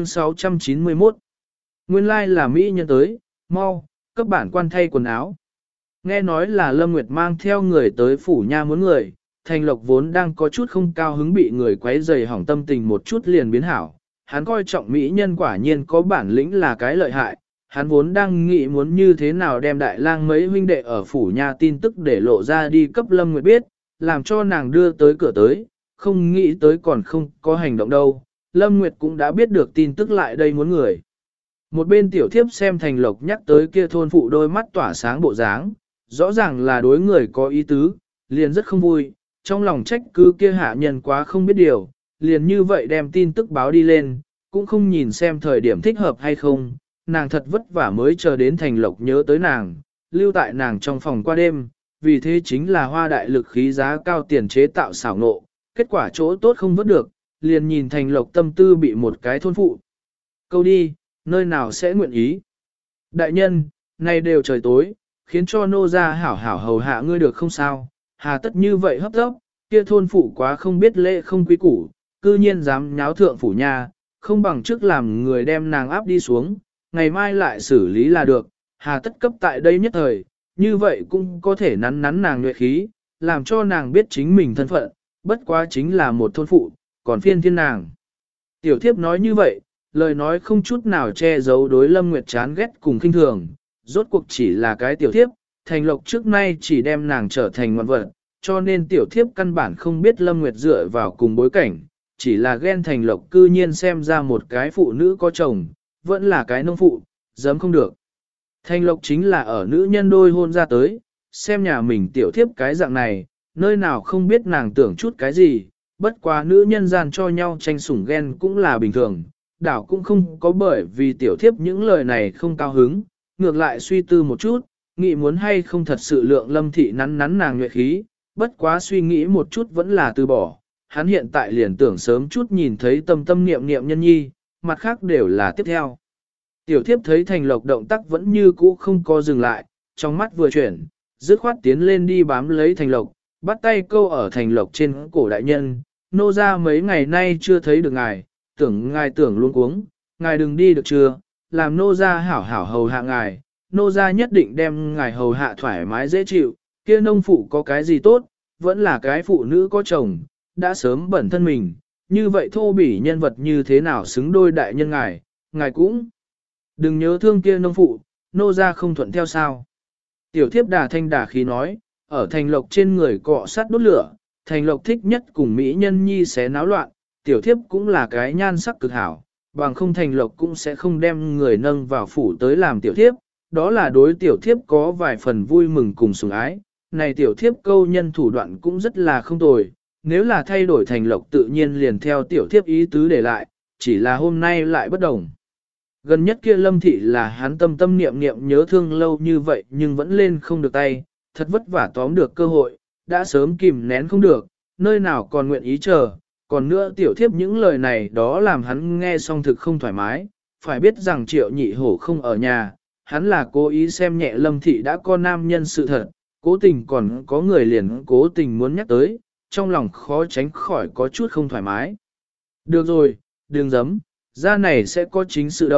691 Nguyên lai là Mỹ nhân tới, mau, cấp bản quan thay quần áo. Nghe nói là Lâm Nguyệt mang theo người tới phủ nha muốn người, Thành Lộc vốn đang có chút không cao hứng bị người quấy rầy hỏng tâm tình một chút liền biến hảo. Hắn coi trọng Mỹ nhân quả nhiên có bản lĩnh là cái lợi hại, hắn vốn đang nghĩ muốn như thế nào đem đại lang mấy huynh đệ ở phủ nha tin tức để lộ ra đi cấp Lâm Nguyệt biết, làm cho nàng đưa tới cửa tới, không nghĩ tới còn không có hành động đâu. Lâm Nguyệt cũng đã biết được tin tức lại đây muốn người. Một bên tiểu thiếp xem Thành Lộc nhắc tới kia thôn phụ đôi mắt tỏa sáng bộ dáng, rõ ràng là đối người có ý tứ, liền rất không vui, trong lòng trách cứ kia hạ nhân quá không biết điều, liền như vậy đem tin tức báo đi lên, cũng không nhìn xem thời điểm thích hợp hay không, nàng thật vất vả mới chờ đến Thành Lộc nhớ tới nàng, lưu tại nàng trong phòng qua đêm, vì thế chính là hoa đại lực khí giá cao tiền chế tạo xảo nộ, kết quả chỗ tốt không vớt được, liền nhìn Thành Lộc tâm tư bị một cái thôn phụ. Câu đi, nơi nào sẽ nguyện ý. Đại nhân, này đều trời tối, khiến cho nô gia hảo hảo hầu hạ ngươi được không sao, hà tất như vậy hấp tấp, kia thôn phụ quá không biết lễ không quý củ, cư nhiên dám nháo thượng phủ nha, không bằng trước làm người đem nàng áp đi xuống, ngày mai lại xử lý là được, hà tất cấp tại đây nhất thời, như vậy cũng có thể nắn nắn nàng nhuệ khí, làm cho nàng biết chính mình thân phận, bất quá chính là một thôn phụ, còn phiên thiên nàng. Tiểu thiếp nói như vậy, lời nói không chút nào che giấu đối Lâm Nguyệt chán ghét cùng khinh thường, rốt cuộc chỉ là cái tiểu thiếp, Thành Lộc trước nay chỉ đem nàng trở thành ngoạn vật, cho nên tiểu thiếp căn bản không biết Lâm Nguyệt dựa vào cùng bối cảnh, chỉ là ghen Thành Lộc cư nhiên xem ra một cái phụ nữ có chồng, vẫn là cái nông phụ, dám không được. Thành Lộc chính là ở nữ nhân đôi hôn ra tới, xem nhà mình tiểu thiếp cái dạng này, nơi nào không biết nàng tưởng chút cái gì, bất quá nữ nhân gian cho nhau tranh sủng ghen cũng là bình thường, đảo cũng không có bởi vì tiểu thiếp những lời này không cao hứng, ngược lại suy tư một chút, nghĩ muốn hay không thật sự lượng Lâm Thị nắn nắn nàng nhuệ khí, bất quá suy nghĩ một chút vẫn là từ bỏ, hắn hiện tại liền tưởng sớm chút nhìn thấy tâm tâm niệm niệm nhân nhi, mặt khác đều là tiếp theo. Tiểu thiếp thấy Thành Lộc động tác vẫn như cũ không có dừng lại, trong mắt vừa chuyển, dứt khoát tiến lên đi bám lấy Thành Lộc, bắt tay câu ở Thành Lộc trên cổ đại nhân, nô ra mấy ngày nay chưa thấy được ngài, ngài tưởng luôn cuống, ngài đừng đi được chưa, làm nô ra hảo hảo hầu hạ ngài, nô ra nhất định đem ngài hầu hạ thoải mái dễ chịu, kia nông phụ có cái gì tốt, vẫn là cái phụ nữ có chồng, đã sớm bẩn thân mình, như vậy thô bỉ nhân vật như thế nào xứng đôi đại nhân ngài cũng đừng nhớ thương kia nông phụ, nô ra không thuận theo sao. Tiểu thiếp đà thanh đà khí nói, ở Thành Lộc trên người cọ sát đốt lửa, Thành Lộc thích nhất cùng Mỹ nhân nhi xé náo loạn, tiểu thiếp cũng là cái nhan sắc cực hảo, bằng không Thành Lộc cũng sẽ không đem người nâng vào phủ tới làm tiểu thiếp, đó là đối tiểu thiếp có vài phần vui mừng cùng sủng ái, này tiểu thiếp câu nhân thủ đoạn cũng rất là không tồi, nếu là thay đổi Thành Lộc tự nhiên liền theo tiểu thiếp ý tứ để lại, chỉ là hôm nay lại bất đồng. Gần nhất kia Lâm Thị là hắn tâm tâm niệm niệm nhớ thương lâu như vậy nhưng vẫn lên không được tay, thật vất vả tóm được cơ hội, đã sớm kìm nén không được, nơi nào còn nguyện ý chờ, còn nữa tiểu thiếp những lời này đó làm hắn nghe xong thực không thoải mái, phải biết rằng Triệu Nhị Hổ không ở nhà, hắn là cố ý xem nhẹ Lâm Thị đã có nam nhân sự thật, cố tình còn có người liền cố tình muốn nhắc tới, trong lòng khó tránh khỏi có chút không thoải mái. Được rồi, đừng giấm, ra này sẽ có chính sự đâu,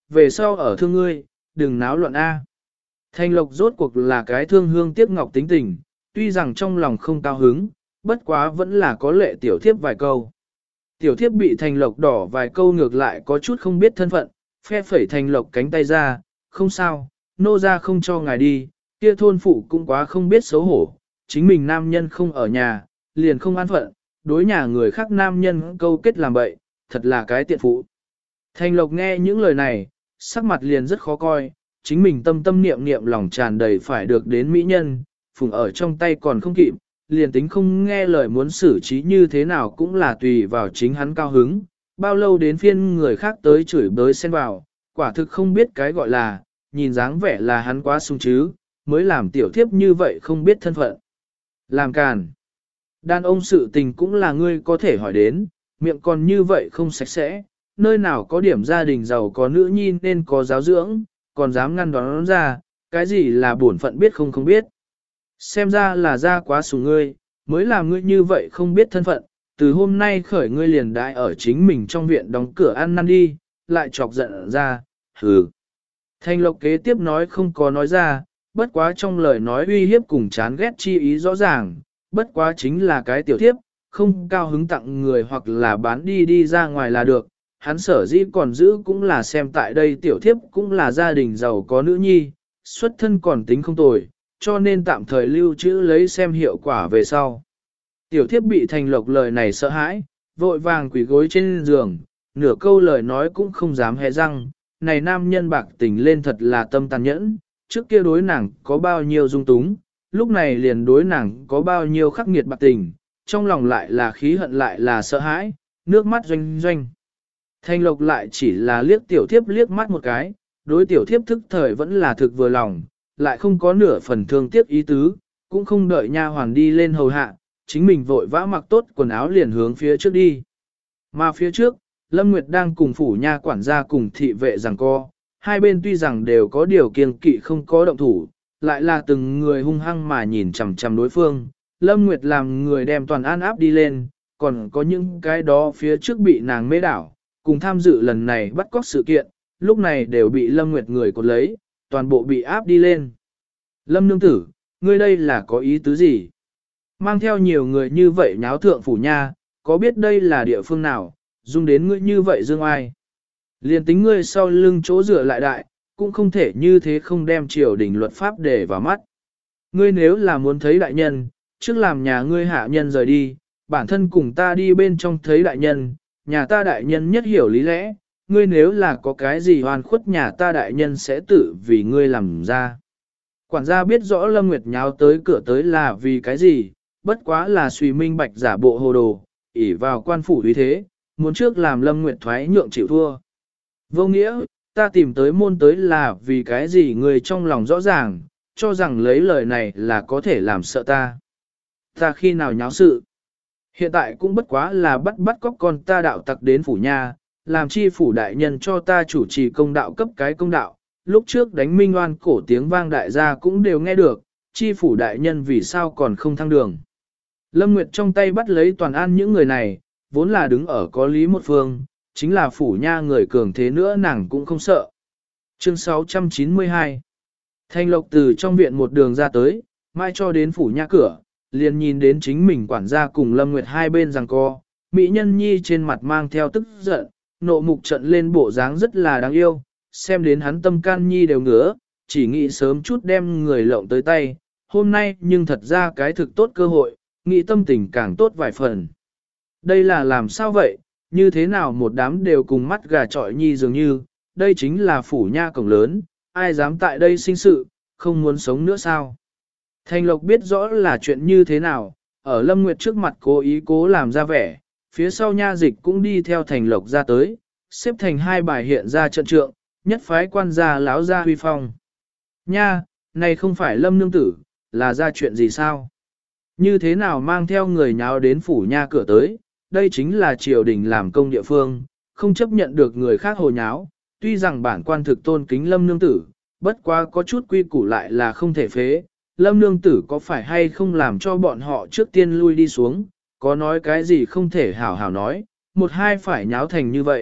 về sau ở thương ngươi, đừng náo loạn A. Thanh Lộc rốt cuộc là cái thương hương tiếc ngọc tính tình, tuy rằng trong lòng không cao hứng, bất quá vẫn là có lệ tiểu thiếp vài câu. Tiểu thiếp bị Thanh Lộc đỏ vài câu ngược lại có chút không biết thân phận, phe phẩy Thanh Lộc cánh tay ra, không sao, nô ra không cho ngài đi, kia thôn phụ cũng quá không biết xấu hổ, chính mình nam nhân không ở nhà, liền không an phận, đối nhà người khác nam nhân câu kết làm bậy, thật là cái tiện phụ. Thanh Lộc nghe những lời này, sắc mặt liền rất khó coi, chính mình tâm tâm niệm niệm lòng tràn đầy phải được đến mỹ nhân, phùng ở trong tay còn không kịp, liền tính không nghe lời muốn xử trí như thế nào cũng là tùy vào chính hắn cao hứng, bao lâu đến phiên người khác tới chửi bới xen vào, quả thực không biết cái gọi là, nhìn dáng vẻ là hắn quá sung chứ, mới làm tiểu thiếp như vậy không biết thân phận. Làm càn. Đàn ông sự tình cũng là ngươi có thể hỏi đến, miệng còn như vậy không sạch sẽ, nơi nào có điểm gia đình giàu có nữ nhi nên có giáo dưỡng, còn dám ngăn đón ra, cái gì là bổn phận biết không biết. Xem ra là ra quá sủng ngươi, mới làm ngươi như vậy không biết thân phận, từ hôm nay khởi ngươi liền đại ở chính mình trong viện đóng cửa ăn năn đi, lại chọc giận ra, hừ. Thanh Lộc kế tiếp nói không có nói ra, bất quá trong lời nói uy hiếp cùng chán ghét chi ý rõ ràng, bất quá chính là cái tiểu thiếp, không cao hứng tặng người hoặc là bán đi ra ngoài là được. Hắn sở dĩ còn giữ cũng là xem tại đây tiểu thiếp cũng là gia đình giàu có nữ nhi, xuất thân còn tính không tồi, cho nên tạm thời lưu trữ lấy xem hiệu quả về sau. Tiểu thiếp bị Thanh Lộc lời này sợ hãi, vội vàng quỳ gối trên giường, nửa câu lời nói cũng không dám hé răng, này nam nhân bạc tình lên thật là tâm tàn nhẫn, trước kia đối nàng có bao nhiêu dung túng, lúc này liền đối nàng có bao nhiêu khắc nghiệt bạc tình, trong lòng lại là khí hận lại là sợ hãi, nước mắt doanh doanh. Thanh Lộc lại chỉ là liếc tiểu thiếp liếc mắt một cái, đối tiểu thiếp thức thời vẫn là thực vừa lòng, lại không có nửa phần thương tiếc ý tứ, cũng không đợi nha hoàn đi lên hầu hạ, chính mình vội vã mặc tốt quần áo liền hướng phía trước đi. Mà phía trước, Lâm Nguyệt đang cùng phủ nha quản gia cùng thị vệ giằng co, hai bên tuy rằng đều có điều kiêng kỵ không có động thủ, lại là từng người hung hăng mà nhìn chằm chằm đối phương. Lâm Nguyệt làm người đem toàn an áp đi lên, còn có những cái đó phía trước bị nàng mê đảo, cùng tham dự lần này bắt cóc sự kiện, lúc này đều bị Lâm Nguyệt người cột lấy, toàn bộ bị áp đi lên. Lâm nương tử, ngươi đây là có ý tứ gì? Mang theo nhiều người như vậy nháo thượng phủ nha, có biết đây là địa phương nào, dung đến ngươi như vậy dương ai? Liên tính ngươi sau lưng chỗ dựa lại đại, cũng không thể như thế không đem triều đình luật pháp để vào mắt. Ngươi nếu là muốn thấy đại nhân, trước làm nhà ngươi hạ nhân rời đi, bản thân cùng ta đi bên trong thấy đại nhân, nhà ta đại nhân nhất hiểu lý lẽ, ngươi nếu là có cái gì hoàn khuất nhà ta đại nhân sẽ tự vì ngươi làm ra. Quản gia biết rõ Lâm Nguyệt nháo tới cửa tới là vì cái gì, bất quá là suy minh bạch giả bộ hồ đồ, ỷ vào quan phủ uy thế, muốn trước làm Lâm Nguyệt thoái nhượng chịu thua. Vô nghĩa, ta tìm tới môn tới là vì cái gì người trong lòng rõ ràng, cho rằng lấy lời này là có thể làm sợ ta. Ta khi nào nháo sự? Hiện tại cũng bất quá là bắt cóc con ta đạo tặc đến phủ nha, làm chi phủ đại nhân cho ta chủ trì công đạo cấp cái công đạo. Lúc trước đánh minh oan cổ tiếng vang đại gia cũng đều nghe được, chi phủ đại nhân vì sao còn không thăng đường. Lâm Nguyệt trong tay bắt lấy toàn an những người này, vốn là đứng ở có lý một phương, chính là phủ nha người cường thế nữa nàng cũng không sợ. Chương 692 Thanh Lộc từ trong viện một đường ra tới, mai cho đến phủ nha cửa, liền nhìn đến chính mình quản gia cùng Lâm Nguyệt hai bên giằng co, mỹ nhân nhi trên mặt mang theo tức giận, nộ mục trận lên bộ dáng rất là đáng yêu, xem đến hắn tâm can nhi đều ngứa, chỉ nghĩ sớm chút đem người lộng tới tay, hôm nay nhưng thật ra cái thực tốt cơ hội, nghĩ tâm tình càng tốt vài phần. Đây là làm sao vậy, như thế nào một đám đều cùng mắt gà trọi nhi dường như, đây chính là phủ nha cổng lớn, ai dám tại đây sinh sự, không muốn sống nữa sao? Thanh Lộc biết rõ là chuyện như thế nào, ở Lâm Nguyệt trước mặt cố ý cố làm ra vẻ, phía sau nha dịch cũng đi theo Thành Lộc ra tới, xếp thành hai bài hiện ra trận trượng, nhất phái quan gia láo ra huy phong. Nha, này không phải Lâm nương tử, là ra chuyện gì sao? Như thế nào mang theo người nháo đến phủ nha cửa tới, đây chính là triều đình làm công địa phương, không chấp nhận được người khác hồ nháo, tuy rằng bản quan thực tôn kính Lâm nương tử, bất quá có chút quy củ lại là không thể phế. Lâm nương tử có phải hay không làm cho bọn họ trước tiên lui đi xuống, có nói cái gì không thể hảo hảo nói, một hai phải nháo thành như vậy,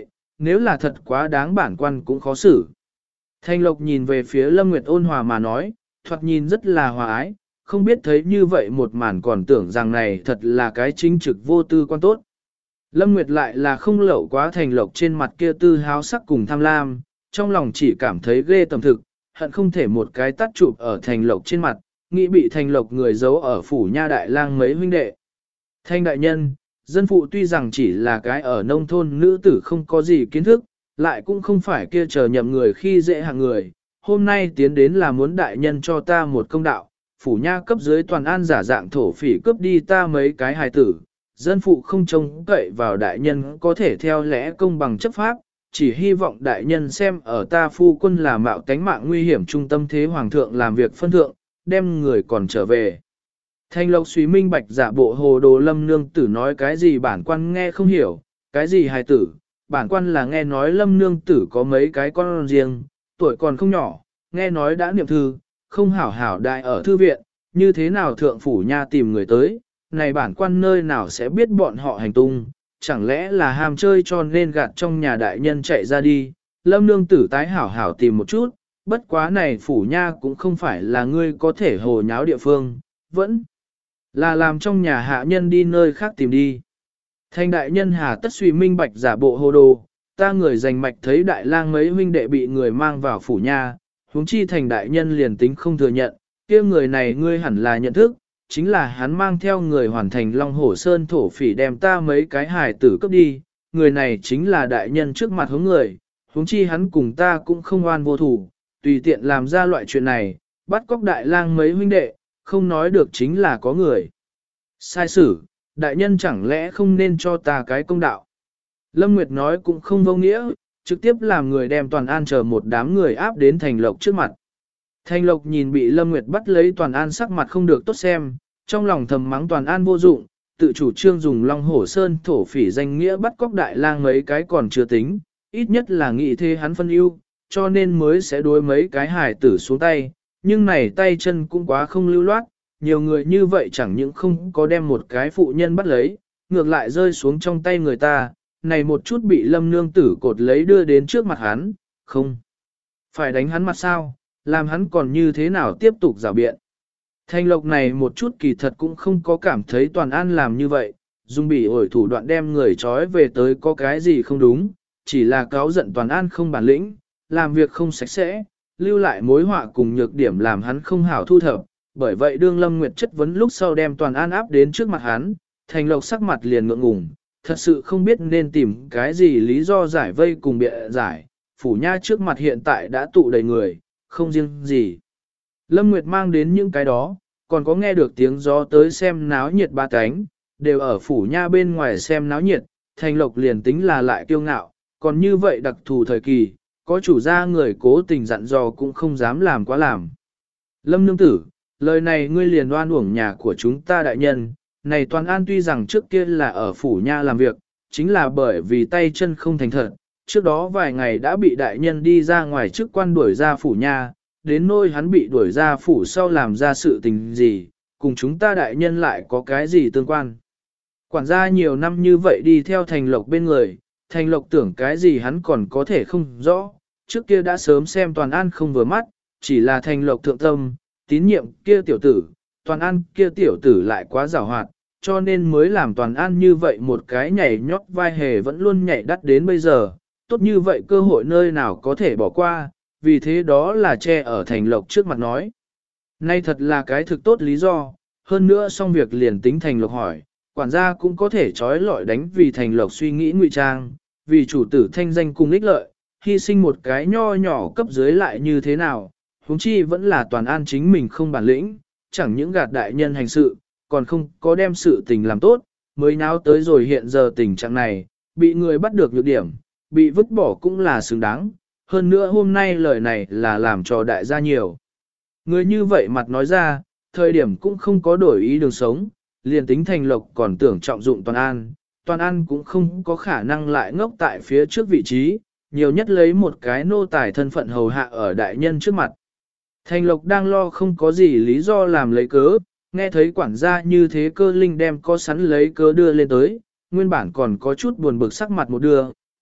nếu là thật quá đáng bản quan cũng khó xử. Thanh Lộc nhìn về phía Lâm Nguyệt ôn hòa mà nói, thoạt nhìn rất là hòa ái, không biết thấy như vậy một màn còn tưởng rằng này thật là cái chính trực vô tư quan tốt. Lâm Nguyệt lại là không lậu quá Thành Lộc trên mặt kia tư háo sắc cùng tham lam, trong lòng chỉ cảm thấy ghê tầm thực, hận không thể một cái tắt chụp ở Thành Lộc trên mặt, nghĩ bị Thành Lộc người giấu ở phủ nha đại lang mấy huynh đệ. Thanh đại nhân, dân phụ tuy rằng chỉ là cái ở nông thôn nữ tử không có gì kiến thức, lại cũng không phải kia chờ nhậm người khi dễ hạng người, hôm nay tiến đến là muốn đại nhân cho ta một công đạo, phủ nha cấp dưới toàn an giả dạng thổ phỉ cướp đi ta mấy cái hài tử, dân phụ không trông cậy vào đại nhân có thể theo lẽ công bằng chấp pháp, chỉ hy vọng đại nhân xem ở ta phu quân là mạo tánh mạng nguy hiểm trung tâm thế hoàng thượng làm việc phân thượng, đem người còn trở về. Thanh Lộc suy minh bạch giả bộ hồ đồ Lâm nương tử nói cái gì bản quan nghe không hiểu, cái gì hài tử, bản quan là nghe nói Lâm nương tử có mấy cái con riêng, tuổi còn không nhỏ, nghe nói đã niệm thư, không hảo hảo đại ở thư viện, như thế nào thượng phủ nha tìm người tới, này bản quan nơi nào sẽ biết bọn họ hành tung, chẳng lẽ là ham chơi cho nên gạt trong nhà đại nhân chạy ra đi, Lâm nương tử tái hảo hảo tìm một chút, bất quá này phủ nha cũng không phải là ngươi có thể hồ nháo địa phương, vẫn là làm trong nhà hạ nhân đi nơi khác tìm đi. Thanh đại nhân hà tất suy minh bạch giả bộ hồ đồ, ta người giành mạch thấy đại lang mấy huynh đệ bị người mang vào phủ nha, huống chi thành đại nhân liền tính không thừa nhận, kia người này ngươi hẳn là nhận thức, chính là hắn mang theo người hoàn thành Long Hổ Sơn thổ phỉ đem ta mấy cái hài tử cướp đi, người này chính là đại nhân trước mặt hướng người, huống chi hắn cùng ta cũng không oan vô thủ, tùy tiện làm ra loại chuyện này, bắt cóc đại lang mấy huynh đệ, không nói được chính là có người. Sai xử, đại nhân chẳng lẽ không nên cho ta cái công đạo. Lâm Nguyệt nói cũng không vô nghĩa, trực tiếp làm người đem Toàn An chờ một đám người áp đến Thành Lộc trước mặt. Thành Lộc nhìn bị Lâm Nguyệt bắt lấy Toàn An sắc mặt không được tốt xem, trong lòng thầm mắng Toàn An vô dụng, tự chủ trương dùng Long Hổ Sơn thổ phỉ danh nghĩa bắt cóc đại lang mấy cái còn chưa tính, ít nhất là nghĩ thế hắn phân ưu, cho nên mới sẽ đối mấy cái hài tử xuống tay, nhưng này tay chân cũng quá không lưu loát, nhiều người như vậy chẳng những không có đem một cái phụ nhân bắt lấy, ngược lại rơi xuống trong tay người ta, này một chút bị Lâm nương tử cột lấy đưa đến trước mặt hắn, không. Phải đánh hắn mặt sao, làm hắn còn như thế nào tiếp tục rào biện. Thanh Lộc này một chút kỳ thật cũng không có cảm thấy Toàn An làm như vậy, dùng bị ổi thủ đoạn đem người trói về tới có cái gì không đúng, chỉ là cáo giận Toàn An không bản lĩnh, làm việc không sạch sẽ, lưu lại mối họa cùng nhược điểm làm hắn không hảo thu thập, bởi vậy đương Lâm Nguyệt chất vấn lúc sau đem Toàn An áp đến trước mặt hắn, Thành Lộc sắc mặt liền ngượng ngùng, thật sự không biết nên tìm cái gì lý do giải vây cùng bịa giải, phủ nha trước mặt hiện tại đã tụ đầy người, không riêng gì. Lâm Nguyệt mang đến những cái đó, còn có nghe được tiếng gió tới xem náo nhiệt ba cánh, đều ở phủ nha bên ngoài xem náo nhiệt, Thành Lộc liền tính là lại kiêu ngạo, còn như vậy đặc thù thời kỳ, có chủ gia người cố tình dặn dò cũng không dám làm quá làm. Lâm nương tử, lời này ngươi liền oan uổng nhà của chúng ta đại nhân, này Toàn An tuy rằng trước kia là ở phủ nha làm việc, chính là bởi vì tay chân không thành thật, trước đó vài ngày đã bị đại nhân đi ra ngoài chức quan đuổi ra phủ nha, đến nỗi hắn bị đuổi ra phủ sau làm ra sự tình gì, cùng chúng ta đại nhân lại có cái gì tương quan. Quản gia nhiều năm như vậy đi theo Thành Lộc bên người, Thành Lộc tưởng cái gì hắn còn có thể không rõ, trước kia đã sớm xem Toàn An không vừa mắt, chỉ là Thành Lộc thượng tâm, tín nhiệm kia tiểu tử, Toàn An kia tiểu tử lại quá giàu hoạt, cho nên mới làm Toàn An như vậy một cái nhảy nhót vai hề vẫn luôn nhảy đắt đến bây giờ, tốt như vậy cơ hội nơi nào có thể bỏ qua, vì thế đó là che ở Thành Lộc trước mặt nói. Nay thật là cái thực tốt lý do, hơn nữa xong việc liền tính Thành Lộc hỏi, quản gia cũng có thể trói lọi đánh vì Thành Lộc suy nghĩ ngụy trang, vì chủ tử thanh danh cùng ích lợi, hy sinh một cái nho nhỏ cấp dưới lại như thế nào, huống chi vẫn là Toàn An chính mình không bản lĩnh, chẳng những gạt đại nhân hành sự, còn không có đem sự tình làm tốt, mới náo tới rồi hiện giờ tình trạng này, bị người bắt được nhược điểm, bị vứt bỏ cũng là xứng đáng, hơn nữa hôm nay lời này là làm cho đại gia nhiều. Người như vậy mặt nói ra, thời điểm cũng không có đổi ý đường sống, liền tính Thành Lộc còn tưởng trọng dụng Toàn An cũng không có khả năng lại ngốc tại phía trước vị trí, nhiều nhất lấy một cái nô tài thân phận hầu hạ ở đại nhân trước mặt. Thành Lộc đang lo không có gì lý do làm lấy cớ, nghe thấy quản gia như thế Cơ Linh đem có sẵn lấy cớ đưa lên tới, nguyên bản còn có chút buồn bực sắc mặt một đưa,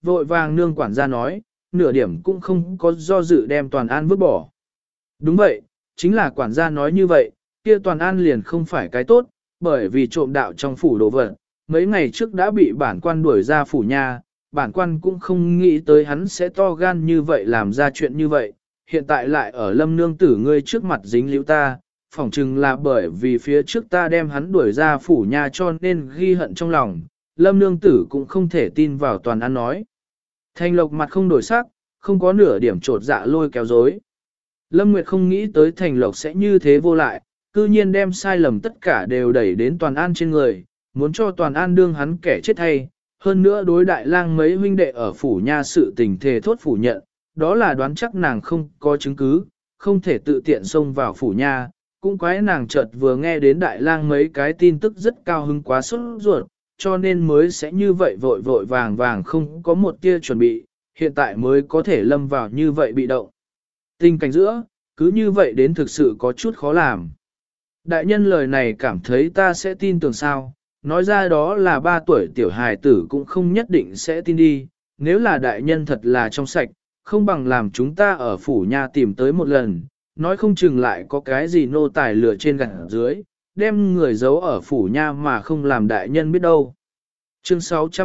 vội vàng nương quản gia nói, nửa điểm cũng không có do dự đem Toàn An vứt bỏ. Đúng vậy, chính là quản gia nói như vậy, kia Toàn An liền không phải cái tốt, bởi vì trộm đạo trong phủ đồ vật, mấy ngày trước đã bị bản quan đuổi ra phủ nhà, bản quan cũng không nghĩ tới hắn sẽ to gan như vậy làm ra chuyện như vậy, hiện tại lại ở Lâm nương tử ngươi trước mặt dính líu ta, phỏng chừng là bởi vì phía trước ta đem hắn đuổi ra phủ nhà cho nên ghi hận trong lòng, Lâm nương tử cũng không thể tin vào Toàn An nói. Thanh Lộc mặt không đổi sắc, không có nửa điểm trột dạ lôi kéo dối. Lâm Nguyệt không nghĩ tới Thành Lộc sẽ như thế vô lại, cư nhiên đem sai lầm tất cả đều đẩy đến Toàn An trên người, muốn cho Toàn An đương hắn kẻ chết hay, hơn nữa đối đại lang mấy huynh đệ ở phủ nha sự tình thề thốt phủ nhận, đó là đoán chắc nàng không có chứng cứ, không thể tự tiện xông vào phủ nha, cũng quái nàng chợt vừa nghe đến đại lang mấy cái tin tức rất cao hứng quá sốt ruột, cho nên mới sẽ như vậy vội vội vàng vàng không có một tia chuẩn bị, hiện tại mới có thể lâm vào như vậy bị động. Tình cảnh giữa, cứ như vậy đến thực sự có chút khó làm. Đại nhân lời này cảm thấy ta sẽ tin tưởng sao, nói ra đó là 3 tuổi tiểu hài tử cũng không nhất định sẽ tin đi, nếu là đại nhân thật là trong sạch, không bằng làm chúng ta ở phủ nha tìm tới một lần, nói không chừng lại có cái gì nô tài lừa trên gặt dưới, đem người giấu ở phủ nha mà không làm đại nhân biết đâu. Chương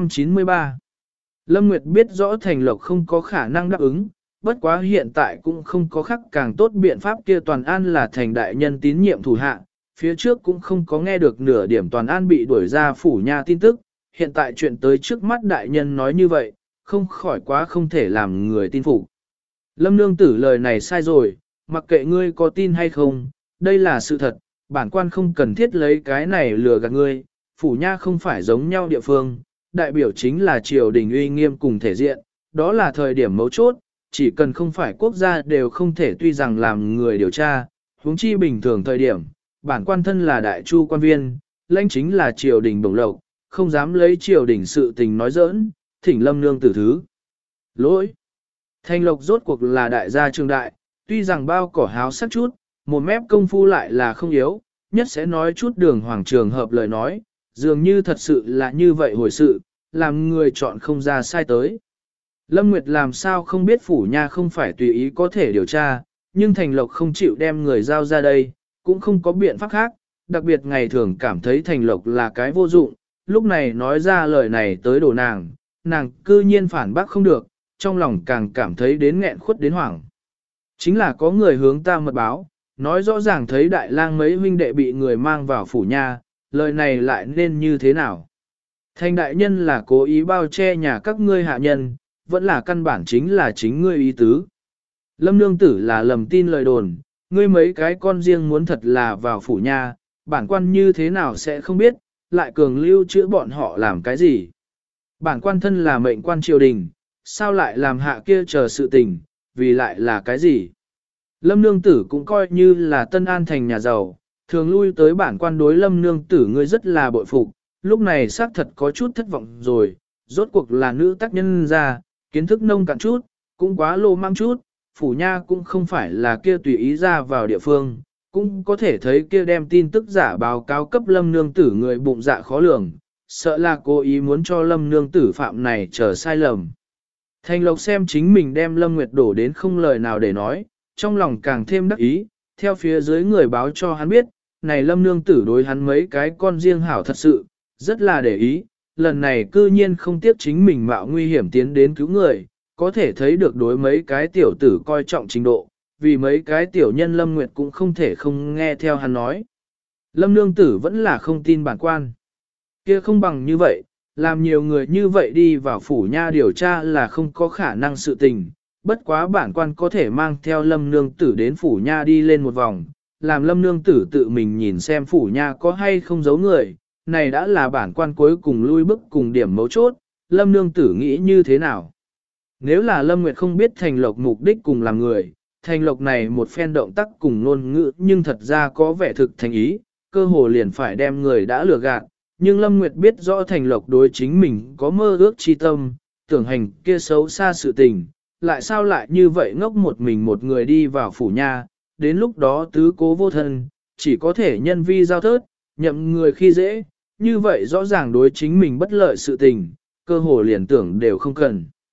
693 Lâm Nguyệt biết rõ Thành Lộc không có khả năng đáp ứng, bất quá hiện tại cũng không có khắc càng tốt biện pháp kia Toàn An là thành đại nhân tín nhiệm thủ hạ, phía trước cũng không có nghe được nửa điểm Toàn An bị đuổi ra phủ nha tin tức, hiện tại chuyện tới trước mắt đại nhân nói như vậy, không khỏi quá không thể làm người tin phục. Lâm nương tử lời này sai rồi, mặc kệ ngươi có tin hay không, đây là sự thật, bản quan không cần thiết lấy cái này lừa gạt ngươi, phủ nha không phải giống nhau địa phương, đại biểu chính là triều đình uy nghiêm cùng thể diện, đó là thời điểm mấu chốt, chỉ cần không phải quốc gia đều không thể tuy rằng làm người điều tra, huống chi bình thường thời điểm, bản quan thân là đại chu quan viên, lãnh chính là triều đình bổng lộc, không dám lấy triều đình sự tình nói giỡn, thỉnh Lâm nương tử thứ. Lỗi! Thanh Lộc rốt cuộc là đại gia trường đại, tuy rằng bao cỏ háo sắc chút, một mép công phu lại là không yếu, nhất sẽ nói chút đường hoàng trường hợp lời nói, dường như thật sự là như vậy hồi sự, làm người chọn không ra sai tới. Lâm Nguyệt làm sao không biết phủ nha không phải tùy ý có thể điều tra, nhưng Thành Lộc không chịu đem người giao ra đây, cũng không có biện pháp khác, đặc biệt ngày thường cảm thấy Thành Lộc là cái vô dụng, lúc này nói ra lời này tới đổ nàng cư nhiên phản bác không được, trong lòng càng cảm thấy đến nghẹn khuất đến hoảng. Chính là có người hướng ta mật báo, nói rõ ràng thấy đại lang mấy huynh đệ bị người mang vào phủ nha, lời này lại nên như thế nào? Thành đại nhân là cố ý bao che nhà các ngươi hạ nhân, vẫn là căn bản chính là chính ngươi ý tứ. Lâm nương tử là lầm tin lời đồn, ngươi mấy cái con riêng muốn thật là vào phủ nha, bản quan như thế nào sẽ không biết, lại cường lưu chữa bọn họ làm cái gì. Bản quan thân là mệnh quan triều đình, sao lại làm hạ kia chờ sự tình, vì lại là cái gì. Lâm nương tử cũng coi như là Tân An thành nhà giàu, thường lui tới bản quan đối Lâm nương tử ngươi rất là bội phục, lúc này xác thật có chút thất vọng rồi, rốt cuộc là nữ tác nhân ra, kiến thức nông cạn chút, cũng quá lô mang chút, phủ nha cũng không phải là kia tùy ý ra vào địa phương, cũng có thể thấy kia đem tin tức giả báo cáo cấp Lâm nương tử người bụng dạ khó lường, sợ là cố ý muốn cho Lâm nương tử phạm này trở sai lầm. Thành Lộc xem chính mình đem Lâm Nguyệt đổ đến không lời nào để nói, trong lòng càng thêm đắc ý, theo phía dưới người báo cho hắn biết, này Lâm nương tử đối hắn mấy cái con riêng hảo thật sự, rất là để ý, lần này cư nhiên không tiếc chính mình mạo nguy hiểm tiến đến cứu người, có thể thấy được đối mấy cái tiểu tử coi trọng trình độ, vì mấy cái tiểu nhân Lâm Nguyệt cũng không thể không nghe theo hắn nói. Lâm nương tử vẫn là không tin bản quan. Kia không bằng như vậy, làm nhiều người như vậy đi vào phủ nha điều tra là không có khả năng sự tình, bất quá bản quan có thể mang theo Lâm nương tử đến phủ nha đi lên một vòng, làm Lâm nương tử tự mình nhìn xem phủ nha có hay không giấu người, này đã là bản quan cuối cùng lui bước cùng điểm mấu chốt, Lâm nương tử nghĩ như thế nào. Nếu là Lâm Nguyệt không biết Thành Lộc mục đích cùng làm người, Thành Lộc này một phen động tác cùng ngôn ngữ nhưng thật ra có vẻ thực thành ý, cơ hồ liền phải đem người đã lừa gạt, nhưng Lâm Nguyệt biết rõ Thành Lộc đối chính mình có mơ ước chi tâm, tưởng hành kia xấu xa sự tình, lại sao lại như vậy ngốc một mình một người đi vào phủ nha, đến lúc đó tứ cố vô thân, chỉ có thể nhân vi giao thớt, nhậm người khi dễ, như vậy rõ ràng đối chính mình bất lợi sự tình, cơ hồ liền tưởng đều không cần.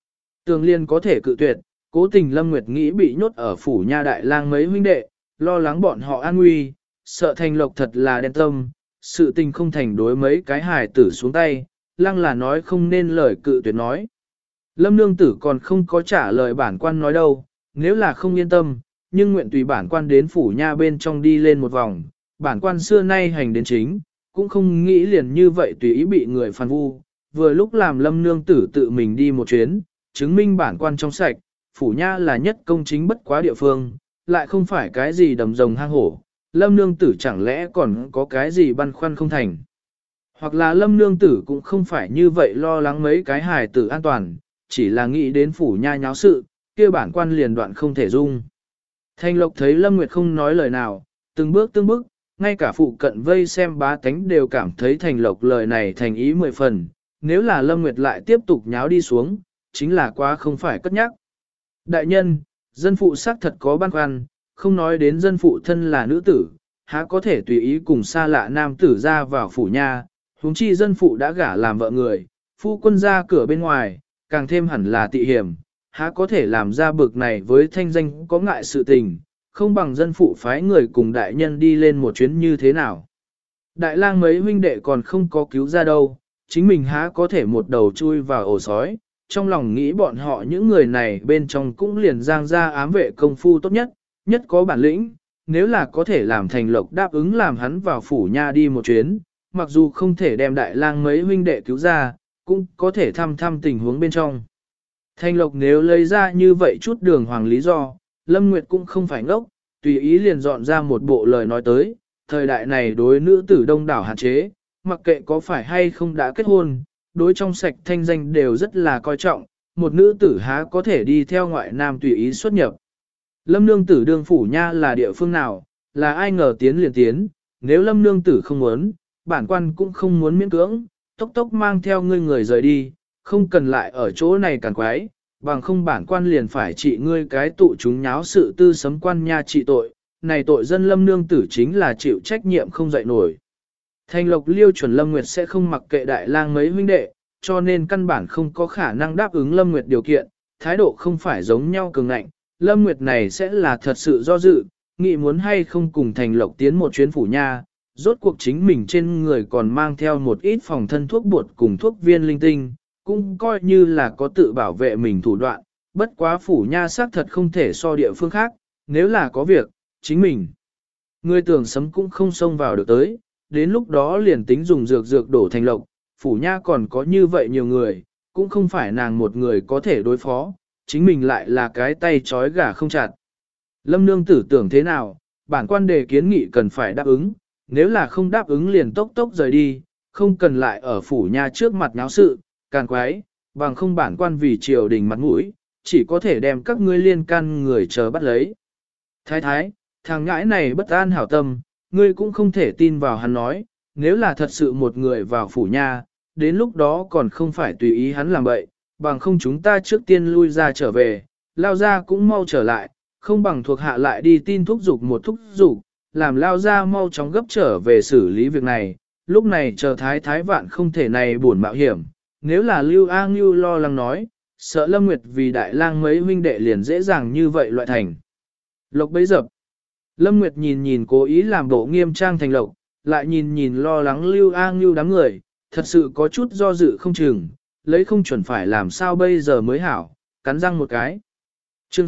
Tường liên có thể cự tuyệt, cố tình Lâm Nguyệt nghĩ bị nhốt ở phủ nha đại lang mấy huynh đệ, lo lắng bọn họ an nguy, sợ Thành Lộc thật là đen tâm, sự tình không thành đối mấy cái hài tử xuống tay, lăng là nói không nên lời cự tuyệt nói. Lâm nương tử còn không có trả lời bản quan nói đâu, nếu là không yên tâm, nhưng nguyện tùy bản quan đến phủ nha bên trong đi lên một vòng, bản quan xưa nay hành đến chính, cũng không nghĩ liền như vậy tùy ý bị người phản vu, vừa lúc làm lâm nương tử tự mình đi một chuyến, chứng minh bản quan trong sạch, phủ nha là nhất công chính bất quá địa phương, lại không phải cái gì đầm rồng hang hổ, lâm nương tử chẳng lẽ còn có cái gì băn khoăn không thành. Hoặc là lâm nương tử cũng không phải như vậy lo lắng mấy cái hài tử an toàn, chỉ là nghĩ đến phủ nha nháo sự, kia bản quan liền đoạn không thể dung. Thanh Lộc thấy Lâm Nguyệt không nói lời nào, từng bước, ngay cả phụ cận vây xem bá tánh đều cảm thấy Thành Lộc lời này thành ý 10 phần, nếu là Lâm Nguyệt lại tiếp tục nháo đi xuống, chính là quá không phải cất nhắc. Đại nhân, dân phụ xác thật có băn khoăn, không nói đến dân phụ thân là nữ tử, há có thể tùy ý cùng xa lạ nam tử ra vào phủ nha, huống chi dân phụ đã gả làm vợ người, phu quân ra cửa bên ngoài, càng thêm hẳn là tị hiểm, há có thể làm ra bực này với thanh danh có ngại sự tình, không bằng dân phụ phái người cùng đại nhân đi lên một chuyến như thế nào. Đại lang mấy huynh đệ còn không có cứu ra đâu, chính mình há có thể một đầu chui vào ổ sói, trong lòng nghĩ bọn họ những người này bên trong cũng liền giang ra ám vệ công phu tốt nhất, nhất có bản lĩnh, nếu là có thể làm Thành Lộc đáp ứng làm hắn vào phủ nha đi một chuyến, mặc dù không thể đem đại lang mấy huynh đệ cứu ra, cũng có thể thăm thăm tình huống bên trong. Thanh Lộc nếu lấy ra như vậy chút đường hoàng lý do, Lâm Nguyệt cũng không phải ngốc, tùy ý liền dọn ra một bộ lời nói tới, thời đại này đối nữ tử đông đảo hạn chế, mặc kệ có phải hay không đã kết hôn, đối trong sạch thanh danh đều rất là coi trọng, một nữ tử há có thể đi theo ngoại nam tùy ý xuất nhập. Lâm nương tử đương phủ nha là địa phương nào, là ai ngờ tiến liền tiến, nếu lâm nương tử không muốn, bản quan cũng không muốn miễn cưỡng, tốc tốc mang theo ngươi người rời đi, không cần lại ở chỗ này càn quái, bằng không bản quan liền phải trị ngươi cái tụ chúng nháo sự tư sấm quan nha trị tội, này tội dân lâm nương tử chính là chịu trách nhiệm không dậy nổi. Thanh Lộc liêu chuẩn Lâm Nguyệt sẽ không mặc kệ đại lang mấy huynh đệ, cho nên căn bản không có khả năng đáp ứng Lâm Nguyệt điều kiện, thái độ không phải giống nhau cường ngạnh, Lâm Nguyệt này sẽ là thật sự do dự, nghĩ muốn hay không cùng Thành Lộc tiến một chuyến phủ nha, rốt cuộc chính mình trên người còn mang theo một ít phòng thân thuốc bột cùng thuốc viên linh tinh, cũng coi như là có tự bảo vệ mình thủ đoạn, bất quá phủ nha xác thật không thể so địa phương khác, nếu là có việc, chính mình. Người tưởng sấm cũng không xông vào được tới, đến lúc đó liền tính dùng dược đổ Thành Lộc, phủ nha còn có như vậy nhiều người, cũng không phải nàng một người có thể đối phó, chính mình lại là cái tay trói gà không chặt. Lâm nương tử tưởng thế nào, bản quan đề kiến nghị cần phải đáp ứng, nếu là không đáp ứng liền tốc tốc rời đi, không cần lại ở phủ nha trước mặt náo sự, càn quái, bằng không bản quan vì triều đình mặt mũi, chỉ có thể đem các ngươi liên can người chờ bắt lấy. Thái thái, thằng ngãi này bất an hảo tâm, ngươi cũng không thể tin vào hắn nói, nếu là thật sự một người vào phủ nha, đến lúc đó còn không phải tùy ý hắn làm bậy, bằng không chúng ta trước tiên lui ra trở về, lao ra cũng mau trở lại, không bằng thuộc hạ lại đi tin thúc giục một thúc giục, làm lao ra mau chóng gấp trở về xử lý việc này, lúc này chờ thái thái vạn không thể này buồn mạo hiểm, nếu là Lưu A Ngưu lo lắng nói, sợ Lâm Nguyệt vì đại lang mấy huynh đệ liền dễ dàng như vậy loại thành. Lộc bấy dập. Lâm Nguyệt nhìn cố ý làm bộ nghiêm trang Thành Lộc, lại nhìn lo lắng Lưu A Ngưu đám người, thật sự có chút do dự không chừng, lấy không chuẩn phải làm sao bây giờ mới hảo, cắn răng một cái. Chương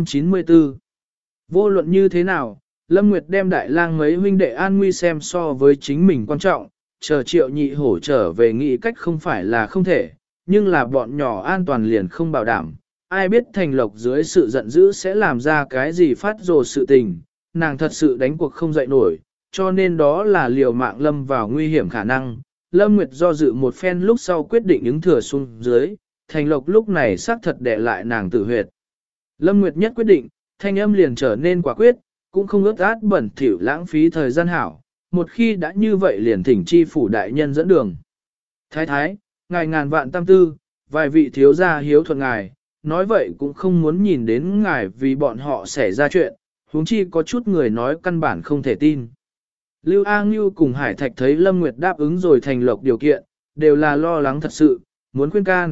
694 Vô luận như thế nào, Lâm Nguyệt đem đại lang mấy huynh đệ an nguy xem so với chính mình quan trọng, chờ Triệu Nhị Hổ trở về nghĩ cách không phải là không thể, nhưng là bọn nhỏ an toàn liền không bảo đảm. Ai biết Thành Lộc dưới sự giận dữ sẽ làm ra cái gì phát rồ sự tình, nàng thật sự đánh cuộc không dậy nổi, cho nên đó là liều mạng Lâm vào nguy hiểm khả năng. Lâm Nguyệt do dự một phen lúc sau quyết định ứng thừa xuống dưới, Thành Lộc lúc này xác thật để lại nàng tử huyệt. Lâm Nguyệt nhất quyết định, thanh âm liền trở nên quả quyết, cũng không ướt át bẩn thỉu lãng phí thời gian hảo, một khi đã như vậy liền thỉnh chi phủ đại nhân dẫn đường. Thái thái, ngài ngàn vạn tam tư, vài vị thiếu gia hiếu thuận ngài, nói vậy cũng không muốn nhìn đến ngài vì bọn họ xảy ra chuyện, huống chi có chút người nói căn bản không thể tin. Lưu A Ngưu cùng Hải Thạch thấy Lâm Nguyệt đáp ứng rồi Thành Lộc điều kiện, đều là lo lắng thật sự, muốn khuyên can,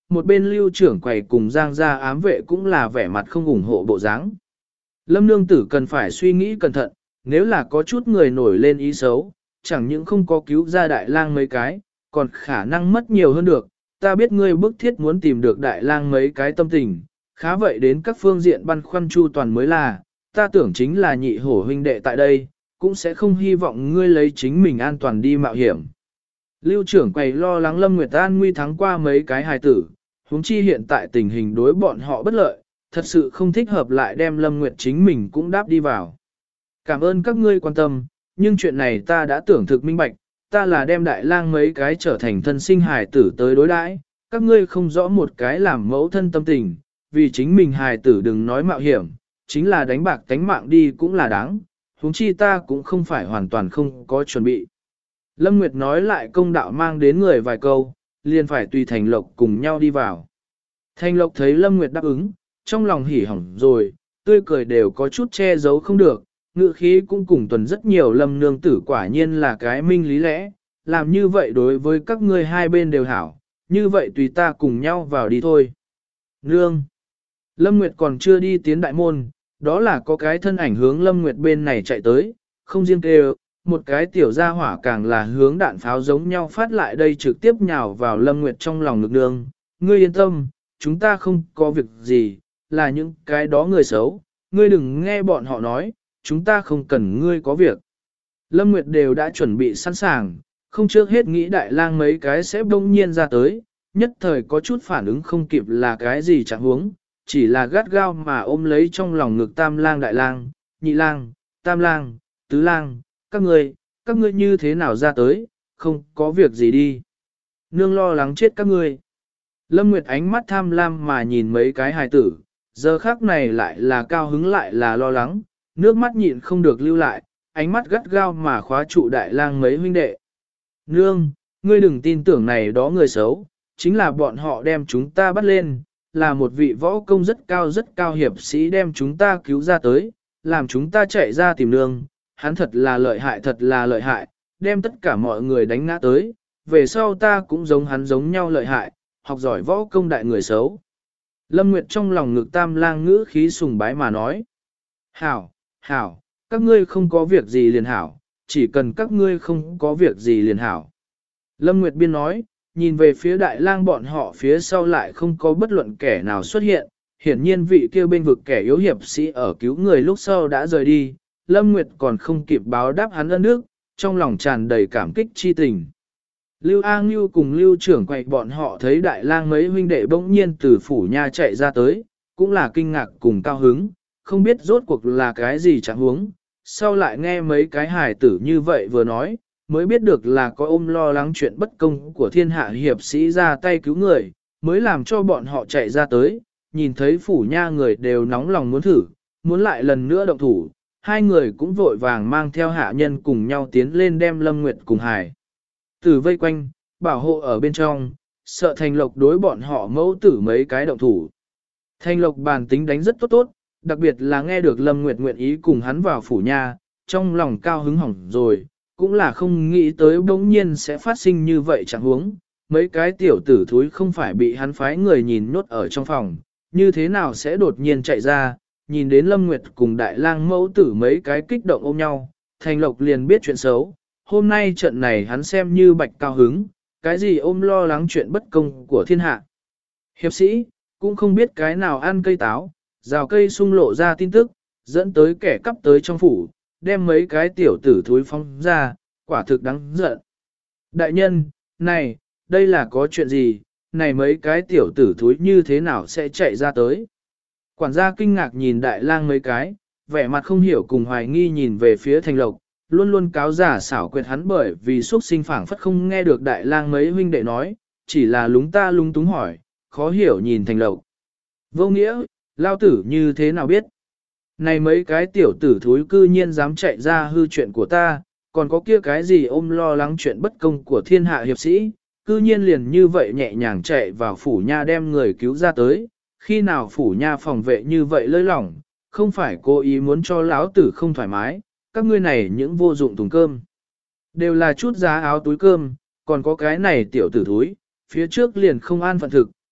một bên lưu trưởng quầy cùng Giang gia ám vệ cũng là vẻ mặt không ủng hộ bộ dáng. Lâm nương tử cần phải suy nghĩ cẩn thận, nếu là có chút người nổi lên ý xấu, chẳng những không có cứu ra đại lang mấy cái, còn khả năng mất nhiều hơn được. Ta biết ngươi bức thiết muốn tìm được đại lang mấy cái tâm tình, khá vậy đến các phương diện băn khoăn chu toàn mới là, ta tưởng chính là nhị hổ huynh đệ tại đây, cũng sẽ không hy vọng ngươi lấy chính mình an toàn đi mạo hiểm. Lưu trưởng quầy lo lắng Lâm Nguyệt An nguy thắng qua mấy cái hài tử, huống chi hiện tại tình hình đối bọn họ bất lợi, thật sự không thích hợp lại đem Lâm Nguyệt chính mình cũng đáp đi vào. Cảm ơn các ngươi quan tâm, nhưng chuyện này ta đã tưởng thực minh bạch, ta là đem đại lang mấy cái trở thành thân sinh hài tử tới đối đãi, các ngươi không rõ một cái làm mẫu thân tâm tình, vì chính mình hài tử đừng nói mạo hiểm, chính là đánh bạc tánh mạng đi cũng là đáng, huống chi ta cũng không phải hoàn toàn không có chuẩn bị. Lâm Nguyệt nói lại công đạo mang đến người vài câu, liền phải tùy Thành Lộc cùng nhau đi vào. Thành Lộc thấy Lâm Nguyệt đáp ứng, trong lòng hỉ hỏng rồi, tươi cười đều có chút che giấu không được, ngữ khí cũng cùng tuần rất nhiều. Lâm nương tử quả nhiên là cái minh lý lẽ, làm như vậy đối với các ngươi hai bên đều hảo, như vậy tùy ta cùng nhau vào đi thôi. Nương! Lâm Nguyệt còn chưa đi tiến đại môn, đó là có cái thân ảnh hướng Lâm Nguyệt bên này chạy tới, không riêng kêu, một cái tiểu gia hỏa càng là hướng đạn pháo giống nhau phát lại đây trực tiếp nhào vào Lâm Nguyệt trong lòng ngực nương. Ngươi yên tâm, chúng ta không có việc gì, là những cái đó người xấu, ngươi đừng nghe bọn họ nói, chúng ta không cần ngươi có việc. Lâm Nguyệt đều đã chuẩn bị sẵn sàng, không trước hết nghĩ đại lang mấy cái sẽ bỗng nhiên ra tới, nhất thời có chút phản ứng không kịp là cái gì chẳng huống, chỉ là gắt gao mà ôm lấy trong lòng ngực tam lang đại lang, nhị lang, tam lang, tứ lang, các ngươi như thế nào ra tới, không có việc gì đi. Nương lo lắng chết các ngươi. Lâm Nguyệt ánh mắt tham lam mà nhìn mấy cái hài tử, giờ khắc này lại là cao hứng lại là lo lắng, nước mắt nhịn không được lưu lại, ánh mắt gắt gao mà khóa trụ đại lang mấy huynh đệ. Nương, ngươi đừng tin tưởng này đó người xấu, chính là bọn họ đem chúng ta bắt lên, là một vị võ công rất cao hiệp sĩ đem chúng ta cứu ra tới, làm chúng ta chạy ra tìm nương, hắn thật là lợi hại, đem tất cả mọi người đánh ngã tới, về sau ta cũng giống hắn giống nhau lợi hại, học giỏi võ công đại người xấu. Lâm Nguyệt trong lòng ngực tam lang ngữ khí sùng bái mà nói. Hảo, hảo, các ngươi không có việc gì liền hảo, chỉ cần các ngươi không có việc gì liền hảo. Lâm Nguyệt Biên nói, nhìn về phía đại lang bọn họ phía sau lại không có bất luận kẻ nào xuất hiện, hiển nhiên vị kia bên vực kẻ yếu hiệp sĩ ở cứu người lúc sau đã rời đi, Lâm Nguyệt còn không kịp báo đáp hắn ân đức, trong lòng tràn đầy cảm kích chi tình. Lưu A Ngưu cùng Lưu trưởng quậy bọn họ thấy đại lang mấy huynh đệ bỗng nhiên từ phủ nha chạy ra tới, cũng là kinh ngạc cùng cao hứng, không biết rốt cuộc là cái gì chẳng huống. Sau lại nghe mấy cái hài tử như vậy vừa nói, mới biết được là có ôm lo lắng chuyện bất công của thiên hạ hiệp sĩ ra tay cứu người, mới làm cho bọn họ chạy ra tới, nhìn thấy phủ nha người đều nóng lòng muốn thử, muốn lại lần nữa động thủ, hai người cũng vội vàng mang theo hạ nhân cùng nhau tiến lên đem Lâm Nguyệt cùng Hải tử vây quanh, bảo hộ ở bên trong, sợ Thành Lộc đối bọn họ mẫu tử mấy cái động thủ. Thành Lộc bản tính đánh rất tốt, đặc biệt là nghe được Lâm Nguyệt nguyện ý cùng hắn vào phủ nha, trong lòng cao hứng hỏng rồi, cũng là không nghĩ tới bỗng nhiên sẽ phát sinh như vậy chẳng huống. Mấy cái tiểu tử thúi không phải bị hắn phái người nhìn nhốt ở trong phòng, như thế nào sẽ đột nhiên chạy ra, nhìn đến Lâm Nguyệt cùng đại lang mẫu tử mấy cái kích động ôm nhau, Thành Lộc liền biết chuyện xấu, hôm nay trận này hắn xem như bạch cao hứng, cái gì ôm lo lắng chuyện bất công của thiên hạ. Hiệp sĩ, cũng không biết cái nào ăn cây táo, rào cây sung lộ ra tin tức, dẫn tới kẻ cắp tới trong phủ, đem mấy cái tiểu tử thúi phóng ra, quả thực đáng giận. Đại nhân, này, đây là có chuyện gì, này mấy cái tiểu tử thúi như thế nào sẽ chạy ra tới. Quản gia kinh ngạc nhìn đại lang mấy cái, vẻ mặt không hiểu cùng hoài nghi nhìn về phía Thành Lộc, luôn luôn cáo giả xảo quyệt hắn bởi vì xuất sinh phảng phất không nghe được đại lang mấy huynh đệ nói, chỉ là lúng ta lung túng hỏi, khó hiểu nhìn Thành Lộc. Vô nghĩa, lao tử như thế nào biết? Này mấy cái tiểu tử thúi cư nhiên dám chạy ra hư chuyện của ta, còn có kia cái gì ôm lo lắng chuyện bất công của thiên hạ hiệp sĩ, cư nhiên liền như vậy nhẹ nhàng chạy vào phủ nha đem người cứu ra tới, khi nào phủ nha phòng vệ như vậy lơi lỏng, không phải cố ý muốn cho lão tử không thoải mái, các ngươi này những vô dụng thùng cơm. Đều là chút giá áo túi cơm, còn có cái này tiểu tử thúi, phía trước liền không an phận thực,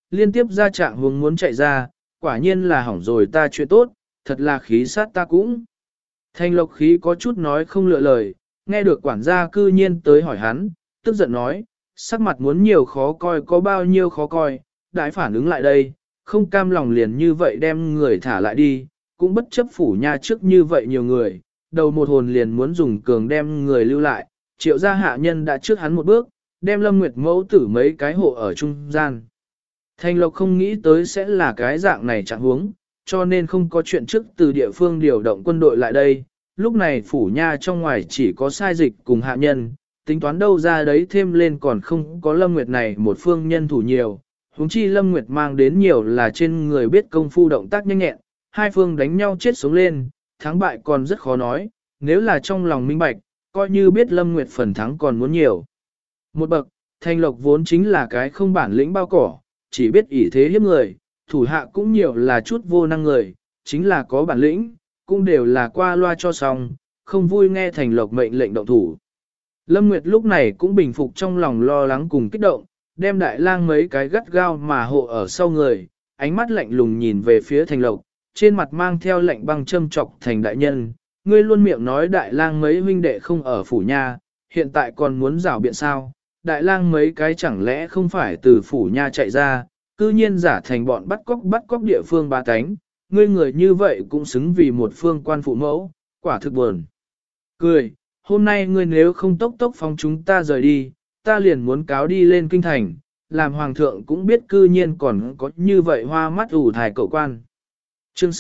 liên tiếp ra trạng hướng muốn chạy ra, quả nhiên là hỏng rồi ta chuyện tốt, thật là khí sát ta cũng. Thanh Lộc khí có chút nói không lựa lời, nghe được quản gia cư nhiên tới hỏi hắn, tức giận nói, sắc mặt muốn nhiều khó coi có bao nhiêu khó coi, đại phản ứng lại đây, không cam lòng liền như vậy đem người thả lại đi, cũng bất chấp phủ nha trước như vậy nhiều người, đầu một hồn liền muốn dùng cường đem người lưu lại, triệu gia hạ nhân đã trước hắn một bước, đem Lâm Nguyệt mẫu tử mấy cái hộ ở trung gian. Thanh Lộc không nghĩ tới sẽ là cái dạng này trạng huống, cho nên không có chuyện trước từ địa phương điều động quân đội lại đây. Lúc này phủ nha trong ngoài chỉ có sai dịch cùng hạ nhân, tính toán đâu ra đấy thêm lên còn không có Lâm Nguyệt này một phương nhân thủ nhiều. Huống chi Lâm Nguyệt mang đến nhiều là trên người biết công phu động tác nhanh nhẹn, hai phương đánh nhau chết sống lên, thắng bại còn rất khó nói, nếu là trong lòng minh bạch, coi như biết Lâm Nguyệt phần thắng còn muốn nhiều. Một bậc, Thanh Lộc vốn chính là cái không bản lĩnh bao cỏ, chỉ biết ỷ thế hiếp người, thủ hạ cũng nhiều là chút vô năng người, chính là có bản lĩnh, cũng đều là qua loa cho xong, không vui nghe Thành Lộc mệnh lệnh động thủ. Lâm Nguyệt lúc này cũng bình phục trong lòng lo lắng cùng kích động, đem đại lang mấy cái gắt gao mà hộ ở sau người, ánh mắt lạnh lùng nhìn về phía Thành Lộc, trên mặt mang theo lạnh băng châm chọc Thành đại nhân, ngươi luôn miệng nói đại lang mấy huynh đệ không ở phủ nha, hiện tại còn muốn rảo biện sao, đại lang mấy cái chẳng lẽ không phải từ phủ nha chạy ra, cư nhiên giả thành bọn bắt cóc địa phương ba cánh, ngươi người như vậy cũng xứng vì một phương quan phụ mẫu, quả thực buồn. Cười, hôm nay ngươi nếu không tốc tốc phóng chúng ta rời đi, ta liền muốn cáo đi lên kinh thành, làm hoàng thượng cũng biết cư nhiên còn có như vậy hoa mắt ủ thải cậu quan. Chương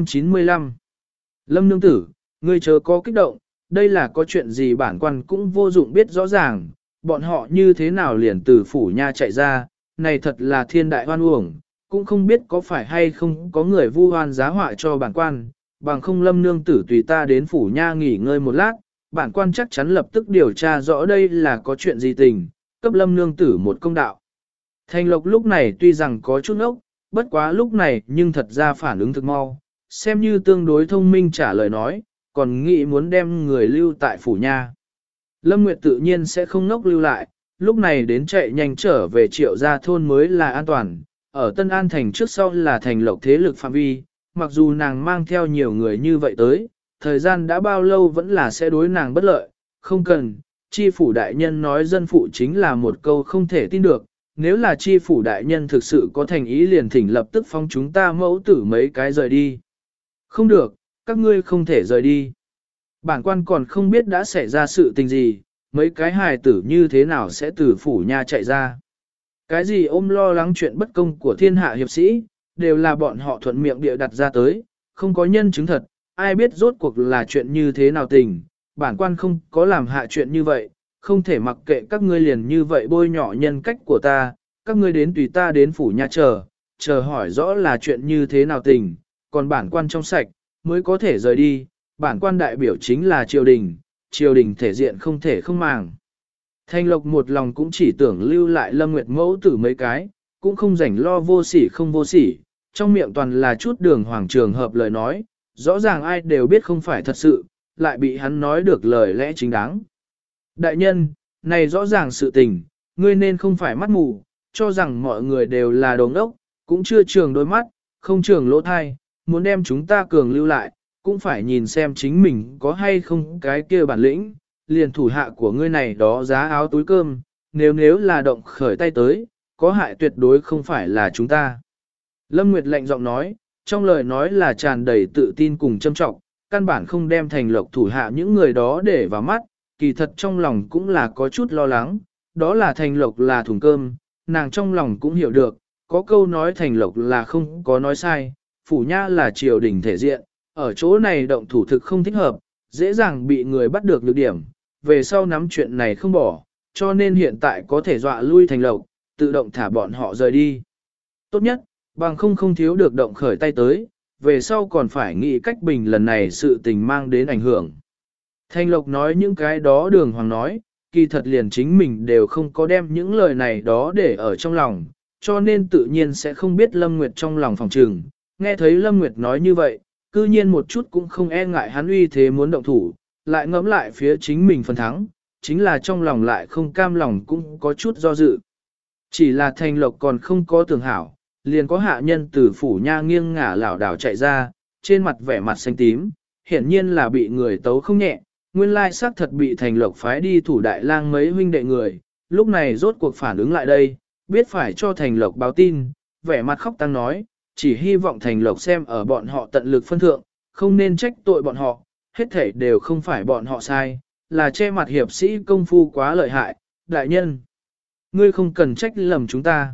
695 Lâm nương tử, ngươi chớ có kích động, đây là có chuyện gì bản quan cũng vô dụng biết rõ ràng, bọn họ như thế nào liền từ phủ nha chạy ra, này thật là thiên đại hoan uổng, cũng không biết có phải hay không có người vu oan giá họa cho bản quan, bằng không Lâm nương tử tùy ta đến phủ nha nghỉ ngơi một lát, bản quan chắc chắn lập tức điều tra rõ đây là có chuyện gì tình, cấp Lâm nương tử một công đạo. Thanh Lộc lúc này tuy rằng có chút ốc, bất quá lúc này nhưng thật ra phản ứng thực mau, xem như tương đối thông minh trả lời nói, còn nghĩ muốn đem người lưu tại phủ nha. Lâm Nguyệt tự nhiên sẽ không ngốc lưu lại, lúc này đến chạy nhanh trở về Triệu gia thôn mới là an toàn, ở Tân An thành trước sau là thành Lộc thế lực phạm vi, mặc dù nàng mang theo nhiều người như vậy tới, thời gian đã bao lâu vẫn là sẽ đối nàng bất lợi, không cần, chi phủ đại nhân nói dân phụ chính là một câu không thể tin được, nếu là chi phủ đại nhân thực sự có thành ý liền thỉnh lập tức phong chúng ta mẫu tử mấy cái rời đi. Không được, các ngươi không thể rời đi. Bản quan còn không biết đã xảy ra sự tình gì, mấy cái hài tử như thế nào sẽ từ phủ nha chạy ra. Cái gì ôm lo lắng chuyện bất công của thiên hạ hiệp sĩ, đều là bọn họ thuận miệng địa đặt ra tới, không có nhân chứng thật, ai biết rốt cuộc là chuyện như thế nào tình, bản quan không có làm hạ chuyện như vậy, không thể mặc kệ các ngươi liền như vậy bôi nhọ nhân cách của ta, các ngươi đến tùy ta đến phủ nha chờ hỏi rõ là chuyện như thế nào tình, còn bản quan trong sạch, mới có thể rời đi, bản quan đại biểu chính là triều đình thể diện không thể không màng. Thanh Lộc một lòng cũng chỉ tưởng lưu lại Lâm Nguyệt mẫu tử mấy cái, cũng không rảnh lo vô sỉ không vô sỉ, trong miệng toàn là chút đường hoàng trường hợp lời nói, rõ ràng ai đều biết không phải thật sự, lại bị hắn nói được lời lẽ chính đáng. Đại nhân, này rõ ràng sự tình, ngươi nên không phải mắt mù, cho rằng mọi người đều là đồ ngốc, cũng chưa trường đôi mắt, không trường lỗ thai, muốn đem chúng ta cường lưu lại, cũng phải nhìn xem chính mình có hay không cái kia bản lĩnh, liền thủ hạ của ngươi này đó giá áo túi cơm, nếu là động khởi tay tới, có hại tuyệt đối không phải là chúng ta. Lâm Nguyệt lạnh giọng nói, trong lời nói là tràn đầy tự tin cùng châm trọng, căn bản không đem Thành Lộc thủ hạ những người đó để vào mắt, kỳ thật trong lòng cũng là có chút lo lắng, đó là Thành Lộc là thùng cơm, nàng trong lòng cũng hiểu được, có câu nói Thành Lộc là không có nói sai, phủ nha là triều đình thể diện, ở chỗ này động thủ thực không thích hợp, dễ dàng bị người bắt được nhược điểm, về sau nắm chuyện này không bỏ, cho nên hiện tại có thể dọa lui Thành Lộc, tự động thả bọn họ rời đi. Tốt nhất, bằng không thiếu được động khởi tay tới, về sau còn phải nghĩ cách bình lần này sự tình mang đến ảnh hưởng. Thành Lộc nói những cái đó đường hoàng nói, kỳ thật liền chính mình đều không có đem những lời này đó để ở trong lòng, cho nên tự nhiên sẽ không biết Lâm Nguyệt trong lòng phòng trừng. Nghe thấy Lâm Nguyệt nói như vậy, cư nhiên một chút cũng không e ngại hắn uy thế muốn động thủ, lại ngẫm lại phía chính mình phần thắng, chính là trong lòng lại không cam lòng cũng có chút do dự. Chỉ là Thành Lộc còn không có tưởng hảo, liền có hạ nhân từ phủ nha nghiêng ngả lảo đảo chạy ra, trên mặt vẻ mặt xanh tím, hiển nhiên là bị người tấu không nhẹ, nguyên lai xác thật bị Thành Lộc phái đi thủ đại lang mấy huynh đệ người, lúc này rốt cuộc phản ứng lại đây, biết phải cho Thành Lộc báo tin, vẻ mặt khóc tăng nói, chỉ hy vọng Thành Lộc xem ở bọn họ tận lực phân thượng, không nên trách tội bọn họ, hết thảy đều không phải bọn họ sai, là che mặt hiệp sĩ công phu quá lợi hại, đại nhân. Ngươi không cần trách lầm chúng ta.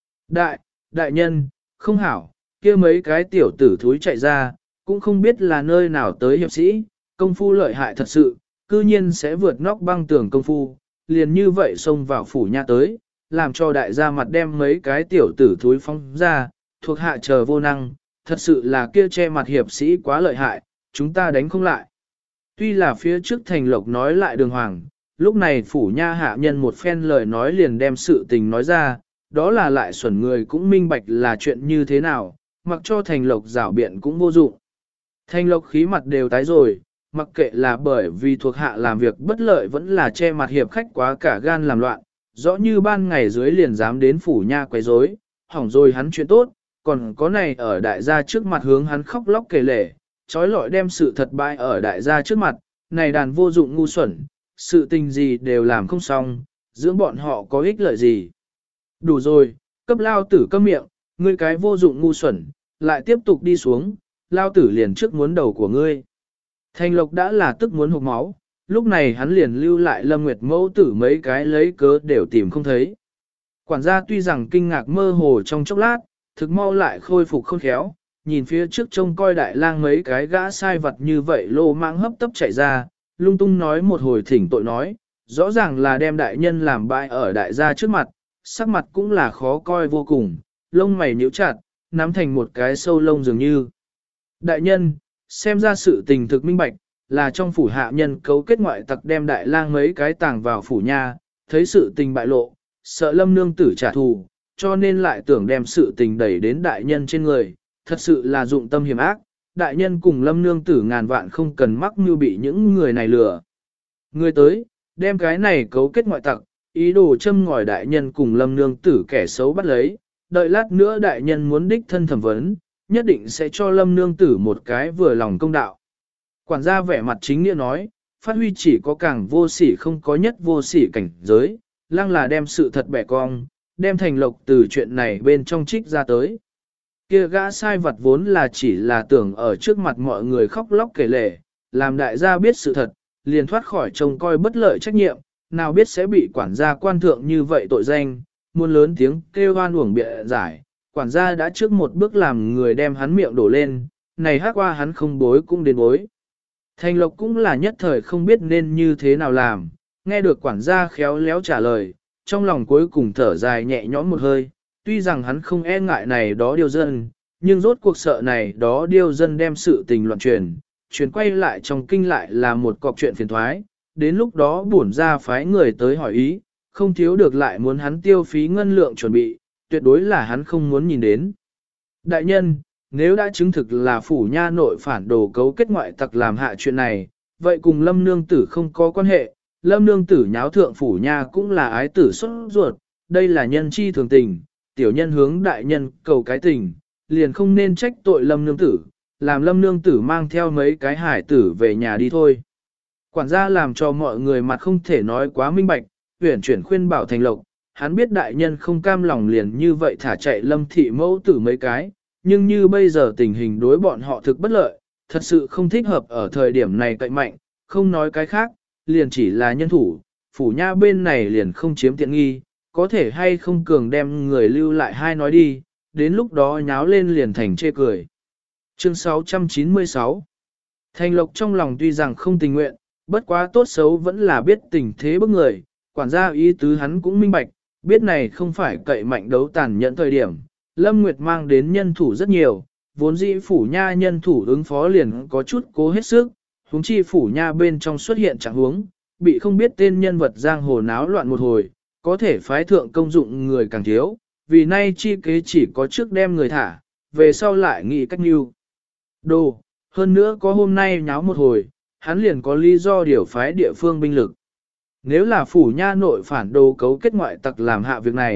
Đại nhân, không hảo, kia mấy cái tiểu tử thúi chạy ra, cũng không biết là nơi nào tới hiệp sĩ, công phu lợi hại thật sự, cư nhiên sẽ vượt nóc băng tường công phu, liền như vậy xông vào phủ nha tới, làm cho đại gia mặt đem mấy cái tiểu tử thúi phóng ra, thuộc hạ chờ vô năng, thật sự là kia che mặt hiệp sĩ quá lợi hại, chúng ta đánh không lại. Tuy là phía trước Thành Lộc nói lại đường hoàng, lúc này phủ nha hạ nhân một phen lời nói liền đem sự tình nói ra, đó là lại xuẩn người cũng minh bạch là chuyện như thế nào, mặc cho Thành Lộc rảo biện cũng vô dụng. Thành Lộc khí mặt đều tái rồi, mặc kệ là bởi vì thuộc hạ làm việc bất lợi vẫn là che mặt hiệp khách quá cả gan làm loạn, rõ như ban ngày dưới liền dám đến phủ nha quấy rối, hỏng rồi hắn chuyện tốt, còn có này ở đại gia trước mặt hướng hắn khóc lóc kể lể, trói lọi đem sự thật bại ở đại gia trước mặt, này đàn vô dụng ngu xuẩn, sự tình gì đều làm không xong, dưỡng bọn họ có ích lợi gì. Đủ rồi, cấp lao tử câm miệng, ngươi cái vô dụng ngu xuẩn, lại tiếp tục đi xuống, lao tử liền trước muốn đầu của ngươi. Thành Lộc đã là tức muốn hụt máu, lúc này hắn liền lưu lại Lâm Nguyệt mẫu tử mấy cái lấy cớ đều tìm không thấy. Quản gia tuy rằng kinh ngạc mơ hồ trong chốc lát, thực mau lại khôi phục khôn khéo, nhìn phía trước trông coi đại lang mấy cái gã sai vật như vậy lô mang hấp tấp chạy ra, lung tung nói một hồi thỉnh tội nói, rõ ràng là đem đại nhân làm bại ở đại gia trước mặt, sắc mặt cũng là khó coi vô cùng, lông mày nhíu chặt, nắm thành một cái sâu lông dường như. Đại nhân, xem ra sự tình thực minh bạch, là trong phủ hạ nhân cấu kết ngoại tặc đem đại lang mấy cái tàng vào phủ nha, thấy sự tình bại lộ, sợ Lâm nương tử trả thù, cho nên lại tưởng đem sự tình đẩy đến đại nhân trên người, thật sự là dụng tâm hiểm ác, đại nhân cùng Lâm nương tử ngàn vạn không cần mắc mưu bị những người này lừa. Người tới, đem cái này cấu kết ngoại tặc, ý đồ châm ngòi đại nhân cùng Lâm nương tử kẻ xấu bắt lấy, đợi lát nữa đại nhân muốn đích thân thẩm vấn, nhất định sẽ cho Lâm nương tử một cái vừa lòng công đạo. Quản gia vẻ mặt chính nghĩa nói, phát huy chỉ có càng vô sỉ không có nhất vô sỉ cảnh giới, lăng là đem sự thật bẻ cong, đem Thành Lộc từ chuyện này bên trong trích ra tới. Kia gã sai vật vốn là chỉ là tưởng ở trước mặt mọi người khóc lóc kể lể, làm đại gia biết sự thật, liền thoát khỏi trông coi bất lợi trách nhiệm, nào biết sẽ bị quản gia quan thượng như vậy tội danh, muôn lớn tiếng kêu oan uổng bịa giải, quản gia đã trước một bước làm người đem hắn miệng đổ lên, này hát qua hắn không bối cũng đến bối. Thành Lộc cũng là nhất thời không biết nên như thế nào làm, nghe được quản gia khéo léo trả lời, trong lòng cuối cùng thở dài nhẹ nhõm một hơi, tuy rằng hắn không e ngại này đó điều dân, nhưng rốt cuộc sợ này đó điều dân đem sự tình loạn truyền quay lại trong kinh lại là một cọc chuyện phiền thoái, đến lúc đó bổn ra phái người tới hỏi ý, không thiếu được lại muốn hắn tiêu phí ngân lượng chuẩn bị, tuyệt đối là hắn không muốn nhìn đến. Đại nhân, nếu đã chứng thực là phủ nha nội phản đồ cấu kết ngoại tặc làm hạ chuyện này, vậy cùng Lâm nương tử không có quan hệ, Lâm nương tử nháo thượng phủ nha cũng là ái tử xuất ruột, đây là nhân chi thường tình, tiểu nhân hướng đại nhân cầu cái tình, liền không nên trách tội Lâm nương tử, làm Lâm nương tử mang theo mấy cái hải tử về nhà đi thôi. Quản gia làm cho mọi người mặt không thể nói quá minh bạch, huyển chuyển khuyên bảo Thành Lộc, hắn biết đại nhân không cam lòng liền như vậy thả chạy Lâm thị mẫu tử mấy cái, nhưng như bây giờ tình hình đối bọn họ thực bất lợi, thật sự không thích hợp ở thời điểm này cậy mạnh, không nói cái khác, liền chỉ là nhân thủ, phủ nha bên này liền không chiếm tiện nghi, có thể hay không cường đem người lưu lại hai nói đi, đến lúc đó nháo lên liền thành chê cười. Chương 696 Thành Lộc trong lòng tuy rằng không tình nguyện, bất quá tốt xấu vẫn là biết tình thế bức người, quản gia ý tứ hắn cũng minh bạch, biết này không phải cậy mạnh đấu tàn nhẫn thời điểm. Lâm Nguyệt mang đến nhân thủ rất nhiều, vốn dĩ phủ nha nhân thủ ứng phó liền có chút cố hết sức, huống chi phủ nha bên trong xuất hiện trạng huống, bị không biết tên nhân vật giang hồ náo loạn một hồi, có thể phái thượng công dụng người càng thiếu, vì nay chi kế chỉ có trước đem người thả, về sau lại nghĩ cách mưu. Đồ, hơn nữa có hôm nay nháo một hồi, hắn liền có lý do điều phái địa phương binh lực. Nếu là phủ nha nội phản đồ cấu kết ngoại tặc làm hạ việc này,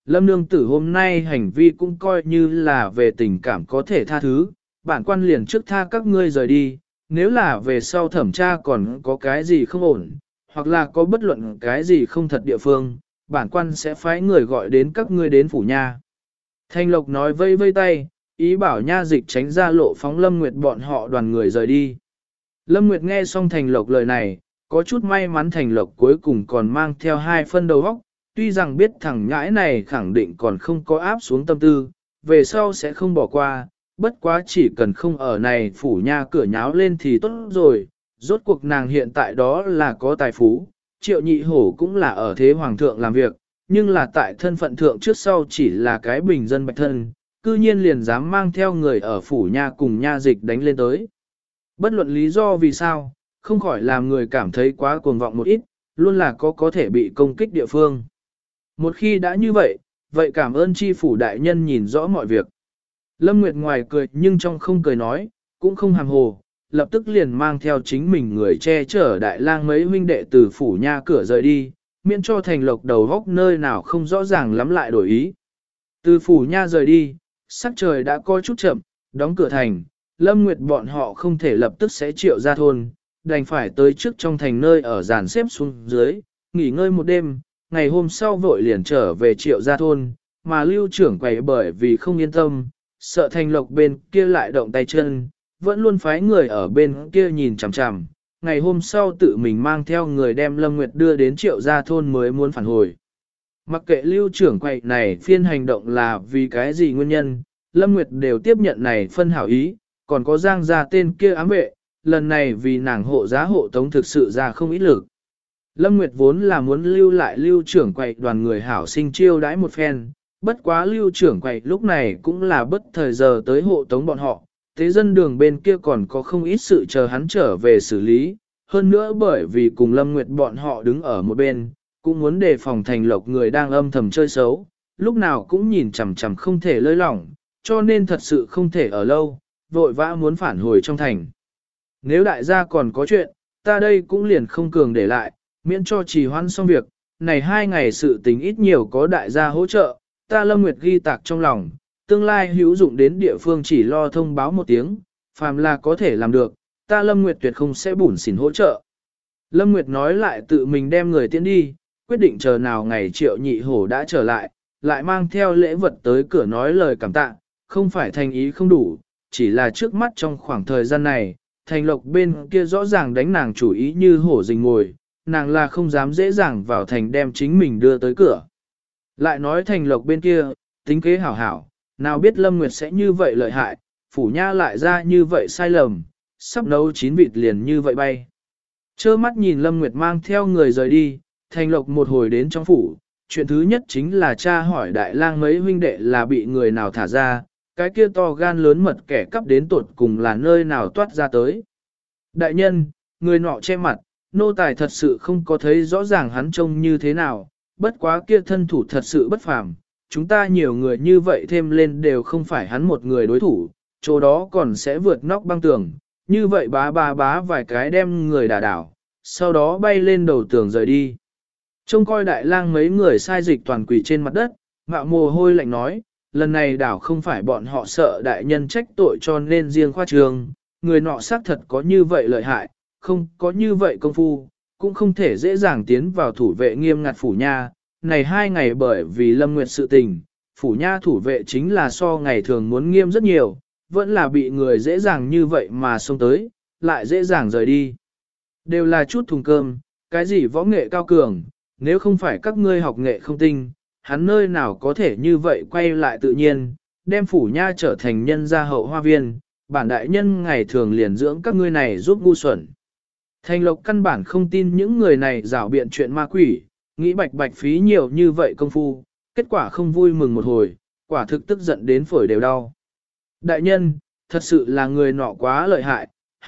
Lâm nương tử hôm nay hành vi cũng coi như là về tình cảm có thể tha thứ, bản quan liền trước tha các ngươi rời đi, nếu là về sau thẩm tra còn có cái gì không ổn, hoặc là có bất luận cái gì không thật địa phương, bản quan sẽ phái người gọi đến các ngươi đến phủ nha. Thanh Lộc nói vây vây tay, ý bảo nha dịch tránh ra lộ phóng Lâm Nguyệt bọn họ đoàn người rời đi. Lâm Nguyệt nghe xong Thành Lộc lời này, có chút may mắn Thành Lộc cuối cùng còn mang theo 2 phân đầu óc, tuy rằng biết thằng nhãi này khẳng định còn không có áp xuống tâm tư, về sau sẽ không bỏ qua, bất quá chỉ cần không ở này phủ nha cửa nháo lên thì tốt rồi, rốt cuộc nàng hiện tại đó là có tài phú, Triệu Nhị Hổ cũng là ở thế hoàng thượng làm việc, nhưng là tại thân phận thượng trước sau chỉ là cái bình dân bạch thân, cư nhiên liền dám mang theo người ở phủ nha cùng nha dịch đánh lên tới. Bất luận lý do vì sao, không khỏi làm người cảm thấy quá cuồng vọng một ít, luôn là có thể bị công kích địa phương. Một khi đã như vậy, vậy cảm ơn chi phủ đại nhân nhìn rõ mọi việc. Lâm Nguyệt ngoài cười nhưng trong không cười nói, cũng không hàm hồ, lập tức liền mang theo chính mình người che chở đại lang mấy huynh đệ từ phủ nha cửa rời đi, miễn cho Thành Lộc đầu góc nơi nào không rõ ràng lắm lại đổi ý. Từ phủ nha rời đi, sắc trời đã coi chút chậm, đóng cửa thành, Lâm Nguyệt bọn họ không thể lập tức sẽ triệu ra thôn, đành phải tới trước trong thành nơi ở dàn xếp xuống dưới, nghỉ ngơi một đêm, ngày hôm sau vội liền trở về triệu gia thôn, mà lưu trưởng quầy bởi vì không yên tâm, sợ Thành Lộc bên kia lại động tay chân, vẫn luôn phái người ở bên kia nhìn chằm chằm. Ngày hôm sau tự mình mang theo người đem Lâm Nguyệt đưa đến triệu gia thôn mới muốn phản hồi. Mặc kệ lưu trưởng quầy này phiên hành động là vì cái gì nguyên nhân, Lâm Nguyệt đều tiếp nhận này phân hảo ý, còn có Giang gia tên kia ám vệ, lần này vì nàng hộ giá hộ tống thực sự ra không ít lực. Lâm Nguyệt vốn là muốn lưu lại lưu trưởng quầy đoàn người hảo sinh chiêu đãi một phen, bất quá lưu trưởng quầy lúc này cũng là bất thời giờ tới hộ tống bọn họ, thế dân đường bên kia còn có không ít sự chờ hắn trở về xử lý, hơn nữa bởi vì cùng Lâm Nguyệt bọn họ đứng ở một bên, cũng muốn đề phòng Thành Lộc người đang âm thầm chơi xấu, lúc nào cũng nhìn chằm chằm không thể lơi lỏng, cho nên thật sự không thể ở lâu, vội vã muốn phản hồi trong thành. Nếu đại gia còn có chuyện, ta đây cũng liền không cường để lại, miễn cho trì hoãn xong việc, này 2 ngày sự tình ít nhiều có đại gia hỗ trợ, ta Lâm Nguyệt ghi tạc trong lòng, tương lai hữu dụng đến địa phương chỉ lo thông báo một tiếng, phàm là có thể làm được, ta Lâm Nguyệt tuyệt không sẽ bủn xỉn hỗ trợ. Lâm Nguyệt nói lại tự mình đem người tiến đi, quyết định chờ nào ngày Triệu Nhị Hổ đã trở lại, lại mang theo lễ vật tới cửa nói lời cảm tạ, không phải thành ý không đủ, chỉ là trước mắt trong khoảng thời gian này, Thành Lộc bên kia rõ ràng đánh nàng chủ ý như hổ rình ngồi, nàng là không dám dễ dàng vào thành đem chính mình đưa tới cửa. Lại nói Thành Lộc bên kia, tính kế hảo hảo, nào biết Lâm Nguyệt sẽ như vậy lợi hại, phủ nha lại ra như vậy sai lầm, sắp nấu 9 vịt liền như vậy bay. Chơ mắt nhìn Lâm Nguyệt mang theo người rời đi, Thành Lộc một hồi đến trong phủ, chuyện thứ nhất chính là cha hỏi đại lang mấy huynh đệ là bị người nào thả ra, cái kia to gan lớn mật kẻ cắp đến tột cùng là nơi nào toát ra tới. Đại nhân, người nọ che mặt, nô tài thật sự không có thấy rõ ràng hắn trông như thế nào, bất quá kia thân thủ thật sự bất phàm, chúng ta nhiều người như vậy thêm lên đều không phải hắn một người đối thủ, chỗ đó còn sẽ vượt nóc băng tường, như vậy bá vài cái đem người đả đảo, sau đó bay lên đầu tường rời đi. Trông coi đại lang mấy người sai dịch toàn quỷ trên mặt đất, mạo mồ hôi lạnh nói, lần này đảo không phải bọn họ sợ đại nhân trách tội cho nên riêng khoa trường, người nọ xác thật có như vậy lợi hại, không có như vậy công phu, cũng không thể dễ dàng tiến vào thủ vệ nghiêm ngặt phủ nha. Này 2 ngày bởi vì Lâm Nguyệt sự tình, phủ nha thủ vệ chính là so ngày thường muốn nghiêm rất nhiều, vẫn là bị người dễ dàng như vậy mà xông tới, lại dễ dàng rời đi. Đều là chút thùng cơm, cái gì võ nghệ cao cường, nếu không phải các ngươi học nghệ không tinh, hắn nơi nào có thể như vậy quay lại tự nhiên, đem phủ nha trở thành nhân gia hậu hoa viên, bản đại nhân ngày thường liền dưỡng các ngươi này giúp ngu xuẩn. Thành Lộc căn bản không tin những người này rảo biện chuyện ma quỷ, nghĩ bạch phí nhiều như vậy công phu, kết quả không vui mừng một hồi, quả thực tức giận đến phổi đều đau. Đại nhân, thật sự là người nọ quá lợi hại,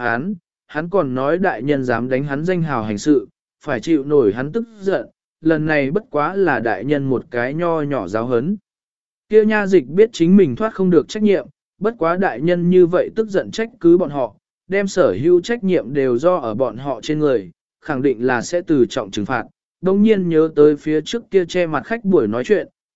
hắn còn nói đại nhân dám đánh hắn danh hào hành sự, phải chịu nổi hắn tức giận, lần này bất quá là đại nhân một cái nho nhỏ giáo hấn. Kia nha dịch biết chính mình thoát không được trách nhiệm, bất quá đại nhân như vậy tức giận trách cứ bọn họ, đem sở hữu trách nhiệm đều do ở bọn họ trên người, khẳng định là sẽ từ trọng trừng phạt. Đồng nhiên nhớ tới phía trước kia che mặt khách buổi nói chuyện,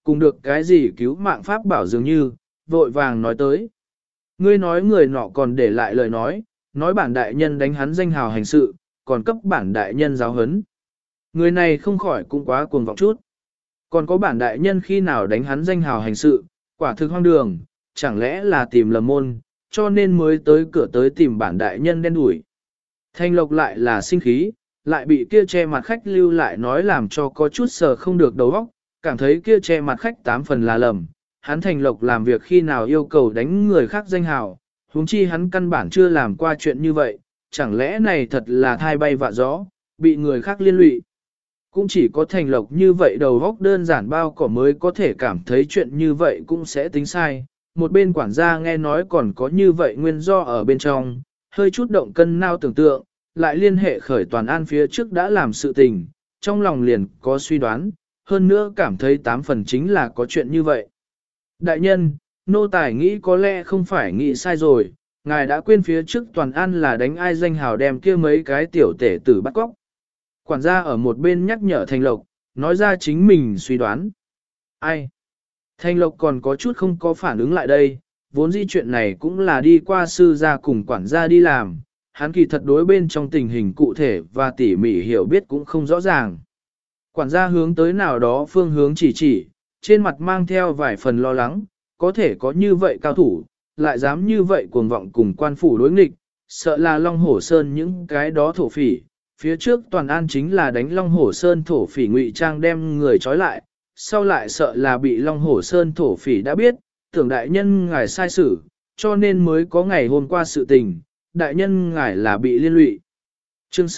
cùng được cái gì cứu mạng pháp bảo dường như, vội vàng nói tới. Ngươi nói người nọ còn để lại lời nói bản đại nhân đánh hắn danh hào hành sự, còn cấp bản đại nhân giáo huấn. Người này không khỏi cũng quá cuồng vọng chút. Còn có bản đại nhân khi nào đánh hắn danh hào hành sự, quả thực hoang đường, chẳng lẽ là tìm lầm môn, cho nên mới tới cửa tới tìm bản đại nhân đen đuổi. Thanh Lộc lại là sinh khí, lại bị kia che mặt khách lưu lại nói làm cho có chút sờ không được đầu óc, cảm thấy kia che mặt khách 8 phần là lầm. Hắn Thành Lộc làm việc khi nào yêu cầu đánh người khác danh hào, huống chi hắn căn bản chưa làm qua chuyện như vậy, chẳng lẽ này thật là thai bay vạ gió, bị người khác liên lụy. Cũng chỉ có Thành Lộc như vậy đầu óc đơn giản bao cỏ mới có thể cảm thấy chuyện như vậy cũng sẽ tính sai. Một bên quản gia nghe nói còn có như vậy nguyên do ở bên trong, hơi chút động cân nao tưởng tượng, lại liên hệ khởi Toàn An phía trước đã làm sự tình, trong lòng liền có suy đoán, hơn nữa cảm thấy 8 phần chính là có chuyện như vậy. Đại nhân, nô tài nghĩ có lẽ không phải nghĩ sai rồi, ngài đã quên phía trước Toàn An là đánh ai danh hào đem kia mấy cái tiểu tể tử bắt cóc. Quản gia ở một bên nhắc nhở Thành Lộc, nói ra chính mình suy đoán. Ai? Thành Lộc còn có chút không có phản ứng lại đây, vốn dĩ chuyện này cũng là đi qua sư gia cùng quản gia đi làm, hắn kỳ thật đối bên trong tình hình cụ thể và tỉ mỉ hiểu biết cũng không rõ ràng. Quản gia hướng tới nào đó phương hướng chỉ, trên mặt mang theo vài phần lo lắng, có thể có như vậy cao thủ, lại dám như vậy cuồng vọng cùng quan phủ đối nghịch, sợ là Long Hổ Sơn những cái đó thổ phỉ. Phía trước Toàn An chính là đánh Long Hổ Sơn thổ phỉ ngụy trang đem người trói lại, sau lại sợ là bị Long Hổ Sơn thổ phỉ đã biết, tưởng đại nhân ngài sai xử, cho nên mới có ngày hôm qua sự tình, đại nhân ngài là bị liên lụy. Chương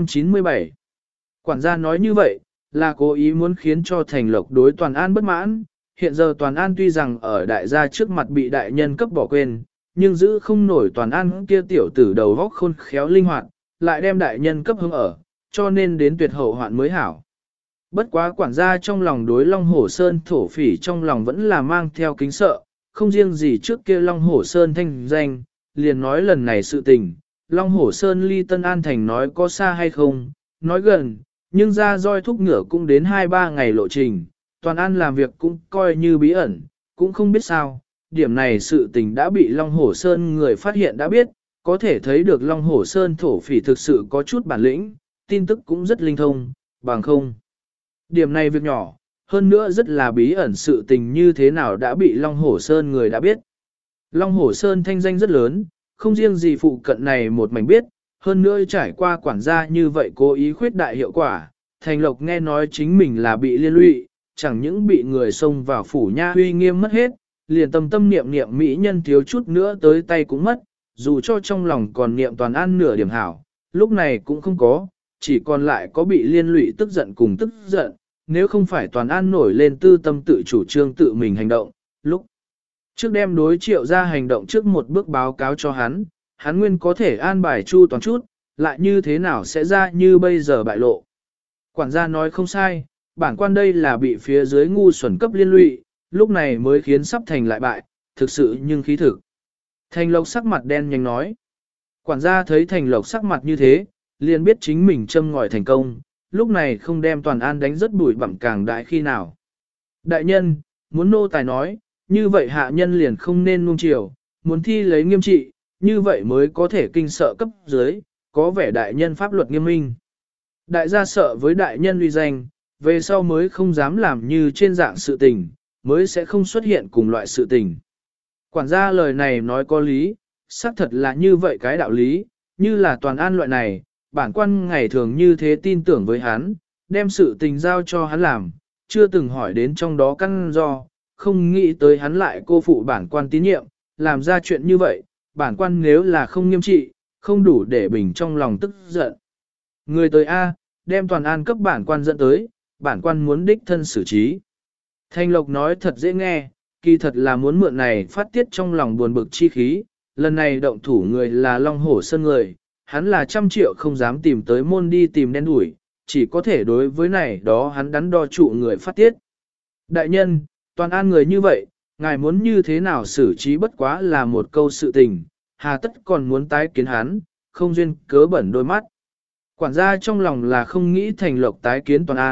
697 Quản gia nói như vậy, là cố ý muốn khiến cho Thành Lộc đối Toàn An bất mãn, hiện giờ Toàn An tuy rằng ở đại gia trước mặt bị đại nhân cấp bỏ quên, nhưng giữ không nổi Toàn An kia tiểu tử đầu vóc khôn khéo linh hoạt, lại đem đại nhân cấp hướng ở, cho nên đến tuyệt hậu hoạn mới hảo. Bất quá quản gia trong lòng đối Long Hổ Sơn thổ phỉ trong lòng vẫn là mang theo kính sợ, không riêng gì trước kia Long Hổ Sơn thanh danh, liền nói lần này sự tình, Long Hổ Sơn ly Tân An Thành nói có xa hay không, nói gần, nhưng ra roi thúc ngựa cũng đến 2-3 ngày lộ trình, Toàn An làm việc cũng coi như bí ẩn, cũng không biết sao, điểm này sự tình đã bị Long Hổ Sơn người phát hiện đã biết, có thể thấy được Long Hổ Sơn thổ phỉ thực sự có chút bản lĩnh, tin tức cũng rất linh thông, bằng không. Điểm này việc nhỏ, hơn nữa rất là bí ẩn sự tình như thế nào đã bị Long Hổ Sơn người đã biết. Long Hổ Sơn thanh danh rất lớn, không riêng gì phụ cận này một mảnh biết, hơn nữa trải qua quản gia như vậy cố ý khuyết đại hiệu quả, Thành Lộc nghe nói chính mình là bị liên lụy, chẳng những bị người xông vào phủ nha uy nghiêm mất hết, liền tâm niệm niệm mỹ nhân thiếu chút nữa tới tay cũng mất, dù cho trong lòng còn niệm Toàn An nửa điểm hảo, lúc này cũng không có, chỉ còn lại có bị liên lụy tức giận cùng tức giận, nếu không phải Toàn An nổi lên tư tâm tự chủ trương tự mình hành động, lúc trước đem đối Triệu ra hành động trước một bước báo cáo cho hắn nguyên có thể an bài chu toàn chút, lại như thế nào sẽ ra như bây giờ bại lộ. Quản gia nói không sai, bản quan đây là bị phía dưới ngu xuẩn cấp liên lụy, lúc này mới khiến sắp thành lại bại, thực sự nhưng khí thực. Thành Lộc sắc mặt đen nhanh nói. Quản gia thấy Thành Lộc sắc mặt như thế, liền biết chính mình châm ngòi thành công, lúc này không đem Toàn An đánh rất bụi bặm càng đại khi nào. Đại nhân, muốn nô tài nói, như vậy hạ nhân liền không nên nuông chiều, muốn thi lấy nghiêm trị, như vậy mới có thể kinh sợ cấp dưới, có vẻ đại nhân pháp luật nghiêm minh. Đại gia sợ với đại nhân uy danh, về sau mới không dám làm như trên dạng sự tình, mới sẽ không xuất hiện cùng loại sự tình. Quản gia lời này nói có lý, xác thật là như vậy cái đạo lý, như là Toàn An loại này, bản quan ngày thường như thế tin tưởng với hắn, đem sự tình giao cho hắn làm, chưa từng hỏi đến trong đó căn do, không nghĩ tới hắn lại cô phụ bản quan tín nhiệm, làm ra chuyện như vậy, bản quan nếu là không nghiêm trị, không đủ để bình trong lòng tức giận. Người tới A, đem Toàn An cấp bản quan dẫn tới, bản quan muốn đích thân xử trí. Thanh Lộc nói thật dễ nghe, kỳ thật là muốn mượn này phát tiết trong lòng buồn bực chi khí, lần này động thủ người là Long Hổ Sơn người, hắn là 100 triệu không dám tìm tới môn đi tìm đen đuổi, chỉ có thể đối với này đó hắn đắn đo trụ người phát tiết. Đại nhân, Toàn An người như vậy, ngài muốn như thế nào xử trí bất quá là một câu sự tình, hà tất còn muốn tái kiến hắn, không duyên cớ bẩn đôi mắt. Quản gia trong lòng là không nghĩ Thành Lộc tái kiến Toàn An,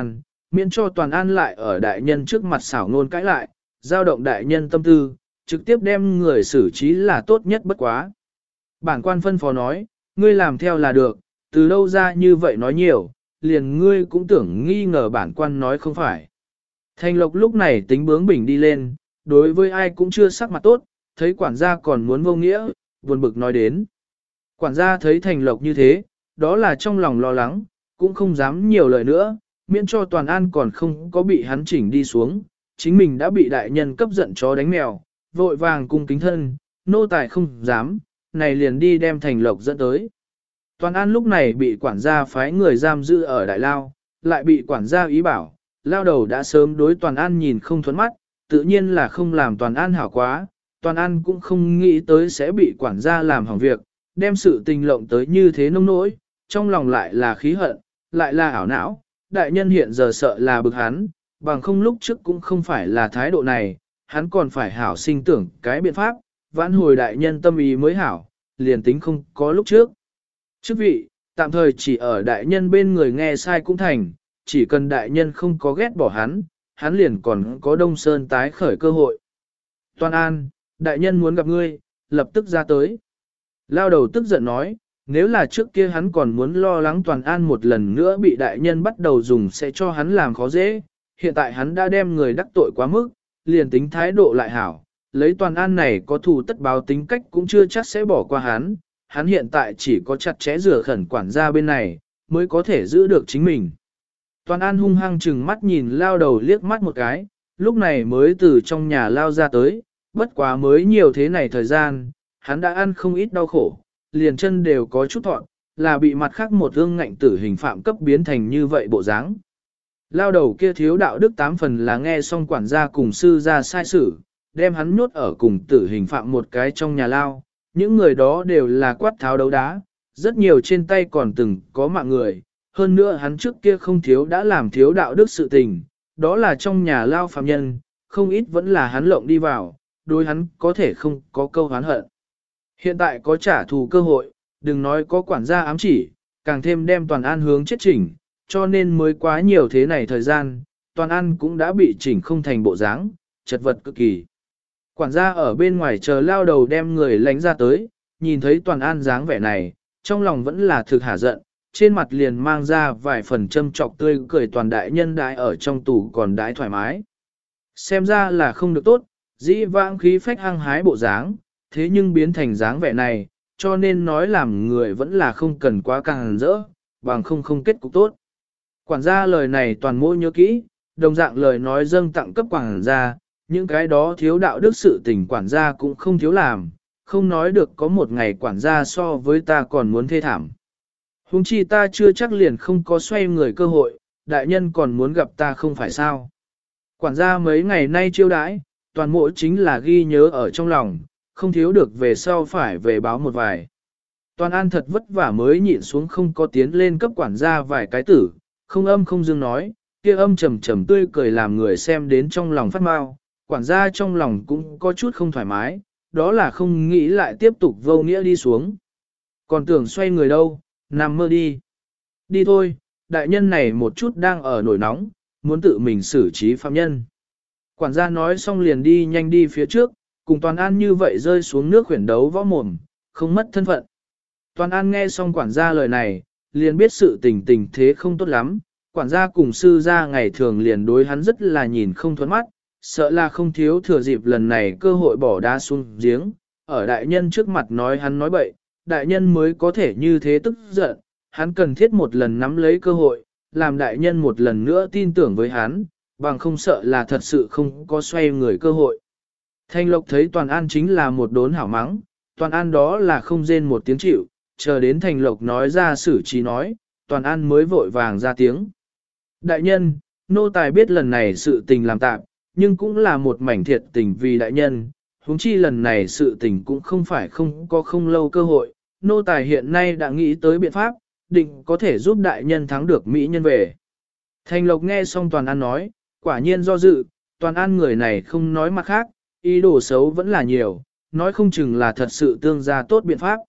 miễn cho Toàn An lại ở đại nhân trước mặt xảo ngôn cãi lại, giao động đại nhân tâm tư, trực tiếp đem người xử trí là tốt nhất bất quá. Bản quan phân phó nói, ngươi làm theo là được, từ đâu ra như vậy nói nhiều, liền ngươi cũng tưởng nghi ngờ bản quan nói không phải. Thành Lộc lúc này tính bướng bỉnh đi lên, đối với ai cũng chưa sắc mặt tốt, thấy quản gia còn muốn vô nghĩa, buồn bực nói đến. Quản gia thấy Thành Lộc như thế, đó là trong lòng lo lắng, cũng không dám nhiều lời nữa, miễn cho Toàn An còn không có bị hắn chỉnh đi xuống, chính mình đã bị đại nhân cấp giận chó đánh mèo, vội vàng cung kính thân, nô tài không dám, này liền đi đem Thành Lộc dẫn tới. Toàn An lúc này bị quản gia phái người giam giữ ở Đại Lao, lại bị quản gia ý bảo, lao đầu đã sớm đối Toàn An nhìn không thuẫn mắt, tự nhiên là không làm Toàn An hảo quá, Toàn An cũng không nghĩ tới sẽ bị quản gia làm hỏng việc, đem sự tình lộng tới như thế nông nỗi, trong lòng lại là khí hận, lại là ảo não, đại nhân hiện giờ sợ là bực hắn, bằng không lúc trước cũng không phải là thái độ này, hắn còn phải hảo sinh tưởng cái biện pháp, vãn hồi đại nhân tâm ý mới hảo, liền tính không có lúc trước. Chức vị, tạm thời chỉ ở đại nhân bên người nghe sai cũng thành, chỉ cần đại nhân không có ghét bỏ hắn, hắn liền còn có Đông Sơn tái khởi cơ hội. Toàn An, đại nhân muốn gặp ngươi, lập tức ra tới. Lao đầu tức giận nói, nếu là trước kia hắn còn muốn lo lắng Toàn An một lần nữa bị đại nhân bắt đầu dùng sẽ cho hắn làm khó dễ, hiện tại hắn đã đem người đắc tội quá mức, liền tính thái độ lại hảo, lấy Toàn An này có thù tất báo tính cách cũng chưa chắc sẽ bỏ qua hắn hiện tại chỉ có chặt chẽ rửa khẩn quản gia bên này, mới có thể giữ được chính mình. Toàn An hung hăng chừng mắt nhìn lao đầu liếc mắt một cái, lúc này mới từ trong nhà lao ra tới, bất quá mới nhiều thế này thời gian, hắn đã ăn không ít đau khổ, liền chân đều có chút thọn, là bị mặt khác một ương ngạnh tử hình phạm cấp biến thành như vậy bộ dáng. Lao đầu kia thiếu đạo đức 8 phần là nghe xong quản gia cùng sư ra sai sử, đem hắn nhốt ở cùng tử hình phạm một cái trong nhà lao, những người đó đều là quát tháo đấu đá, rất nhiều trên tay còn từng có mạng người, hơn nữa hắn trước kia không thiếu đã làm thiếu đạo đức sự tình, đó là trong nhà lao phạm nhân, không ít vẫn là hắn lộng đi vào, đối hắn có thể không có câu oán hận. Hiện tại có trả thù cơ hội, đừng nói có quản gia ám chỉ, càng thêm đem Toàn An hướng chết chỉnh, cho nên mới quá nhiều thế này thời gian, Toàn An cũng đã bị chỉnh không thành bộ dáng, chật vật cực kỳ. Quản gia ở bên ngoài chờ lao đầu đem người lánh ra tới, nhìn thấy Toàn An dáng vẻ này, trong lòng vẫn là thực hả giận, trên mặt liền mang ra vài phần châm trọc tươi cười. Toàn đại nhân đại ở trong tù còn đãi thoải mái. Xem ra là không được tốt, dĩ vãng khí phách hăng hái bộ dáng, thế nhưng biến thành dáng vẻ này, cho nên nói làm người vẫn là không cần quá càng rỡ, bằng không kết cục tốt. Quản gia lời này toàn mô nhớ kỹ, đồng dạng lời nói dâng tặng cấp quản gia, những cái đó thiếu đạo đức sự tình quản gia cũng không thiếu làm, không nói được có một ngày quản gia so với ta còn muốn thê thảm. Huống chi ta chưa chắc liền không có xoay người cơ hội, đại nhân còn muốn gặp ta không phải sao. Quản gia mấy ngày nay chiêu đãi, toàn mộ chính là ghi nhớ ở trong lòng, không thiếu được về sau phải về báo một vài. Toàn An thật vất vả mới nhịn xuống không có tiến lên cấp quản gia vài cái tử, không âm không dương nói, kia âm trầm trầm tươi cười làm người xem đến trong lòng phát mau, quản gia trong lòng cũng có chút không thoải mái, đó là không nghĩ lại tiếp tục vô nghĩa đi xuống. Còn tưởng xoay người đâu, nằm mơ đi. Đi thôi, đại nhân này một chút đang ở nổi nóng, muốn tự mình xử trí phạm nhân. Quản gia nói xong liền đi nhanh đi phía trước, cùng Toàn An như vậy rơi xuống nước khuyển đấu võ mồm, không mất thân phận. Toàn An nghe xong quản gia lời này, liền biết sự tình thế không tốt lắm, quản gia cùng sư gia ngày thường liền đối hắn rất là nhìn không thuẫn mắt, sợ là không thiếu thừa dịp lần này cơ hội bỏ đá xuống giếng, ở đại nhân trước mặt nói hắn nói bậy, đại nhân mới có thể như thế tức giận, hắn cần thiết một lần nắm lấy cơ hội, làm đại nhân một lần nữa tin tưởng với hắn, bằng không sợ là thật sự không có xoay người cơ hội. Thanh Lộc thấy Toàn An chính là một đốn hảo mắng, Toàn An đó là không rên một tiếng chịu, chờ đến Thành Lộc nói ra xử trí nói, Toàn An mới vội vàng ra tiếng. Đại nhân, nô tài biết lần này sự tình làm tạm, nhưng cũng là một mảnh thiệt tình vì đại nhân, huống chi lần này sự tình cũng không phải không lâu cơ hội, nô tài hiện nay đã nghĩ tới biện pháp, định có thể giúp đại nhân thắng được Mỹ nhân về. Thành Lộc nghe xong Toàn An nói, quả nhiên do dự, Toàn An người này không nói mặt khác, ý đồ xấu vẫn là nhiều, nói không chừng là thật sự tương gia tốt biện pháp.